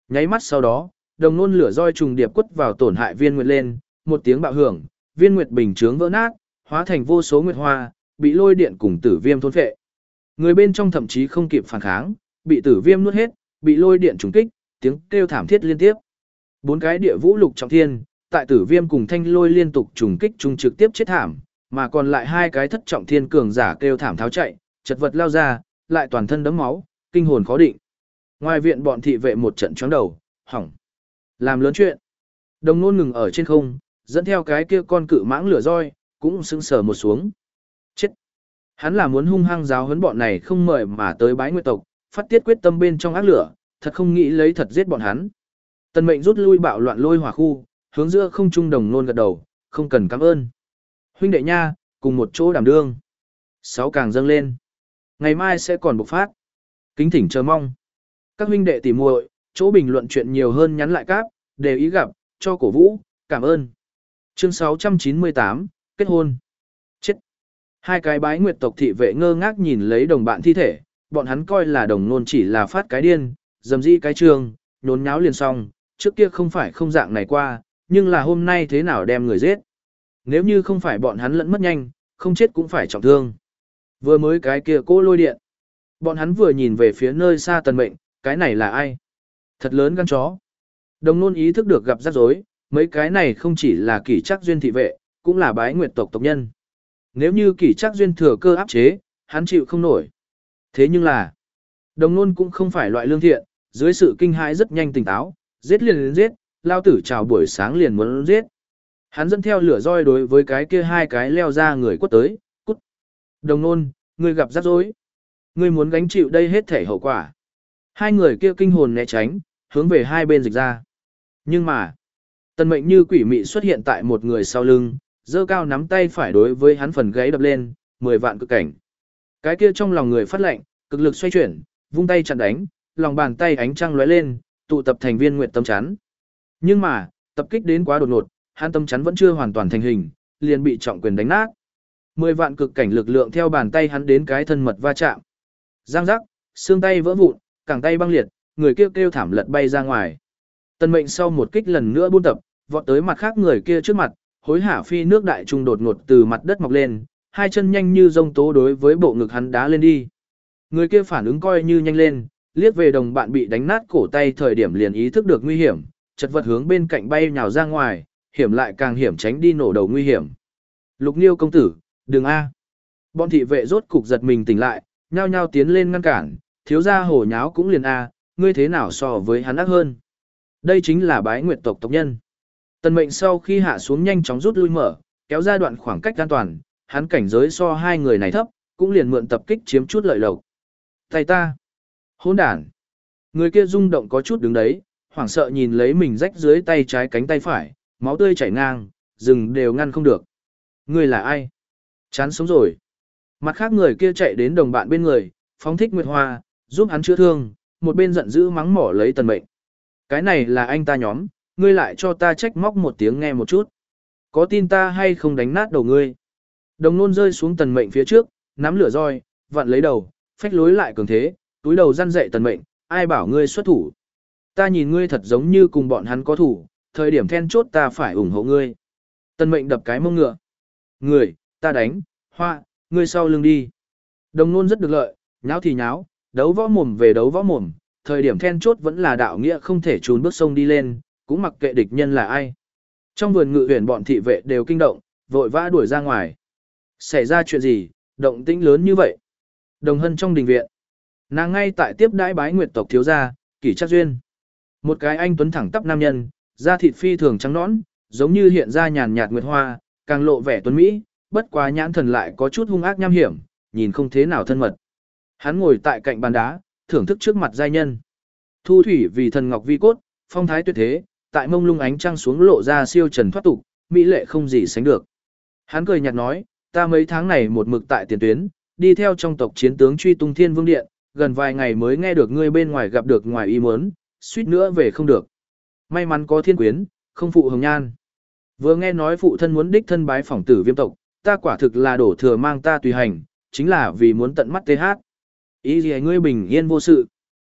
Nháy mắt sau đó, đồng nôn lửa roi trùng điệp quất vào tổn hại viên nguyệt lên, một tiếng bạo hưởng, viên nguyệt bình chướng vỡ nát, hóa thành vô số nguyệt hoa, bị lôi điện cùng tử viêm thôn phệ. Người bên trong thậm chí không kịp phản kháng, bị tử viêm nuốt hết, bị lôi điện trùng kích, tiếng kêu thảm thiết liên tiếp. Bốn cái địa vũ lục trọng thiên, tại tử viêm cùng thanh lôi liên tục trùng kích trùng trực tiếp chết thảm, mà còn lại hai cái thất trọng thiên cường giả kêu thảm tháo chạy, chật vật lao ra, lại toàn thân đẫm máu, kinh hồn khó định. Ngoài viện bọn thị vệ một trận chóng đầu, hỏng. Làm lớn chuyện. Đồng nôn ngừng ở trên không, dẫn theo cái kia con cự mãng lửa roi, cũng sững sờ một xuống. Chết. Hắn là muốn hung hăng giáo huấn bọn này không mời mà tới bái nguyệt tộc, phát tiết quyết tâm bên trong ác lửa, thật không nghĩ lấy thật giết bọn hắn. Tần Mệnh rút lui bạo loạn lôi hỏa khu, hướng giữa không trung đồng nôn gật đầu, không cần cảm ơn. Huynh đệ nha, cùng một chỗ đảm đương. Sáu càng dâng lên. Ngày mai sẽ còn bộc phát. Kính thỉnh chờ mong. Các huynh đệ tỉ muội, chỗ bình luận chuyện nhiều hơn nhắn lại cáp, đều ý gặp, cho cổ vũ, cảm ơn. Chương sáu trăm chín mươi tám, kết hôn. Chết. Hai cái bái nguyệt tộc thị vệ ngơ ngác nhìn lấy đồng bạn thi thể, bọn hắn coi là đồng nôn chỉ là phát cái điên, dầm dĩ cái trường, nhốn nháo liền xong, trước kia không phải không dạng này qua, nhưng là hôm nay thế nào đem người giết. Nếu như không phải bọn hắn lẫn mất nhanh, không chết cũng phải trọng thương. Vừa mới cái kia cô lôi điện. Bọn hắn vừa nhìn về phía nơi xa Tần Mệnh, cái này là ai? Thật lớn gan chó. Đồng nôn ý thức được gặp rắc rối, mấy cái này không chỉ là kỷ trắc duyên thị vệ, cũng là bái nguyệt tộc tộc nhân. Nếu như kỷ trắc duyên thừa cơ áp chế, hắn chịu không nổi. Thế nhưng là, đồng nôn cũng không phải loại lương thiện, dưới sự kinh hãi rất nhanh tỉnh táo, giết liền liền giết, lao tử chào buổi sáng liền muốn giết. Hắn dẫn theo lửa roi đối với cái kia hai cái leo ra người quất tới, cút. Đồng nôn, ngươi gặp rắc rối. Ngươi muốn gánh chịu đây hết thể hậu quả. Hai người kia kinh hồn né tránh, hướng về hai bên dịch ra. Nhưng mà, Tần Mệnh như quỷ mị xuất hiện tại một người sau lưng, giơ cao nắm tay phải đối với hắn phần gáy đập lên, mười vạn cực cảnh. Cái kia trong lòng người phát lệnh, cực lực xoay chuyển, vung tay chặn đánh, lòng bàn tay ánh trăng lóe lên, tụ tập thành viên nguyệt tâm chắn. Nhưng mà, tập kích đến quá đột ngột, hắn tâm chắn vẫn chưa hoàn toàn thành hình, liền bị trọng quyền đánh nát. Mười vạn cực cảnh lực lượng theo bàn tay hắn đến cái thân mật va chạm. Giang giác, xương tay vỡ vụn, cẳng tay băng liệt, người kia kêu, kêu thảm lật bay ra ngoài. Tần Mệnh sau một kích lần nữa buôn tập, vọt tới mặt khác người kia trước mặt, hối hả phi nước đại trung đột ngột từ mặt đất mọc lên, hai chân nhanh như rông tố đối với bộ ngực hắn đá lên đi. Người kia phản ứng coi như nhanh lên, liếc về đồng bạn bị đánh nát cổ tay thời điểm liền ý thức được nguy hiểm, chật vật hướng bên cạnh bay nhào ra ngoài, hiểm lại càng hiểm tránh đi nổ đầu nguy hiểm. Lục Niêu công tử, đừng a. Bọn thị vệ rốt cục giật mình tỉnh lại, nhao nhao tiến lên ngăn cản, thiếu gia hổ nháo cũng liền a, ngươi thế nào so với hắn ác hơn. Đây chính là bái nguyệt tộc tộc nhân. Tần Mệnh sau khi hạ xuống nhanh chóng rút lui mở, kéo ra đoạn khoảng cách an toàn, hắn cảnh giới so hai người này thấp, cũng liền mượn tập kích chiếm chút lợi lộc. Tay ta. Hỗn đản. Người kia rung động có chút đứng đấy, hoảng sợ nhìn lấy mình rách dưới tay trái cánh tay phải, máu tươi chảy ngang, rừng đều ngăn không được. Ngươi là ai? Chán sống rồi. Mặt khác người kia chạy đến đồng bạn bên người, phóng thích nguyệt hoa, giúp hắn chữa thương, một bên giận dữ mắng mỏ lấy Tần Mệnh. Cái này là anh ta nhóm, ngươi lại cho ta trách móc một tiếng nghe một chút. Có tin ta hay không đánh nát đầu ngươi? Đồng nôn rơi xuống Tần Mệnh phía trước, nắm lửa roi, vặn lấy đầu, phách lối lại cường thế, túi đầu răn dạy Tần Mệnh, ai bảo ngươi xuất thủ. Ta nhìn ngươi thật giống như cùng bọn hắn có thủ, thời điểm then chốt ta phải ủng hộ ngươi. Tần Mệnh đập cái mông ngựa. Người, ta đánh, hoa, ngươi sau lưng đi. Đồng nôn rất được lợi, nháo thì nháo, đấu võ mồm về đấu võ mồm, thời điểm then chốt vẫn là đạo nghĩa không thể trốn bước sông đi lên, cũng mặc kệ địch nhân là ai. Trong vườn ngự huyền bọn thị vệ đều kinh động, vội vã đuổi ra ngoài. Xảy ra chuyện gì, động tĩnh lớn như vậy? Đồng Hân trong đình viện. Nàng ngay tại tiếp đãi bái nguyệt tộc thiếu gia, Kỷ Trắc Duyên. Một cái anh tuấn thẳng tắp nam nhân, da thịt phi thường trắng nõn, giống như hiện ra nhàn nhạt nguyệt hoa, càng lộ vẻ tuấn mỹ, bất quá nhãn thần lại có chút hung ác nham hiểm, nhìn không thế nào thân mật. Hắn ngồi tại cạnh bàn đá, thưởng thức trước mặt giai nhân. Thu thủy vì thần ngọc vi cốt, phong thái tuyệt thế, tại mông lung ánh trăng xuống lộ ra siêu trần thoát tục, mỹ lệ không gì sánh được. Hắn cười nhạt nói, ta mấy tháng này một mực tại tiền tuyến, đi theo trong tộc chiến tướng truy tung Thiên Vương Điện, gần vài ngày mới nghe được ngươi bên ngoài gặp được ngoài ý muốn, suýt nữa về không được. May mắn có thiên quyến, không phụ hồng nhan. Vừa nghe nói phụ thân muốn đích thân bái phỏng tử viêm tộc, ta quả thực là đổ thừa mang ta tùy hành, chính là vì muốn tận mắt tê hát. Ý gì ngươi bình yên vô sự.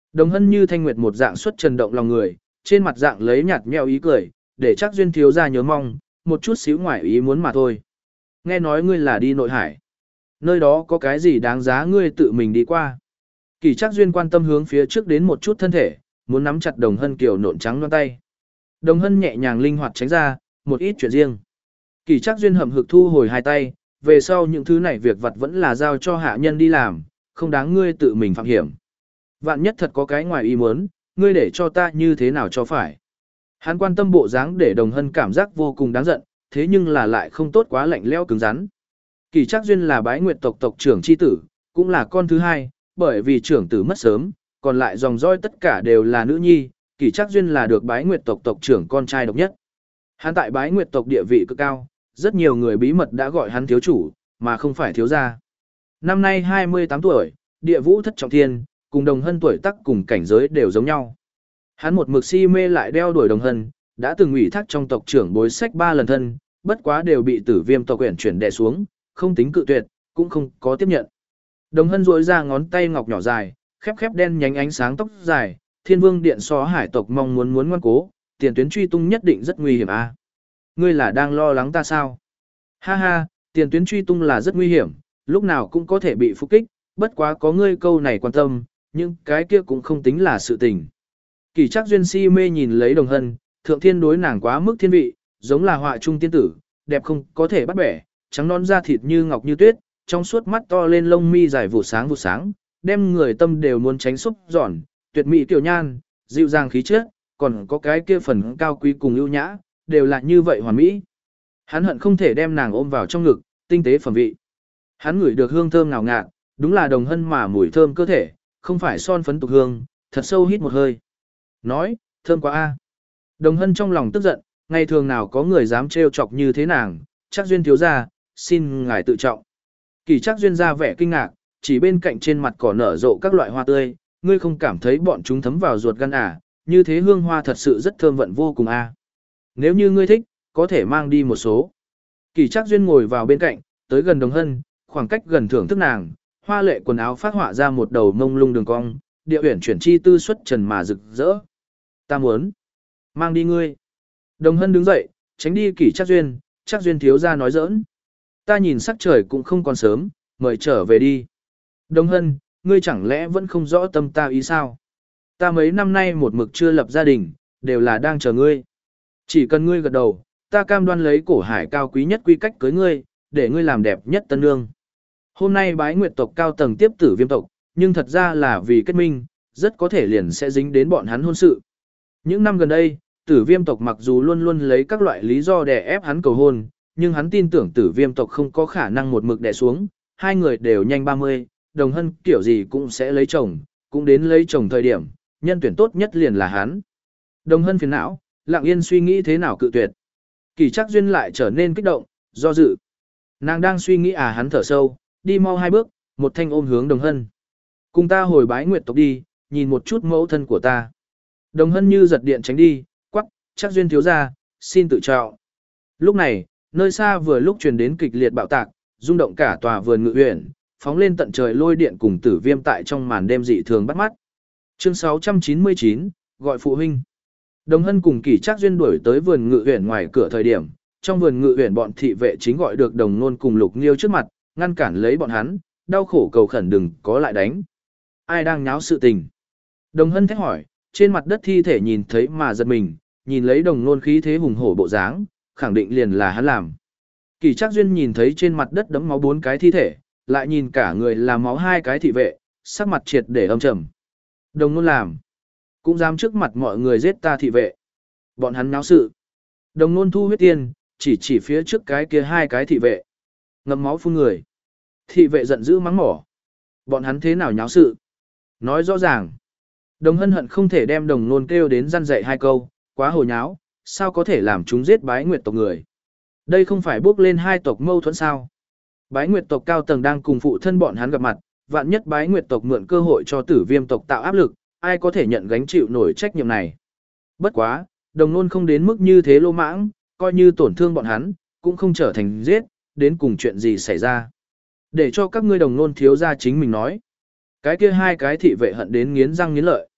Đồng Hân như thanh nguyệt một dạng xuất trần động lòng người, trên mặt dạng lấy nhạt nhẽo ý cười, để chắc duyên thiếu gia nhớ mong, một chút xíu ngoài ý muốn mà thôi. Nghe nói ngươi là đi nội hải. Nơi đó có cái gì đáng giá ngươi tự mình đi qua. Kỳ chắc duyên quan tâm hướng phía trước đến một chút thân thể, muốn nắm chặt Đồng Hân kiều nộn trắng loan tay. Đồng Hân nhẹ nhàng linh hoạt tránh ra, một ít chuyện riêng. Kỳ chắc duyên hậm hực thu hồi hai tay, về sau những thứ này việc vặt vẫn là giao cho hạ nhân đi làm, không đáng ngươi tự mình phạm hiểm. Vạn nhất thật có cái ngoài ý muốn, ngươi để cho ta như thế nào cho phải. Hắn quan tâm bộ dáng để Đồng Hân cảm giác vô cùng đáng giận, thế nhưng là lại không tốt quá lạnh lẽo cứng rắn. Kỳ Trác Duyên là Bái Nguyệt tộc tộc trưởng chi tử, cũng là con thứ hai, bởi vì trưởng tử mất sớm, còn lại dòng dõi tất cả đều là nữ nhi, Kỳ Trác Duyên là được Bái Nguyệt tộc tộc trưởng con trai độc nhất. Hắn tại Bái Nguyệt tộc địa vị cực cao, rất nhiều người bí mật đã gọi hắn thiếu chủ, mà không phải thiếu gia. Năm nay hai mươi tám tuổi, địa vũ thất trọng thiên, cùng Đồng Hân tuổi tác cùng cảnh giới đều giống nhau. Hắn một mực si mê lại đeo đuổi Đồng Hân, đã từng ủy thác trong tộc trưởng bối sách ba lần thân, bất quá đều bị Tử Viêm tộc quyển chuyển đè xuống, không tính cự tuyệt, cũng không có tiếp nhận. Đồng Hân duỗi ra ngón tay ngọc nhỏ dài, khép khép đen nhánh ánh sáng tóc dài, Thiên Vương điện so hải tộc mong muốn muốn ngoan cố, tiền tuyến truy tung nhất định rất nguy hiểm a. À? Ngươi là đang lo lắng ta sao? Ha ha, tiền tuyến truy tung là rất nguy hiểm, lúc nào cũng có thể bị phục kích, bất quá có ngươi câu này quan tâm, nhưng cái kia cũng không tính là sự tình. Kỳ Trác Duyên si mê nhìn lấy Đồng Hân, thượng thiên đối nàng quá mức thiên vị, giống là họa trung tiên tử, đẹp không có thể bắt bẻ, trắng non da thịt như ngọc như tuyết, trong suốt mắt to lên lông mi dài vụ sáng vụ sáng, đem người tâm đều muốn tránh xúc giòn, tuyệt mỹ tiểu nhan, dịu dàng khí chất, còn có cái kia phần cao quý cùng ưu nhã, đều là như vậy hoàn mỹ. Hắn hận không thể đem nàng ôm vào trong ngực, tinh tế phẩm vị. Hắn ngửi được hương thơm ngào ngạt, đúng là Đồng Hân mà mùi thơm cơ thể, không phải son phấn tục hương, thật sâu hít một hơi. Nói, thơm quá a. Đồng Hân trong lòng tức giận, ngày thường nào có người dám trêu chọc như thế nàng, Trác Duyên thiếu gia, xin ngài tự trọng. Kỳ Trác Duyên ra vẻ kinh ngạc, chỉ bên cạnh trên mặt cỏ nở rộ các loại hoa tươi, ngươi không cảm thấy bọn chúng thấm vào ruột gan à, như thế hương hoa thật sự rất thơm vận vô cùng a. Nếu như ngươi thích, có thể mang đi một số. Kỳ Trác Duyên ngồi vào bên cạnh, tới gần Đồng Hân, khoảng cách gần thưởng thức nàng, hoa lệ quần áo phát họa ra một đầu mông lung đường cong, địa uyển chuyển chi tư xuất trần mà rực rỡ. Ta muốn mang đi ngươi. Đồng Hân đứng dậy, tránh đi Kỳ Trác Duyên, Trác Duyên thiếu gia nói giỡn. Ta nhìn sắc trời cũng không còn sớm, mời trở về đi. Đồng Hân, ngươi chẳng lẽ vẫn không rõ tâm ta ý sao? Ta mấy năm nay một mực chưa lập gia đình, đều là đang chờ ngươi. Chỉ cần ngươi gật đầu, ta cam đoan lấy cổ hải cao quý nhất quy cách cưới ngươi, để ngươi làm đẹp nhất tân nương. Hôm nay Bái Nguyệt tộc cao tầng tiếp Tử Viêm tộc, nhưng thật ra là vì kết minh, rất có thể liền sẽ dính đến bọn hắn hôn sự. Những năm gần đây, Tử Viêm tộc mặc dù luôn luôn lấy các loại lý do đè ép hắn cầu hôn, nhưng hắn tin tưởng Tử Viêm tộc không có khả năng một mực đè xuống, hai người đều nhanh ba mươi, Đồng Hân kiểu gì cũng sẽ lấy chồng, cũng đến lấy chồng thời điểm, nhân tuyển tốt nhất liền là hắn. Đồng Hân phiền não, lặng yên suy nghĩ thế nào cự tuyệt. Kỳ Trác Duyên lại trở nên kích động, do dự. Nàng đang suy nghĩ à hắn thở sâu, đi mau hai bước, một thanh ôm hướng Đồng Hân. Cùng ta hồi Bái Nguyệt tộc đi, nhìn một chút mẫu thân của ta. Đồng Hân như giật điện tránh đi, quắc, Trác Duyên thiếu gia, xin tự trọng. Lúc này, nơi xa vừa lúc truyền đến kịch liệt bạo tạc, rung động cả tòa vườn ngự uyển, phóng lên tận trời lôi điện cùng Tử Viêm tại trong màn đêm dị thường bắt mắt. Chương sáu trăm chín mươi chín, gọi phụ huynh. Đồng Hân cùng Kỳ Trác Duyên đuổi tới vườn ngự uyển ngoài cửa thời điểm, trong vườn ngự uyển bọn thị vệ chính gọi được Đồng Nôn cùng Lục Nghiêu trước mặt, ngăn cản lấy bọn hắn, đau khổ cầu khẩn đừng có lại đánh. Ai đang nháo sự tình? Đồng Hân thét hỏi, trên mặt đất thi thể nhìn thấy mà giật mình, nhìn lấy Đồng Nôn khí thế hùng hổ bộ dáng, khẳng định liền là hắn làm. Kỳ Trác Duyên nhìn thấy trên mặt đất đẫm máu bốn cái thi thể, lại nhìn cả người là máu hai cái thị vệ, sắc mặt triệt để âm trầm. Đồng Nôn làm, cũng dám trước mặt mọi người giết ta thị vệ. Bọn hắn náo sự. Đồng Nôn thu huyết tiên, chỉ chỉ phía trước cái kia hai cái thị vệ. Ngậm máu phun người. Thị vệ giận dữ mắng mỏ. Bọn hắn thế nào nháo sự? Nói rõ ràng. Đồng Hân hận không thể đem Đồng Nôn kêu đến răn dạy hai câu, quá hồ nháo, sao có thể làm chúng giết Bái Nguyệt tộc người? Đây không phải bước lên hai tộc mâu thuẫn sao? Bái Nguyệt tộc cao tầng đang cùng phụ thân bọn hắn gặp mặt, vạn nhất Bái Nguyệt tộc mượn cơ hội cho Tử Viêm tộc tạo áp lực, ai có thể nhận gánh chịu nổi trách nhiệm này? Bất quá, Đồng Nôn không đến mức như thế lô mãng, coi như tổn thương bọn hắn, cũng không trở thành giết, đến cùng chuyện gì xảy ra. Để cho các ngươi Đồng Nôn thiếu gia chính mình nói. Cái kia hai cái thị vệ hận đến nghiến răng nghiến lợi.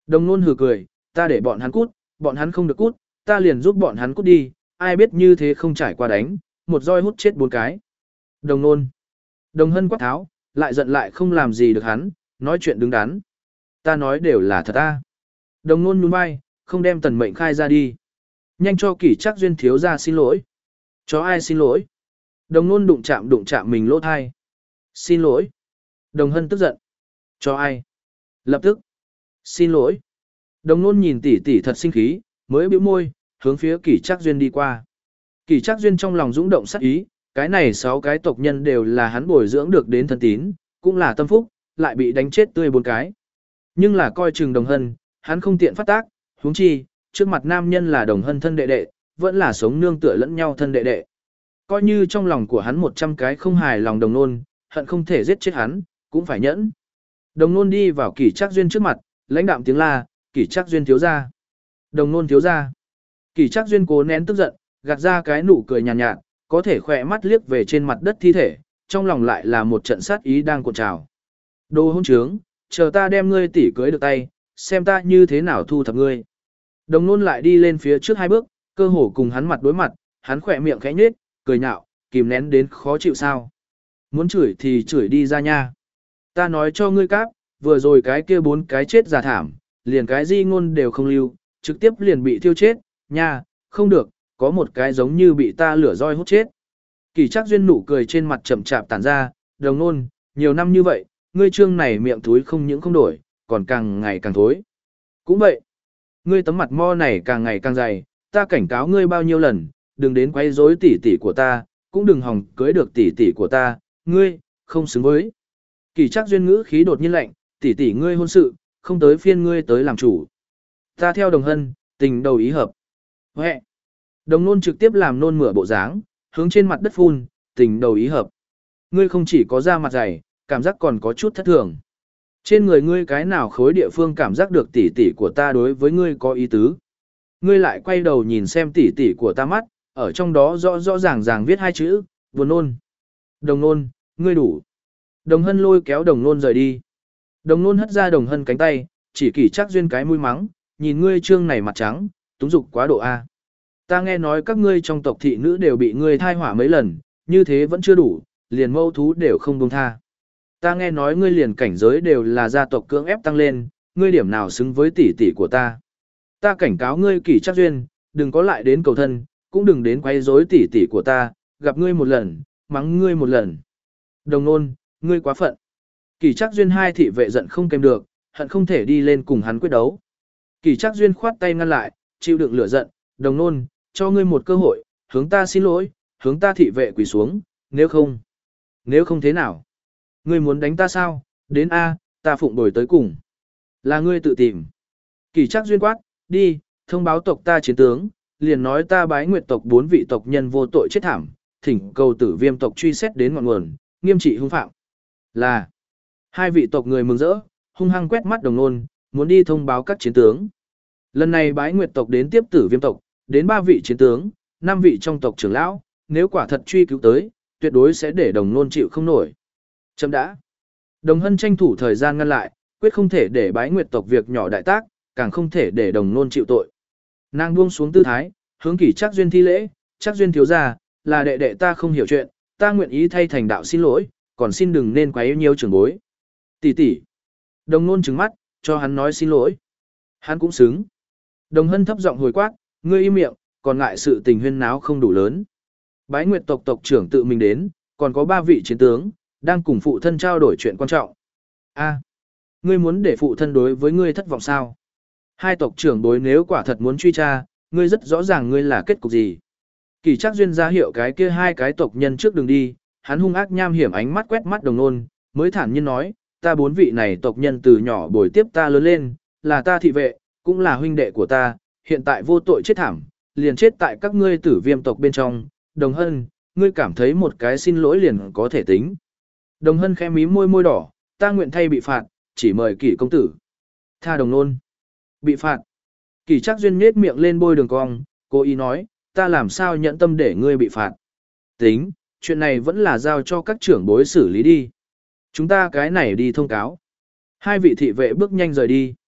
Đồng nôn hừ cười, ta để bọn hắn cút, bọn hắn không được cút, ta liền giúp bọn hắn cút đi, ai biết như thế không trải qua đánh, một roi hút chết bốn cái. Đồng nôn. Đồng hân quát tháo, lại giận lại không làm gì được hắn, nói chuyện đứng đắn. Ta nói đều là thật ta. Đồng nôn nhún vai, không đem tần mệnh khai ra đi. Nhanh cho kỷ chắc duyên thiếu ra xin lỗi. Cho ai xin lỗi? Đồng nôn đụng chạm đụng chạm mình lỗ thai. Xin lỗi. Đồng hân tức giận. Cho ai? Lập tức. Xin lỗi. Đồng nôn nhìn tỷ tỷ thật sinh khí, mới bĩu môi, hướng phía kỷ chắc duyên đi qua. Kỷ chắc duyên trong lòng dũng động sắc ý, cái này sáu cái tộc nhân đều là hắn bồi dưỡng được đến thân tín, cũng là tâm phúc, lại bị đánh chết tươi bốn cái. Nhưng là coi chừng đồng hân, hắn không tiện phát tác, huống chi, trước mặt nam nhân là đồng hân thân đệ đệ, vẫn là sống nương tựa lẫn nhau thân đệ đệ. Coi như trong lòng của hắn một trăm cái không hài lòng đồng nôn, hận không thể giết chết hắn, cũng phải nhẫn. Đồng nôn đi vào kỷ trác duyên trước mặt, lãnh đạm tiếng la, kỷ trác duyên thiếu ra. Đồng nôn thiếu ra. Kỷ trác duyên cố nén tức giận, gạt ra cái nụ cười nhàn nhạt, nhạt, có thể khỏe mắt liếc về trên mặt đất thi thể, trong lòng lại là một trận sát ý đang cuộn trào. Đồ hôn trướng, chờ ta đem ngươi tỉ cưới được tay, xem ta như thế nào thu thập ngươi. Đồng nôn lại đi lên phía trước hai bước, cơ hồ cùng hắn mặt đối mặt, hắn khỏe miệng khẽ nhếch, cười nhạo, kìm nén đến khó chịu sao. Muốn chửi thì chửi đi ra nha. Ta nói cho ngươi cáp, vừa rồi cái kia bốn cái chết giả thảm, liền cái di ngôn đều không lưu, trực tiếp liền bị thiêu chết, nha, không được, có một cái giống như bị ta lửa roi hút chết. Kỳ Trác duyên nụ cười trên mặt chậm chạp tản ra, đồng nôn, nhiều năm như vậy, ngươi trương này miệng thúi không những không đổi, còn càng ngày càng thối. Cũng vậy, ngươi tấm mặt mo này càng ngày càng dày, ta cảnh cáo ngươi bao nhiêu lần, đừng đến quấy rối tỷ tỷ của ta, cũng đừng hòng cưới được tỷ tỷ của ta, ngươi, không xứng với. Kỳ Trác duyên ngữ khí đột nhiên lạnh, tỷ tỷ ngươi hôn sự, không tới phiên ngươi tới làm chủ. Ta theo đồng hân, tình đầu ý hợp. Huệ. Đồng nôn trực tiếp làm nôn mửa bộ dáng, hướng trên mặt đất phun, tình đầu ý hợp. Ngươi không chỉ có da mặt dày, cảm giác còn có chút thất thường. Trên người ngươi cái nào khối địa phương cảm giác được tỷ tỷ của ta đối với ngươi có ý tứ. Ngươi lại quay đầu nhìn xem tỷ tỷ của ta mắt, ở trong đó rõ rõ ràng ràng viết hai chữ, buồn nôn. Đồng nôn, ngươi đủ. Đồng hân lôi kéo đồng nôn rời đi. Đồng nôn hất ra đồng hân cánh tay, chỉ Kỳ Trác duyên cái mũi mắng, nhìn ngươi trương này mặt trắng, túng dục quá độ A. Ta nghe nói các ngươi trong tộc thị nữ đều bị ngươi thai hỏa mấy lần, như thế vẫn chưa đủ, liền mâu thú đều không buông tha. Ta nghe nói ngươi liền cảnh giới đều là gia tộc cưỡng ép tăng lên, ngươi điểm nào xứng với tỷ tỷ của ta. Ta cảnh cáo ngươi Kỳ Trác duyên, đừng có lại đến cầu thân, cũng đừng đến quấy rối tỷ tỷ của ta, gặp ngươi một lần, mắng ngươi một lần. Đồng nôn, ngươi quá phận. Kỳ Trác duyên hai thị vệ giận không kèm được, hận không thể đi lên cùng hắn quyết đấu. Kỳ Trác duyên khoát tay ngăn lại, chịu đựng lửa giận, đồng nôn, cho ngươi một cơ hội, hướng ta xin lỗi, hướng ta thị vệ quỳ xuống, nếu không. Nếu không thế nào? Ngươi muốn đánh ta sao? Đến A, ta phụng bồi tới cùng. Là ngươi tự tìm. Kỳ Trác duyên quát, đi, thông báo tộc ta chiến tướng, liền nói ta bái nguyệt tộc bốn vị tộc nhân vô tội chết thảm, thỉnh cầu tử viêm tộc truy xét đến ngọn nguồn, nghiêm trị hung phạm. Là, hai vị tộc người mừng rỡ, hung hăng quét mắt đồng nôn, muốn đi thông báo các chiến tướng. Lần này bái nguyệt tộc đến tiếp tử viêm tộc, đến ba vị chiến tướng, năm vị trong tộc trưởng lão, nếu quả thật truy cứu tới, tuyệt đối sẽ để đồng nôn chịu không nổi. Chấm đã. Đồng hân tranh thủ thời gian ngăn lại, quyết không thể để bái nguyệt tộc việc nhỏ đại tác, càng không thể để đồng nôn chịu tội. Nàng buông xuống tư thái, hướng Kỳ Trác duyên thi lễ, Trác duyên thiếu gia, là đệ đệ ta không hiểu chuyện, ta nguyện ý thay thành đạo xin lỗi, còn xin đừng nên quấy nhiêu trưởng bối. Tỷ tỷ. Đồng nôn trừng mắt, cho hắn nói xin lỗi. Hắn cũng xứng. Đồng hân thấp giọng hồi quát, ngươi im miệng, còn ngại sự tình huyên náo không đủ lớn. Bái nguyệt tộc tộc trưởng tự mình đến, còn có ba vị chiến tướng, đang cùng phụ thân trao đổi chuyện quan trọng. A, ngươi muốn để phụ thân đối với ngươi thất vọng sao? Hai tộc trưởng đối nếu quả thật muốn truy tra, ngươi rất rõ ràng ngươi là kết cục gì. Kỳ Trác duyên ra hiệu cái kia hai cái tộc nhân trước đường đi, hắn hung ác nham hiểm ánh mắt quét mắt đồng nôn, mới thản nhiên nói, ta bốn vị này tộc nhân từ nhỏ bồi tiếp ta lớn lên, là ta thị vệ, cũng là huynh đệ của ta, hiện tại vô tội chết thảm, liền chết tại các ngươi tử viêm tộc bên trong, đồng hân, ngươi cảm thấy một cái xin lỗi liền có thể tính. Đồng hân khẽ mí môi môi đỏ, ta nguyện thay bị phạt, chỉ mời Kỷ công tử. Tha đồng nôn. Bị phạt. Kỳ Trác duyên nhếch miệng lên bôi đường cong, cố ý nói, ta làm sao nhận tâm để ngươi bị phạt. Tính, chuyện này vẫn là giao cho các trưởng bối xử lý đi. Chúng ta cái này đi thông cáo. Hai vị thị vệ bước nhanh rời đi.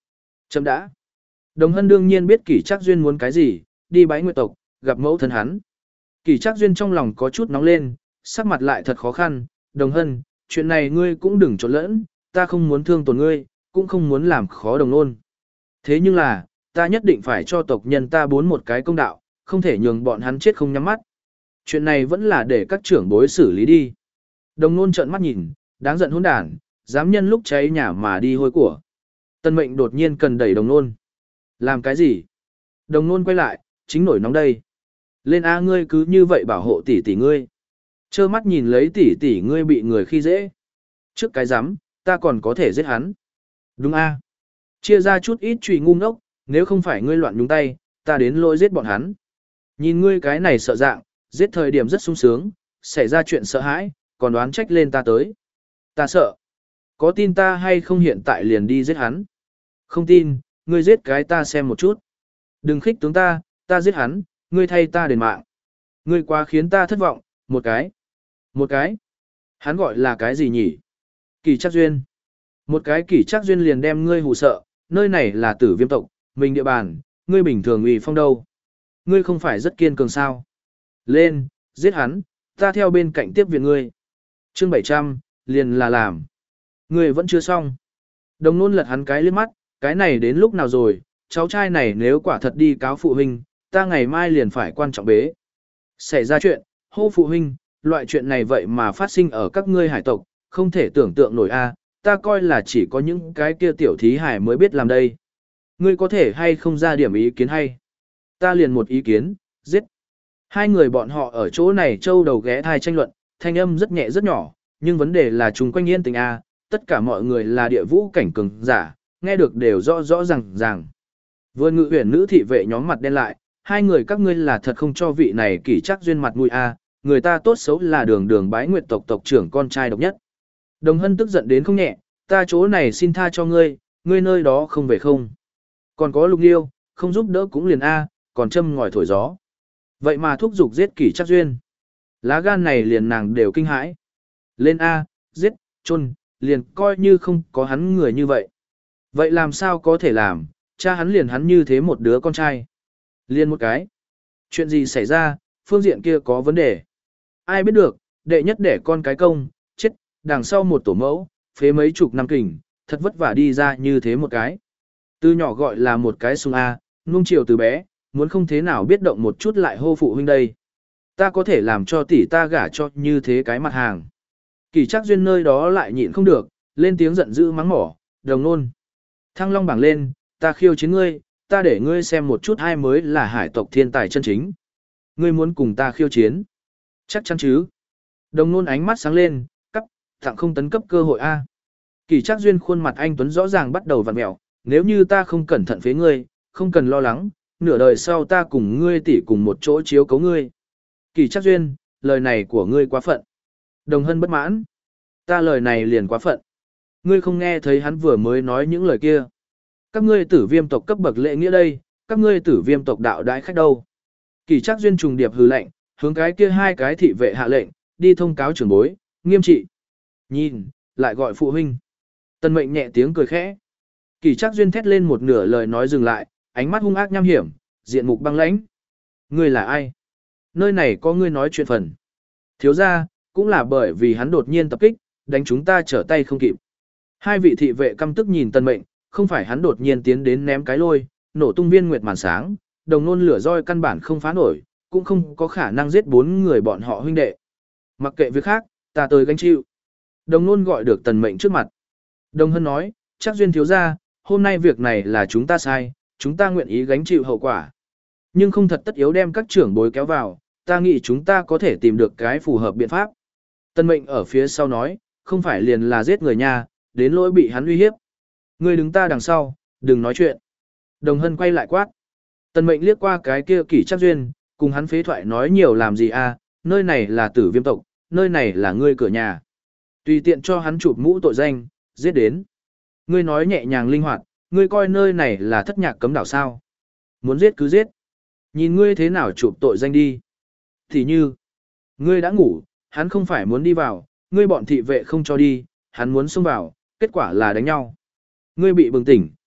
Chấm đã. Đồng Hân đương nhiên biết Kỷ Trác Duyên muốn cái gì, đi bái nguyệt tộc, gặp mẫu thân hắn. Kỷ Trác Duyên trong lòng có chút nóng lên, sắc mặt lại thật khó khăn, Đồng Hân, chuyện này ngươi cũng đừng trộn lẫn, ta không muốn thương tổn ngươi, cũng không muốn làm khó Đồng Nôn. Thế nhưng là, ta nhất định phải cho tộc nhân ta bốn một cái công đạo, không thể nhường bọn hắn chết không nhắm mắt. Chuyện này vẫn là để các trưởng bối xử lý đi. Đồng Nôn trợn mắt nhìn, đáng giận hỗn đản, dám nhân lúc cháy nhà mà đi hôi của. Tân Mệnh đột nhiên cần đẩy Đồng Nôn. Làm cái gì? Đồng Nôn quay lại, chính nổi nóng đây. Lên a ngươi cứ như vậy bảo hộ tỷ tỷ ngươi. Trơ mắt nhìn lấy tỷ tỷ ngươi bị người khi dễ. Trước cái rắm, ta còn có thể giết hắn. Đúng a. Chia ra chút ít trùy ngu ngốc, nếu không phải ngươi loạn nhúng tay, ta đến lỗi giết bọn hắn. Nhìn ngươi cái này sợ dạng, giết thời điểm rất sung sướng, xảy ra chuyện sợ hãi, còn đoán trách lên ta tới. Ta sợ. Có tin ta hay không hiện tại liền đi giết hắn? Không tin, ngươi giết cái ta xem một chút. Đừng khích tướng ta, ta giết hắn, ngươi thay ta đền mạng. Ngươi quá khiến ta thất vọng, một cái. Một cái. Hắn gọi là cái gì nhỉ? Kỷ Trác Duyên. Một cái Kỷ Trác Duyên liền đem ngươi hù sợ, nơi này là Tử Viêm tộc, mình địa bàn, ngươi bình thường uy phong đâu. Ngươi không phải rất kiên cường sao? Lên, giết hắn, ta theo bên cạnh tiếp viện ngươi. Chương bảy trăm, liền là làm. Ngươi vẫn chưa xong. Đồng Nôn lật hắn cái liếc mắt, cái này đến lúc nào rồi, cháu trai này nếu quả thật đi cáo phụ huynh, ta ngày mai liền phải quan trọng bế. Xảy ra chuyện, hô phụ huynh, loại chuyện này vậy mà phát sinh ở các ngươi hải tộc, không thể tưởng tượng nổi a, ta coi là chỉ có những cái kia tiểu thí hải mới biết làm đây. Ngươi có thể hay không ra điểm ý kiến hay? Ta liền một ý kiến, giết. Hai người bọn họ ở chỗ này trâu đầu ghé thai tranh luận, thanh âm rất nhẹ rất nhỏ, nhưng vấn đề là chúng quanh yên tình a, tất cả mọi người là địa vũ cảnh cường giả, nghe được đều rõ rõ ràng ràng. Vườn Ngự Uyển nữ thị vệ nhóm mặt đen lại, hai người các ngươi là thật không cho vị này Kỷ Trác Duyên mặt mũi a, người ta tốt xấu là đường đường bái nguyệt tộc tộc trưởng con trai độc nhất. Đồng Hân tức giận đến không nhẹ, ta chỗ này xin tha cho ngươi, ngươi nơi đó không về không. Còn có Lục Liêu, không giúp đỡ cũng liền a, còn châm ngòi thổi gió. Vậy mà thúc giục giết Kỷ Trác Duyên. Lá gan này liền nàng đều kinh hãi. Lên a, giết, chôn, liền coi như không có hắn người như vậy. Vậy làm sao có thể làm, cha hắn liền hắn như thế một đứa con trai. Liền một cái. Chuyện gì xảy ra, phương diện kia có vấn đề. Ai biết được, đệ nhất đẻ con cái công, chết, đằng sau một tổ mẫu, phế mấy chục năm kình, thật vất vả đi ra như thế một cái. Từ nhỏ gọi là một cái sung A, nuông chiều từ bé, muốn không thế nào biết động một chút lại hô phụ huynh đây. Ta có thể làm cho tỷ ta gả cho như thế cái mặt hàng. Kỷ Trác Duyên nơi đó lại nhịn không được, lên tiếng giận dữ mắng mỏ, Đồng Nôn. Thăng Long bảng lên, ta khiêu chiến ngươi, ta để ngươi xem một chút ai mới là hải tộc thiên tài chân chính. Ngươi muốn cùng ta khiêu chiến? Chắc chắn chứ? Đồng Nôn ánh mắt sáng lên, cấp, tặng không tấn cấp cơ hội A. Kỷ Trác Duyên khuôn mặt anh Tuấn rõ ràng bắt đầu vặn mẹo, nếu như ta không cẩn thận phế ngươi, không cần lo lắng, nửa đời sau ta cùng ngươi tỷ cùng một chỗ chiếu cấu ngươi. Kỷ Trác Duyên, lời này của ngươi quá phận. Đồng Hân bất mãn. Ta lời này liền quá phận. Ngươi không nghe thấy hắn vừa mới nói những lời kia. Các ngươi Tử Viêm tộc cấp bậc lễ nghĩa đây, các ngươi Tử Viêm tộc đạo đãi khách đâu. Kỷ Trác Duyên trùng điệp hừ lệnh, hướng cái kia hai cái thị vệ hạ lệnh, đi thông cáo trưởng bối, nghiêm trị. Nhìn, lại gọi phụ huynh. Tân Mệnh nhẹ tiếng cười khẽ. Kỷ Trác Duyên thét lên một nửa lời nói dừng lại, ánh mắt hung ác nham hiểm, diện mục băng lãnh. Ngươi là ai? Nơi này có ngươi nói chuyện phần. Thiếu gia, cũng là bởi vì hắn đột nhiên tập kích, đánh chúng ta trở tay không kịp. Hai vị thị vệ căm tức nhìn Tân Mệnh, không phải hắn đột nhiên tiến đến ném cái lôi, nổ tung viên nguyệt màn sáng, Đồng Nôn lửa roi căn bản không phá nổi, cũng không có khả năng giết bốn người bọn họ huynh đệ. Mặc kệ việc khác, ta tới gánh chịu. Đồng Nôn gọi được Tần Mệnh trước mặt. Đồng Hân nói, Trác Duyên thiếu gia, hôm nay việc này là chúng ta sai, chúng ta nguyện ý gánh chịu hậu quả. Nhưng không thật tất yếu đem các trưởng bối kéo vào, ta nghĩ chúng ta có thể tìm được cái phù hợp biện pháp. Tần Mệnh ở phía sau nói, không phải liền là giết người nhà, đến lỗi bị hắn uy hiếp. Ngươi đứng ta đằng sau, đừng nói chuyện. Đồng Hân quay lại quát. Tần Mệnh liếc qua cái kia Kỷ Trác Duyên, cùng hắn phế thoại nói nhiều làm gì à, nơi này là Tử Viêm tộc, nơi này là ngươi cửa nhà. Tùy tiện cho hắn chụp mũ tội danh, giết đến. Ngươi nói nhẹ nhàng linh hoạt, ngươi coi nơi này là thất nhạc cấm đảo sao. Muốn giết cứ giết. Nhìn ngươi thế nào chụp tội danh đi. Thì như, ngươi đã ngủ, hắn không phải muốn đi vào, ngươi bọn thị vệ không cho đi, hắn muốn xông vào, kết quả là đánh nhau. Ngươi bị bừng tỉnh,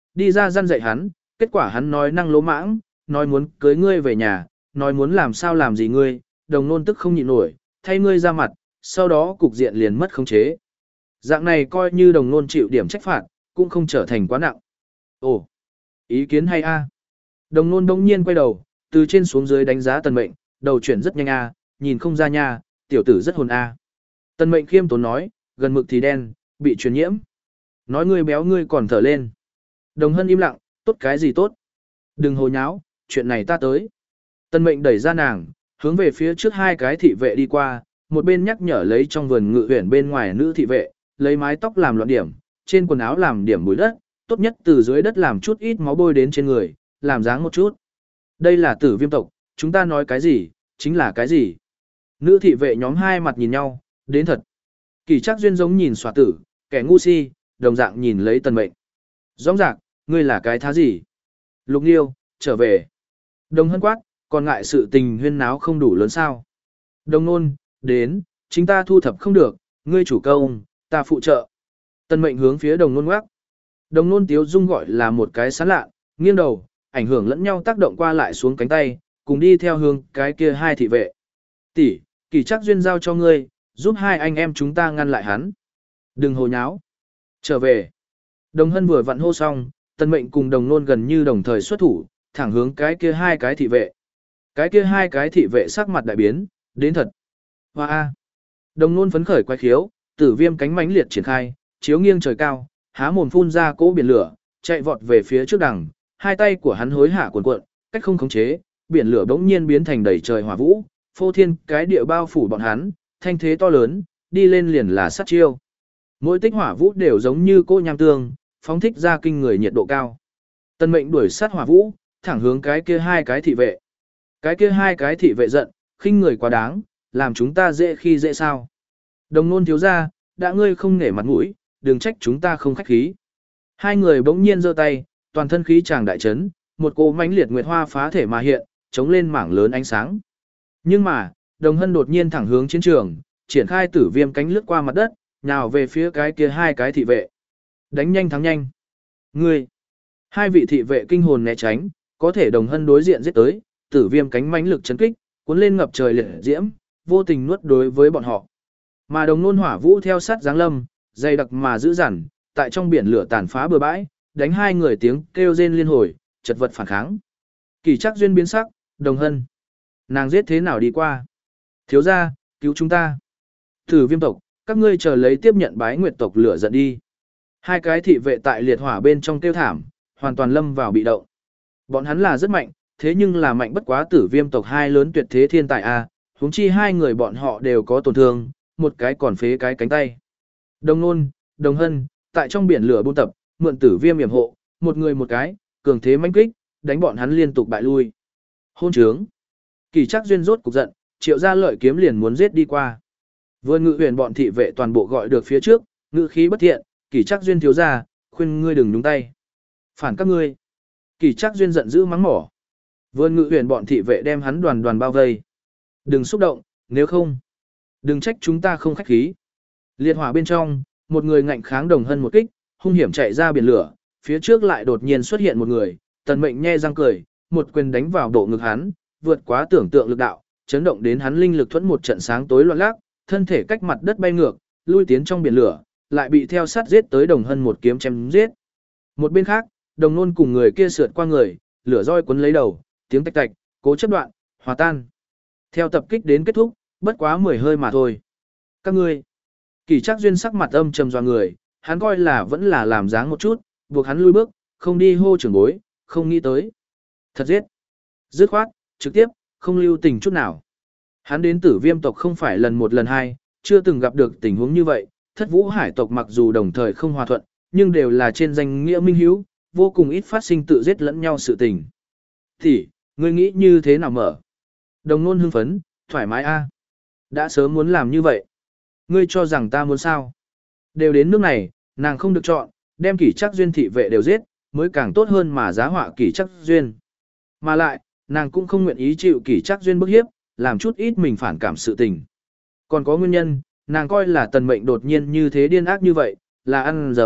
đi ra răn dạy hắn, kết quả hắn nói năng lỗ mãng, nói muốn cưới ngươi về nhà, nói muốn làm sao làm gì ngươi, đồng nôn tức không nhịn nổi, thay ngươi ra mặt, sau đó cục diện liền mất khống chế. Dạng này coi như đồng nôn chịu điểm trách phạt, cũng không trở thành quá nặng. Ồ, ý kiến hay a. Đồng nôn đông nhiên quay đầu, từ trên xuống dưới đánh giá Tần Mệnh, đầu chuyển rất nhanh a, nhìn không ra nha, tiểu tử rất hồn a. Tần Mệnh khiêm tốn nói, gần mực thì đen, bị truyền nhiễm. Nói ngươi béo ngươi còn thở lên. Đồng Hân im lặng, tốt cái gì tốt? Đừng hồ nháo, chuyện này ta tới. Tần Mệnh đẩy ra nàng, hướng về phía trước hai cái thị vệ đi qua, một bên nhắc nhở lấy trong vườn ngự uyển bên ngoài nữ thị vệ, lấy mái tóc làm loạn điểm, trên quần áo làm điểm bụi đất, tốt nhất từ dưới đất làm chút ít máu bôi đến trên người, làm dáng một chút. Đây là Tử Viêm tộc, chúng ta nói cái gì, chính là cái gì. Nữ thị vệ nhóm hai mặt nhìn nhau, đến thật. Kỳ Trác Duyên giống nhìn xòa tử, kẻ ngu si, đồng dạng nhìn lấy Tần Mệnh. Rõ ràng, ngươi là cái thá gì? Lục Nghiêu, trở về. Đồng Hân quát, còn ngại sự tình huyên náo không đủ lớn sao? Đồng Nôn, đến, chính ta thu thập không được, ngươi chủ công, ta phụ trợ. Tần Mệnh hướng phía Đồng Nôn ngoắc. Đồng Nôn tiếu dung gọi là một cái sán lạ, nghiêng đầu, ảnh hưởng lẫn nhau tác động qua lại xuống cánh tay, cùng đi theo hướng cái kia hai thị vệ. Tỷ, Kỳ Trác Duyên giao cho ngươi, giúp hai anh em chúng ta ngăn lại hắn. Đừng hồ nháo. Trở về. Đồng Hân vừa vặn hô xong, Tần Mệnh cùng Đồng Nôn gần như đồng thời xuất thủ, thẳng hướng cái kia hai cái thị vệ. Cái kia hai cái thị vệ sắc mặt đại biến, đến thật. Hoa a. Đồng Nôn phấn khởi quay khiếu, tử viêm cánh mãnh liệt triển khai, chiếu nghiêng trời cao, há mồm phun ra cỗ biển lửa, chạy vọt về phía trước đằng, hai tay của hắn hối hả cuồn cuộn, cách không khống chế, biển lửa bỗng nhiên biến thành đầy trời hỏa vũ, phô thiên cái địa bao phủ bọn hắn, thanh thế to lớn, đi lên liền là sát chiêu. Mỗi tích hỏa vũ đều giống như cô nham tương, phóng thích ra kinh người nhiệt độ cao. Tần Mệnh đuổi sát hỏa vũ, thẳng hướng cái kia hai cái thị vệ. Cái kia hai cái thị vệ giận, khinh người quá đáng, làm chúng ta dễ khi dễ sao? Đồng Nôn thiếu gia, đã ngươi không nể mặt mũi, đừng trách chúng ta không khách khí. Hai người bỗng nhiên giơ tay, toàn thân khí tràng đại chấn, một cỗ mãnh liệt nguyệt hoa phá thể mà hiện, chống lên mảng lớn ánh sáng. Nhưng mà, Đồng Hân đột nhiên thẳng hướng chiến trường, triển khai tử viêm cánh lướt qua mặt đất, nhào về phía cái kia hai cái thị vệ. Đánh nhanh thắng nhanh. Ngươi! Hai vị thị vệ kinh hồn né tránh, có thể Đồng Hân đối diện giết tới, tử viêm cánh mãnh lực chấn kích, cuốn lên ngập trời liệt diễm, vô tình nuốt đối với bọn họ. Mà Đồng Nôn hỏa vũ theo sát giáng lâm, dày đặc mà dữ dằn, tại trong biển lửa tàn phá bừa bãi, đánh hai người tiếng kêu rên liên hồi, chật vật phản kháng. Kỳ Trác Duyên biến sắc, Đồng Hân, nàng giết thế nào đi qua? Thiếu gia, cứu chúng ta. Tử Viêm tộc, các ngươi chờ lấy tiếp nhận Bái Nguyệt tộc lửa giận đi. Hai cái thị vệ tại liệt hỏa bên trong kêu thảm, hoàn toàn lâm vào bị động. Bọn hắn là rất mạnh, thế nhưng là mạnh bất quá Tử Viêm tộc hai lớn tuyệt thế thiên tài a, huống chi hai người bọn họ đều có tổn thương, một cái còn phế cái cánh tay. Đồng Nôn, Đồng Hân, tại trong biển lửa buôn tập, mượn Tử Viêm yểm hộ, một người một cái, cường thế mãnh kích, đánh bọn hắn liên tục bại lui. Hôn trướng. Kỳ Trác Duyên rốt cục giận, triệu ra lợi kiếm liền muốn giết đi qua. Vườn ngự huyền bọn thị vệ toàn bộ gọi được phía trước, ngự khí bất thiện, Kỳ Trác Duyên thiếu gia, khuyên ngươi đừng nhúng tay. Phản các ngươi. Kỳ Trác Duyên giận dữ mắng mỏ. Vườn ngự huyền bọn thị vệ đem hắn đoàn đoàn bao vây. Đừng xúc động, nếu không, đừng trách chúng ta không khách khí. Liệt hỏa bên trong, một người ngạnh kháng Đồng Hân một kích, hung hiểm chạy ra biển lửa, phía trước lại đột nhiên xuất hiện một người, Tần Mệnh nhe răng cười, một quyền đánh vào bộ ngực hắn, vượt quá tưởng tượng lực đạo, chấn động đến hắn linh lực thuẫn một trận sáng tối loạn lắc, thân thể cách mặt đất bay ngược, lui tiến trong biển lửa, lại bị theo sát giết tới Đồng Hân một kiếm chém giết. Một bên khác, Đồng Nôn cùng người kia sượt qua người, lửa roi cuốn lấy đầu, tiếng tạch tạch, cố chấp đoạn, hòa tan. Theo tập kích đến kết thúc, bất quá mười hơi mà thôi. Các ngươi, Kỳ Trác Duyên sắc mặt âm trầm dọa người, hắn coi là vẫn là làm dáng một chút, buộc hắn lui bước, không đi hô trưởng bối, không nghĩ tới. Thật giết. Dứt khoát, trực tiếp, không lưu tình chút nào. Hắn đến Tử Viêm tộc không phải lần một lần hai, chưa từng gặp được tình huống như vậy, Thất Vũ Hải tộc mặc dù đồng thời không hòa thuận, nhưng đều là trên danh nghĩa minh hữu, vô cùng ít phát sinh tự giết lẫn nhau sự tình. Thì, ngươi nghĩ như thế nào mở? Đồng Nôn hưng phấn, thoải mái a. Đã sớm muốn làm như vậy. Ngươi cho rằng ta muốn sao? Đều đến nước này, nàng không được chọn, đem Kỳ Trác Duyên thị vệ đều giết, mới càng tốt hơn mà giá họa Kỳ Trác Duyên. Mà lại, nàng cũng không nguyện ý chịu Kỳ Trác Duyên bức hiếp, làm chút ít mình phản cảm sự tình. Còn có nguyên nhân, nàng coi là Tần Mệnh đột nhiên như thế điên ác như vậy, là ăn dấm,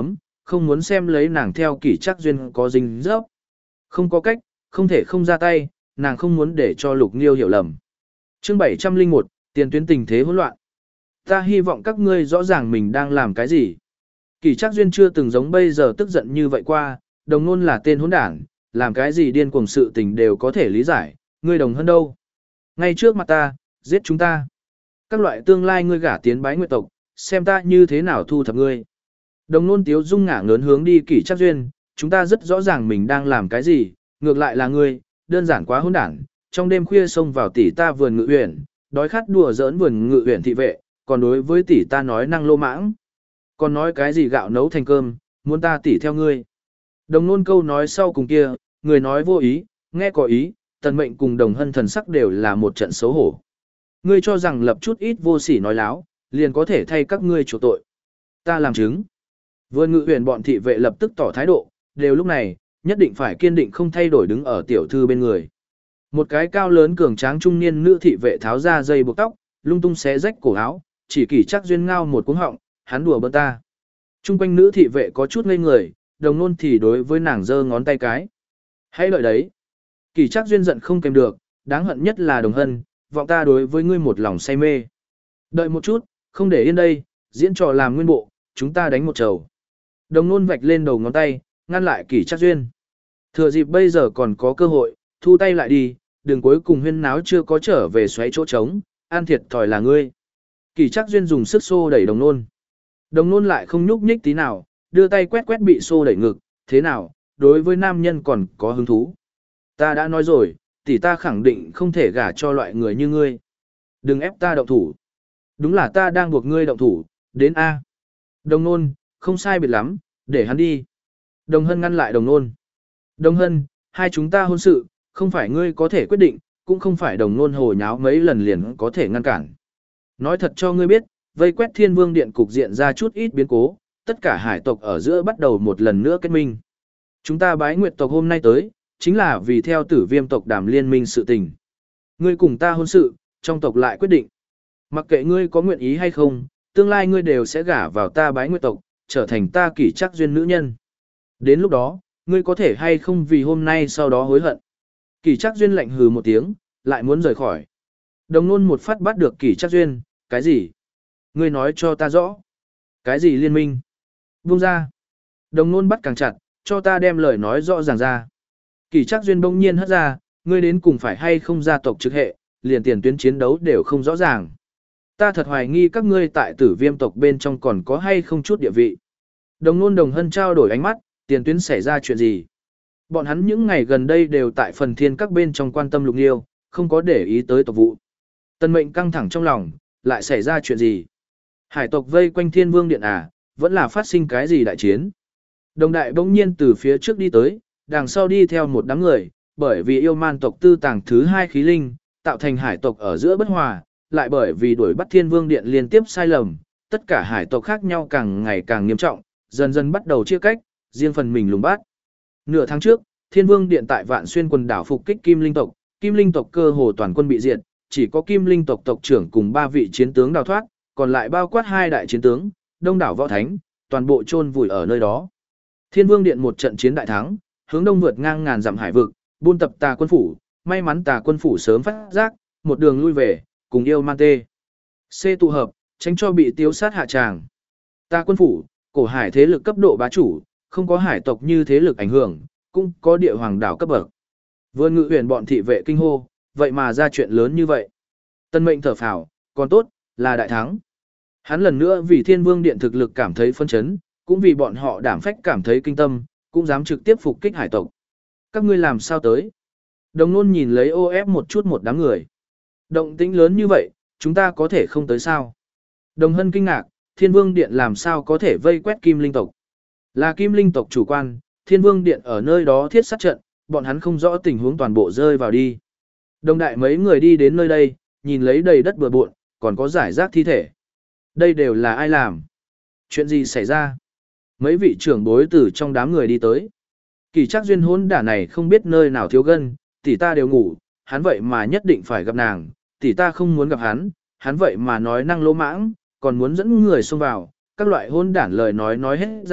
không muốn xem lấy nàng theo Kỷ Trác Duyên có dính dấp. Không có cách, không thể không ra tay, nàng không muốn để cho Lục Nghiêu hiểu lầm. Chương bảy trăm lẻ một, tiền tuyến tình thế hỗn loạn. Ta hy vọng các ngươi rõ ràng mình đang làm cái gì. Kỷ Trác Duyên chưa từng giống bây giờ tức giận như vậy qua, Đồng Nôn là tên hỗn đản, làm cái gì điên cuồng sự tình đều có thể lý giải, ngươi Đồng Hân đâu? Ngay trước mặt ta, giết chúng ta. Các loại tương lai ngươi gả tiến Bái Nguyệt tộc, xem ta như thế nào thu thập ngươi. Đồng Nôn tiếu dung ngả ngớn hướng đi Kỷ Trác Duyên, chúng ta rất rõ ràng mình đang làm cái gì, ngược lại là ngươi, đơn giản quá hỗn đản, trong đêm khuya xông vào tỷ ta vườn ngự uyển, đói khát đùa giỡn vườn ngự uyển thị vệ, còn đối với tỷ ta nói năng lô mãng. Còn nói cái gì gạo nấu thành cơm, muốn ta tỷ theo ngươi. Đồng Nôn câu nói sau cùng kia, người nói vô ý, nghe có ý, Tần Mệnh cùng Đồng Hân thần sắc đều là một trận xấu hổ. Ngươi cho rằng lập chút ít vô sỉ nói láo, liền có thể thay các ngươi chuộc tội. Ta làm chứng. Vườn ngự huyền bọn thị vệ lập tức tỏ thái độ, đều lúc này, nhất định phải kiên định không thay đổi đứng ở tiểu thư bên người. Một cái cao lớn cường tráng trung niên nữ thị vệ tháo ra dây buộc tóc, lung tung xé rách cổ áo, chỉ Kỷ Trác Duyên ngao một cuống họng, hắn đùa bỡn ta. Trung quanh nữ thị vệ có chút ngây người, Đồng Nôn thì đối với nàng giơ ngón tay cái. Hãy đợi đấy. Kỷ Trác Duyên giận không kèm được, đáng hận nhất là Đồng Hân, vọng ta đối với ngươi một lòng say mê. Đợi một chút, không để yên đây, diễn trò làm nguyên bộ, chúng ta đánh một trầu. Đồng Nôn vạch lên đầu ngón tay, ngăn lại Kỷ Trác Duyên. Thừa dịp bây giờ còn có cơ hội, thu tay lại đi, đừng cuối cùng huyên náo chưa có trở về xoáy chỗ trống, an thiệt thòi là ngươi. Kỷ Trác Duyên dùng sức xô đẩy Đồng Nôn. Đồng Nôn lại không nhúc nhích tí nào, đưa tay quét quét bị xô đẩy ngực, thế nào, đối với nam nhân còn có hứng thú. Ta đã nói rồi, tỷ ta khẳng định không thể gả cho loại người như ngươi. Đừng ép ta động thủ. Đúng là ta đang buộc ngươi động thủ, đến A. Đồng Nôn, không sai biệt lắm, để hắn đi. Đồng Hân ngăn lại Đồng Nôn. Đồng Hân, hai chúng ta hôn sự, không phải ngươi có thể quyết định, cũng không phải Đồng Nôn hồ nháo mấy lần liền có thể ngăn cản. Nói thật cho ngươi biết, vây quét Thiên Vương Điện cục diện ra chút ít biến cố, tất cả hải tộc ở giữa bắt đầu một lần nữa kết minh. Chúng ta Bái Nguyệt tộc hôm nay tới, chính là vì theo Tử Viêm tộc đàm liên minh sự tình. Ngươi cùng ta hôn sự, trong tộc lại quyết định. Mặc kệ ngươi có nguyện ý hay không, tương lai ngươi đều sẽ gả vào ta Bái Nguyệt tộc, trở thành ta Kỷ Trác Duyên nữ nhân. Đến lúc đó, ngươi có thể hay không vì hôm nay sau đó hối hận. Kỷ Trác Duyên lạnh hừ một tiếng, lại muốn rời khỏi. Đồng Nôn một phát bắt được Kỷ Trác Duyên, cái gì? Ngươi nói cho ta rõ. Cái gì liên minh? Buông ra. Đồng Nôn bắt càng chặt, cho ta đem lời nói rõ ràng ra. Kỷ Trác Duyên bỗng nhiên hất ra, ngươi đến cùng phải hay không gia tộc trực hệ, liền tiền tuyến chiến đấu đều không rõ ràng. Ta thật hoài nghi các ngươi tại Tử Viêm tộc bên trong còn có hay không chút địa vị. Đồng Nôn Đồng Hân trao đổi ánh mắt, tiền tuyến xảy ra chuyện gì? Bọn hắn những ngày gần đây đều tại phần thiên các bên trong quan tâm Lục Nghiêu, không có để ý tới tộc vụ. Tần Mệnh căng thẳng trong lòng, lại xảy ra chuyện gì? Hải tộc vây quanh Thiên Vương Điện à, vẫn là phát sinh cái gì đại chiến? Đồng đại bỗng nhiên từ phía trước đi tới, đằng sau đi theo một đám người, bởi vì yêu man tộc tư tàng thứ hai khí linh, tạo thành hải tộc ở giữa bất hòa, lại bởi vì đuổi bắt Thiên Vương Điện liên tiếp sai lầm, tất cả hải tộc khác nhau càng ngày càng nghiêm trọng, dần dần bắt đầu chia cách, riêng phần mình lùng bắt. Nửa tháng trước, Thiên Vương Điện tại Vạn Xuyên quần đảo phục kích Kim Linh tộc, Kim Linh tộc cơ hồ toàn quân bị diệt, chỉ có Kim Linh tộc tộc trưởng cùng ba vị chiến tướng đào thoát, còn lại bao quát hai đại chiến tướng, đông đảo võ thánh, toàn bộ chôn vùi ở nơi đó. Thiên Vương Điện một trận chiến đại thắng, hướng đông vượt ngang ngàn dặm hải vực, buôn tập Tà quân phủ, may mắn Tà quân phủ sớm phát giác, một đường lui về, cùng yêu man tê. C tụ hợp, tránh cho bị tiêu sát hạ tràng. Tà quân phủ, cổ hải thế lực cấp độ bá chủ, không có hải tộc như thế lực ảnh hưởng, cũng có địa hoàng đảo cấp bậc. Vườn ngự huyền bọn thị vệ kinh hô, vậy mà ra chuyện lớn như vậy. Tân Mệnh thở phào, còn tốt, là đại thắng. Hắn lần nữa vì Thiên Vương Điện thực lực cảm thấy phân chấn, cũng vì bọn họ đảm phách cảm thấy kinh tâm, cũng dám trực tiếp phục kích hải tộc. Các ngươi làm sao tới? Đồng Nôn nhìn lấy ô ép một chút một đám người. Động tĩnh lớn như vậy, chúng ta có thể không tới sao? Đồng Hân kinh ngạc, Thiên Vương Điện làm sao có thể vây quét Kim Linh tộc? Là Kim Linh tộc chủ quan, Thiên Vương Điện ở nơi đó thiết sát trận, bọn hắn không rõ tình huống toàn bộ rơi vào đi. Đồng đại mấy người đi đến nơi đây, nhìn lấy đầy đất bừa bộn, còn có giải rác thi thể. Đây đều là ai làm? Chuyện gì xảy ra? Mấy vị trưởng bối từ trong đám người đi tới. Kỷ Trác Duyên hỗn đả này không biết nơi nào thiếu gân, tỷ ta đều ngủ, hắn vậy mà nhất định phải gặp nàng, tỷ ta không muốn gặp hắn, hắn vậy mà nói năng lỗ mãng, còn muốn dẫn người xông vào, các loại hỗn đản lời nói nói hết ra,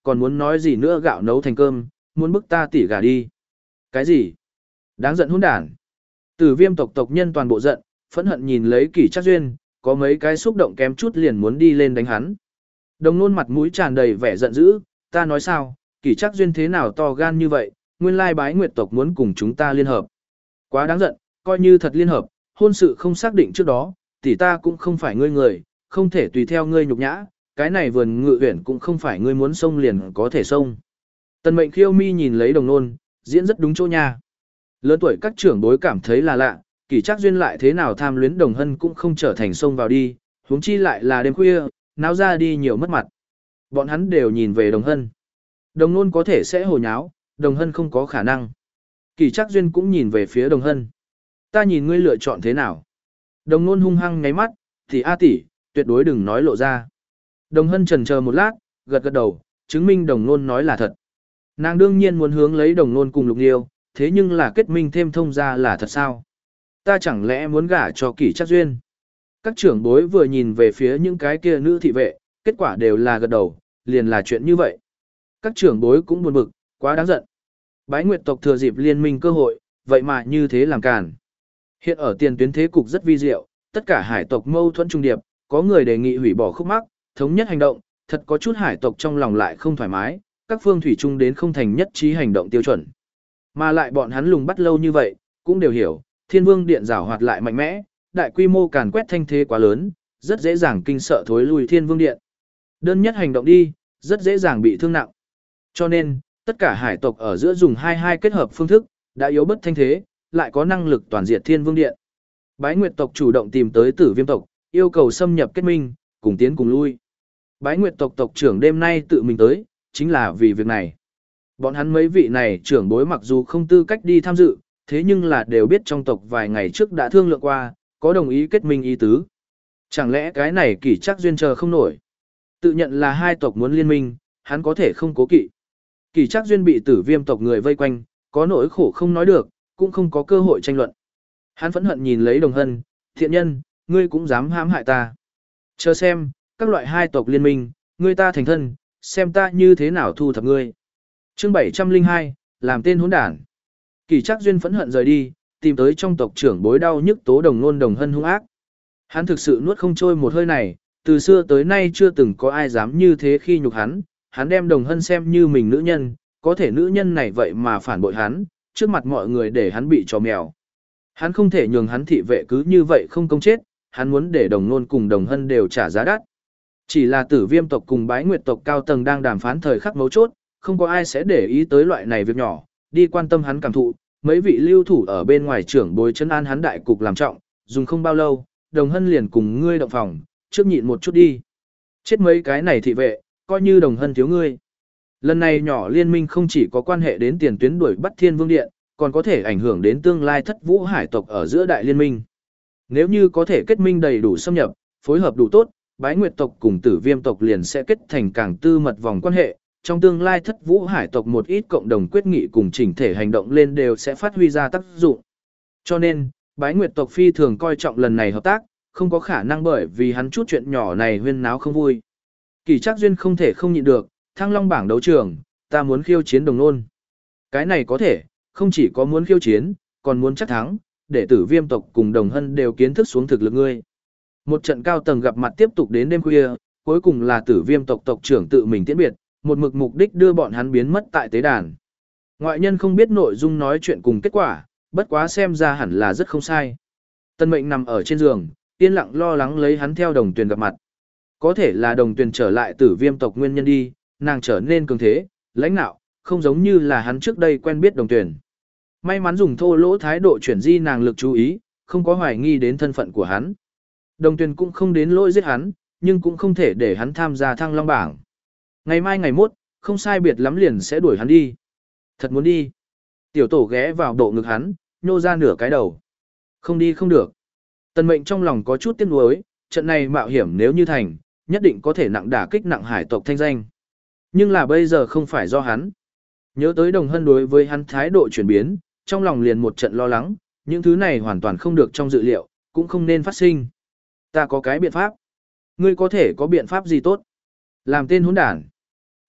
còn muốn nói gì nữa gạo nấu thành cơm, muốn bức ta tỉ gà đi. Cái gì? Đáng giận hỗn đản. Tử Viêm tộc tộc nhân toàn bộ giận, phẫn hận nhìn lấy Kỷ Trác Duyên, có mấy cái xúc động kém chút liền muốn đi lên đánh hắn. Đồng Nôn mặt mũi tràn đầy vẻ giận dữ, ta nói sao, Kỷ Trác Duyên thế nào to gan như vậy, nguyên lai Bái Nguyệt tộc muốn cùng chúng ta liên hợp. Quá đáng giận, coi như thật liên hợp, hôn sự không xác định trước đó, tỷ ta cũng không phải ngươi người, không thể tùy theo ngươi nhục nhã, cái này vườn ngự uyển cũng không phải ngươi muốn xông liền có thể xông. Tần Mệnh Khiêu Mi nhìn lấy Đồng Nôn, diễn rất đúng chỗ nha. Lớn tuổi các trưởng bối cảm thấy là lạ, Kỷ Trác Duyên lại thế nào tham luyến Đồng Hân cũng không trở thành xông vào đi, huống chi lại là đêm khuya, náo ra đi nhiều mất mặt. Bọn hắn đều nhìn về Đồng Hân. Đồng Nôn có thể sẽ hồ nháo, Đồng Hân không có khả năng. Kỷ Trác Duyên cũng nhìn về phía Đồng Hân. Ta nhìn ngươi lựa chọn thế nào? Đồng Nôn hung hăng ngáy mắt, thì a tỷ, tuyệt đối đừng nói lộ ra. Đồng Hân chần chờ một lát, gật gật đầu, chứng minh Đồng Nôn nói là thật. Nàng đương nhiên muốn hướng lấy Đồng Nôn cùng Lục Nghiêu, thế nhưng là kết minh thêm thông ra là thật sao? Ta chẳng lẽ muốn gả cho Kỷ Trác Duyên? Các trưởng bối vừa nhìn về phía những cái kia nữ thị vệ, kết quả đều là gật đầu, liền là chuyện như vậy. Các trưởng bối cũng buồn bực, quá đáng giận. Bái Nguyệt tộc thừa dịp liên minh cơ hội, vậy mà như thế làm càn. Hiện ở tiền tuyến thế cục rất vi diệu, tất cả hải tộc mâu thuẫn trung điệp, có người đề nghị hủy bỏ khúc mắc, thống nhất hành động, thật có chút hải tộc trong lòng lại không thoải mái, các phương thủy chung đến không thành nhất trí hành động tiêu chuẩn. Mà lại bọn hắn lùng bắt lâu như vậy, cũng đều hiểu, Thiên Vương Điện giảo hoạt lại mạnh mẽ, đại quy mô càn quét thanh thế quá lớn, rất dễ dàng kinh sợ thối lui Thiên Vương Điện. Đơn nhất hành động đi, rất dễ dàng bị thương nặng. Cho nên, tất cả hải tộc ở giữa dùng hai hai kết hợp phương thức, đã yếu bất thanh thế, lại có năng lực toàn diệt Thiên Vương Điện. Bái Nguyệt tộc chủ động tìm tới Tử Viêm tộc, yêu cầu xâm nhập kết minh, cùng tiến cùng lui. Bái Nguyệt tộc tộc trưởng đêm nay tự mình tới, chính là vì việc này. Bọn hắn mấy vị này trưởng bối mặc dù không tư cách đi tham dự, thế nhưng là đều biết trong tộc vài ngày trước đã thương lượng qua, có đồng ý kết minh ý tứ. Chẳng lẽ cái này Kỷ Trác Duyên chờ không nổi? Tự nhận là hai tộc muốn liên minh, hắn có thể không cố kỵ. Kỷ Trác Duyên bị Tử Viêm tộc người vây quanh, có nỗi khổ không nói được, cũng không có cơ hội tranh luận. Hắn phẫn hận nhìn lấy Đồng Hân, thiện nhân, ngươi cũng dám hãm hại ta. Chờ xem, các loại hai tộc liên minh, ngươi ta thành thân, xem ta như thế nào thu thập ngươi. Chương bảy trăm lẻ hai, làm tên hỗn đản. Kỷ Trác Duyên phẫn hận rời đi, tìm tới trong tộc trưởng bối đau nhức tố Đồng Nôn Đồng Hân hung ác. Hắn thực sự nuốt không trôi một hơi này, từ xưa tới nay chưa từng có ai dám như thế khi nhục hắn, hắn đem Đồng Hân xem như mình nữ nhân, có thể nữ nhân này vậy mà phản bội hắn, trước mặt mọi người để hắn bị trò mèo. Hắn không thể nhường hắn thị vệ cứ như vậy không công chết, hắn muốn để Đồng Nôn cùng Đồng Hân đều trả giá đắt. Chỉ là Tử Viêm tộc cùng Bái Nguyệt tộc cao tầng đang đàm phán thời khắc mấu chốt, không có ai sẽ để ý tới loại này việc nhỏ, đi quan tâm hắn cảm thụ, mấy vị lưu thủ ở bên ngoài trưởng bối trấn an hắn đại cục làm trọng, dùng không bao lâu, Đồng Hân liền cùng ngươi động phòng, trước nhịn một chút đi. Chết mấy cái này thị vệ, coi như Đồng Hân thiếu ngươi. Lần này nhỏ liên minh không chỉ có quan hệ đến tiền tuyến đuổi bắt Thiên Vương Điện, còn có thể ảnh hưởng đến tương lai thất vũ hải tộc ở giữa đại liên minh. Nếu như có thể kết minh đầy đủ xâm nhập, phối hợp đủ tốt, Bái Nguyệt tộc cùng Tử Viêm tộc liền sẽ kết thành càng tư mật vòng quan hệ, trong tương lai thất vũ hải tộc một ít cộng đồng quyết nghị cùng chỉnh thể hành động lên đều sẽ phát huy ra tác dụng. Cho nên, Bái Nguyệt tộc phi thường coi trọng lần này hợp tác, không có khả năng bởi vì hắn chút chuyện nhỏ này huyên náo không vui. Kỷ Trác Duyên không thể không nhịn được, Thăng Long bảng đấu trường, ta muốn khiêu chiến Đồng Nôn. Cái này có thể, không chỉ có muốn khiêu chiến, còn muốn chắc thắng, để Tử Viêm tộc cùng Đồng Hân đều kiến thức xuống thực lực ngươi. Một trận cao tầng gặp mặt tiếp tục đến đêm khuya, cuối cùng là Tử Viêm tộc tộc trưởng tự mình tiễn biệt, một mực mục đích đưa bọn hắn biến mất tại tế đàn. Ngoại nhân không biết nội dung nói chuyện cùng kết quả, bất quá xem ra hẳn là rất không sai. Tân Mệnh nằm ở trên giường, yên lặng lo lắng lấy hắn theo Đồng Tuyền gặp mặt. Có thể là Đồng Tuyền trở lại Tử Viêm tộc nguyên nhân đi, nàng trở nên cường thế, lãnh nạo, không giống như là hắn trước đây quen biết Đồng Tuyền. May mắn dùng thô lỗ thái độ chuyển di nàng lực chú ý, không có hoài nghi đến thân phận của hắn. Đồng Tuyền cũng không đến lỗi giết hắn, nhưng cũng không thể để hắn tham gia Thăng Long bảng. Ngày mai ngày mốt, không sai biệt lắm liền sẽ đuổi hắn đi. Thật muốn đi. Tiểu tổ ghé vào độ ngực hắn, nhô ra nửa cái đầu. Không đi không được. Tần Mệnh trong lòng có chút tiếc nuối, trận này mạo hiểm nếu như thành, nhất định có thể nặng đả kích nặng hải tộc thanh danh. Nhưng là bây giờ không phải do hắn. Nhớ tới Đồng Hân đối với hắn thái độ chuyển biến, trong lòng liền một trận lo lắng, những thứ này hoàn toàn không được trong dự liệu, cũng không nên phát sinh. Ta có cái biện pháp. Ngươi có thể có biện pháp gì tốt? Làm tên hỗn đản.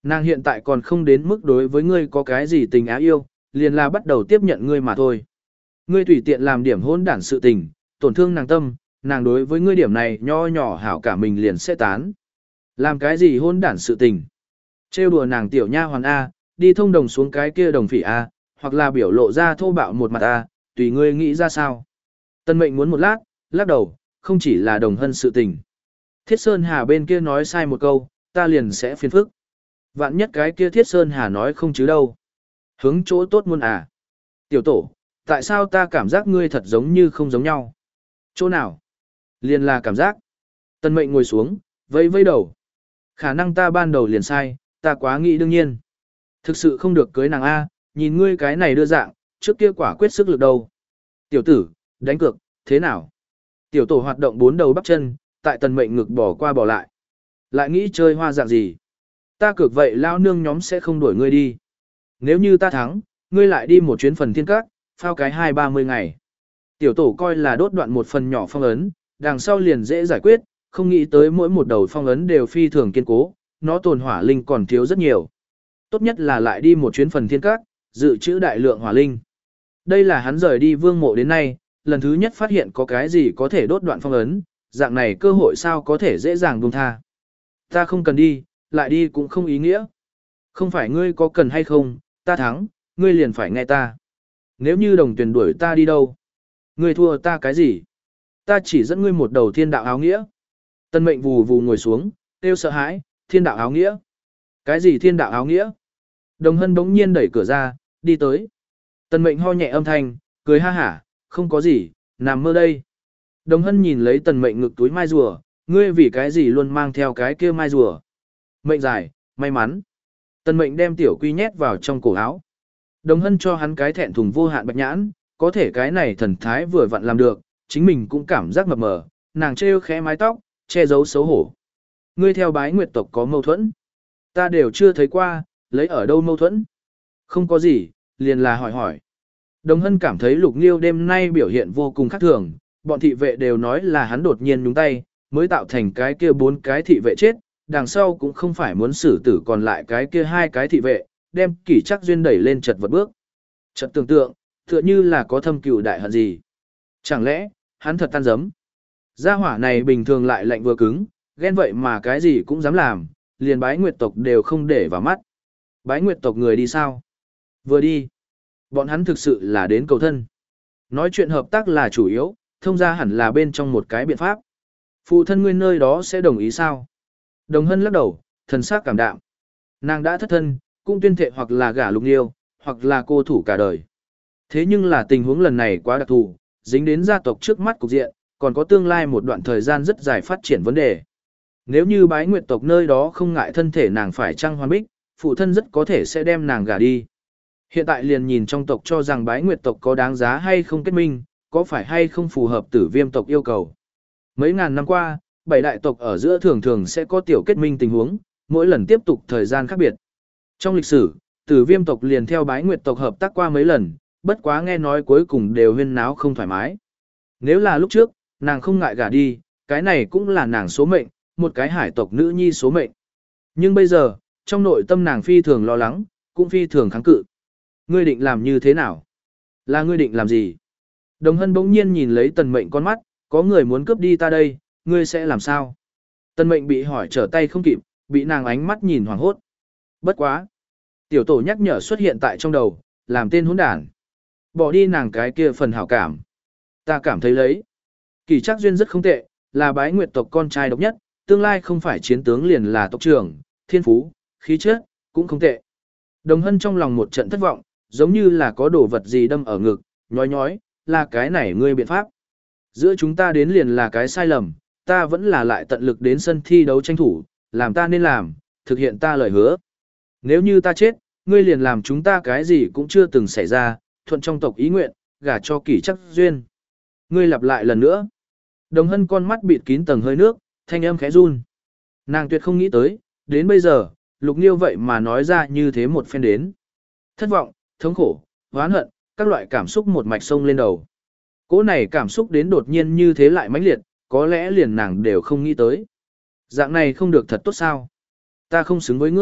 Nàng hiện tại còn không đến mức đối với ngươi có cái gì tình á yêu, liền là bắt đầu tiếp nhận ngươi mà thôi. Ngươi tùy tiện làm điểm hỗn đản sự tình, tổn thương nàng tâm, nàng đối với ngươi điểm này nho nhỏ hảo cả mình liền sẽ tán. Làm cái gì hỗn đản sự tình? Trêu đùa nàng tiểu nha hoàn A, đi thông đồng xuống cái kia đồng phỉ A, hoặc là biểu lộ ra thô bạo một mặt A, tùy ngươi nghĩ ra sao. Tân mệnh muốn một lát, lắc đầu, không chỉ là đồng hân sự tình. Thiết Sơn Hà bên kia nói sai một câu, ta liền sẽ phiền phức. Vạn nhất cái kia Thiết Sơn Hà nói không chứ đâu. Hướng chỗ tốt muôn à. Tiểu tổ, tại sao ta cảm giác ngươi thật giống như không giống nhau? Chỗ nào? Liền là cảm giác. Tân mệnh ngồi xuống, vẫy vẫy đầu. Khả năng ta ban đầu liền sai, ta quá nghĩ đương nhiên. Thực sự không được cưới nàng A, nhìn ngươi cái này đưa dạng, trước kia quả quyết sức lực đâu. Tiểu tử, đánh cược, thế nào? Tiểu tổ hoạt động bốn đầu bắp chân, tại tần mệnh ngực bỏ qua bỏ lại. Lại nghĩ chơi hoa dạng gì? Ta cược vậy lao nương nhóm sẽ không đuổi ngươi đi. Nếu như ta thắng, ngươi lại đi một chuyến phần thiên các, phao cái hai ba mươi ngày. Tiểu tổ coi là đốt đoạn một phần nhỏ phong ấn, đằng sau liền dễ giải quyết, không nghĩ tới mỗi một đầu phong ấn đều phi thường kiên cố, nó tồn hỏa linh còn thiếu rất nhiều. Tốt nhất là lại đi một chuyến phần thiên các, dự trữ đại lượng hỏa linh. Đây là hắn rời đi vương mộ đến nay, lần thứ nhất phát hiện có cái gì có thể đốt đoạn phong ấn, dạng này cơ hội sao có thể dễ dàng buông tha. Ta không cần đi, lại đi cũng không ý nghĩa. Không phải ngươi có cần hay không, ta thắng, ngươi liền phải nghe ta. Nếu như đồng tuyển đuổi ta đi đâu? Ngươi thua ta cái gì? Ta chỉ dẫn ngươi một đầu thiên đạo áo nghĩa. Tân mệnh vù vù ngồi xuống, kêu sợ hãi, thiên đạo áo nghĩa. Cái gì thiên đạo áo nghĩa? Đồng hân bỗng nhiên đẩy cửa ra, đi tới. Tân mệnh ho nhẹ âm thanh, cười ha hả, không có gì, nằm mơ đây. Đồng hân nhìn lấy tần mệnh ngực túi mai rùa, ngươi vì cái gì luôn mang theo cái kia mai rùa. Mệnh dài, may mắn. Tần mệnh đem tiểu quy nhét vào trong cổ áo. Đồng hân cho hắn cái thẹn thùng vô hạn bạch nhãn, có thể cái này thần thái vừa vặn làm được, chính mình cũng cảm giác mập mờ, nàng trêu khẽ mái tóc, che giấu xấu hổ. Ngươi theo bái nguyệt tộc có mâu thuẫn. Ta đều chưa thấy qua, lấy ở đâu mâu thuẫn. Không có gì, liền là hỏi hỏi. Đồng hân cảm thấy lục nghiêu đêm nay biểu hiện vô cùng khác thường, bọn thị vệ đều nói là hắn đột nhiên nhúng tay, mới tạo thành cái kia bốn cái thị vệ chết, đằng sau cũng không phải muốn xử tử còn lại cái kia hai cái thị vệ, đem kỷ chắc duyên đẩy lên chật vật bước. Chật tưởng tượng, tựa như là có thâm cừu đại hận gì. Chẳng lẽ, hắn thật tan dấm. Gia hỏa này bình thường lại lạnh vừa cứng, ghen vậy mà cái gì cũng dám làm, liền bái nguyệt tộc đều không để vào mắt. Bái nguyệt tộc người đi sao? Vừa đi. Bọn hắn thực sự là đến cầu thân. Nói chuyện hợp tác là chủ yếu, thông ra hẳn là bên trong một cái biện pháp. Phụ thân ngươi nơi đó sẽ đồng ý sao? Đồng hân lắc đầu, thần sắc cảm đạm. Nàng đã thất thân, cũng tuyên thệ hoặc là gả lục nghiêu, hoặc là cô thủ cả đời. Thế nhưng là tình huống lần này quá đặc thù, dính đến gia tộc trước mắt cục diện, còn có tương lai một đoạn thời gian rất dài phát triển vấn đề. Nếu như bái nguyệt tộc nơi đó không ngại thân thể nàng phải trăng hoàn bích, phụ thân rất có thể sẽ đem nàng gả đi. Hiện tại liền nhìn trong tộc cho rằng bái nguyệt tộc có đáng giá hay không kết minh, có phải hay không phù hợp tử viêm tộc yêu cầu. Mấy ngàn năm qua, bảy đại tộc ở giữa thường thường sẽ có tiểu kết minh tình huống, mỗi lần tiếp tục thời gian khác biệt. Trong lịch sử, tử viêm tộc liền theo bái nguyệt tộc hợp tác qua mấy lần, bất quá nghe nói cuối cùng đều huyên náo không thoải mái. Nếu là lúc trước, nàng không ngại gả đi, cái này cũng là nàng số mệnh, một cái hải tộc nữ nhi số mệnh. Nhưng bây giờ, trong nội tâm nàng phi thường lo lắng, cũng phi thường kháng cự. Ngươi định làm như thế nào? Là ngươi định làm gì? Đồng hân bỗng nhiên nhìn lấy tần mệnh con mắt, có người muốn cướp đi ta đây, ngươi sẽ làm sao? Tần mệnh bị hỏi trở tay không kịp, bị nàng ánh mắt nhìn hoảng hốt. Bất quá. Tiểu tổ nhắc nhở xuất hiện tại trong đầu, làm tên hỗn đản. Bỏ đi nàng cái kia phần hảo cảm. Ta cảm thấy lấy. Kỳ Trác duyên rất không tệ, là bái nguyệt tộc con trai độc nhất, tương lai không phải chiến tướng liền là tộc trưởng, thiên phú, khí chất, cũng không tệ. Đồng hân trong lòng một trận thất vọng, giống như là có đồ vật gì đâm ở ngực, nhói nhói, là cái này ngươi biện pháp. Giữa chúng ta đến liền là cái sai lầm, ta vẫn là lại tận lực đến sân thi đấu tranh thủ, làm ta nên làm, thực hiện ta lời hứa. Nếu như ta chết, ngươi liền làm chúng ta cái gì cũng chưa từng xảy ra, thuận trong tộc ý nguyện, gả cho Kỷ Trác duyên. Ngươi lặp lại lần nữa. Đồng hân con mắt bịt kín tầng hơi nước, thanh âm khẽ run. Nàng tuyệt không nghĩ tới, đến bây giờ, Lục Nghiêu vậy mà nói ra như thế một phen đến. Thất vọng, thống khổ, oán hận, các loại cảm xúc một mạch sông lên đầu. Cỗ này cảm xúc đến đột nhiên như thế lại mãnh liệt, có lẽ liền nàng đều không nghĩ tới. Dạng này không được thật tốt sao? Ta không xứng với ngươi,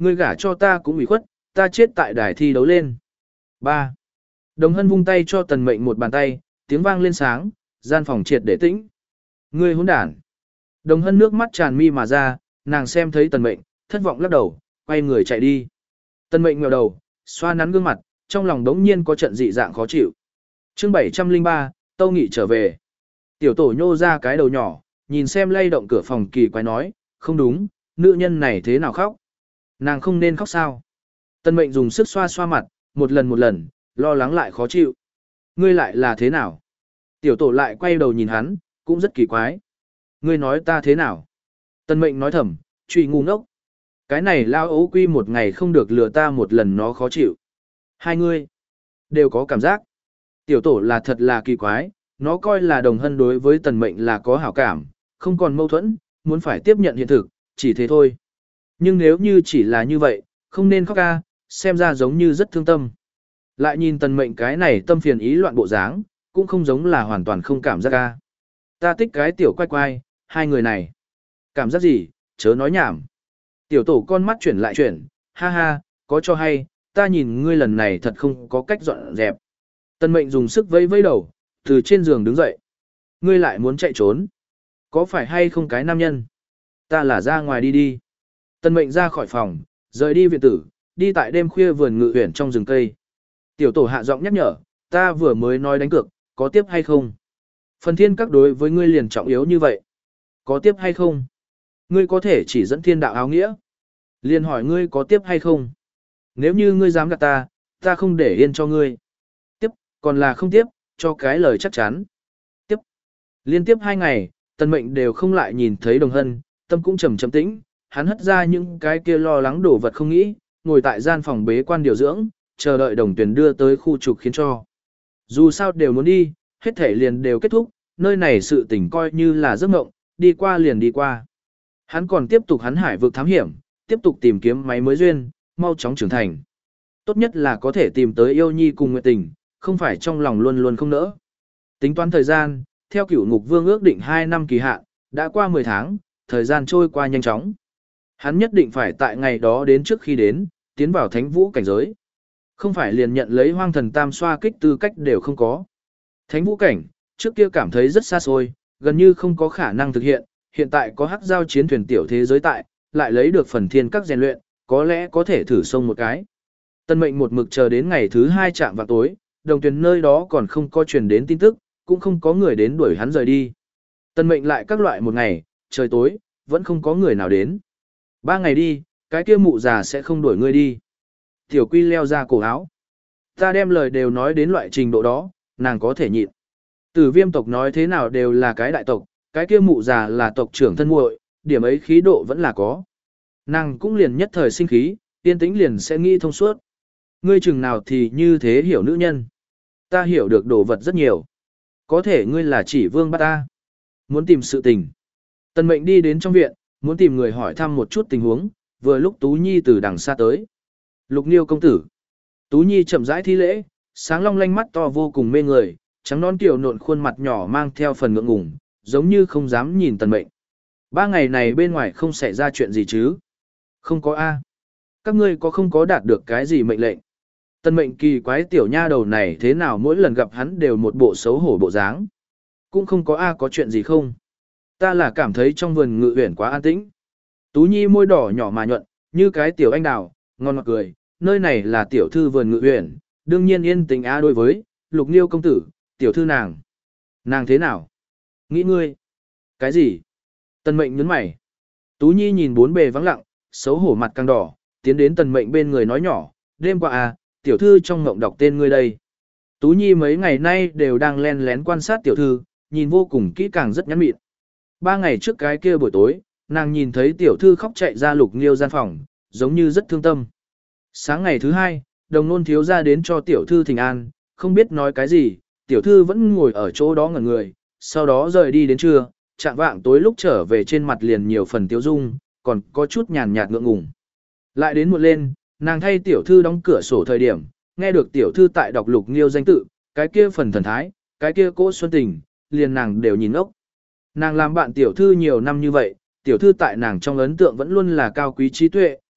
ngươi gả cho ta cũng ủy khuất, ta chết tại đài thi đấu lên. ba. Đồng Hân vung tay cho Tần Mệnh một bàn tay, tiếng vang lên sáng, gian phòng triệt để tĩnh. Ngươi hỗn đản. Đồng Hân nước mắt tràn mi mà ra, nàng xem thấy Tần Mệnh, thất vọng lắc đầu, quay người chạy đi. Tần Mệnh ngẩng đầu, xoa nắn gương mặt, trong lòng đống nhiên có trận dị dạng khó chịu. Chương bảy trăm lẻ ba, Tâu Nghị trở về. Tiểu tổ nhô ra cái đầu nhỏ, nhìn xem lay động cửa phòng kỳ quái nói, không đúng, nữ nhân này thế nào khóc? Nàng không nên khóc sao? Tần Mệnh dùng sức xoa xoa mặt, một lần một lần, lo lắng lại khó chịu. Ngươi lại là thế nào? Tiểu tổ lại quay đầu nhìn hắn, cũng rất kỳ quái. Ngươi nói ta thế nào? Tần Mệnh nói thầm, truy ngu ngốc. Cái này lao ấu quy một ngày không được lừa ta một lần nó khó chịu. Hai ngươi đều có cảm giác. Tiểu tổ là thật là kỳ quái, nó coi là Đồng Hân đối với Tần Mệnh là có hảo cảm, không còn mâu thuẫn, muốn phải tiếp nhận hiện thực, chỉ thế thôi. Nhưng nếu như chỉ là như vậy, không nên khóc ca, xem ra giống như rất thương tâm. Lại nhìn Tần Mệnh cái này tâm phiền ý loạn bộ dáng, cũng không giống là hoàn toàn không cảm giác ca. Ta thích cái tiểu quay quay, hai người này. Cảm giác gì, chớ nói nhảm. Tiểu tổ con mắt chuyển lại chuyển, ha ha, có cho hay, ta nhìn ngươi lần này thật không có cách dọn dẹp. Tần Mệnh dùng sức vẫy vẫy đầu, từ trên giường đứng dậy. Ngươi lại muốn chạy trốn. Có phải hay không cái nam nhân? Ta là ra ngoài đi đi. Tần Mệnh ra khỏi phòng, rời đi viện tử, đi tại đêm khuya vườn ngự uyển trong rừng cây. Tiểu tổ hạ giọng nhắc nhở, ta vừa mới nói đánh cược, có tiếp hay không? Phần thiên các đối với ngươi liền trọng yếu như vậy. Có tiếp hay không? Ngươi có thể chỉ dẫn thiên đạo áo nghĩa. Liền hỏi ngươi có tiếp hay không? Nếu như ngươi dám gạt ta, ta không để yên cho ngươi. Tiếp, còn là không tiếp, cho cái lời chắc chắn. Tiếp. Liên tiếp hai ngày, Tần Mệnh đều không lại nhìn thấy Đồng Hân, tâm cũng trầm trầm tĩnh, hắn hất ra những cái kia lo lắng đổ vật không nghĩ, ngồi tại gian phòng bế quan điều dưỡng, chờ đợi Đồng Tuyền đưa tới khu trục khiến cho. Dù sao đều muốn đi, hết thể liền đều kết thúc, nơi này sự tình coi như là giấc mộng, đi qua liền đi qua. Hắn còn tiếp tục hắn hải vực thám hiểm, tiếp tục tìm kiếm máy mới duyên, mau chóng trưởng thành. Tốt nhất là có thể tìm tới yêu nhi cùng nguyện tình, không phải trong lòng luôn luôn không nỡ. Tính toán thời gian, theo Cửu Ngục Vương ước định hai năm kỳ hạn, đã qua mười tháng, thời gian trôi qua nhanh chóng. Hắn nhất định phải tại ngày đó đến trước khi đến, tiến vào thánh vũ cảnh giới. Không phải liền nhận lấy hoang thần tam xoa kích tư cách đều không có. Thánh vũ cảnh, trước kia cảm thấy rất xa xôi, gần như không có khả năng thực hiện, hiện tại có hắc giao chiến thuyền tiểu thế giới tại, lại lấy được phần thiên các rèn luyện, có lẽ có thể thử sông một cái. Tân Mệnh một mực chờ đến ngày thứ hai chạm vào tối, Đồng Tuyền nơi đó còn không có truyền đến tin tức, cũng không có người đến đuổi hắn rời đi. Tân Mệnh lại các loại một ngày, trời tối, vẫn không có người nào đến. Ba ngày đi, cái kia mụ già sẽ không đuổi ngươi đi. Tiểu Quy leo ra cổ áo. Ta đem lời đều nói đến loại trình độ đó, nàng có thể nhịn. Tử Viêm tộc nói thế nào đều là cái đại tộc, cái kia mụ già là tộc trưởng thân muội, điểm ấy khí độ vẫn là có. Nàng cũng liền nhất thời sinh khí, tiên tĩnh liền sẽ nghĩ thông suốt. Ngươi chừng nào thì như thế hiểu nữ nhân. Ta hiểu được đồ vật rất nhiều. Có thể ngươi là chỉ vương bắt ta. Muốn tìm sự tình. Tần Mệnh đi đến trong viện, muốn tìm người hỏi thăm một chút tình huống, vừa lúc Tú Nhi từ đằng xa tới. Lục Niêu công tử. Tú Nhi chậm rãi thi lễ, sáng long lanh mắt to vô cùng mê người, trắng non tiểu nộn khuôn mặt nhỏ mang theo phần ngượng ngùng, giống như không dám nhìn Tần Mệnh. Ba ngày này bên ngoài không xảy ra chuyện gì chứ? Không có A. Các ngươi có không có đạt được cái gì mệnh lệnh? Tần Mệnh kỳ quái tiểu nha đầu này thế nào mỗi lần gặp hắn đều một bộ xấu hổ bộ dáng. Cũng không có A có chuyện gì không? Ta là cảm thấy trong vườn ngự uyển quá an tĩnh. Tú Nhi môi đỏ nhỏ mà nhuận, như cái tiểu anh đào, ngon ngọt cười. Nơi này là tiểu thư vườn ngự uyển, đương nhiên yên tĩnh A đối với Lục Niêu công tử, tiểu thư nàng. Nàng thế nào? Nghĩ ngươi. Cái gì? Tần Mệnh nhướng mày. Tú Nhi nhìn bốn bề vắng lặng, xấu hổ mặt càng đỏ, tiến đến Tần Mệnh bên người nói nhỏ, đêm qua à, tiểu thư trong mộng đọc tên ngươi đây. Tú Nhi mấy ngày nay đều đang len lén quan sát tiểu thư, nhìn vô cùng kỹ càng rất nhắn mịn. Ba ngày trước cái kia buổi tối, nàng nhìn thấy tiểu thư khóc chạy ra Lục Nghiêu gian phòng, giống như rất thương tâm. Sáng ngày thứ hai, đồng nôn thiếu ra đến cho tiểu thư thỉnh an, không biết nói cái gì, tiểu thư vẫn ngồi ở chỗ đó ngẩn người, sau đó rời đi đến trưa, chạng vạng tối lúc trở về trên mặt liền nhiều phần tiêu dung, còn có chút nhàn nhạt ngượng ngùng. Lại đến muộn lên, nàng thay tiểu thư đóng cửa sổ thời điểm, nghe được tiểu thư tại đọc Lục Nghiêu danh tự, cái kia phần thần thái, cái kia cỗ xuân tình, liền nàng đều nhìn ốc. Nàng làm bạn tiểu thư nhiều năm như vậy, tiểu thư tại nàng trong ấn tượng vẫn luôn là cao quý trí tuệ,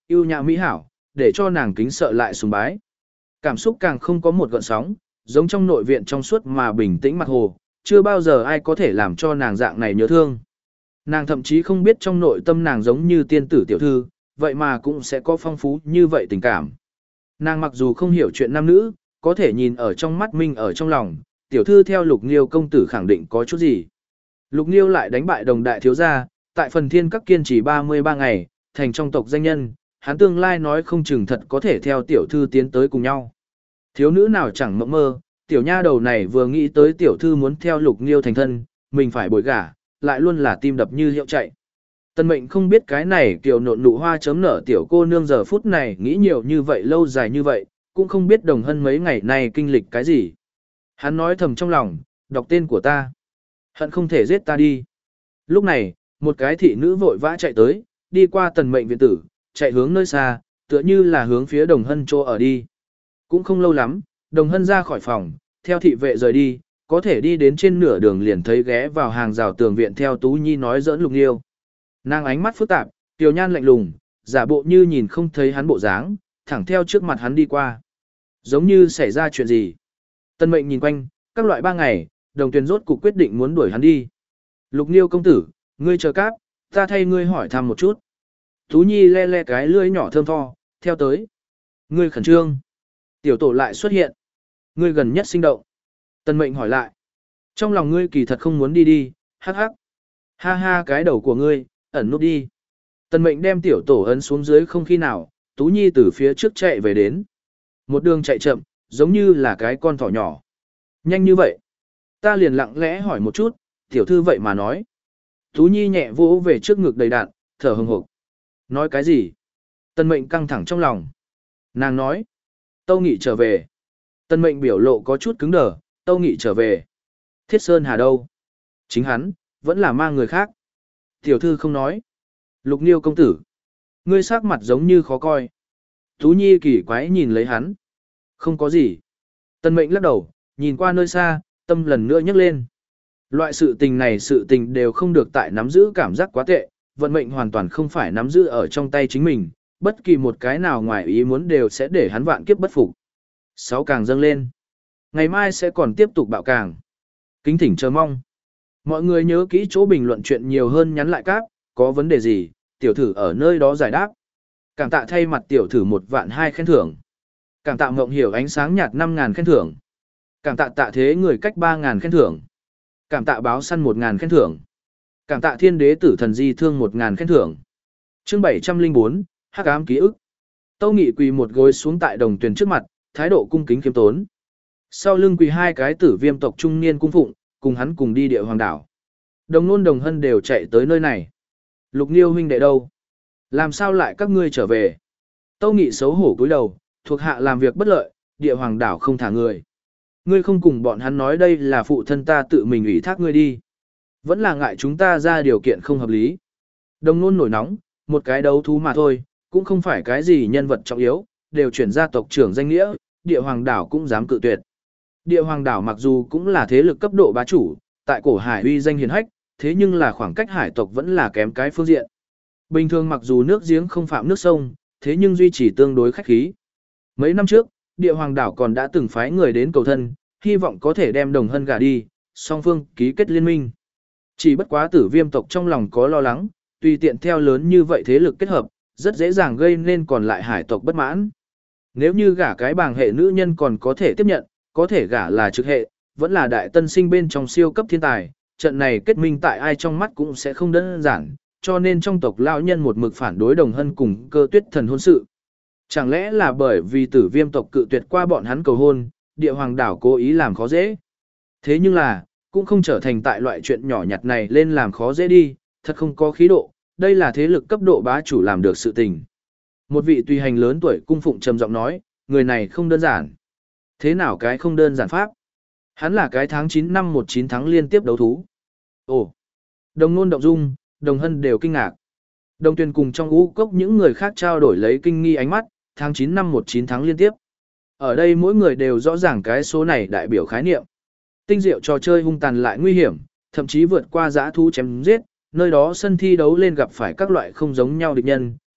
yêu nhã mỹ hảo, để cho nàng kính sợ lại sùng bái. Cảm xúc càng không có một gợn sóng, giống trong nội viện trong suốt mà bình tĩnh mặt hồ, chưa bao giờ ai có thể làm cho nàng dạng này nhớ thương. Nàng thậm chí không biết trong nội tâm nàng giống như tiên tử tiểu thư, vậy mà cũng sẽ có phong phú như vậy tình cảm. Nàng mặc dù không hiểu chuyện nam nữ, có thể nhìn ở trong mắt minh ở trong lòng, tiểu thư theo Lục Nghiêu công tử khẳng định có chút gì. Lục Nghiêu lại đánh bại đồng đại thiếu gia, tại phần thiên các kiên trì ba mươi ba ngày, thành trong tộc danh nhân, hắn tương lai nói không chừng thật có thể theo tiểu thư tiến tới cùng nhau. Thiếu nữ nào chẳng mộng mơ, tiểu nha đầu này vừa nghĩ tới tiểu thư muốn theo Lục Nghiêu thành thân, mình phải bồi gả, lại luôn là tim đập như hiệu chạy. Tân mệnh không biết cái này kiểu nộn nụ hoa chấm nở tiểu cô nương giờ phút này nghĩ nhiều như vậy lâu dài như vậy, cũng không biết đồng hân mấy ngày nay kinh lịch cái gì. Hắn nói thầm trong lòng, đọc tên của ta. Hận không thể giết ta đi. Lúc này, một cái thị nữ vội vã chạy tới, đi qua tần mệnh viện tử, chạy hướng nơi xa, tựa như là hướng phía đồng hân chỗ ở đi. Cũng không lâu lắm, đồng hân ra khỏi phòng, theo thị vệ rời đi, có thể đi đến trên nửa đường liền thấy ghé vào hàng rào tường viện theo Tú Nhi nói giỡn Lục Nghiêu. Nàng ánh mắt phức tạp, tiểu nhan lạnh lùng, giả bộ như nhìn không thấy hắn bộ dáng, thẳng theo trước mặt hắn đi qua. Giống như xảy ra chuyện gì. Tân mệnh nhìn quanh, các loại ba ngày, đồng tuyền rốt cục quyết định muốn đuổi hắn đi. Lục Nghiêu công tử, ngươi chờ cáp, ta thay ngươi hỏi thăm một chút. Tú Nhi le le cái lưỡi nhỏ thơm tho, theo tới. Ngươi khẩn trương. Tiểu tổ lại xuất hiện. Ngươi gần nhất sinh động. Tân mệnh hỏi lại. Trong lòng ngươi kỳ thật không muốn đi đi, hắc hắc. Ha ha cái đầu của ngươi, ẩn núp đi. Tân mệnh đem tiểu tổ ấn xuống dưới không khi nào, Tú Nhi từ phía trước chạy về đến. Một đường chạy chậm, giống như là cái con thỏ nhỏ. Nhanh như vậy. Ta liền lặng lẽ hỏi một chút, tiểu thư vậy mà nói. Tú Nhi nhẹ vỗ về trước ngực đầy đạn, thở hừng hực. Nói cái gì? Tân mệnh căng thẳng trong lòng. Nàng nói. Tâu Nghị trở về. Tân mệnh biểu lộ có chút cứng đờ, Tâu Nghị trở về. Thiết Sơn Hà đâu? Chính hắn, vẫn là mang người khác. Tiểu thư không nói. Lục Nghiêu công tử. Ngươi sắc mặt giống như khó coi. Tú Nhi kỳ quái nhìn lấy hắn. Không có gì. Tân mệnh lắc đầu, nhìn qua nơi xa, tâm lần nữa nhấc lên. Loại sự tình này sự tình đều không được tại nắm giữ cảm giác quá tệ, vận mệnh hoàn toàn không phải nắm giữ ở trong tay chính mình, bất kỳ một cái nào ngoài ý muốn đều sẽ để hắn vạn kiếp bất phục. Sáu càng dâng lên. Ngày mai sẽ còn tiếp tục bạo càng. Kính thỉnh chờ mong. Mọi người nhớ kỹ chỗ bình luận chuyện nhiều hơn nhắn lại cáp, có vấn đề gì, tiểu thử ở nơi đó giải đáp. Cảm tạ thay mặt tiểu thử một vạn hai khen thưởng. Cảm tạ mộng hiểu ánh sáng nhạt năm ngàn khen thưởng. Cảm tạ tạ thế người cách ba ngàn khen thưởng. Cảm tạ báo săn một ngàn khen thưởng. Cảm tạ thiên đế tử thần di thương một ngàn khen thưởng. Chương bảy trăm linh bốn, Hắc ám ký ức. Tâu Nghị quỳ một gối xuống tại đồng tuyền trước mặt, thái độ cung kính khiêm tốn. Sau lưng quỳ hai cái tử viêm tộc trung niên cung phụng, cùng hắn cùng đi địa hoàng đảo. Đồng nôn đồng hân đều chạy tới nơi này. Lục Nghiêu huynh đệ đâu? Làm sao lại các ngươi trở về? Tâu Nghị xấu hổ cúi đầu, thuộc hạ làm việc bất lợi, địa hoàng đảo không thả người. Ngươi không cùng bọn hắn nói đây là phụ thân ta tự mình ủy thác ngươi đi. Vẫn là ngại chúng ta ra điều kiện không hợp lý. Đồng nôn nổi nóng, một cái đấu thú mà thôi, cũng không phải cái gì nhân vật trọng yếu, đều chuyển gia tộc trưởng danh nghĩa, địa hoàng đảo cũng dám cự tuyệt. Địa hoàng đảo mặc dù cũng là thế lực cấp độ bá chủ, tại cổ hải uy danh hiền hách, thế nhưng là khoảng cách hải tộc vẫn là kém cái phương diện. Bình thường mặc dù nước giếng không phạm nước sông, thế nhưng duy trì tương đối khách khí. Mấy năm trước, địa hoàng đảo còn đã từng phái người đến cầu thân, hy vọng có thể đem đồng hân gả đi, song phương ký kết liên minh. Chỉ bất quá tử viêm tộc trong lòng có lo lắng, tùy tiện theo lớn như vậy thế lực kết hợp, rất dễ dàng gây nên còn lại hải tộc bất mãn. Nếu như gả cái bàng hệ nữ nhân còn có thể tiếp nhận, có thể gả là trực hệ, vẫn là đại tân sinh bên trong siêu cấp thiên tài, trận này kết minh tại ai trong mắt cũng sẽ không đơn giản, cho nên trong tộc lão nhân một mực phản đối đồng hân cùng Cơ Tuyết thần hôn sự. Chẳng lẽ là bởi vì tử viêm tộc cự tuyệt qua bọn hắn cầu hôn, địa hoàng đảo cố ý làm khó dễ. Thế nhưng là, cũng không trở thành tại loại chuyện nhỏ nhặt này lên làm khó dễ đi, thật không có khí độ, đây là thế lực cấp độ bá chủ làm được sự tình. Một vị tùy hành lớn tuổi cung phụng trầm giọng nói, người này không đơn giản. Thế nào cái không đơn giản pháp? Hắn là cái tháng chín năm một chín tháng liên tiếp đấu thú. Ồ! Đồng nôn động dung, đồng hân đều kinh ngạc. Đồng tuyền cùng trong ngũ cốc những người khác trao đổi lấy kinh nghi ánh mắt, tháng chín năm một chín tháng liên tiếp. Ở đây mỗi người đều rõ ràng cái số này đại biểu khái niệm. Tinh diệu trò chơi hung tàn lại nguy hiểm, thậm chí vượt qua giã thú chém giết, nơi đó sân thi đấu lên gặp phải các loại không giống nhau địch nhân,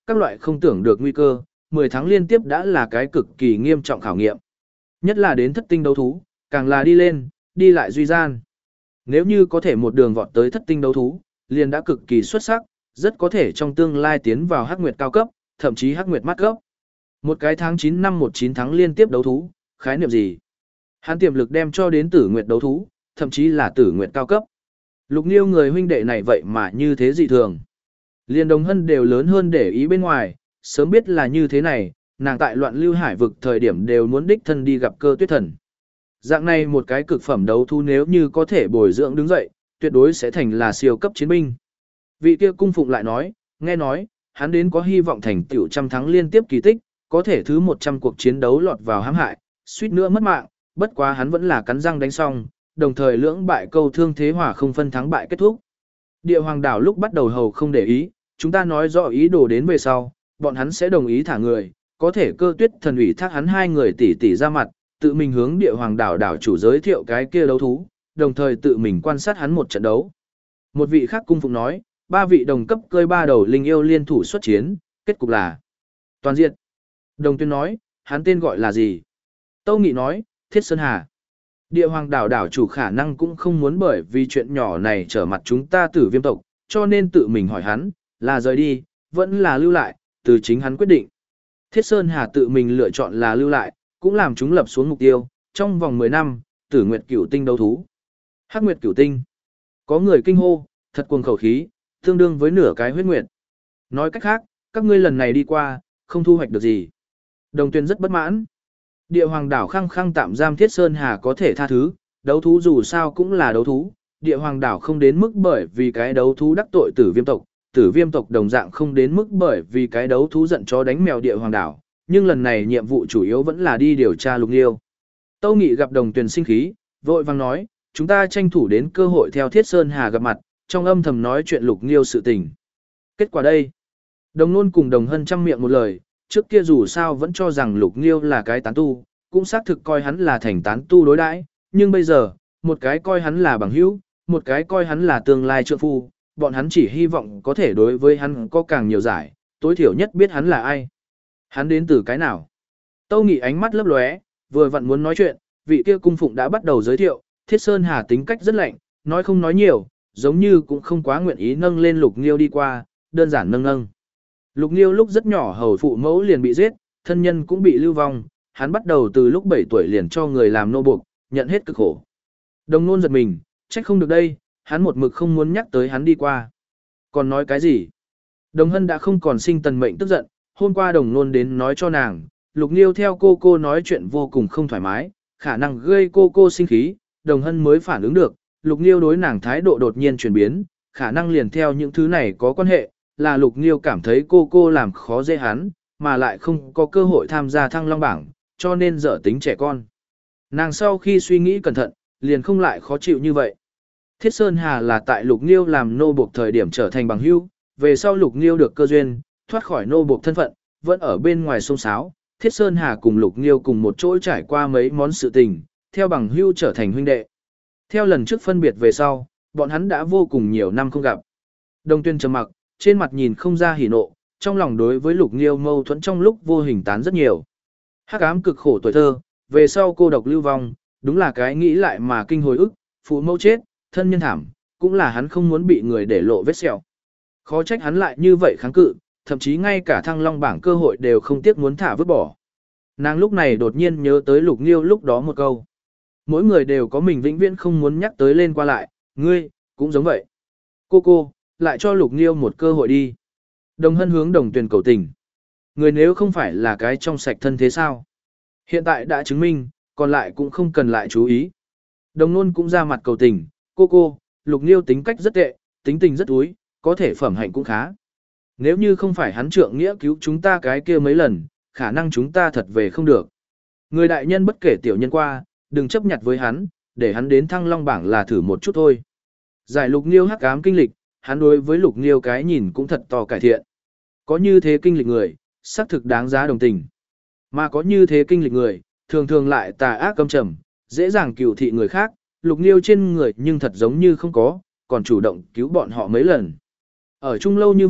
các loại không tưởng được nguy cơ, mười tháng liên tiếp đã là cái cực kỳ nghiêm trọng khảo nghiệm. Nhất là đến thất tinh đấu thú, càng là đi lên, đi lại duy gian. Nếu như có thể một đường vọt tới thất tinh đấu thú, liền đã cực kỳ xuất sắc, rất có thể trong tương lai tiến vào hắc nguyệt cao cấp, thậm chí hắc nguyệt mắt cấp. Một cái tháng chín năm một chín tháng liên tiếp đấu thú, khái niệm gì? Hắn tiềm lực đem cho đến tử nguyệt đấu thú, thậm chí là tử nguyệt cao cấp. Lục Nghiêu người huynh đệ này vậy mà như thế dị thường. Liên Đồng Hân đều lớn hơn để ý bên ngoài, sớm biết là như thế này, nàng tại loạn lưu hải vực thời điểm đều muốn đích thân đi gặp Cơ Tuyết Thần. Dạng này một cái cực phẩm đấu thú nếu như có thể bồi dưỡng đứng dậy, tuyệt đối sẽ thành là siêu cấp chiến binh. Vị kia cung phụng lại nói, nghe nói, hắn đến có hy vọng thành tựu trăm thắng liên tiếp kỳ tích, có thể thứ một trăm cuộc chiến đấu lọt vào hãm hại, suýt nữa mất mạng, bất quá hắn vẫn là cắn răng đánh xong, đồng thời lưỡng bại câu thương thế hòa không phân thắng bại kết thúc. Địa Hoàng đảo lúc bắt đầu hầu không để ý, chúng ta nói rõ ý đồ đến về sau, bọn hắn sẽ đồng ý thả người, có thể Cơ Tuyết Thần ủy thác hắn hai người tỷ tỷ ra mặt, tự mình hướng Địa Hoàng đảo đảo chủ giới thiệu cái kia đấu thú, đồng thời tự mình quan sát hắn một trận đấu. Một vị khác cung phụng nói, ba vị đồng cấp cơi ba đầu linh yêu liên thủ xuất chiến, kết cục là toàn diện. Đồng Tuyên nói, hắn tên gọi là gì? Tâu Nghị nói, Thiết Sơn Hà. Địa Hoàng đảo đảo chủ khả năng cũng không muốn bởi vì chuyện nhỏ này trở mặt chúng ta Tử Viêm tộc, cho nên tự mình hỏi hắn, là rời đi, vẫn là lưu lại, từ chính hắn quyết định. Thiết Sơn Hà tự mình lựa chọn là lưu lại, cũng làm chúng lập xuống mục tiêu, trong vòng mười năm, Tử Nguyệt Cửu Tinh đấu thú. Hắc Nguyệt Cửu Tinh. Có người kinh hô, thật cuồng khẩu khí, tương đương với nửa cái huyết nguyệt. Nói cách khác, các ngươi lần này đi qua, không thu hoạch được gì. Đồng Tuyên rất bất mãn. Địa Hoàng đảo khăng khăng tạm giam Thiết Sơn Hà có thể tha thứ, đấu thú dù sao cũng là đấu thú, Địa Hoàng đảo không đến mức bởi vì cái đấu thú đắc tội Tử Viêm tộc, Tử Viêm tộc đồng dạng không đến mức bởi vì cái đấu thú giận chó đánh mèo Địa Hoàng đảo, nhưng lần này nhiệm vụ chủ yếu vẫn là đi điều tra Lục Nghiêu. Tâu Nghị gặp Đồng Tuyền sinh khí, vội vàng nói, chúng ta tranh thủ đến cơ hội theo Thiết Sơn Hà gặp mặt, trong âm thầm nói chuyện Lục Nghiêu sự tình. Kết quả đây, Đồng Nôn cùng Đồng Hân chăm miệng một lời, trước kia dù sao vẫn cho rằng Lục Nghiêu là cái tán tu, cũng xác thực coi hắn là thành tán tu đối đãi, nhưng bây giờ, một cái coi hắn là bằng hữu, một cái coi hắn là tương lai trượng phu, bọn hắn chỉ hy vọng có thể đối với hắn có càng nhiều giải, tối thiểu nhất biết hắn là ai. Hắn đến từ cái nào? Tâu Nghị ánh mắt lấp lóe, vừa vặn muốn nói chuyện, vị kia cung phụng đã bắt đầu giới thiệu, Thiết Sơn Hà tính cách rất lạnh, nói không nói nhiều, giống như cũng không quá nguyện ý nâng lên Lục Nghiêu đi qua, đơn giản nâng nâng. Lục Nghiêu lúc rất nhỏ hầu phụ mẫu liền bị giết, thân nhân cũng bị lưu vong, hắn bắt đầu từ lúc bảy tuổi liền cho người làm nô buộc, nhận hết cực khổ. Đồng Nôn giật mình, trách không được đây, hắn một mực không muốn nhắc tới hắn đi qua. Còn nói cái gì? Đồng Hân đã không còn sinh tần mệnh tức giận, hôm qua Đồng Nôn đến nói cho nàng, Lục Nghiêu theo cô cô nói chuyện vô cùng không thoải mái, khả năng gây cô cô sinh khí, Đồng Hân mới phản ứng được, Lục Nghiêu đối nàng thái độ đột nhiên chuyển biến, khả năng liền theo những thứ này có quan hệ, là Lục Nghiêu cảm thấy cô cô làm khó dễ hắn, mà lại không có cơ hội tham gia thăng long bảng, cho nên dở tính trẻ con. Nàng sau khi suy nghĩ cẩn thận, liền không lại khó chịu như vậy. Thiết Sơn Hà là tại Lục Nghiêu làm nô buộc thời điểm trở thành bằng hữu, về sau Lục Nghiêu được cơ duyên, thoát khỏi nô buộc thân phận, vẫn ở bên ngoài sông sáo. Thiết Sơn Hà cùng Lục Nghiêu cùng một chỗ trải qua mấy món sự tình, theo bằng hữu trở thành huynh đệ. Theo lần trước phân biệt về sau, bọn hắn đã vô cùng nhiều năm không gặp. Đồng Tuyên trầm mặc, trên mặt nhìn không ra hỉ nộ, trong lòng đối với Lục Nghiêu mâu thuẫn trong lúc vô hình tán rất nhiều. Hắc ám cực khổ tuổi thơ, về sau cô độc lưu vong, đúng là cái nghĩ lại mà kinh hồi ức, phụ mẫu chết, thân nhân thảm, cũng là hắn không muốn bị người để lộ vết sẹo. Khó trách hắn lại như vậy kháng cự, thậm chí ngay cả thăng long bảng cơ hội đều không tiếc muốn thả vứt bỏ. Nàng lúc này đột nhiên nhớ tới Lục Nghiêu lúc đó một câu. Mỗi người đều có mình vĩnh viễn không muốn nhắc tới lên qua lại, ngươi, cũng giống vậy. Cô cô, lại cho Lục Nghiêu một cơ hội đi. Đồng Hân hướng Đồng Tuyền cầu tình. Người nếu không phải là cái trong sạch thân thế sao? Hiện tại đã chứng minh, còn lại cũng không cần lại chú ý. Đồng Nôn cũng ra mặt cầu tình, cô cô, Lục Nghiêu tính cách rất tệ, tính tình rất úi, có thể phẩm hạnh cũng khá. Nếu như không phải hắn trượng nghĩa cứu chúng ta cái kia mấy lần, khả năng chúng ta thật về không được. Người đại nhân bất kể tiểu nhân qua, đừng chấp nhặt với hắn, để hắn đến thăng long bảng là thử một chút thôi. Giải Lục Nghiêu hắc ám kinh lịch, hắn đối với Lục Nghiêu cái nhìn cũng thật to cải thiện. Có như thế kinh lịch người, xác thực đáng giá đồng tình. Mà có như thế kinh lịch người, thường thường lại tà ác căm trầm, dễ dàng cừu thị người khác, Lục Nghiêu trên người nhưng thật giống như không có, còn chủ động cứu bọn họ mấy lần. Ở chung lâu như vậy,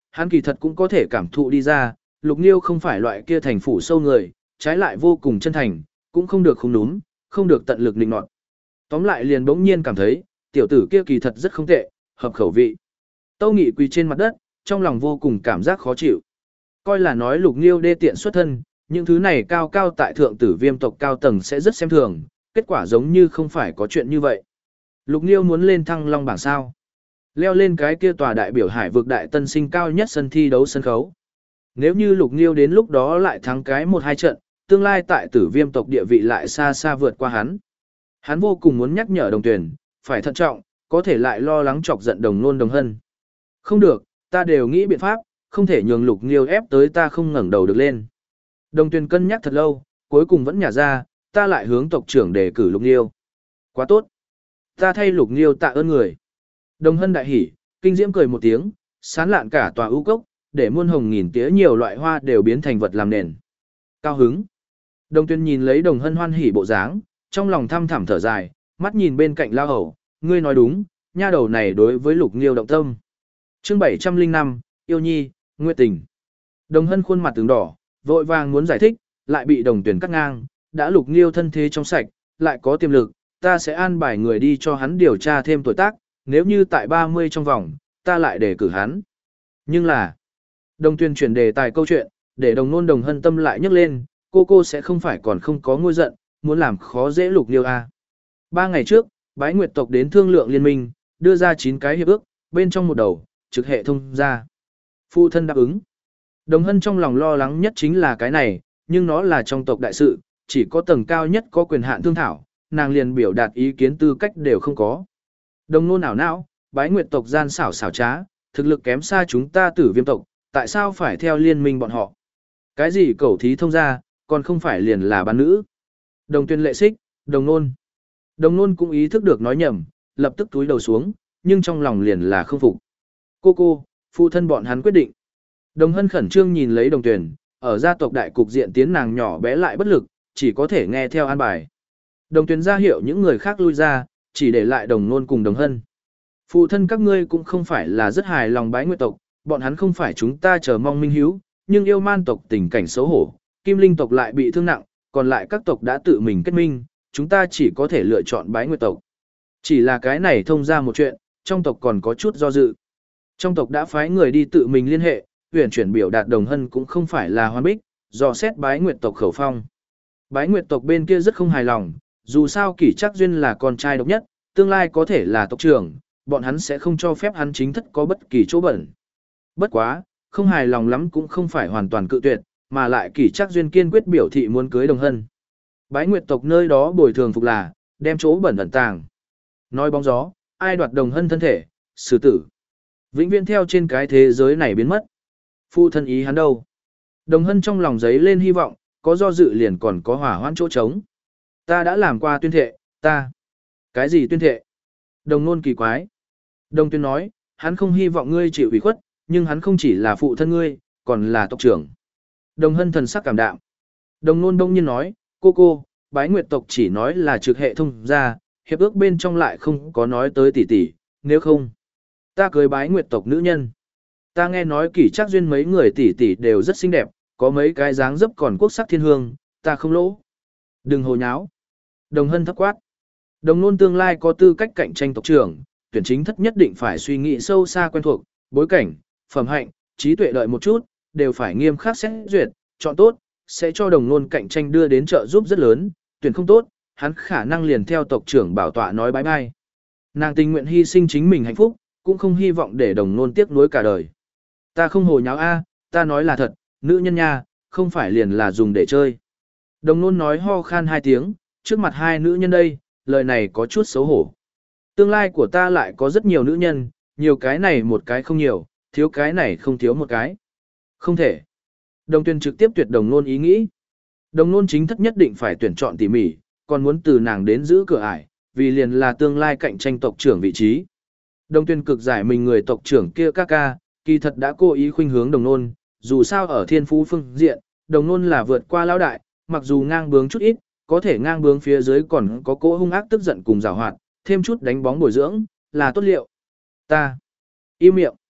hắn kỳ thật cũng có thể cảm thụ đi ra, Lục Nghiêu không phải loại kia thành phủ sâu người, trái lại vô cùng chân thành, cũng không được không núm, không được tận lực định nọt. Tóm lại liền bỗng nhiên cảm thấy, tiểu tử kia kỳ thật rất không tệ, hợp khẩu vị. Tâu Nghị quỳ trên mặt đất, trong lòng vô cùng cảm giác khó chịu. Coi là nói Lục Nghiêu đê tiện xuất thân, những thứ này cao cao tại thượng tử viêm tộc cao tầng sẽ rất xem thường, kết quả giống như không phải có chuyện như vậy. Lục Nghiêu muốn lên thăng long bảng sao. Leo lên cái kia tòa đại biểu hải vực đại tân sinh cao nhất sân thi đấu sân khấu. Nếu như Lục Nghiêu đến lúc đó lại thắng cái một hai trận, tương lai tại tử viêm tộc địa vị lại xa xa vượt qua hắn. Hắn vô cùng muốn nhắc nhở đồng tuyển, phải thận trọng, có thể lại lo lắng chọc giận đồng nôn đồng hân. Không được, ta đều nghĩ biện pháp, không thể nhường Lục Nghiêu ép tới ta không ngẩng đầu được lên. Đồng tuyển cân nhắc thật lâu, cuối cùng vẫn nhả ra, ta lại hướng tộc trưởng đề cử Lục Nghiêu. Quá tốt. Ta thay Lục Nghiêu tạ ơn người. Đồng hân đại hỉ, kinh diễm cười một tiếng, sán lạn cả tòa ưu cốc, để muôn hồng nghìn tía nhiều loại hoa đều biến thành vật làm nền. Cao hứng. Đồng tuyên nhìn lấy đồng hân hoan hỉ bộ dáng, trong lòng thăm thẳm thở dài, mắt nhìn bên cạnh lao hầu, ngươi nói đúng, nha đầu này đối với Lục Nghiêu động tâm. Chương bảy trăm lẻ năm, yêu nhi, nguyệt tình. Đồng hân khuôn mặt tướng đỏ, vội vàng muốn giải thích, lại bị đồng tuyển cắt ngang, đã Lục Nghiêu thân thế trong sạch, lại có tiềm lực, ta sẽ an bài người đi cho hắn điều tra thêm tuổi tác, nếu như tại ba mươi trong vòng, ta lại để cử hắn. Nhưng là, đồng tuyên chuyển đề tài câu chuyện, để đồng nôn đồng hân tâm lại nhấc lên, cô cô sẽ không phải còn không có ngôi giận, muốn làm khó dễ Lục Nghiêu à. Ba ngày trước, bái nguyệt tộc đến thương lượng liên minh, đưa ra chín cái hiệp ước, bên trong một đầu, trực hệ thông ra. Phụ thân đáp ứng. Đồng hân trong lòng lo lắng nhất chính là cái này, nhưng nó là trong tộc đại sự, chỉ có tầng cao nhất có quyền hạn thương thảo, nàng liền biểu đạt ý kiến tư cách đều không có. Đồng nôn ảo não, bái nguyệt tộc gian xảo xảo trá, thực lực kém xa chúng ta tử viêm tộc, tại sao phải theo liên minh bọn họ? Cái gì cẩu thí thông ra, còn không phải liền là bán nữ. Đồng tuyên lệ xích, đồng nôn. Đồng nôn cũng ý thức được nói nhầm, lập tức túi đầu xuống, nhưng trong lòng liền là không phục. Cô cô, phụ thân bọn hắn quyết định. Đồng hân khẩn trương nhìn lấy đồng tuyển, ở gia tộc đại cục diện tiến nàng nhỏ bé lại bất lực, chỉ có thể nghe theo an bài. Đồng tuyển ra hiệu những người khác lui ra, chỉ để lại đồng nôn cùng đồng hân. Phụ thân các ngươi cũng không phải là rất hài lòng bái nguyệt tộc, bọn hắn không phải chúng ta chờ mong minh hiếu, nhưng yêu man tộc tình cảnh xấu hổ, kim linh tộc lại bị thương nặng, còn lại các tộc đã tự mình kết minh, chúng ta chỉ có thể lựa chọn bái nguyệt tộc. Chỉ là cái này thông ra một chuyện, trong tộc còn có chút do dự. Trong tộc đã phái người đi tự mình liên hệ, huyền chuyển biểu đạt đồng hân cũng không phải là hoan bích, do xét bái nguyệt tộc khẩu phong. Bái nguyệt tộc bên kia rất không hài lòng, dù sao kỷ chắc duyên là con trai độc nhất, tương lai có thể là tộc trưởng, bọn hắn sẽ không cho phép hắn chính thất có bất kỳ chỗ bẩn. Bất quá, không hài lòng lắm cũng không phải hoàn toàn cự tuyệt, mà lại kỷ chắc duyên kiên quyết biểu thị muốn cưới đồng hân. Bái nguyệt tộc nơi đó bồi thường phục là, đem chỗ bẩn ẩn tàng. Nói bóng gió, ai đoạt đồng hân thân thể, xử tử. Vĩnh viễn theo trên cái thế giới này biến mất. Phụ thân ý hắn đâu? Đồng hân trong lòng giấy lên hy vọng, có do dự liền còn có hỏa hoãn chỗ trống. Ta đã làm qua tuyên thệ, ta. Cái gì tuyên thệ? Đồng nôn kỳ quái. Đồng tuyên nói, hắn không hy vọng ngươi chịu ủy khuất, nhưng hắn không chỉ là phụ thân ngươi, còn là tộc trưởng. Đồng hân thần sắc cảm đạm. Đồng nôn đông nhiên nói, cô cô, bái nguyệt tộc chỉ nói là trực hệ thông ra, hiệp ước bên trong lại không có nói tới tỷ tỷ, nếu không. Ta cưới bái nguyệt tộc nữ nhân. Ta nghe nói kỷ chắc duyên mấy người tỷ tỷ đều rất xinh đẹp, có mấy cái dáng dấp còn quốc sắc thiên hương, ta không lỗ. Đừng hồ nháo. Đồng hân thấp quát. Đồng nôn tương lai có tư cách cạnh tranh tộc trưởng, tuyển chính thất nhất định phải suy nghĩ sâu xa quen thuộc, bối cảnh, phẩm hạnh, trí tuệ đợi một chút, đều phải nghiêm khắc xét duyệt, chọn tốt, sẽ cho đồng nôn cạnh tranh đưa đến trợ giúp rất lớn, tuyển không tốt, hắn khả năng liền theo tộc trưởng bảo tọa nói bye bye. Nàng tình nguyện hy sinh chính mình hạnh phúc, cũng không hy vọng để đồng nôn tiếc nuối cả đời. Ta không hồ nháo a, ta nói là thật, nữ nhân nha, không phải liền là dùng để chơi. Đồng nôn nói ho khan hai tiếng, trước mặt hai nữ nhân đây, lời này có chút xấu hổ. Tương lai của ta lại có rất nhiều nữ nhân, nhiều cái này một cái không nhiều, thiếu cái này không thiếu một cái. Không thể. Đồng tuyên trực tiếp tuyệt đồng nôn ý nghĩ. Đồng nôn chính thất nhất định phải tuyển chọn tỉ mỉ, còn muốn từ nàng đến giữ cửa ải, vì liền là tương lai cạnh tranh tộc trưởng vị trí. Đồng tuyên cực giải mình người tộc trưởng kia ca ca, kỳ thật đã cố ý khuynh hướng đồng nôn, dù sao ở thiên phú phương diện, đồng nôn là vượt qua lão đại, mặc dù ngang bướng chút ít, có thể ngang bướng phía dưới còn có cỗ hung ác tức giận cùng giảo hoạt, thêm chút đánh bóng bồi dưỡng, là tốt liệu. Ta. Im miệng.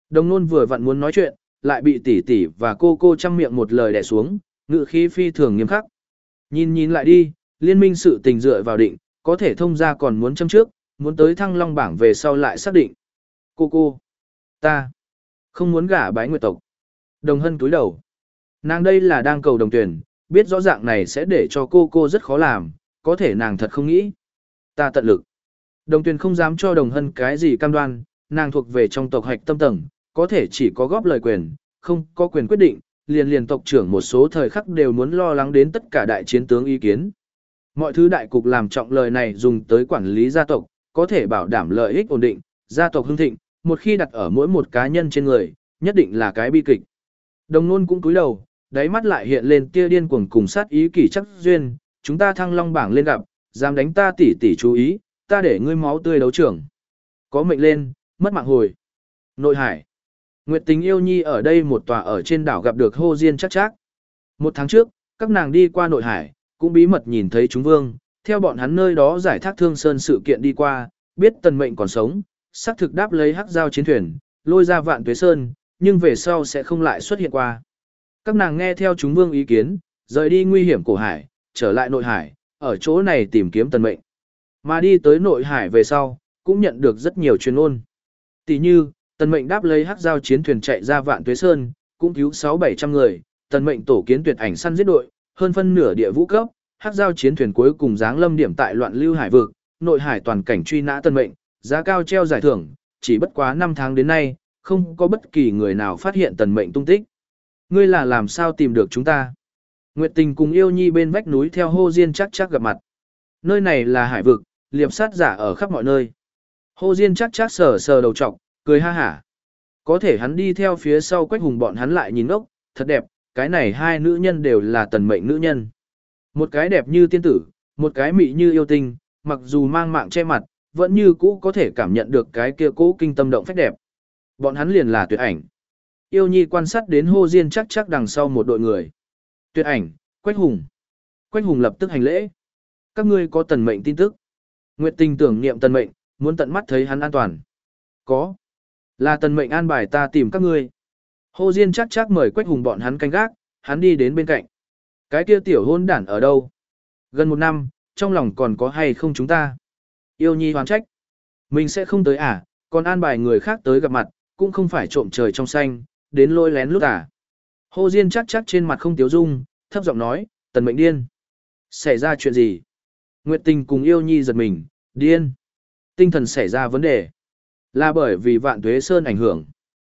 Đồng nôn vừa vặn muốn nói chuyện, lại bị tỷ tỷ và cô cô chăm miệng một lời đè xuống, ngữ khí phi thường nghiêm khắc. Nhìn nhìn lại đi, liên minh sự tình dựa vào định, có thể thông ra còn muốn châm trước, muốn tới thăng long bảng về sau lại xác định. Cô cô, ta, không muốn gả bái nguyệt tộc. Đồng hân túi đầu. Nàng đây là đang cầu đồng tuyển, biết rõ ràng này sẽ để cho cô cô rất khó làm, có thể nàng thật không nghĩ. Ta tận lực. Đồng tuyển không dám cho đồng hân cái gì cam đoan, nàng thuộc về trong tộc hạch tâm tầng, có thể chỉ có góp lời quyền, không có quyền quyết định, liền liền tộc trưởng một số thời khắc đều muốn lo lắng đến tất cả đại chiến tướng ý kiến. Mọi thứ đại cục làm trọng lời này dùng tới quản lý gia tộc, có thể bảo đảm lợi ích ổn định, gia tộc hưng thịnh, một khi đặt ở mỗi một cá nhân trên người, nhất định là cái bi kịch. Đồng nôn cũng cúi đầu, đáy mắt lại hiện lên tia điên cuồng cùng sát ý kỳ chắc duyên, chúng ta thăng long bảng lên gặp, dám đánh ta tỷ tỷ chú ý, ta để ngươi máu tươi đấu trưởng. Có mệnh lên, mất mạng hồi. Nội Hải. Nguyệt Tình Yêu Nhi ở đây một tòa ở trên đảo gặp được Hồ Diên chắc chắc. Một tháng trước, các nàng đi qua Nội Hải, cũng bí mật nhìn thấy chúng vương, theo bọn hắn nơi đó giải thác Thương Sơn sự kiện đi qua, biết Tần Mệnh còn sống, xác thực đáp lấy hắc giao chiến thuyền, lôi ra Vạn Tuế Sơn, nhưng về sau sẽ không lại xuất hiện qua. Các nàng nghe theo chúng vương ý kiến, rời đi nguy hiểm cổ hải, trở lại Nội Hải, ở chỗ này tìm kiếm Tần Mệnh. Mà đi tới Nội Hải về sau, cũng nhận được rất nhiều truyền ôn. Tỷ như, Tần Mệnh đáp lấy hắc giao chiến thuyền chạy ra Vạn Tuế Sơn, cũng cứu sáu bảy trăm người, Tần Mệnh tổ kiến tuyệt ảnh săn giết đội, hơn phân nửa địa vũ cấp, hắc giao chiến thuyền cuối cùng giáng lâm điểm tại loạn lưu hải vực, Nội Hải toàn cảnh truy nã Tần Mệnh, giá cao treo giải thưởng, chỉ bất quá năm tháng đến nay, không có bất kỳ người nào phát hiện Tần Mệnh tung tích. Ngươi là làm sao tìm được chúng ta? Nguyệt Tình cùng Yêu Nhi bên vách núi theo Hồ Diên chắc chắc gặp mặt. Nơi này là hải vực, liệp sát giả ở khắp mọi nơi. Hồ Diên chắc chắc sờ sờ đầu trọc, cười ha hả. Có thể hắn đi theo phía sau Quách Hùng bọn hắn lại nhìn ốc, thật đẹp, cái này hai nữ nhân đều là Tần Mệnh nữ nhân. Một cái đẹp như tiên tử, một cái mị như yêu tinh, mặc dù mang mạng che mặt, vẫn như cũ có thể cảm nhận được cái kia cũ kinh tâm động phách đẹp. Bọn hắn liền là tuyệt ảnh. Yêu Nhi quan sát đến Hồ Diên chắc chắc đằng sau một đội người. Tuyệt ảnh, Quách Hùng. Quách Hùng lập tức hành lễ. Các ngươi có Tần Mệnh tin tức. Nguyệt Tình tưởng niệm Tần Mệnh, muốn tận mắt thấy hắn an toàn. Có. Là Tần Mệnh an bài ta tìm các ngươi. Hồ Diên chắc chắc mời Quách Hùng bọn hắn canh gác, hắn đi đến bên cạnh. Cái kia tiểu hôn đản ở đâu? Gần một năm, trong lòng còn có hay không chúng ta? Yêu Nhi hoán trách. Mình sẽ không tới à, còn an bài người khác tới gặp mặt, cũng không phải trộm trời trong xanh, đến lôi lén lút à. Hồ Diên chắc chắc trên mặt không tiếu dung, thấp giọng nói, Tần Mệnh điên. Xảy ra chuyện gì? Nguyệt Tình cùng Yêu Nhi giật mình, điên. Tinh thần xảy ra vấn đề. Là bởi vì Vạn Tuế Sơn ảnh hưởng.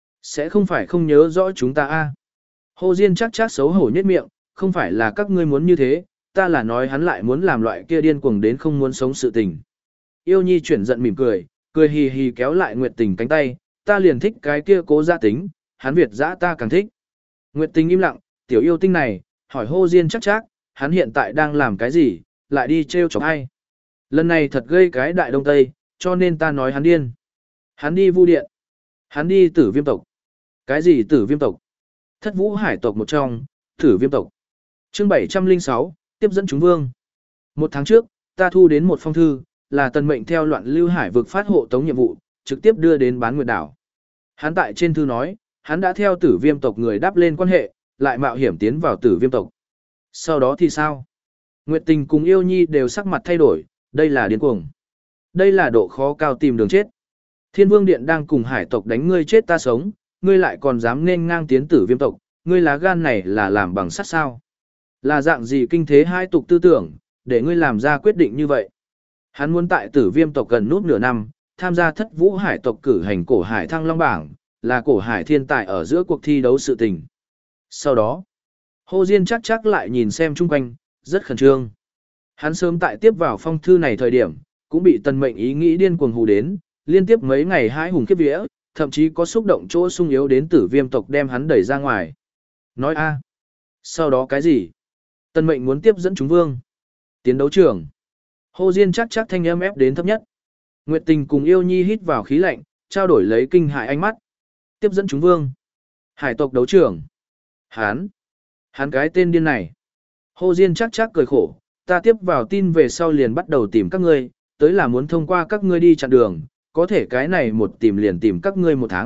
Sẽ không phải không nhớ rõ chúng ta a à. Hồ Diên chắc chắc xấu hổ nhếch miệng, không phải là các ngươi muốn như thế, ta là nói hắn lại muốn làm loại kia điên cuồng đến không muốn sống sự tình. Yêu Nhi chuyển giận mỉm cười, cười hì hì kéo lại Nguyệt Tình cánh tay, ta liền thích cái kia cố gia tính, hắn Việt dã ta càng thích. Nguyệt Tình im lặng, tiểu yêu tinh này, hỏi Hồ Diên chắc chắc, hắn hiện tại đang làm cái gì, lại đi trêu chọc ai. Lần này thật gây cái đại đông tây, cho nên ta nói hắn điên. Hắn đi vu điện. Hắn đi tử viêm tộc. Cái gì tử viêm tộc? Thất vũ hải tộc một trong, tử viêm tộc. Chương bảy trăm lẻ sáu, tiếp dẫn chúng vương. Một tháng trước, ta thu đến một phong thư, là Tần Mệnh theo loạn lưu hải vực phát hộ tống nhiệm vụ, trực tiếp đưa đến bán nguyệt đảo. Hắn tại trên thư nói, hắn đã theo tử viêm tộc người đáp lên quan hệ, lại mạo hiểm tiến vào tử viêm tộc. Sau đó thì sao? Nguyệt Tình cùng Yêu Nhi đều sắc mặt thay đổi, đây là điên cuồng. Đây là độ khó cao tìm đường chết. Thiên Vương Điện đang cùng hải tộc đánh ngươi chết ta sống, ngươi lại còn dám nên ngang tiến tử viêm tộc, ngươi lá gan này là làm bằng sắt sao? Là dạng gì kinh thế hai tục tư tưởng, để ngươi làm ra quyết định như vậy? Hắn muốn tại tử viêm tộc gần nút nửa năm, tham gia thất vũ hải tộc cử hành cổ hải thăng long bảng, là cổ hải thiên tài ở giữa cuộc thi đấu sự tình. Sau đó, Hồ Diên chắc chắc lại nhìn xem chung quanh, rất khẩn trương. Hắn sớm tại tiếp vào phong thư này thời điểm, cũng bị Tần Mệnh ý nghĩ điên cuồng hù đến, liên tiếp mấy ngày hãi hùng kiếp vía, thậm chí có xúc động chỗ sung yếu đến tử viêm tộc đem hắn đẩy ra ngoài. Nói a, sau đó cái gì? Tần Mệnh muốn tiếp dẫn chúng vương. Tiến đấu trường. Hồ Diên chắc chắc thanh âm ép đến thấp nhất. Nguyệt Tình cùng Yêu Nhi hít vào khí lạnh, trao đổi lấy kinh hại ánh mắt. Tiếp dẫn chúng vương. Hải tộc đấu trường. Hán. Hán cái tên điên này. Hồ Diên chắc chắc cười khổ, ta tiếp vào tin về sau liền bắt đầu tìm các ngươi, tới là muốn thông qua các ngươi đi chặn đường, có thể cái này một tìm liền tìm các ngươi một tháng,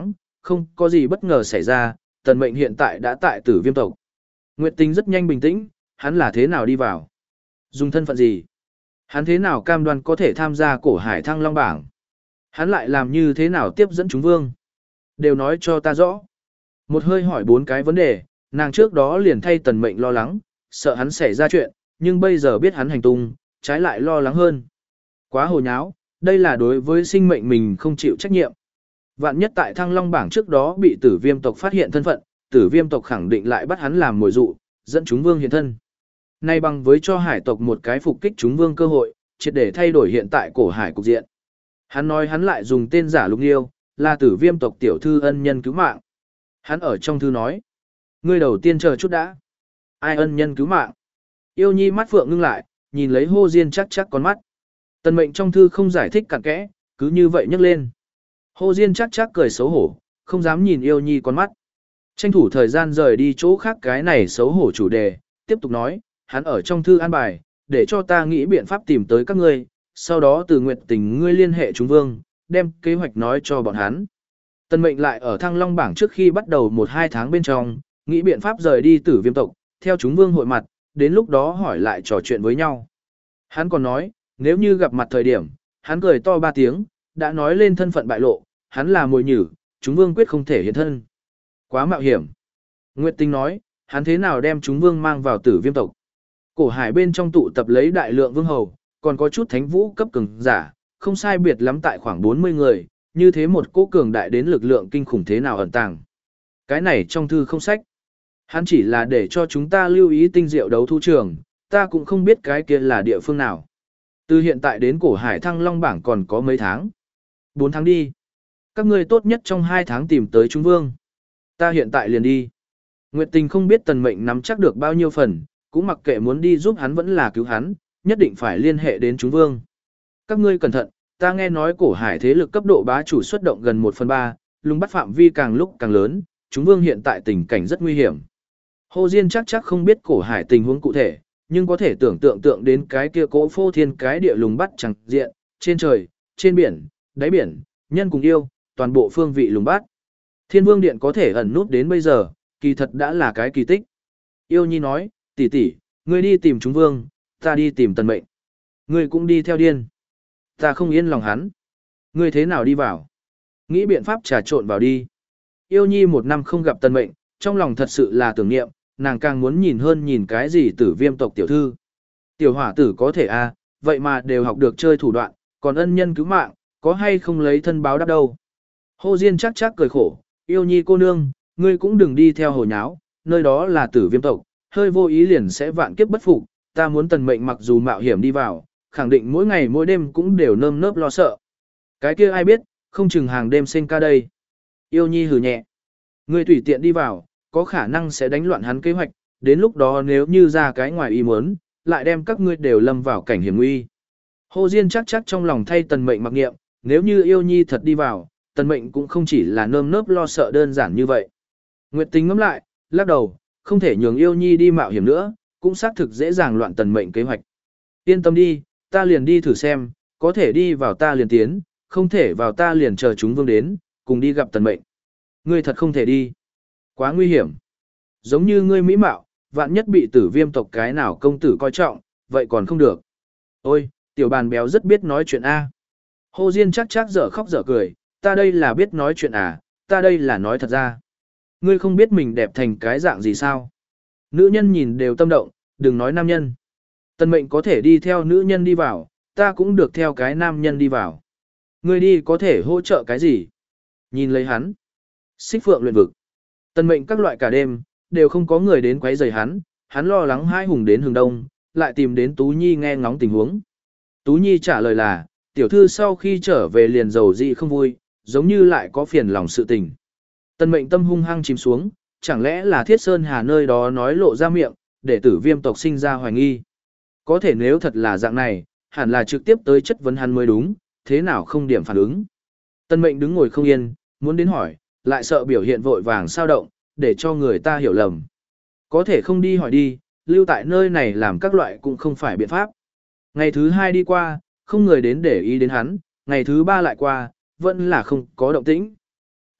không có gì bất ngờ xảy ra, tần mệnh hiện tại đã tại tử viêm tộc. Nguyệt Tình rất nhanh bình tĩnh, hắn là thế nào đi vào? Dùng thân phận gì? Hắn thế nào cam đoan có thể tham gia cổ hải thăng long bảng? Hắn lại làm như thế nào tiếp dẫn chúng vương? Đều nói cho ta rõ. Một hơi hỏi bốn cái vấn đề, nàng trước đó liền thay tần mệnh lo lắng, sợ hắn xảy ra chuyện, nhưng bây giờ biết hắn hành tung, trái lại lo lắng hơn. Quá hồ nháo, đây là đối với sinh mệnh mình không chịu trách nhiệm. Vạn nhất tại thăng long bảng trước đó bị tử viêm tộc phát hiện thân phận, tử viêm tộc khẳng định lại bắt hắn làm mồi dụ, dẫn chúng vương hiện thân. Nay bằng với cho hải tộc một cái phục kích chúng vương cơ hội, triệt để thay đổi hiện tại cổ hải cục diện. Hắn nói hắn lại dùng tên giả Lục Nghiêu, là tử viêm tộc tiểu thư ân nhân cứu mạng. Hắn ở trong thư nói, ngươi đầu tiên chờ chút đã. Ai ân nhân cứu mạng? Yêu Nhi mắt phượng ngưng lại, nhìn lấy Hồ Diên chắc chắc con mắt. Tần mệnh trong thư không giải thích cặn kẽ, cứ như vậy nhấc lên. Hồ Diên chắc chắc cười xấu hổ, không dám nhìn Yêu Nhi con mắt. Tranh thủ thời gian rời đi chỗ khác cái này xấu hổ chủ đề, tiếp tục nói, hắn ở trong thư an bài, để cho ta nghĩ biện pháp tìm tới các ngươi, sau đó từ Nguyệt Tình ngươi liên hệ chúng vương, đem kế hoạch nói cho bọn hắn. Tần mệnh lại ở thăng long bảng trước khi bắt đầu một hai tháng bên trong, nghĩ biện pháp rời đi tử viêm tộc, theo chúng vương hội mặt, đến lúc đó hỏi lại trò chuyện với nhau. Hắn còn nói, nếu như gặp mặt thời điểm, hắn cười to ba tiếng, đã nói lên thân phận bại lộ, hắn là mồi nhử, chúng vương quyết không thể hiện thân. Quá mạo hiểm. Nguyệt Tình nói, hắn thế nào đem chúng vương mang vào tử viêm tộc. Cổ hải bên trong tụ tập lấy đại lượng vương hầu, còn có chút thánh vũ cấp cường giả, không sai biệt lắm tại khoảng bốn mươi người, như thế một cỗ cường đại đến lực lượng kinh khủng thế nào ẩn tàng. Cái này trong thư không sách. Hắn chỉ là để cho chúng ta lưu ý tinh diệu đấu thu trường, ta cũng không biết cái kia là địa phương nào. Từ hiện tại đến cổ hải thăng long bảng còn có mấy tháng. bốn tháng đi. Các ngươi tốt nhất trong hai tháng tìm tới chúng vương. Ta hiện tại liền đi. Nguyệt Tình không biết tần mệnh nắm chắc được bao nhiêu phần, cũng mặc kệ muốn đi giúp hắn vẫn là cứu hắn, nhất định phải liên hệ đến chúng vương. Các ngươi cẩn thận, ta nghe nói cổ hải thế lực cấp độ bá chủ xuất động gần một phần ba, lùng bắt phạm vi càng lúc càng lớn, chúng vương hiện tại tình cảnh rất nguy hiểm. Hồ Diên chắc chắc không biết cổ hải tình huống cụ thể, nhưng có thể tưởng tượng tượng đến cái kia cỗ phô thiên cái địa lùng bắt chẳng diện, trên trời, trên biển, đáy biển, nhân cùng yêu, toàn bộ phương vị lùng bắt. Thiên Vương Điện có thể ẩn nút đến bây giờ, kỳ thật đã là cái kỳ tích. Yêu Nhi nói, tỷ tỷ, ngươi đi tìm chúng vương, ta đi tìm tần mệnh. Ngươi cũng đi theo điên. Ta không yên lòng hắn. Ngươi thế nào đi vào? Nghĩ biện pháp trà trộn vào đi. Yêu Nhi một năm không gặp tần mệnh, trong lòng thật sự là tưởng niệm, nàng càng muốn nhìn hơn nhìn cái gì tử viêm tộc tiểu thư. Tiểu hỏa tử có thể à, vậy mà đều học được chơi thủ đoạn, còn ân nhân cứu mạng, có hay không lấy thân báo đáp đâu. Hồ Diên chắc chắc cười khổ, Yêu Nhi cô nương, ngươi cũng đừng đi theo hồ nháo, nơi đó là tử viêm tộc, hơi vô ý liền sẽ vạn kiếp bất phục, ta muốn tần mệnh mặc dù mạo hiểm đi vào, khẳng định mỗi ngày mỗi đêm cũng đều nơm nớp lo sợ. Cái kia ai biết, không chừng hàng đêm sinh ca đây. Yêu Nhi hừ nhẹ. Ngươi tùy tiện đi vào, có khả năng sẽ đánh loạn hắn kế hoạch, đến lúc đó nếu như ra cái ngoài ý muốn, lại đem các ngươi đều lâm vào cảnh hiểm nguy. Hồ Diên chắc chắc trong lòng thay tần mệnh mặc nghiệm, nếu như Yêu Nhi thật đi vào, tần mệnh cũng không chỉ là nơm nớp lo sợ đơn giản như vậy. Nguyệt Tình ngẫm lại, lắc đầu, không thể nhường Yêu Nhi đi mạo hiểm nữa, cũng xác thực dễ dàng loạn tần mệnh kế hoạch. Yên tâm đi, ta liền đi thử xem, có thể đi vào ta liền tiến, không thể vào ta liền chờ chúng vương đến, cùng đi gặp tần mệnh. Ngươi thật không thể đi. Quá nguy hiểm. Giống như ngươi mỹ mạo, vạn nhất bị tử viêm tộc cái nào công tử coi trọng, vậy còn không được. Ôi, tiểu bàn béo rất biết nói chuyện A. Hồ Diên chắc chắc dở khóc dở cười, ta đây là biết nói chuyện à, ta đây là nói thật ra. Ngươi không biết mình đẹp thành cái dạng gì sao? Nữ nhân nhìn đều tâm động, đừng nói nam nhân. Tần mệnh có thể đi theo nữ nhân đi vào, ta cũng được theo cái nam nhân đi vào. Ngươi đi có thể hỗ trợ cái gì? Nhìn lấy hắn. Xích phượng luyện vực. Tần mệnh các loại cả đêm, đều không có người đến quấy rầy hắn, hắn lo lắng hai hùng đến hướng đông, lại tìm đến Tú Nhi nghe ngóng tình huống. Tú Nhi trả lời là, tiểu thư sau khi trở về liền dầu dị không vui, giống như lại có phiền lòng sự tình. Tần mệnh tâm hung hăng chìm xuống, chẳng lẽ là Thiết Sơn Hà nơi đó nói lộ ra miệng, để tử viêm tộc sinh ra hoài nghi. Có thể nếu thật là dạng này, hẳn là trực tiếp tới chất vấn hắn mới đúng, thế nào không điểm phản ứng. Tần mệnh đứng ngồi không yên, muốn đến hỏi, lại sợ biểu hiện vội vàng sao động, để cho người ta hiểu lầm. Có thể không đi hỏi đi, lưu tại nơi này làm các loại cũng không phải biện pháp. Ngày thứ hai đi qua, không người đến để ý đến hắn, ngày thứ ba lại qua, vẫn là không có động tĩnh.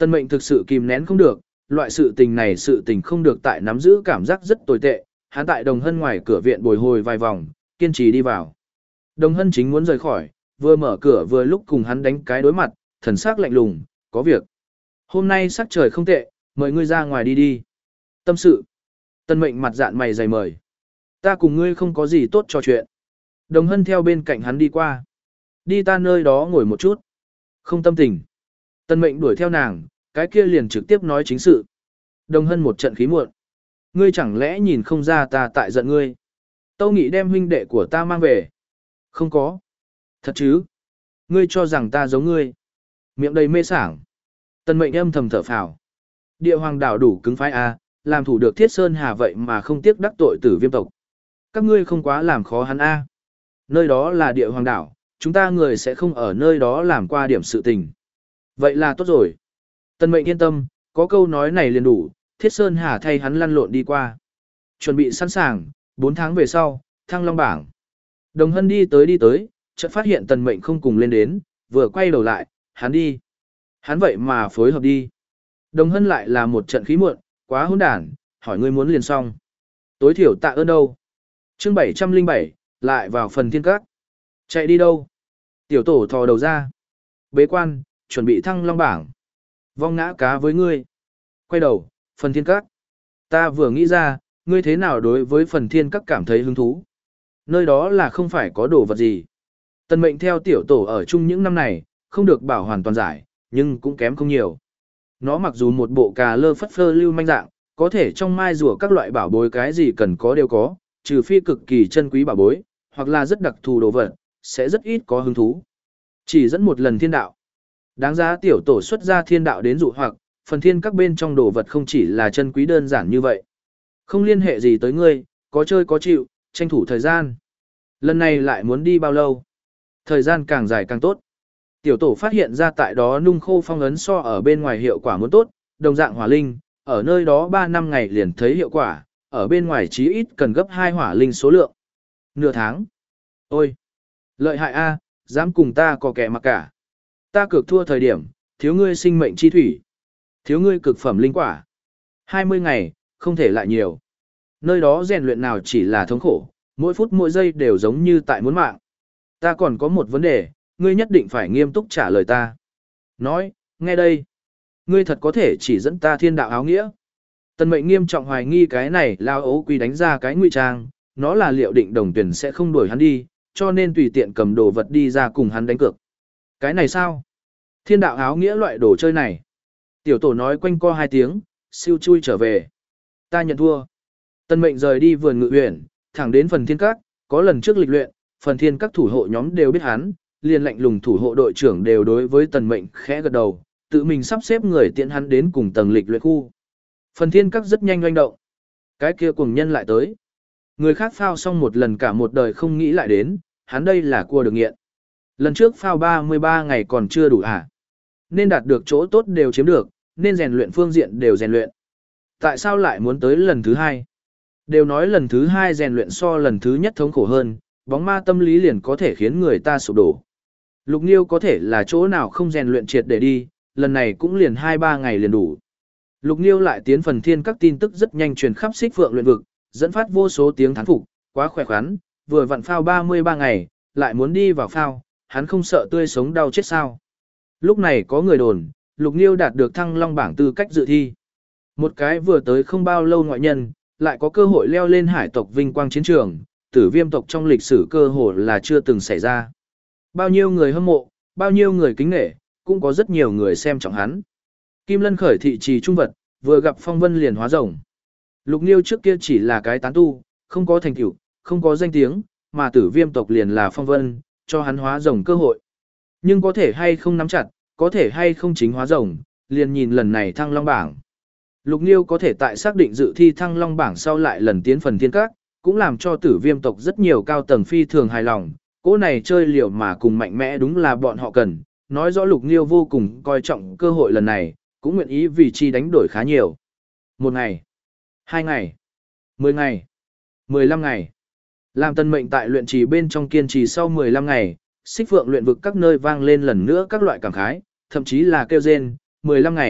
Tân mệnh thực sự kìm nén không được, loại sự tình này sự tình không được tại nắm giữ cảm giác rất tồi tệ, hắn tại Đồng Hân ngoài cửa viện bồi hồi vài vòng, kiên trì đi vào. Đồng Hân chính muốn rời khỏi, vừa mở cửa vừa lúc cùng hắn đánh cái đối mặt, thần sắc lạnh lùng, có việc. Hôm nay sắc trời không tệ, mời ngươi ra ngoài đi đi. Tâm sự. Tân mệnh mặt dạn mày dày mời. Ta cùng ngươi không có gì tốt trò chuyện. Đồng Hân theo bên cạnh hắn đi qua. Đi ta nơi đó ngồi một chút. Không tâm tình. Tân mệnh đuổi theo nàng, cái kia liền trực tiếp nói chính sự. Đồng Hân một trận khí muộn. Ngươi chẳng lẽ nhìn không ra ta tại giận ngươi. Tâu Nghị đem huynh đệ của ta mang về. Không có. Thật chứ. Ngươi cho rằng ta giống ngươi. Miệng đầy mê sảng. Tân mệnh âm thầm thở phào. Địa hoàng đảo đủ cứng phái a, làm thủ được Thiết Sơn Hà vậy mà không tiếc đắc tội Tử Viêm tộc. Các ngươi không quá làm khó hắn a. Nơi đó là địa hoàng đảo, chúng ta người sẽ không ở nơi đó làm qua điểm sự tình. Vậy là tốt rồi. Tân mệnh yên tâm, có câu nói này liền đủ, Thiết Sơn Hà thay hắn lăn lộn đi qua. Chuẩn bị sẵn sàng, bốn tháng về sau, thăng long bảng. Đồng Hân đi tới đi tới, chợt phát hiện tần mệnh không cùng lên đến, vừa quay đầu lại, hắn đi. Hắn vậy mà phối hợp đi. Đồng Hân lại là một trận khí muộn, quá hỗn đản, hỏi ngươi muốn liền xong. Tối thiểu tạ ơn đâu. Chương bảy trăm lẻ bảy, lại vào phần thiên các. Chạy đi đâu? Tiểu tổ thò đầu ra. Bế quan, chuẩn bị thăng long bảng. Vong ngã cá với ngươi. Quay đầu, phần thiên các. Ta vừa nghĩ ra, ngươi thế nào đối với phần thiên các cảm thấy hứng thú. Nơi đó là không phải có đồ vật gì. Tần mệnh theo tiểu tổ ở chung những năm này, không được bảo hoàn toàn giải, nhưng cũng kém không nhiều. Nó mặc dù một bộ cà lơ phất phơ lưu manh dạng, có thể trong mai rùa các loại bảo bối cái gì cần có đều có, trừ phi cực kỳ chân quý bảo bối, hoặc là rất đặc thù đồ vật, sẽ rất ít có hứng thú. Chỉ dẫn một lần thiên đạo. Đáng giá tiểu tổ xuất ra thiên đạo đến dụ hoặc, phần thiên các bên trong đồ vật không chỉ là chân quý đơn giản như vậy. Không liên hệ gì tới ngươi, có chơi có chịu, tranh thủ thời gian. Lần này lại muốn đi bao lâu? Thời gian càng dài càng tốt. Tiểu tổ phát hiện ra tại đó nung khô phong ấn so ở bên ngoài hiệu quả muốn tốt, đồng dạng hỏa linh, ở nơi đó ba năm ngày liền thấy hiệu quả, ở bên ngoài chí ít cần gấp hai hỏa linh số lượng. Nửa tháng. Ôi! Lợi hại a, dám cùng ta có kẻ mặc cả. Ta cược thua thời điểm, thiếu ngươi sinh mệnh chi thủy. Thiếu ngươi cực phẩm linh quả. hai mươi ngày, không thể lại nhiều. Nơi đó rèn luyện nào chỉ là thống khổ, mỗi phút mỗi giây đều giống như tại muốn mạng. Ta còn có một vấn đề, ngươi nhất định phải nghiêm túc trả lời ta. Nói, nghe đây. Ngươi thật có thể chỉ dẫn ta thiên đạo áo nghĩa. Tần mệnh nghiêm trọng hoài nghi cái này lao ấu quy đánh ra cái ngụy trang, nó là liệu định đồng tuyển sẽ không đuổi hắn đi, cho nên tùy tiện cầm đồ vật đi ra cùng hắn đánh cược. Cái này sao? Thiên đạo áo nghĩa loại đồ chơi này. Tiểu tổ nói quanh co hai tiếng, siêu chui trở về. Ta nhận thua. Tần mệnh rời đi vườn ngự uyển, thẳng đến phần thiên các, có lần trước lịch luyện, phần thiên các thủ hộ nhóm đều biết hắn, liền lạnh lùng thủ hộ đội trưởng đều đối với tần mệnh khẽ gật đầu, tự mình sắp xếp người tiện hắn đến cùng tầng lịch luyện khu. Phần thiên các rất nhanh oanh động. Cái kia cùng nhân lại tới. Người khác phao xong một lần cả một đời không nghĩ lại đến, hắn đây là cua được nghiện. Lần trước phao ba mươi ba ngày còn chưa đủ à? Nên đạt được chỗ tốt đều chiếm được, nên rèn luyện phương diện đều rèn luyện. Tại sao lại muốn tới lần thứ hai? Đều nói lần thứ hai rèn luyện so lần thứ nhất thống khổ hơn, bóng ma tâm lý liền có thể khiến người ta sụp đổ. Lục Nghiêu có thể là chỗ nào không rèn luyện triệt để đi, lần này cũng liền hai ba ngày liền đủ. Lục Nghiêu lại tiến phần thiên các tin tức rất nhanh truyền khắp Xích Phượng luyện vực, dẫn phát vô số tiếng thán phục, quá khỏe khoắn, vừa vặn phao ba mươi ba ngày, lại muốn đi vào phao, hắn không sợ tươi sống đau chết sao. Lúc này có người đồn, Lục Nghiêu đạt được thăng long bảng tư cách dự thi. Một cái vừa tới không bao lâu ngoại nhân, lại có cơ hội leo lên hải tộc vinh quang chiến trường, Tử Viêm tộc trong lịch sử cơ hội là chưa từng xảy ra. Bao nhiêu người hâm mộ, bao nhiêu người kính nể, cũng có rất nhiều người xem trọng hắn. Kim Lân khởi thị trì trung vật, vừa gặp phong vân liền hóa rồng. Lục Nghiêu trước kia chỉ là cái tán tu, không có thành tựu, không có danh tiếng, mà Tử Viêm tộc liền là phong vân, cho hắn hóa rồng cơ hội. Nhưng có thể hay không nắm chặt, có thể hay không chính hóa rồng, liền nhìn lần này thăng long bảng. Lục Nghiêu có thể tại xác định dự thi thăng long bảng sau lại lần tiến phần thiên các, cũng làm cho Tử Viêm tộc rất nhiều cao tầng phi thường hài lòng. Cỗ này chơi liều mà cùng mạnh mẽ đúng là bọn họ cần, nói rõ Lục Nghiêu vô cùng coi trọng cơ hội lần này, cũng nguyện ý vì chi đánh đổi khá nhiều. Một ngày, hai ngày, mười ngày, mười lăm ngày. Làm tân mệnh tại luyện trì bên trong kiên trì sau mười lăm ngày, Xích Phượng luyện vực các nơi vang lên lần nữa các loại cảm khái, thậm chí là kêu rên, mười lăm ngày,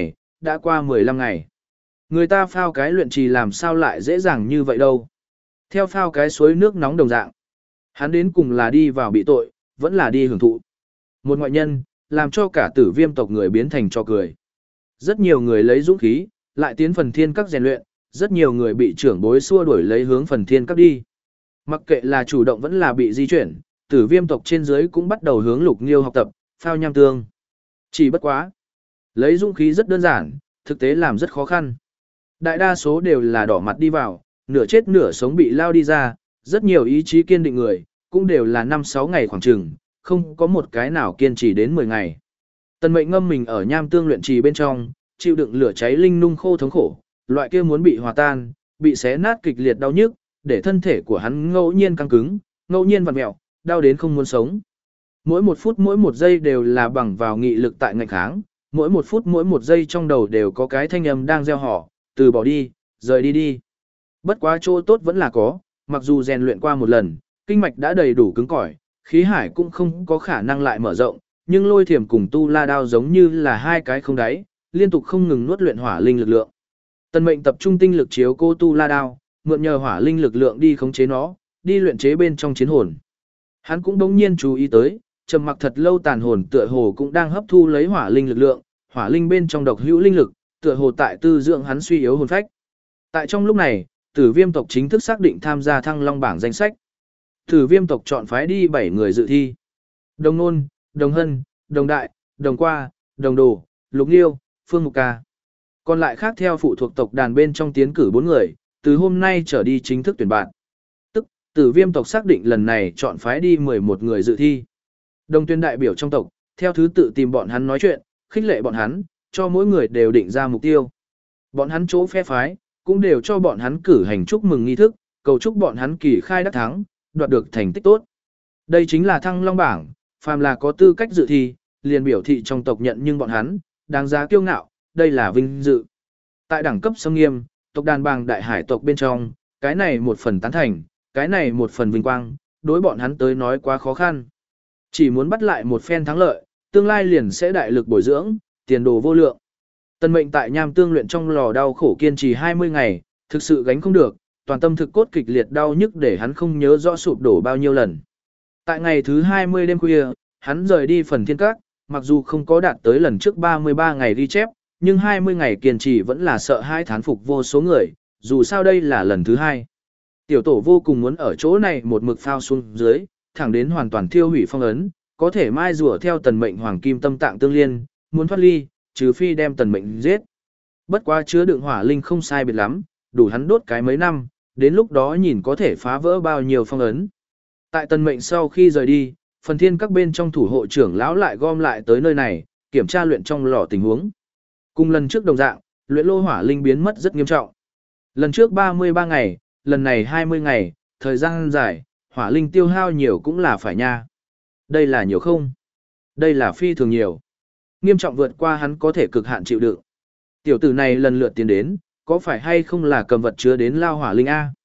đã qua mười lăm ngày. Người ta phao cái luyện trì làm sao lại dễ dàng như vậy đâu. Theo phao cái suối nước nóng đồng dạng. Hắn đến cùng là đi vào bị tội, vẫn là đi hưởng thụ. Một ngoại nhân, làm cho cả tử viêm tộc người biến thành trò cười. Rất nhiều người lấy dũng khí, lại tiến phần thiên các rèn luyện, rất nhiều người bị trưởng bối xua đuổi lấy hướng phần thiên các đi. Mặc kệ là chủ động vẫn là bị di chuyển, tử viêm tộc trên dưới cũng bắt đầu hướng Lục Nghiêu học tập, phao nham tương. Chỉ bất quá. Lấy dũng khí rất đơn giản, thực tế làm rất khó khăn. Đại đa số đều là đỏ mặt đi vào, nửa chết nửa sống bị lao đi ra, rất nhiều ý chí kiên định người, cũng đều là năm sáu ngày khoảng chừng, không có một cái nào kiên trì đến mười ngày. Tần Mệnh ngâm mình ở nham tương luyện trì bên trong, chịu đựng lửa cháy linh nung khô thống khổ, loại kia muốn bị hòa tan, bị xé nát kịch liệt đau nhức, để thân thể của hắn ngẫu nhiên căng cứng, ngẫu nhiên vặn mèo, đau đến không muốn sống. Mỗi một phút mỗi một giây đều là bằng vào nghị lực tại ngạnh kháng, mỗi một phút mỗi một giây trong đầu đều có cái thanh âm đang gieo họ, từ bỏ đi, rời đi đi. Bất quá chỗ tốt vẫn là có, mặc dù rèn luyện qua một lần, kinh mạch đã đầy đủ cứng cỏi, khí hải cũng không có khả năng lại mở rộng, nhưng lôi thiểm cùng tu la đao giống như là hai cái không đáy, liên tục không ngừng nuốt luyện hỏa linh lực lượng. Tần Mệnh tập trung tinh lực chiếu cô tu la đao, mượn nhờ hỏa linh lực lượng đi khống chế nó, đi luyện chế bên trong chiến hồn. Hắn cũng đống nhiên chú ý tới, trầm mặc thật lâu tàn hồn tựa hồ cũng đang hấp thu lấy hỏa linh lực lượng, hỏa linh bên trong độc hữu linh lực, tựa hồ tại tư dưỡng hắn suy yếu hồn phách. Tại trong lúc này, Tử Viêm tộc chính thức xác định tham gia Thăng Long bảng danh sách. Tử Viêm tộc chọn phái đi bảy người dự thi. Đồng Nôn, Đồng Hân, Đồng Đại, Đồng Qua, Đồng Đồ, Lục Nghiêu, Phương Mục Ca. Còn lại khác theo phụ thuộc tộc đàn bên trong tiến cử bốn người, từ hôm nay trở đi chính thức tuyển bạn. Tức, Tử Viêm tộc xác định lần này chọn phái đi mười một người dự thi. Đồng tuyên đại biểu trong tộc, theo thứ tự tìm bọn hắn nói chuyện, khích lệ bọn hắn, cho mỗi người đều định ra mục tiêu. Bọn hắn chỗ phe phái, cũng đều cho bọn hắn cử hành chúc mừng nghi thức, cầu chúc bọn hắn kỳ khai đắc thắng, đoạt được thành tích tốt. Đây chính là Thăng Long bảng, phàm là có tư cách dự thi, liền biểu thị trong tộc nhận nhưng bọn hắn, đáng giá kiêu ngạo, đây là vinh dự. Tại đẳng cấp sông nghiêm, tộc đàn bàng đại hải tộc bên trong, cái này một phần tán thành, cái này một phần vinh quang, đối bọn hắn tới nói quá khó khăn. Chỉ muốn bắt lại một phen thắng lợi, tương lai liền sẽ đại lực bồi dưỡng, tiền đồ vô lượng. Tần Mệnh tại nham tương luyện trong lò đau khổ kiên trì hai mươi ngày, thực sự gánh không được, toàn tâm thực cốt kịch liệt đau nhức để hắn không nhớ rõ sụp đổ bao nhiêu lần. Tại ngày thứ hai mươi đêm khuya, hắn rời đi phần thiên các, mặc dù không có đạt tới lần trước ba mươi ba ngày ghi chép, nhưng hai mươi ngày kiên trì vẫn là sợ hai thán phục vô số người, dù sao đây là lần thứ hai. Tiểu tổ vô cùng muốn ở chỗ này một mực phao xuống dưới, thẳng đến hoàn toàn thiêu hủy phong ấn, có thể mai rùa theo Tần Mệnh hoàng kim tâm tạng tương liên, muốn thoát ly, trừ phi đem Tần Mệnh giết. Bất quá chứa đựng hỏa linh không sai biệt lắm, đủ hắn đốt cái mấy năm, đến lúc đó nhìn có thể phá vỡ bao nhiêu phong ấn. Tại Tần Mệnh sau khi rời đi, phần thiên các bên trong thủ hộ trưởng lão lại gom lại tới nơi này, kiểm tra luyện trong lò tình huống. Cùng lần trước đồng dạng, luyện lô hỏa linh biến mất rất nghiêm trọng. Lần trước ba mươi ba ngày, lần này hai mươi ngày, thời gian dài, hỏa linh tiêu hao nhiều cũng là phải nha. Đây là nhiều không? Đây là phi thường nhiều. Nghiêm trọng vượt qua hắn có thể cực hạn chịu đựng. Tiểu tử này lần lượt tiến đến, có phải hay không là cầm vật chứa đến lao hỏa linh A?